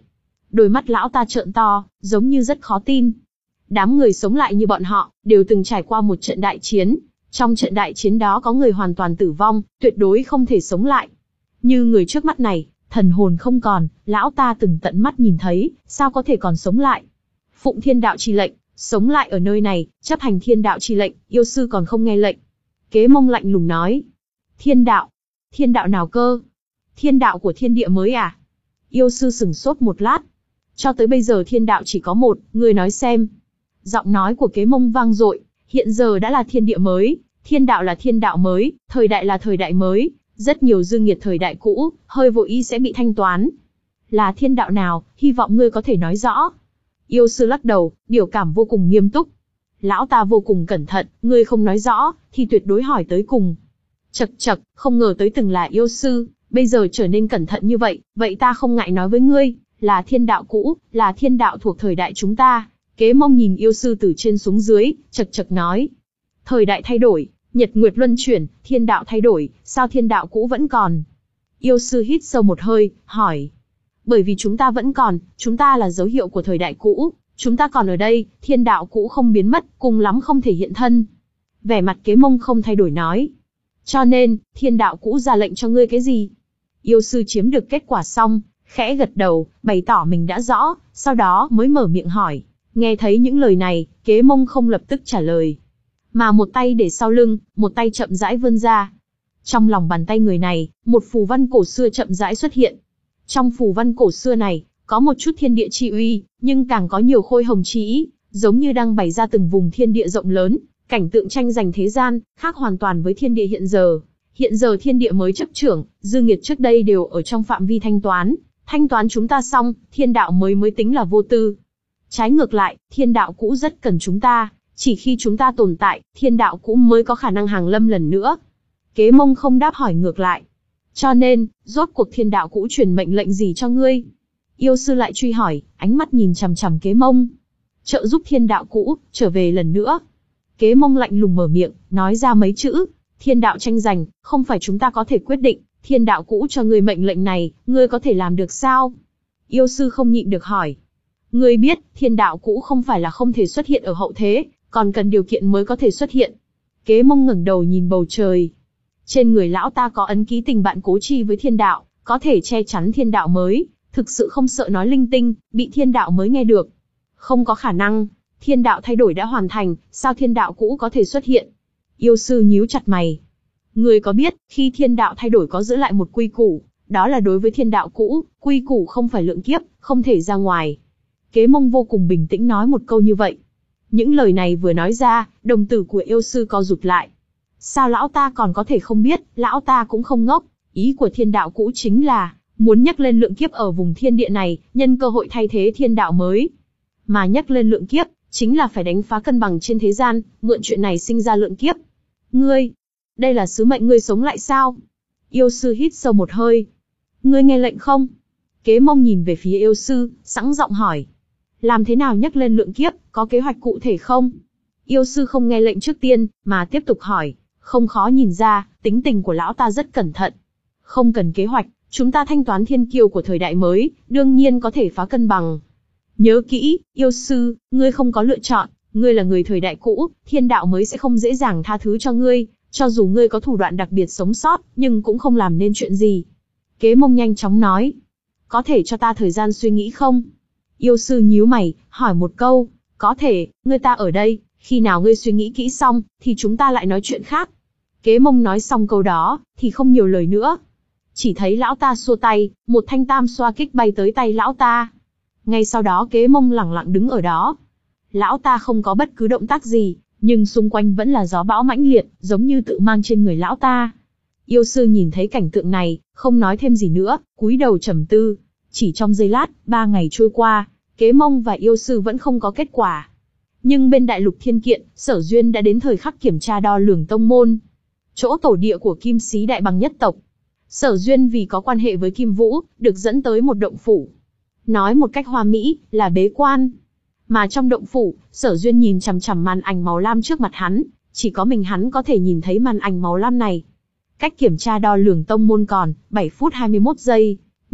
S1: Đôi mắt lão ta trợn to, giống như rất khó tin. Đám người sống lại như bọn họ, đều từng trải qua một trận đại chiến. Trong trận đại chiến đó có người hoàn toàn tử vong, tuyệt đối không thể sống lại. Như người trước mắt này, thần hồn không còn, lão ta từng tận mắt nhìn thấy, sao có thể còn sống lại. Phụng thiên đạo chi lệnh, sống lại ở nơi này, chấp hành thiên đạo chi lệnh, yêu sư còn không nghe lệnh. Kế Mông lạnh lùng nói. Thiên đạo? Thiên đạo nào cơ? Thiên đạo của thiên địa mới à? Yêu sư sửng sốt một lát. Cho tới bây giờ thiên đạo chỉ có một, ngươi nói xem. Giọng nói của Kế Mông vang dội, hiện giờ đã là thiên địa mới, thiên đạo là thiên đạo mới, thời đại là thời đại mới, rất nhiều dư nghiệt thời đại cũ, hơi vội ý sẽ bị thanh toán. Là thiên đạo nào, hy vọng ngươi có thể nói rõ. Yêu sư lắc đầu, biểu cảm vô cùng nghiêm túc. Lão ta vô cùng cẩn thận, ngươi không nói rõ, thì tuyệt đối hỏi tới cùng. Chậc chậc, không ngờ tới từng là yêu sư, bây giờ trở nên cẩn thận như vậy, vậy ta không ngại nói với ngươi, là thiên đạo cũ, là thiên đạo thuộc thời đại chúng ta. Kế Mông nhìn yêu sư từ trên xuống dưới, chậc chậc nói. Thời đại thay đổi, nhật nguyệt luân chuyển, thiên đạo thay đổi, sao thiên đạo cũ vẫn còn? Yêu sư hít sâu một hơi, hỏi. Bởi vì chúng ta vẫn còn, chúng ta là dấu hiệu của thời đại cũ, chúng ta còn ở đây, thiên đạo cũ không biến mất, cùng lắm không thể hiện thân. Vẻ mặt Kế Mông không thay đổi nói. Cho nên, thiên đạo cũ ra lệnh cho ngươi cái gì? Yêu sư chiếm được kết quả xong, khẽ gật đầu, bày tỏ mình đã rõ, sau đó mới mở miệng hỏi. Nghe thấy những lời này, Kế Mông không lập tức trả lời, mà một tay để sau lưng, một tay chậm rãi vươn ra. Trong lòng bàn tay người này, một phù văn cổ xưa chậm rãi xuất hiện. Trong phù văn cổ xưa này, có một chút thiên địa chi uy, nhưng càng có nhiều khôi hồng chi ý, giống như đang bày ra từng vùng thiên địa rộng lớn, cảnh tượng tranh giành thế gian, khác hoàn toàn với thiên địa hiện giờ. Hiện giờ thiên địa mới chấp trưởng, dư nghiệt trước đây đều ở trong phạm vi thanh toán, thanh toán chúng ta xong, thiên đạo mới mới tính là vô tư. Trái ngược lại, thiên đạo cũ rất cần chúng ta, chỉ khi chúng ta tồn tại, thiên đạo cũ mới có khả năng hàng lâm lần nữa. Kế Mông không đáp hỏi ngược lại. Cho nên, rốt cuộc thiên đạo cũ truyền mệnh lệnh gì cho ngươi? Yêu sư lại truy hỏi, ánh mắt nhìn chằm chằm Kế Mông. Trợ giúp thiên đạo cũ, trở về lần nữa. Kế Mông lạnh lùng mở miệng, nói ra mấy chữ. Thiên đạo tranh giành, không phải chúng ta có thể quyết định, thiên đạo cũ cho ngươi mệnh lệnh này, ngươi có thể làm được sao? Yêu sư không nhịn được hỏi. Ngươi biết, thiên đạo cũ không phải là không thể xuất hiện ở hậu thế, còn cần điều kiện mới có thể xuất hiện. Kế Mông ngẩng đầu nhìn bầu trời. Trên người lão ta có ấn ký tình bạn cố chi với thiên đạo, có thể che chắn thiên đạo mới, thực sự không sợ nói linh tinh, bị thiên đạo mới nghe được. Không có khả năng, thiên đạo thay đổi đã hoàn thành, sao thiên đạo cũ có thể xuất hiện? Yêu sư nhíu chặt mày. Ngươi có biết, khi thiên đạo thay đổi có giữ lại một quy củ, đó là đối với thiên đạo cũ, quy củ không phải lượng kiếp, không thể ra ngoài. Kế Mông vô cùng bình tĩnh nói một câu như vậy. Những lời này vừa nói ra, đồng tử của yêu sư co rụt lại. Sao lão ta còn có thể không biết, lão ta cũng không ngốc, ý của thiên đạo cũ chính là, muốn nhắc lên lượng kiếp ở vùng thiên địa này, nhân cơ hội thay thế thiên đạo mới. Mà nhắc lên lượng kiếp, chính là phải đánh phá cân bằng trên thế gian, mượn chuyện này sinh ra lượng kiếp. Ngươi, đây là sứ mệnh ngươi sống lại sao? Yêu sư hít sâu một hơi. Ngươi nghe lệnh không? Kế Mông nhìn về phía yêu sư, sẵn giọng hỏi. Làm thế nào nhắc lên lượng kiếp, có kế hoạch cụ thể không? Yêu sư không nghe lệnh trước tiên, mà tiếp tục hỏi. Không khó nhìn ra, tính tình của lão ta rất cẩn thận. Không cần kế hoạch, chúng ta thanh toán thiên kiêu của thời đại mới, đương nhiên có thể phá cân bằng. Nhớ kỹ, yêu sư, ngươi không có lựa chọn, ngươi là người thời đại cũ, thiên đạo mới sẽ không dễ dàng tha thứ cho ngươi, cho dù ngươi có thủ đoạn đặc biệt sống sót, nhưng cũng không làm nên chuyện gì. Kế Mông nhanh chóng nói. Có thể cho ta thời gian suy nghĩ không? Yêu sư nhíu mày, hỏi một câu. Có thể, ngươi ta ở đây, khi nào ngươi suy nghĩ kỹ xong, thì chúng ta lại nói chuyện khác. Kế Mông nói xong câu đó, thì không nhiều lời nữa. Chỉ thấy lão ta xua tay, một thanh tam xoa kích bay tới tay lão ta. Ngay sau đó Kế Mông lẳng lặng đứng ở đó. Lão ta không có bất cứ động tác gì, nhưng xung quanh vẫn là gió bão mãnh liệt, giống như tự mang trên người lão ta. Yêu sư nhìn thấy cảnh tượng này, không nói thêm gì nữa, cúi đầu trầm tư. Chỉ trong giây lát, ba ngày trôi qua, Kế Mông và yêu sư vẫn không có kết quả. Nhưng bên đại lục thiên kiện, Sở Duyên đã đến thời khắc kiểm tra đo lường tông môn. Chỗ tổ địa của Kim Sĩ Đại Bằng nhất tộc. Sở Duyên vì có quan hệ với Kim Vũ, được dẫn tới một động phủ. Nói một cách hoa mỹ, là bế quan. Mà trong động phủ, Sở Duyên nhìn chằm chằm màn ảnh màu lam trước mặt hắn, chỉ có mình hắn có thể nhìn thấy màn ảnh màu lam này. Cách kiểm tra đo lường tông môn còn bảy phút hai mươi mốt giây,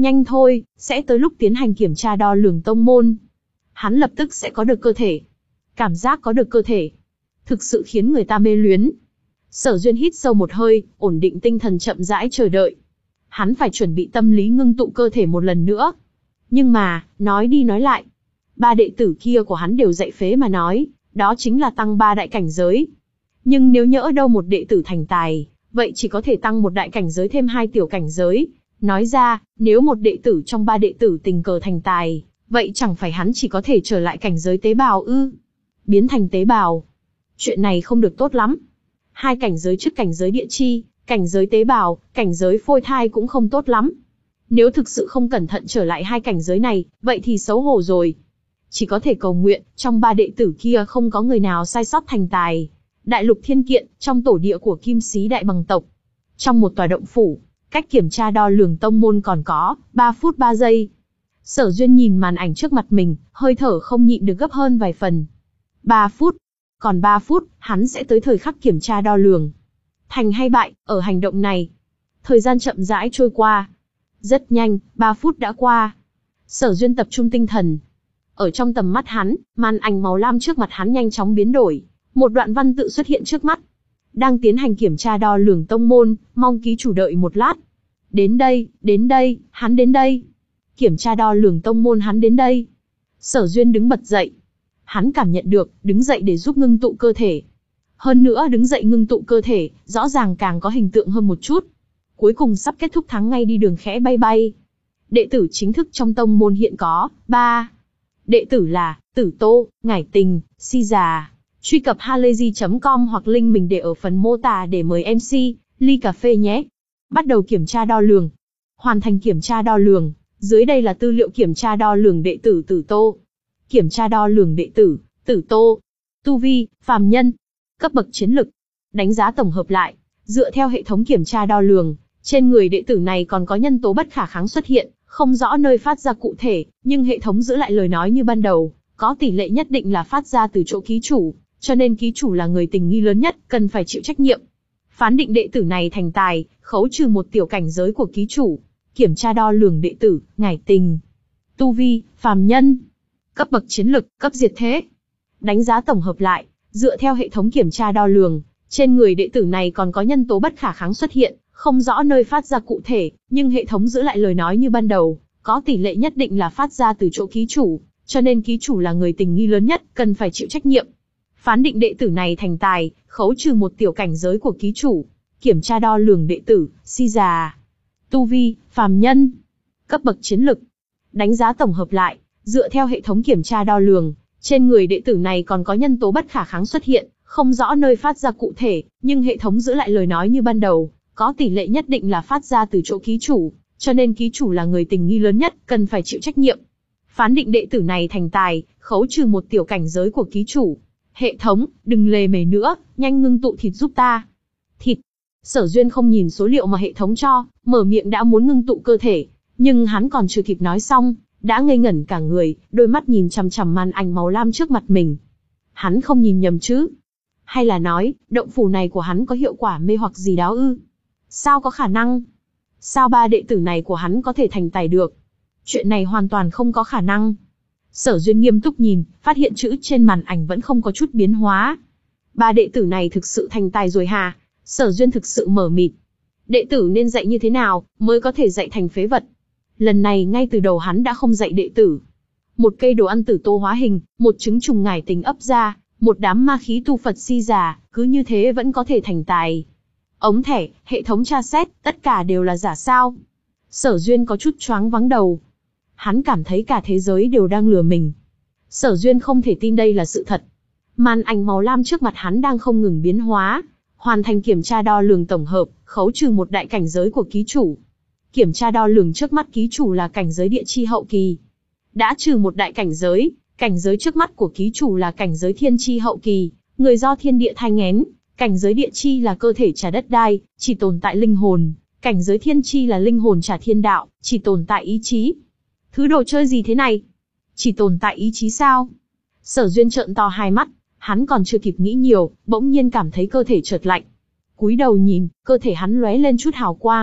S1: Nhanh thôi, sẽ tới lúc tiến hành kiểm tra đo lường tông môn. Hắn lập tức sẽ có được cơ thể. Cảm giác có được cơ thể, thực sự khiến người ta mê luyến. Sở Duyên hít sâu một hơi, ổn định tinh thần chậm rãi chờ đợi. Hắn phải chuẩn bị tâm lý ngưng tụ cơ thể một lần nữa. Nhưng mà, nói đi nói lại, ba đệ tử kia của hắn đều dạy phế mà nói, đó chính là tăng ba đại cảnh giới. Nhưng nếu nhỡ đâu một đệ tử thành tài, vậy chỉ có thể tăng một đại cảnh giới thêm hai tiểu cảnh giới. Nói ra, nếu một đệ tử trong ba đệ tử tình cờ thành tài, vậy chẳng phải hắn chỉ có thể trở lại cảnh giới tế bào ư? Biến thành tế bào. Chuyện này không được tốt lắm. Hai cảnh giới trước cảnh giới địa chi, cảnh giới tế bào, cảnh giới phôi thai cũng không tốt lắm. Nếu thực sự không cẩn thận trở lại hai cảnh giới này, vậy thì xấu hổ rồi. Chỉ có thể cầu nguyện, trong ba đệ tử kia không có người nào sai sót thành tài. Đại lục thiên kiện, trong tổ địa của Kim Sĩ Đại Bằng tộc. Trong một tòa động phủ, cách kiểm tra đo lường tông môn còn có ba phút ba giây. Sở Duyên nhìn màn ảnh trước mặt mình, hơi thở không nhịn được gấp hơn vài phần. ba phút. Còn ba phút, hắn sẽ tới thời khắc kiểm tra đo lường. Thành hay bại, ở hành động này. Thời gian chậm rãi trôi qua. Rất nhanh, ba phút đã qua. Sở Duyên tập trung tinh thần. Ở trong tầm mắt hắn, màn ảnh màu lam trước mặt hắn nhanh chóng biến đổi. Một đoạn văn tự xuất hiện trước mắt. Đang tiến hành kiểm tra đo lường tông môn, mong ký chủ đợi một lát. Đến đây, đến đây, hắn đến đây. Kiểm tra đo lường tông môn hắn đến đây. Sở Duyên đứng bật dậy. Hắn cảm nhận được, đứng dậy để giúp ngưng tụ cơ thể. Hơn nữa đứng dậy ngưng tụ cơ thể, rõ ràng càng có hình tượng hơn một chút. Cuối cùng sắp kết thúc tháng ngay đi đường khẽ bay bay. Đệ tử chính thức trong tông môn hiện có, ba. Đệ tử là, Tử Tô, Ngải Tình, Si Già. Truy cập halayzi chấm com hoặc link mình để ở phần mô tả để mời em xê, ly cà phê nhé. Bắt đầu kiểm tra đo lường. Hoàn thành kiểm tra đo lường. Dưới đây là tư liệu kiểm tra đo lường đệ tử Tử Tô. Kiểm tra đo lường đệ tử, Tử Tô. Tu vi, phàm nhân. Cấp bậc chiến lực. Đánh giá tổng hợp lại. Dựa theo hệ thống kiểm tra đo lường, trên người đệ tử này còn có nhân tố bất khả kháng xuất hiện, không rõ nơi phát ra cụ thể, nhưng hệ thống giữ lại lời nói như ban đầu, có tỷ lệ nhất định là phát ra từ chỗ ký chủ, cho nên ký chủ là người tình nghi lớn nhất, cần phải chịu trách nhiệm. Phán định đệ tử này thành tài, khấu trừ một tiểu cảnh giới của ký chủ. Kiểm tra đo lường đệ tử, Ngải Tình. Tu vi, phàm nhân. Cấp bậc chiến lực, cấp diệt thế. Đánh giá tổng hợp lại, dựa theo hệ thống kiểm tra đo lường, trên người đệ tử này còn có nhân tố bất khả kháng xuất hiện, không rõ nơi phát ra cụ thể, nhưng hệ thống giữ lại lời nói như ban đầu, có tỷ lệ nhất định là phát ra từ chỗ ký chủ, cho nên ký chủ là người tình nghi lớn nhất, cần phải chịu trách nhiệm. Phán định đệ tử này thành tài, khấu trừ một tiểu cảnh giới của ký chủ. Kiểm tra đo lường đệ tử, Si Già. Tu vi, phàm nhân. Cấp bậc chiến lực. Đánh giá tổng hợp lại, dựa theo hệ thống kiểm tra đo lường, trên người đệ tử này còn có nhân tố bất khả kháng xuất hiện, không rõ nơi phát ra cụ thể, nhưng hệ thống giữ lại lời nói như ban đầu, có tỷ lệ nhất định là phát ra từ chỗ ký chủ, cho nên ký chủ là người tình nghi lớn nhất, cần phải chịu trách nhiệm. Phán định đệ tử này thành tài, khấu trừ một tiểu cảnh giới của ký chủ. Hệ thống, đừng lề mề nữa, nhanh ngưng tụ thịt giúp ta. Thịt. Sở Duyên không nhìn số liệu mà hệ thống cho, mở miệng đã muốn ngưng tụ cơ thể, nhưng hắn còn chưa kịp nói xong, đã ngây ngẩn cả người, đôi mắt nhìn chằm chằm màn ảnh màu lam trước mặt mình. Hắn không nhìn nhầm chứ? Hay là nói, động phủ này của hắn có hiệu quả mê hoặc gì đó ư? Sao có khả năng? Sao ba đệ tử này của hắn có thể thành tài được? Chuyện này hoàn toàn không có khả năng. Sở Duyên nghiêm túc nhìn, phát hiện chữ trên màn ảnh vẫn không có chút biến hóa. Ba đệ tử này thực sự thành tài rồi hả? Sở Duyên thực sự mở mịt. Đệ tử nên dạy như thế nào, mới có thể dạy thành phế vật? Lần này ngay từ đầu hắn đã không dạy đệ tử. Một cây đồ ăn Tử Tô hóa hình, một trứng trùng Ngải Tình ấp ra, một đám ma khí tu Phật Si Già, cứ như thế vẫn có thể thành tài. Ống thẻ, hệ thống tra xét, tất cả đều là giả sao? Sở Duyên có chút choáng váng đầu. Hắn cảm thấy cả thế giới đều đang lừa mình. Sở Duyên không thể tin đây là sự thật. Màn ảnh màu lam trước mặt hắn đang không ngừng biến hóa. Hoàn thành kiểm tra đo lường tổng hợp, khấu trừ một đại cảnh giới của ký chủ. Kiểm tra đo lường trước mắt ký chủ là cảnh giới địa chi hậu kỳ. Đã trừ một đại cảnh giới, cảnh giới trước mắt của ký chủ là cảnh giới thiên chi hậu kỳ, người do thiên địa thai nghén. Cảnh giới địa chi là cơ thể trả đất đai, chỉ tồn tại linh hồn. Cảnh giới thiên chi là linh hồn trả thiên đạo, chỉ tồn tại ý chí. Thứ đồ chơi gì thế này? Chỉ tồn tại ý chí sao? Sở Duyên trợn to hai mắt, hắn còn chưa kịp nghĩ nhiều, bỗng nhiên cảm thấy cơ thể chợt lạnh. Cúi đầu nhìn, cơ thể hắn lóe lên chút hào quang,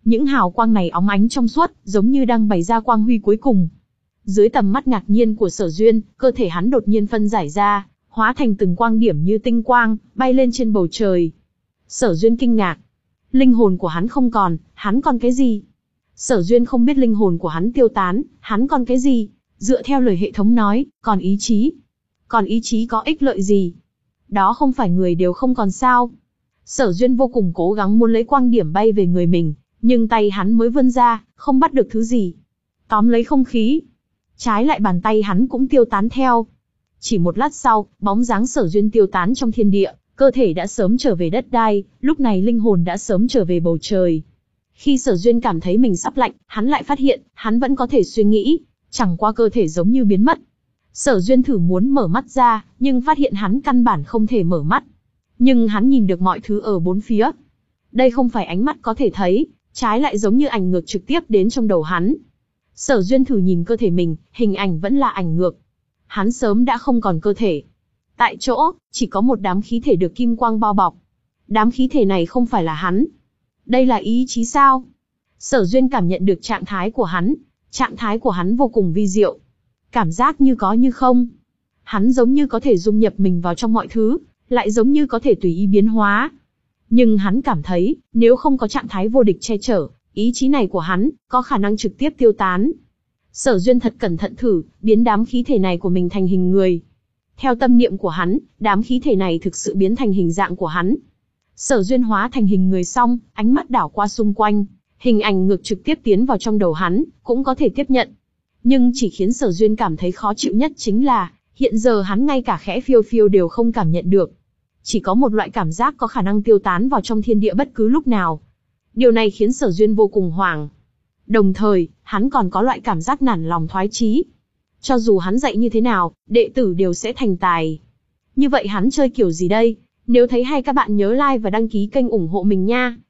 S1: Những hào quang này óng ánh trong suốt, giống như đang bày ra quang huy cuối cùng. Dưới tầm mắt ngạc nhiên của Sở Duyên, cơ thể hắn đột nhiên phân giải ra, hóa thành từng quang điểm như tinh quang, bay lên trên bầu trời. Sở Duyên kinh ngạc. Linh hồn của hắn không còn, hắn còn cái gì? Sở Duyên không biết linh hồn của hắn tiêu tán, hắn còn cái gì? Dựa theo lời hệ thống nói, còn ý chí. Còn ý chí có ích lợi gì? Đó không phải người đều không còn sao? Sở Duyên vô cùng cố gắng muốn lấy quang điểm bay về người mình, nhưng tay hắn mới vươn ra, không bắt được thứ gì. Tóm lấy không khí. Trái lại bàn tay hắn cũng tiêu tán theo. Chỉ một lát sau, bóng dáng Sở Duyên tiêu tán trong thiên địa, cơ thể đã sớm trở về đất đai, lúc này linh hồn đã sớm trở về bầu trời. Khi Sở Duyên cảm thấy mình sắp lạnh, hắn lại phát hiện, hắn vẫn có thể suy nghĩ, chẳng qua cơ thể giống như biến mất. Sở Duyên thử muốn mở mắt ra, nhưng phát hiện hắn căn bản không thể mở mắt. Nhưng hắn nhìn được mọi thứ ở bốn phía. Đây không phải ánh mắt có thể thấy, trái lại giống như ảnh ngược trực tiếp đến trong đầu hắn. Sở Duyên thử nhìn cơ thể mình, hình ảnh vẫn là ảnh ngược. Hắn sớm đã không còn cơ thể. Tại chỗ, chỉ có một đám khí thể được kim quang bao bọc. Đám khí thể này không phải là hắn. Đây là ý chí sao? Sở Duyên cảm nhận được trạng thái của hắn. Trạng thái của hắn vô cùng vi diệu. Cảm giác như có như không. Hắn giống như có thể dung nhập mình vào trong mọi thứ, lại giống như có thể tùy ý biến hóa. Nhưng hắn cảm thấy, nếu không có trạng thái vô địch che chở, ý chí này của hắn, có khả năng trực tiếp tiêu tán. Sở Duyên thật cẩn thận thử, biến đám khí thể này của mình thành hình người. Theo tâm niệm của hắn, đám khí thể này thực sự biến thành hình dạng của hắn. Sở Duyên hóa thành hình người xong, ánh mắt đảo qua xung quanh, hình ảnh ngược trực tiếp tiến vào trong đầu hắn, cũng có thể tiếp nhận. Nhưng chỉ khiến Sở Duyên cảm thấy khó chịu nhất chính là, hiện giờ hắn ngay cả khẽ phiêu phiêu đều không cảm nhận được. Chỉ có một loại cảm giác có khả năng tiêu tán vào trong thiên địa bất cứ lúc nào. Điều này khiến Sở Duyên vô cùng hoảng. Đồng thời, hắn còn có loại cảm giác nản lòng thoái chí. Cho dù hắn dạy như thế nào, đệ tử đều sẽ thành tài. Như vậy hắn chơi kiểu gì đây? Nếu thấy hay các bạn nhớ like và đăng ký kênh ủng hộ mình nha.